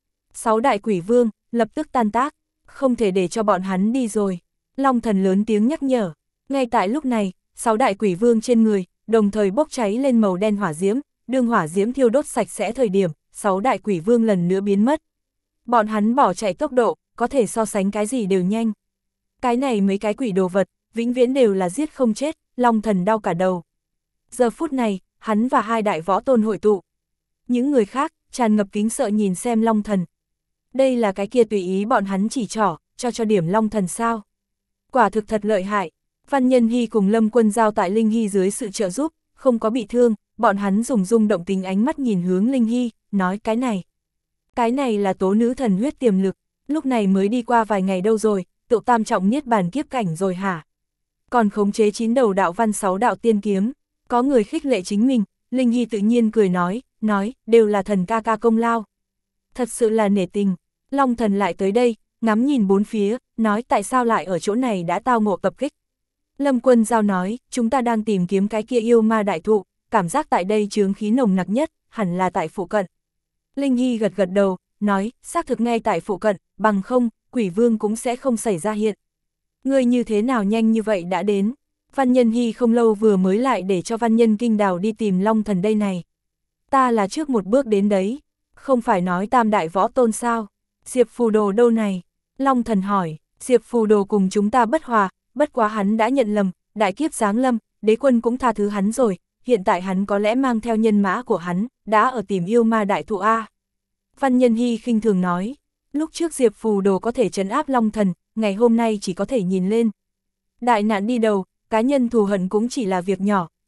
Sáu đại quỷ vương, lập tức tan tác, không thể để cho bọn hắn đi rồi. Long Thần lớn tiếng nhắc nhở. Ngay tại lúc này, sáu đại quỷ vương trên người, đồng thời bốc cháy lên màu đen hỏa diễm, đương hỏa diễm thiêu đốt sạch sẽ thời điểm, sáu đại quỷ vương lần nữa biến mất. Bọn hắn bỏ chạy tốc độ, có thể so sánh cái gì đều nhanh. Cái này mấy cái quỷ đồ vật, vĩnh viễn đều là giết không chết, Long Thần đau cả đầu. Giờ phút này, hắn và hai đại võ tôn hội tụ. Những người khác, tràn ngập kính sợ nhìn xem Long Thần. Đây là cái kia tùy ý bọn hắn chỉ trỏ, cho cho điểm Long Thần sao. Quả thực thật lợi hại. Văn Nhân Hy cùng Lâm Quân Giao tại Linh Hy dưới sự trợ giúp, không có bị thương, bọn hắn dùng rung động tình ánh mắt nhìn hướng Linh Hy, nói cái này. Cái này là tố nữ thần huyết tiềm lực, lúc này mới đi qua vài ngày đâu rồi, tự tam trọng niết bàn kiếp cảnh rồi hả? Còn khống chế chín đầu đạo văn sáu đạo tiên kiếm, có người khích lệ chính mình, Linh Hy tự nhiên cười nói, nói, đều là thần ca ca công lao. Thật sự là nể tình, Long Thần lại tới đây, ngắm nhìn bốn phía, nói tại sao lại ở chỗ này đã tao ngộ tập kích. Lâm Quân Giao nói, chúng ta đang tìm kiếm cái kia yêu ma đại thụ, cảm giác tại đây chướng khí nồng nặc nhất, hẳn là tại phụ cận. Linh Hy gật gật đầu, nói, xác thực ngay tại phụ cận, bằng không, quỷ vương cũng sẽ không xảy ra hiện. Ngươi như thế nào nhanh như vậy đã đến? Văn Nhân Hy không lâu vừa mới lại để cho Văn Nhân Kinh Đào đi tìm Long Thần đây này. Ta là trước một bước đến đấy, không phải nói tam đại võ tôn sao? Diệp Phù Đồ đâu này? Long Thần hỏi, Diệp Phù Đồ cùng chúng ta bất hòa, bất quá hắn đã nhận lầm, đại kiếp giáng lâm, đế quân cũng tha thứ hắn rồi, hiện tại hắn có lẽ mang theo nhân mã của hắn, đã ở tìm yêu ma đại thụ A. Văn Nhân Hy khinh thường nói, lúc trước Diệp Phù Đồ có thể trấn áp Long Thần, ngày hôm nay chỉ có thể nhìn lên. Đại nạn đi đầu, cá nhân thù hận cũng chỉ là việc nhỏ,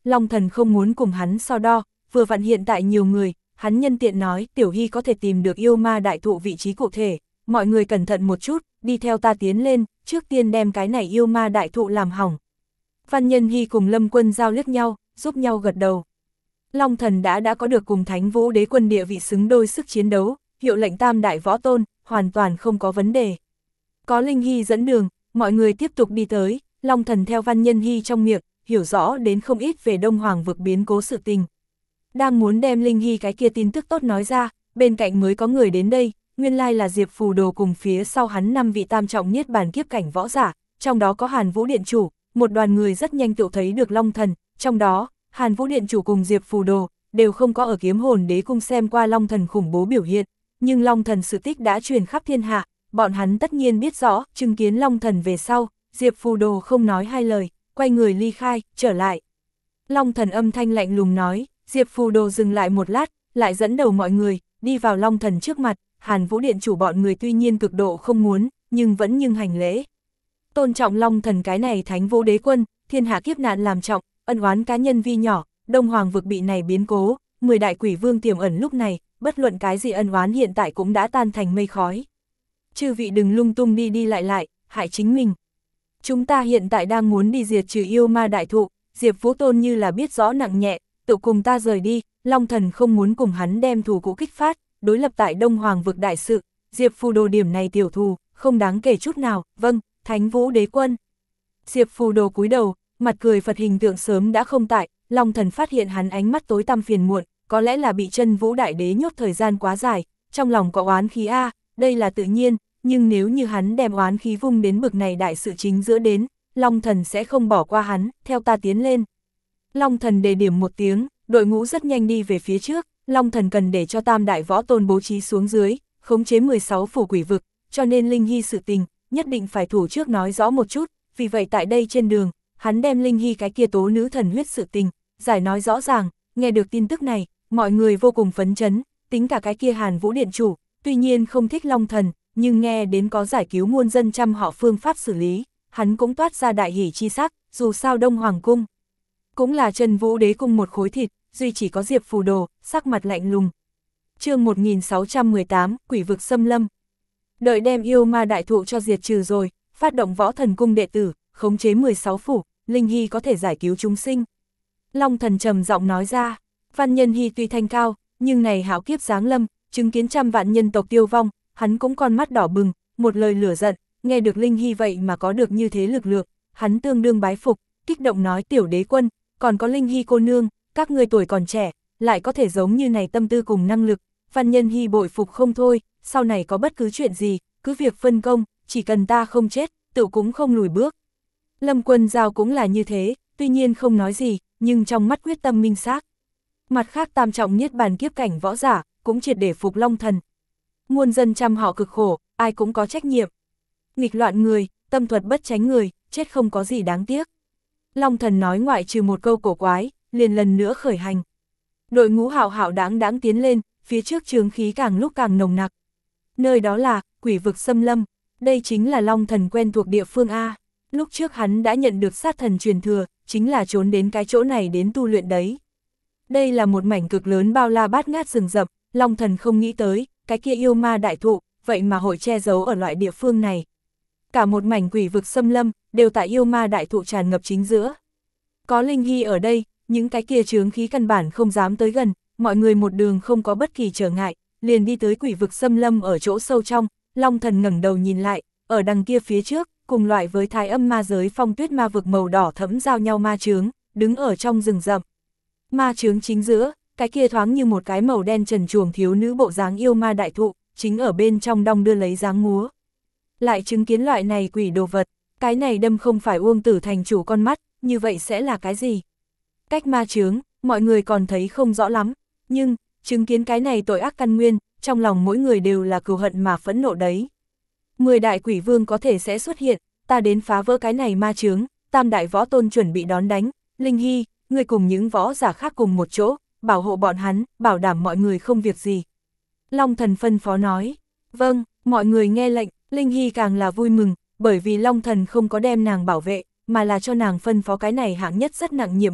Long Thần không muốn cùng hắn so đo, vừa vặn hiện tại nhiều người, hắn nhân tiện nói Tiểu Hy có thể tìm được yêu ma đại thụ vị trí cụ thể, mọi người cẩn thận một chút, đi theo ta tiến lên, trước tiên đem cái này yêu ma đại thụ làm hỏng. Văn Nhân Hy cùng Lâm Quân Giao liếc nhau, giúp nhau gật đầu. Long Thần đã đã có được cùng Thánh Vũ Đế Quân địa vị xứng đôi sức chiến đấu, hiệu lệnh tam đại võ tôn, hoàn toàn không có vấn đề. Có Linh Hy dẫn đường, mọi người tiếp tục đi tới, Long Thần theo Văn Nhân Hy trong miệng, hiểu rõ đến không ít về Đông Hoàng vực biến cố sự tình. Đang muốn đem Linh Hy cái kia tin tức tốt nói ra, bên cạnh mới có người đến đây, nguyên lai là Diệp Phù Đồ cùng phía sau hắn năm vị tam trọng niết bàn kiếp cảnh võ giả, trong đó có Hàn Vũ Điện Chủ, một đoàn người rất nhanh tự thấy được Long Thần, trong đó, Hàn Vũ Điện Chủ cùng Diệp Phù Đồ, đều không có ở Kiếm Hồn Đế Cung xem qua Long Thần khủng bố biểu hiện, nhưng Long Thần sự tích đã truyền khắp thiên hạ, bọn hắn tất nhiên biết rõ, chứng kiến Long Thần về sau, Diệp Phù Đồ không nói hai lời, quay người ly khai, trở lại. Long Thần âm thanh lạnh lùng nói, Diệp Phù Đồ dừng lại một lát, lại dẫn đầu mọi người, đi vào Long Thần trước mặt, Hàn Vũ Điện Chủ bọn người tuy nhiên cực độ không muốn, nhưng vẫn nhưng hành lễ. Tôn trọng Long Thần cái này Thánh Vũ Đế Quân, thiên hạ kiếp nạn làm trọng, ân oán cá nhân vi nhỏ, Đông Hoàng vực bị này biến cố, mười đại quỷ vương tiềm ẩn lúc này, bất luận cái gì ân oán hiện tại cũng đã tan thành mây khói. Chư vị đừng lung tung đi đi lại lại, hại chính mình. Chúng ta hiện tại đang muốn đi diệt trừ yêu ma đại thụ, Diệp Vũ Tôn như là biết rõ nặng nhẹ, tự cùng ta rời đi, Long Thần không muốn cùng hắn đem thù cũ kích phát, đối lập tại Đông Hoàng vực đại sự, Diệp Phù Đồ điểm này tiểu thù, không đáng kể chút nào, vâng, Thánh Vũ Đế Quân. Diệp Phù Đồ cúi đầu, mặt cười Phật hình tượng sớm đã không tại, Long Thần phát hiện hắn ánh mắt tối tăm phiền muộn, có lẽ là bị Chân Vũ Đại Đế nhốt thời gian quá dài, trong lòng có oán khí a, đây là tự nhiên, nhưng nếu như hắn đem oán khí vung đến bực này đại sự chính giữa đến, Long Thần sẽ không bỏ qua hắn, theo ta tiến lên. Long Thần đề điểm một tiếng, đội ngũ rất nhanh đi về phía trước, Long Thần cần để cho tam đại võ tôn bố trí xuống dưới, khống chế mười sáu phủ quỷ vực, cho nên Linh Hy sự tình, nhất định phải thủ trước nói rõ một chút, vì vậy tại đây trên đường, hắn đem Linh Hy cái kia tố nữ thần huyết sự tình, giải nói rõ ràng, nghe được tin tức này, mọi người vô cùng phấn chấn, tính cả cái kia Hàn Vũ Điện Chủ, tuy nhiên không thích Long Thần, nhưng nghe đến có giải cứu muôn dân trăm họ phương pháp xử lý, hắn cũng toát ra đại hỷ chi sắc, dù sao Đông Hoàng Cung cũng là Chân Vũ Đế Cung một khối thịt, duy chỉ có Diệp Phù Đồ, sắc mặt lạnh lùng. Chương một nghìn sáu trăm mười tám, Quỷ vực xâm lâm. Đợi đem yêu ma đại thụ cho diệt trừ rồi, phát động Võ Thần Cung đệ tử, khống chế mười sáu phủ, Linh Hy có thể giải cứu chúng sinh. Long Thần trầm giọng nói ra, Văn Nhân Hy tuy thanh cao, nhưng này hảo kiếp giáng lâm, chứng kiến trăm vạn nhân tộc tiêu vong, hắn cũng con mắt đỏ bừng, một lời lửa giận, nghe được Linh Hy vậy mà có được như thế lực lượng, hắn tương đương bái phục, kích động nói Tiểu Đế Quân, còn có Linh Hy cô nương, các ngươi tuổi còn trẻ, lại có thể giống như này tâm tư cùng năng lực, Văn Nhân Hy bội phục không thôi, sau này có bất cứ chuyện gì, cứ việc phân công, chỉ cần ta không chết, tự cũng không lùi bước. Lâm Quân Giao cũng là như thế, tuy nhiên không nói gì, nhưng trong mắt quyết tâm minh xác. Mặt khác tam trọng niết bàn kiếp cảnh võ giả, cũng triệt để phục Long Thần. Muôn dân trăm họ cực khổ, ai cũng có trách nhiệm. Nghịch loạn người, tâm thuật bất tránh người, chết không có gì đáng tiếc. Long Thần nói ngoại trừ một câu cổ quái, liền lần nữa khởi hành. Đội ngũ hạo hạo đáng đáng tiến lên, phía trước chướng khí càng lúc càng nồng nặc. Nơi đó là quỷ vực xâm lâm, đây chính là Long Thần quen thuộc địa phương A. Lúc trước hắn đã nhận được sát thần truyền thừa, chính là trốn đến cái chỗ này đến tu luyện đấy. Đây là một mảnh cực lớn bao la bát ngát rừng rậm, Long Thần không nghĩ tới, cái kia yêu ma đại thụ, vậy mà hội che giấu ở loại địa phương này. Cả một mảnh quỷ vực xâm lâm, đều tại yêu ma đại thụ tràn ngập chính giữa. Có Linh Hy ở đây, những cái kia chướng khí căn bản không dám tới gần, mọi người một đường không có bất kỳ trở ngại, liền đi tới quỷ vực xâm lâm ở chỗ sâu trong, Long Thần ngẩng đầu nhìn lại, ở đằng kia phía trước, cùng loại với thái âm ma giới phong tuyết ma vực màu đỏ thẫm giao nhau ma chướng, đứng ở trong rừng rậm. Ma chướng chính giữa, cái kia thoáng như một cái màu đen trần truồng thiếu nữ bộ dáng yêu ma đại thụ, chính ở bên trong đong đưa lấy dáng múa. Lại chứng kiến loại này quỷ đồ vật, cái này đâm không phải Uông Tử Thành chủ con mắt, như vậy sẽ là cái gì? Cách ma chướng, mọi người còn thấy không rõ lắm, nhưng, chứng kiến cái này tội ác căn nguyên, trong lòng mỗi người đều là cừu hận mà phẫn nộ đấy. Mười đại quỷ vương có thể sẽ xuất hiện, ta đến phá vỡ cái này ma chướng, tam đại võ tôn chuẩn bị đón đánh, Linh Hy, người cùng những võ giả khác cùng một chỗ, bảo hộ bọn hắn, bảo đảm mọi người không việc gì. Long Thần phân phó nói, vâng, mọi người nghe lệnh, Linh Hy càng là vui mừng, bởi vì Long Thần không có đem nàng bảo vệ, mà là cho nàng phân phó cái này hạng nhất rất nặng nhiệm vụ,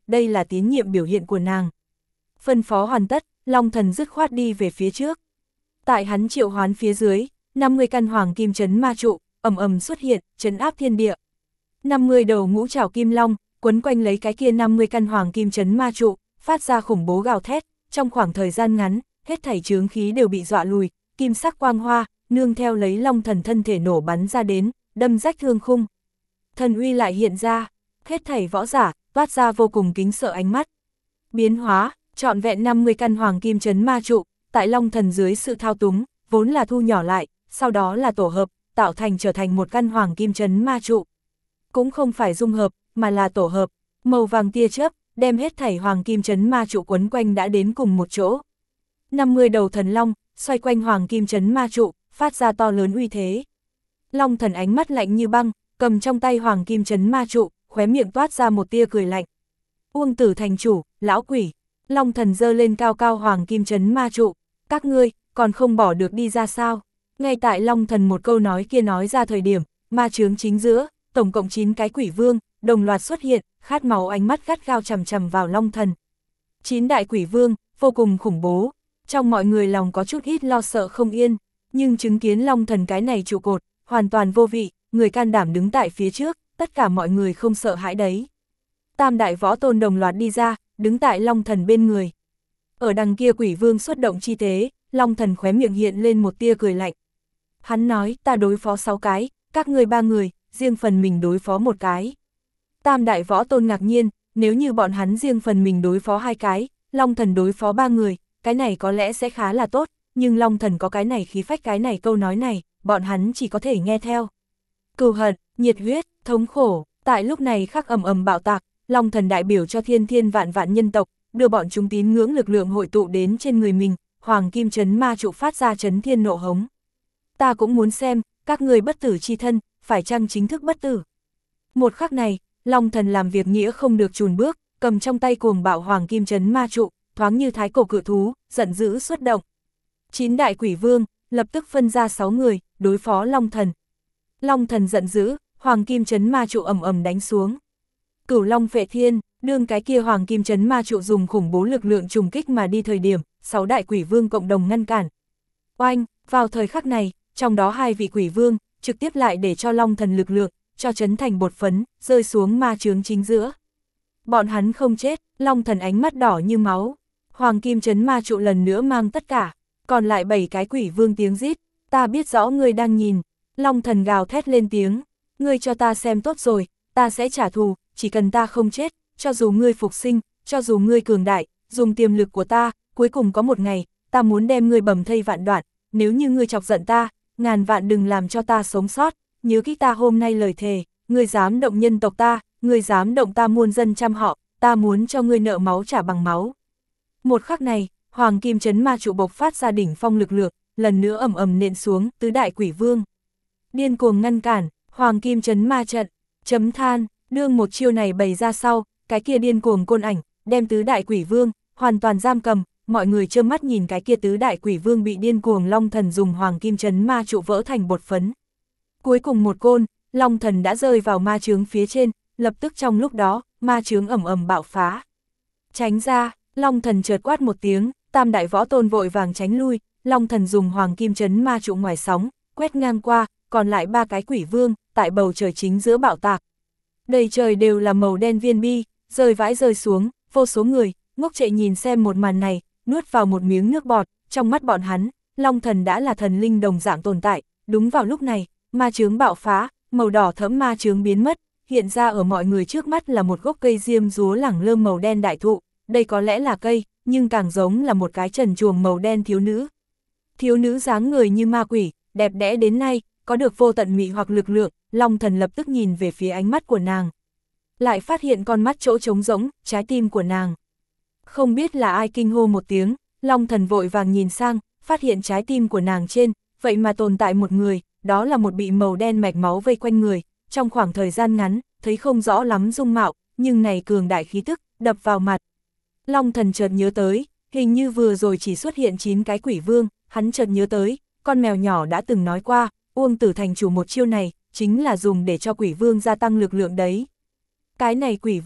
đây là tín nhiệm biểu hiện của nàng. Phân phó hoàn tất, Long Thần dứt khoát đi về phía trước. Tại hắn triệu hoán phía dưới, năm mươi căn hoàng kim chấn ma trụ, ầm ầm xuất hiện, trấn áp thiên địa. năm mươi đầu ngũ trảo kim long, quấn quanh lấy cái kia năm mươi căn hoàng kim chấn ma trụ, phát ra khủng bố gào thét, trong khoảng thời gian ngắn, hết thảy chướng khí đều bị dọa lùi, kim sắc quang hoa, nương theo lấy Long Thần thân thể nổ bắn ra đến, đâm rách thương khung. Thần uy lại hiện ra, hết thảy võ giả, toát ra vô cùng kính sợ ánh mắt. Biến hóa, trọn vẹn năm mươi căn hoàng kim chấn ma trụ, tại Long Thần dưới sự thao túng, vốn là thu nhỏ lại, sau đó là tổ hợp, tạo thành trở thành một căn hoàng kim chấn ma trụ. Cũng không phải dung hợp, mà là tổ hợp, màu vàng tia chớp, đem hết thảy hoàng kim chấn ma trụ quấn quanh đã đến cùng một chỗ. năm mươi đầu thần long, xoay quanh hoàng kim chấn ma trụ, phát ra to lớn uy thế. Long Thần ánh mắt lạnh như băng, cầm trong tay hoàng kim chấn ma trụ, khóe miệng toát ra một tia cười lạnh. Uông Tử thành chủ, lão quỷ. Long Thần giơ lên cao cao hoàng kim chấn ma trụ, các ngươi, còn không bỏ được đi ra sao? Ngay tại Long Thần một câu nói kia nói ra thời điểm, ma chướng chính giữa, tổng cộng chín cái quỷ vương, đồng loạt xuất hiện, khát máu ánh mắt gắt gao chằm chằm vào Long Thần. Chín đại quỷ vương, vô cùng khủng bố, trong mọi người lòng có chút ít lo sợ không yên, nhưng chứng kiến Long Thần cái này trụ cột, hoàn toàn vô vị, người can đảm đứng tại phía trước, tất cả mọi người không sợ hãi đấy. Tam đại võ tôn đồng loạt đi ra, đứng tại Long Thần bên người. Ở đằng kia quỷ vương xuất động chi tế, Long Thần khóe miệng hiện lên một tia cười lạnh. Hắn nói, ta đối phó sáu cái, các ngươi ba người, riêng phần mình đối phó một cái. Tam đại võ tôn ngạc nhiên, nếu như bọn hắn riêng phần mình đối phó hai cái, Long Thần đối phó ba người, cái này có lẽ sẽ khá là tốt, nhưng Long Thần có cái này khí phách cái này câu nói này, bọn hắn chỉ có thể nghe theo. Cừu hận, nhiệt huyết, thống khổ, tại lúc này khắc ầm ầm bạo tạc, Long Thần đại biểu cho thiên thiên vạn vạn nhân tộc, đưa bọn chúng tín ngưỡng lực lượng hội tụ đến trên người mình, hoàng kim chấn ma trụ phát ra chấn thiên nộ hống. Ta cũng muốn xem, các người bất tử chi thân, phải chăng chính thức bất tử. Một khắc này, Long Thần làm việc nghĩa không được chùn bước, cầm trong tay cuồng bạo hoàng kim chấn ma trụ, thoáng như thái cổ cự thú, giận dữ xuất động. Chín đại quỷ vương, lập tức phân ra sáu người, đối phó Long Thần. Long Thần giận dữ, hoàng kim chấn ma trụ ầm ầm đánh xuống. Cửu Long Phệ Thiên, đương cái kia hoàng kim chấn ma trụ dùng khủng bố lực lượng trùng kích mà đi thời điểm, sáu đại quỷ vương cộng đồng ngăn cản. Oanh, vào thời khắc này, trong đó hai vị quỷ vương, trực tiếp lại để cho Long Thần lực lượng, cho chấn thành bột phấn, rơi xuống ma chướng chính giữa. Bọn hắn không chết, Long Thần ánh mắt đỏ như máu. Hoàng kim chấn ma trụ lần nữa mang tất cả, còn lại bảy cái quỷ vương tiếng rít, ta biết rõ ngươi đang nhìn. Long Thần gào thét lên tiếng, ngươi cho ta xem tốt rồi, ta sẽ trả thù, chỉ cần ta không chết, cho dù ngươi phục sinh, cho dù ngươi cường đại, dùng tiềm lực của ta, cuối cùng có một ngày, ta muốn đem ngươi bầm thây vạn đoạn, nếu như ngươi chọc giận ta, ngàn vạn đừng làm cho ta sống sót, nhớ kỹ ta hôm nay lời thề, ngươi dám động nhân tộc ta, ngươi dám động ta muôn dân trăm họ, ta muốn cho ngươi nợ máu trả bằng máu. Một khắc này, hoàng kim chấn ma trụ bộc phát ra đỉnh phong lực lượng, lần nữa ầm ầm nện xuống tứ đại quỷ vương. Điên cuồng ngăn cản, hoàng kim chấn ma trận, chấm than, đương một chiêu này bày ra sau, cái kia điên cuồng côn ảnh, đem tứ đại quỷ vương, hoàn toàn giam cầm, mọi người trơ mắt nhìn cái kia tứ đại quỷ vương bị điên cuồng Long Thần dùng hoàng kim chấn ma trụ vỡ thành bột phấn. Cuối cùng một côn, Long Thần đã rơi vào ma chướng phía trên, lập tức trong lúc đó, ma chướng ầm ầm bạo phá. Tránh ra, Long Thần chợt quát một tiếng, tam đại võ tôn vội vàng tránh lui, Long Thần dùng hoàng kim chấn ma trụ ngoài sóng, quét ngang qua, còn lại ba cái quỷ vương, tại bầu trời chính giữa bạo tạc. Đầy trời đều là màu đen viên bi, rơi vãi rơi xuống, vô số người, ngốc trệ nhìn xem một màn này, nuốt vào một miếng nước bọt, trong mắt bọn hắn, Long Thần đã là thần linh đồng dạng tồn tại, đúng vào lúc này, ma chướng bạo phá, màu đỏ thẫm ma chướng biến mất, hiện ra ở mọi người trước mắt là một gốc cây diêm dúa lẳng lơ màu đen đại thụ, đây có lẽ là cây, nhưng càng giống là một cái trần truồng màu đen thiếu nữ. Thiếu nữ dáng người như ma quỷ, đẹp đẽ đến nay, có được vô tận mị hoặc lực lượng, Long Thần lập tức nhìn về phía ánh mắt của nàng. Lại phát hiện con mắt chỗ trống rỗng, trái tim của nàng. Không biết là ai kinh hô một tiếng, Long Thần vội vàng nhìn sang, phát hiện trái tim của nàng trên, vậy mà tồn tại một người, đó là một bị màu đen mạch máu vây quanh người, trong khoảng thời gian ngắn, thấy không rõ lắm dung mạo, nhưng này cường đại khí tức, đập vào mặt. Long Thần chợt nhớ tới, hình như vừa rồi chỉ xuất hiện chín cái quỷ vương, hắn chợt nhớ tới, con mèo nhỏ đã từng nói qua, Uông Tử thành chủ một chiêu này, chính là dùng để cho quỷ vương gia tăng lực lượng đấy. Cái này quỷ vương,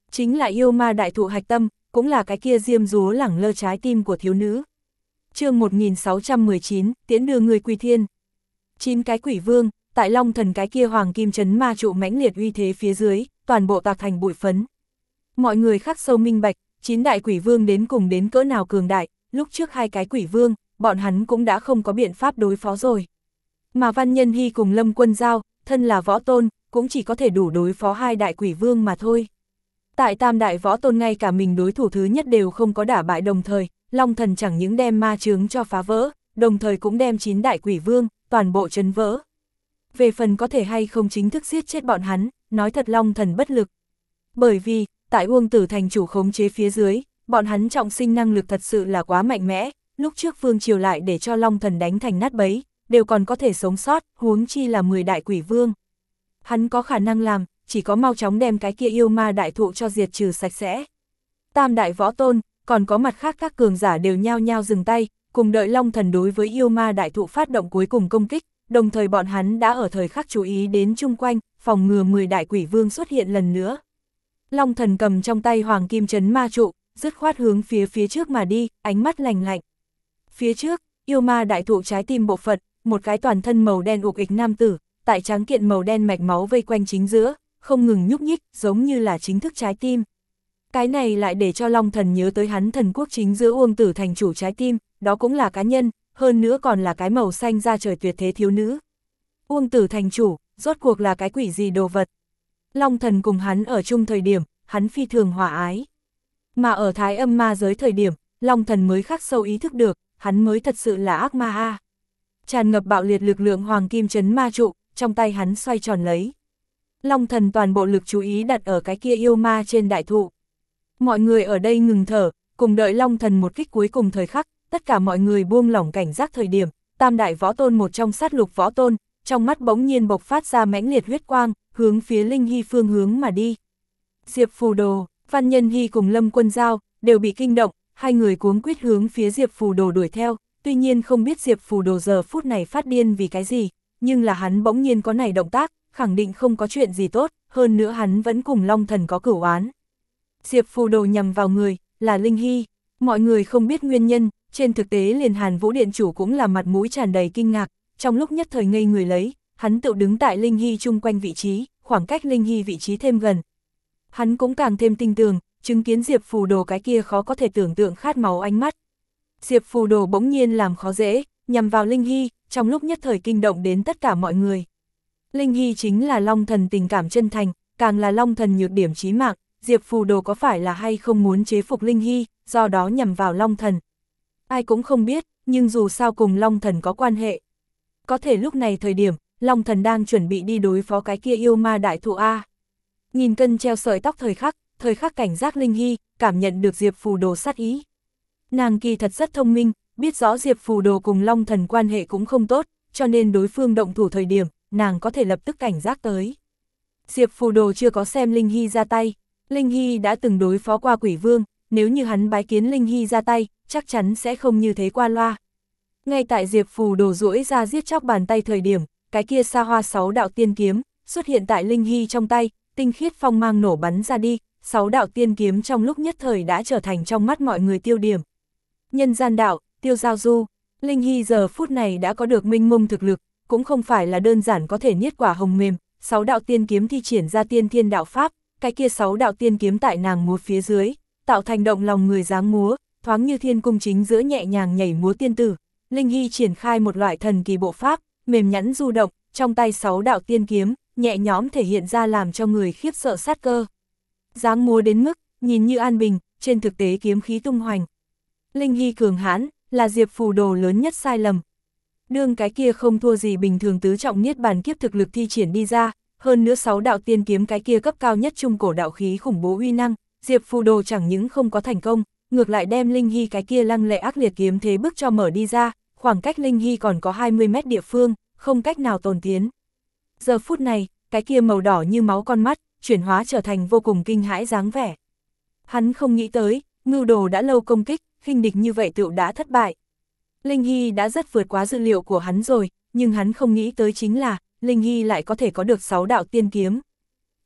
Chính là yêu ma đại thụ hạch tâm, cũng là cái kia diêm dúa lẳng lơ trái tim của thiếu nữ. chương một nghìn sáu trăm mười chín, tiễn đưa người quy thiên. Chín cái quỷ vương, tại Long Thần cái kia hoàng kim chấn ma trụ mãnh liệt uy thế phía dưới, toàn bộ tạc thành bụi phấn. Mọi người khắc sâu minh bạch, chín đại quỷ vương đến cùng đến cỡ nào cường đại, lúc trước hai cái quỷ vương, bọn hắn cũng đã không có biện pháp đối phó rồi. Mà Văn Nhân Hy cùng Lâm Quân Giao, thân là võ tôn, cũng chỉ có thể đủ đối phó hai đại quỷ vương mà thôi. Tại tam đại võ tôn ngay cả mình đối thủ thứ nhất đều không có đả bại đồng thời, Long Thần chẳng những đem ma chướng cho phá vỡ, đồng thời cũng đem chín đại quỷ vương, toàn bộ chấn vỡ. Về phần có thể hay không chính thức giết chết bọn hắn, nói thật Long Thần bất lực. Bởi vì, tại Uông Tử thành chủ khống chế phía dưới, bọn hắn trọng sinh năng lực thật sự là quá mạnh mẽ, lúc trước Vương Triều lại để cho Long Thần đánh thành nát bấy, đều còn có thể sống sót, huống chi là mười đại quỷ vương. Hắn có khả năng làm, chỉ có mau chóng đem cái kia yêu ma đại thụ cho diệt trừ sạch sẽ. Tam đại võ tôn, còn có mặt khác các cường giả đều nhao nhao dừng tay, cùng đợi Long Thần đối với yêu ma đại thụ phát động cuối cùng công kích, đồng thời bọn hắn đã ở thời khắc chú ý đến chung quanh, phòng ngừa mười đại quỷ vương xuất hiện lần nữa. Long Thần cầm trong tay hoàng kim chấn ma trụ, dứt khoát hướng phía phía trước mà đi, ánh mắt lành lạnh. Phía trước, yêu ma đại thụ trái tim bộ phận, một cái toàn thân màu đen ục ịch nam tử, tại tráng kiện màu đen mạch máu vây quanh chính giữa, không ngừng nhúc nhích, giống như là chính thức trái tim. Cái này lại để cho Long Thần nhớ tới hắn thần quốc chính giữa Uông Tử thành chủ trái tim, đó cũng là cá nhân, hơn nữa còn là cái màu xanh da trời tuyệt thế thiếu nữ. Uông Tử thành chủ, rốt cuộc là cái quỷ gì đồ vật? Long Thần cùng hắn ở chung thời điểm, hắn phi thường hòa ái. Mà ở Thái Âm ma giới thời điểm, Long Thần mới khắc sâu ý thức được, hắn mới thật sự là ác ma a. Tràn ngập bạo liệt lực lượng hoàng kim chấn ma trụ, trong tay hắn xoay tròn lấy. Long Thần toàn bộ lực chú ý đặt ở cái kia yêu ma trên đại thụ. Mọi người ở đây ngừng thở, cùng đợi Long Thần một kích cuối cùng thời khắc, tất cả mọi người buông lỏng cảnh giác thời điểm, tam đại võ tôn một trong sát lục võ tôn, trong mắt bỗng nhiên bộc phát ra mãnh liệt huyết quang, hướng phía Linh Hy phương hướng mà đi. Diệp Phù Đồ, Văn Nhân Hy cùng Lâm Quân Giao, đều bị kinh động, hai người cuống quýt hướng phía Diệp Phù Đồ đuổi theo, tuy nhiên không biết Diệp Phù Đồ giờ phút này phát điên vì cái gì, nhưng là hắn bỗng nhiên có này động tác, khẳng định không có chuyện gì tốt, hơn nữa hắn vẫn cùng Long Thần có cửu oán. Diệp Phù Đồ nhằm vào người, là Linh Hy, mọi người không biết nguyên nhân, trên thực tế liền Hàn Vũ Điện Chủ cũng là mặt mũi tràn đầy kinh ngạc, trong lúc nhất thời ngây người lấy, hắn tự đứng tại Linh Hy chung quanh vị trí, khoảng cách Linh Hy vị trí thêm gần. Hắn cũng càng thêm tinh tường, chứng kiến Diệp Phù Đồ cái kia khó có thể tưởng tượng khát máu ánh mắt. Diệp Phù Đồ bỗng nhiên làm khó dễ, nhằm vào Linh Hy, trong lúc nhất thời kinh động đến tất cả mọi người. Linh Hy chính là Long Thần tình cảm chân thành, càng là Long Thần nhược điểm chí mạng, Diệp Phù Đồ có phải là hay không muốn chế phục Linh Hy, do đó nhằm vào Long Thần. Ai cũng không biết, nhưng dù sao cùng Long Thần có quan hệ. Có thể lúc này thời điểm, Long Thần đang chuẩn bị đi đối phó cái kia yêu ma đại thụ A. Nhìn cân treo sợi tóc thời khắc, thời khắc cảnh giác Linh Hy, cảm nhận được Diệp Phù Đồ sát ý. Nàng kỳ thật rất thông minh, biết rõ Diệp Phù Đồ cùng Long Thần quan hệ cũng không tốt, cho nên đối phương động thủ thời điểm, nàng có thể lập tức cảnh giác tới. Diệp Phù Đồ chưa có xem Linh Hy ra tay, Linh Hy đã từng đối phó qua quỷ vương, nếu như hắn bái kiến Linh Hy ra tay, chắc chắn sẽ không như thế qua loa. Ngay tại Diệp Phù Đồ duỗi ra giết chóc bàn tay thời điểm, cái kia xa hoa sáu đạo tiên kiếm, xuất hiện tại Linh Hy trong tay, tinh khiết phong mang nổ bắn ra đi, sáu đạo tiên kiếm trong lúc nhất thời đã trở thành trong mắt mọi người tiêu điểm. Nhân gian đạo, tiêu giao du, Linh Hy giờ phút này đã có được minh mông thực lực, cũng không phải là đơn giản có thể niết quả hồng mềm, sáu đạo tiên kiếm thi triển ra tiên thiên đạo pháp, cái kia sáu đạo tiên kiếm tại nàng múa phía dưới, tạo thành động lòng người dáng múa, thoáng như thiên cung chính giữa nhẹ nhàng nhảy múa tiên tử. Linh Hy triển khai một loại thần kỳ bộ pháp, mềm nhẵn du động, trong tay sáu đạo tiên kiếm, nhẹ nhõm thể hiện ra làm cho người khiếp sợ sát cơ. Dáng múa đến mức, nhìn như an bình, trên thực tế kiếm khí tung hoành. Linh Hy cường hãn, là Diệp Phù Đồ lớn nhất sai lầm. Đương cái kia không thua gì bình thường tứ trọng niết bàn kiếp thực lực thi triển đi ra, hơn nữa sáu đạo tiên kiếm cái kia cấp cao nhất trung cổ đạo khí khủng bố uy năng, Diệp Phù Đồ chẳng những không có thành công, ngược lại đem Linh Hy cái kia lăng lệ ác liệt kiếm thế bức cho mở đi ra, khoảng cách Linh Hy còn có hai mươi mét địa phương, không cách nào tồn tiến. Giờ phút này, cái kia màu đỏ như máu con mắt, chuyển hóa trở thành vô cùng kinh hãi dáng vẻ. Hắn không nghĩ tới, mưu đồ đã lâu công kích, khinh địch như vậy tựu đã thất bại. Linh Hy đã rất vượt quá dự liệu của hắn rồi, nhưng hắn không nghĩ tới chính là, Linh Hy lại có thể có được sáu đạo tiên kiếm.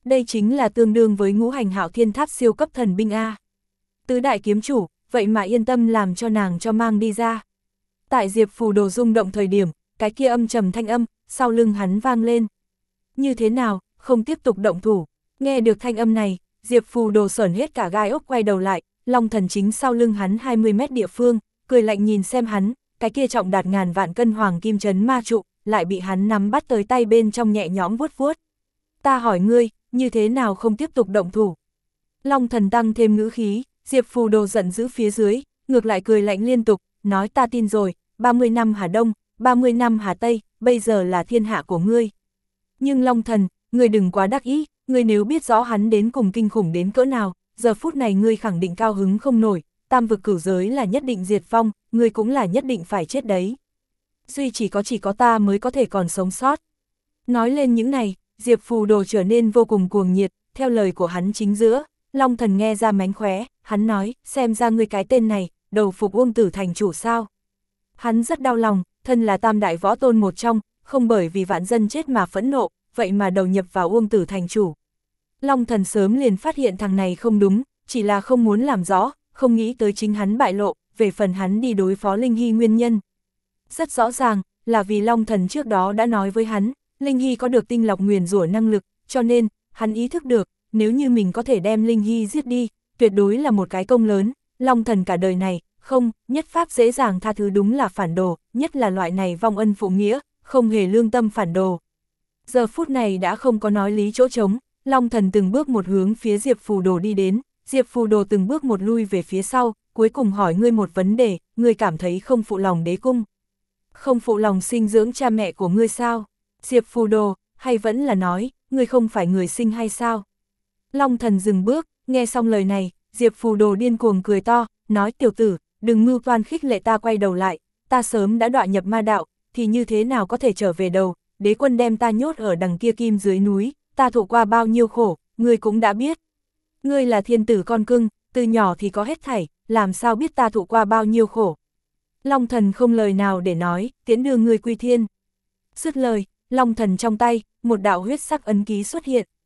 Đây chính là tương đương với ngũ hành hạo thiên tháp siêu cấp thần binh A. Tứ đại kiếm chủ, vậy mà yên tâm làm cho nàng cho mang đi ra. Tại Diệp Phù Đồ rung động thời điểm, cái kia âm trầm thanh âm, sau lưng hắn vang lên. Như thế nào, không tiếp tục động thủ. Nghe được thanh âm này, Diệp Phù Đồ sởn hết cả gai ốc quay đầu lại, Long Thần chính sau lưng hắn hai mươi mét địa phương, cười lạnh nhìn xem hắn, cái kia trọng đạt ngàn vạn cân hoàng kim chấn ma trụ, lại bị hắn nắm bắt tới tay bên trong nhẹ nhõm vuốt vuốt. Ta hỏi ngươi, như thế nào không tiếp tục động thủ? Long Thần tăng thêm ngữ khí, Diệp Phù Đồ giận dữ phía dưới, ngược lại cười lạnh liên tục, nói ta tin rồi, ba mươi năm Hà Đông, ba mươi năm Hà Tây, bây giờ là thiên hạ của ngươi. Nhưng Long Thần, ngươi đừng quá đắc ý, ngươi nếu biết rõ hắn đến cùng kinh khủng đến cỡ nào, giờ phút này ngươi khẳng định cao hứng không nổi, tam vực cửu giới là nhất định diệt vong, ngươi cũng là nhất định phải chết đấy. Duy chỉ có chỉ có ta mới có thể còn sống sót. Nói lên những này, Diệp Phù Đồ trở nên vô cùng cuồng nhiệt, theo lời của hắn chính giữa, Long Thần nghe ra mánh khóe, hắn nói, xem ra ngươi cái tên này, đầu phục Uông Tử thành chủ sao. Hắn rất đau lòng, thân là tam đại võ tôn một trong, không bởi vì vạn dân chết mà phẫn nộ, vậy mà đầu nhập vào Uông Tử thành chủ. Long Thần sớm liền phát hiện thằng này không đúng, chỉ là không muốn làm rõ, không nghĩ tới chính hắn bại lộ, về phần hắn đi đối phó Linh Hy nguyên nhân. Rất rõ ràng, là vì Long Thần trước đó đã nói với hắn, Linh Hy có được tinh lọc nguyền rủa năng lực, cho nên, hắn ý thức được, nếu như mình có thể đem Linh Hy giết đi, tuyệt đối là một cái công lớn, Long Thần cả đời này, không, nhất pháp dễ dàng tha thứ đúng là phản đồ, nhất là loại này vong ân phụ nghĩa, không hề lương tâm phản đồ. Giờ phút này đã không có nói lý chỗ trống, Long Thần từng bước một hướng phía Diệp Phù Đồ đi đến, Diệp Phù Đồ từng bước một lui về phía sau, cuối cùng hỏi ngươi một vấn đề, ngươi cảm thấy không phụ lòng đế cung. Không phụ lòng sinh dưỡng cha mẹ của ngươi sao? Diệp Phù Đồ, hay vẫn là nói, ngươi không phải người sinh hay sao? Long Thần dừng bước, nghe xong lời này, Diệp Phù Đồ điên cuồng cười to, nói tiểu tử, đừng mưu toan khích lệ ta quay đầu lại, ta sớm đã đọa nhập ma đạo, thì như thế nào có thể trở về đầu, đế quân đem ta nhốt ở đằng kia kim dưới núi, ta thụ qua bao nhiêu khổ, ngươi cũng đã biết. Ngươi là thiên tử con cưng, từ nhỏ thì có hết thảy, làm sao biết ta thụ qua bao nhiêu khổ. Long Thần không lời nào để nói, tiễn đưa ngươi quy thiên. Dứt lời, Long Thần trong tay, một đạo huyết sắc ấn ký xuất hiện,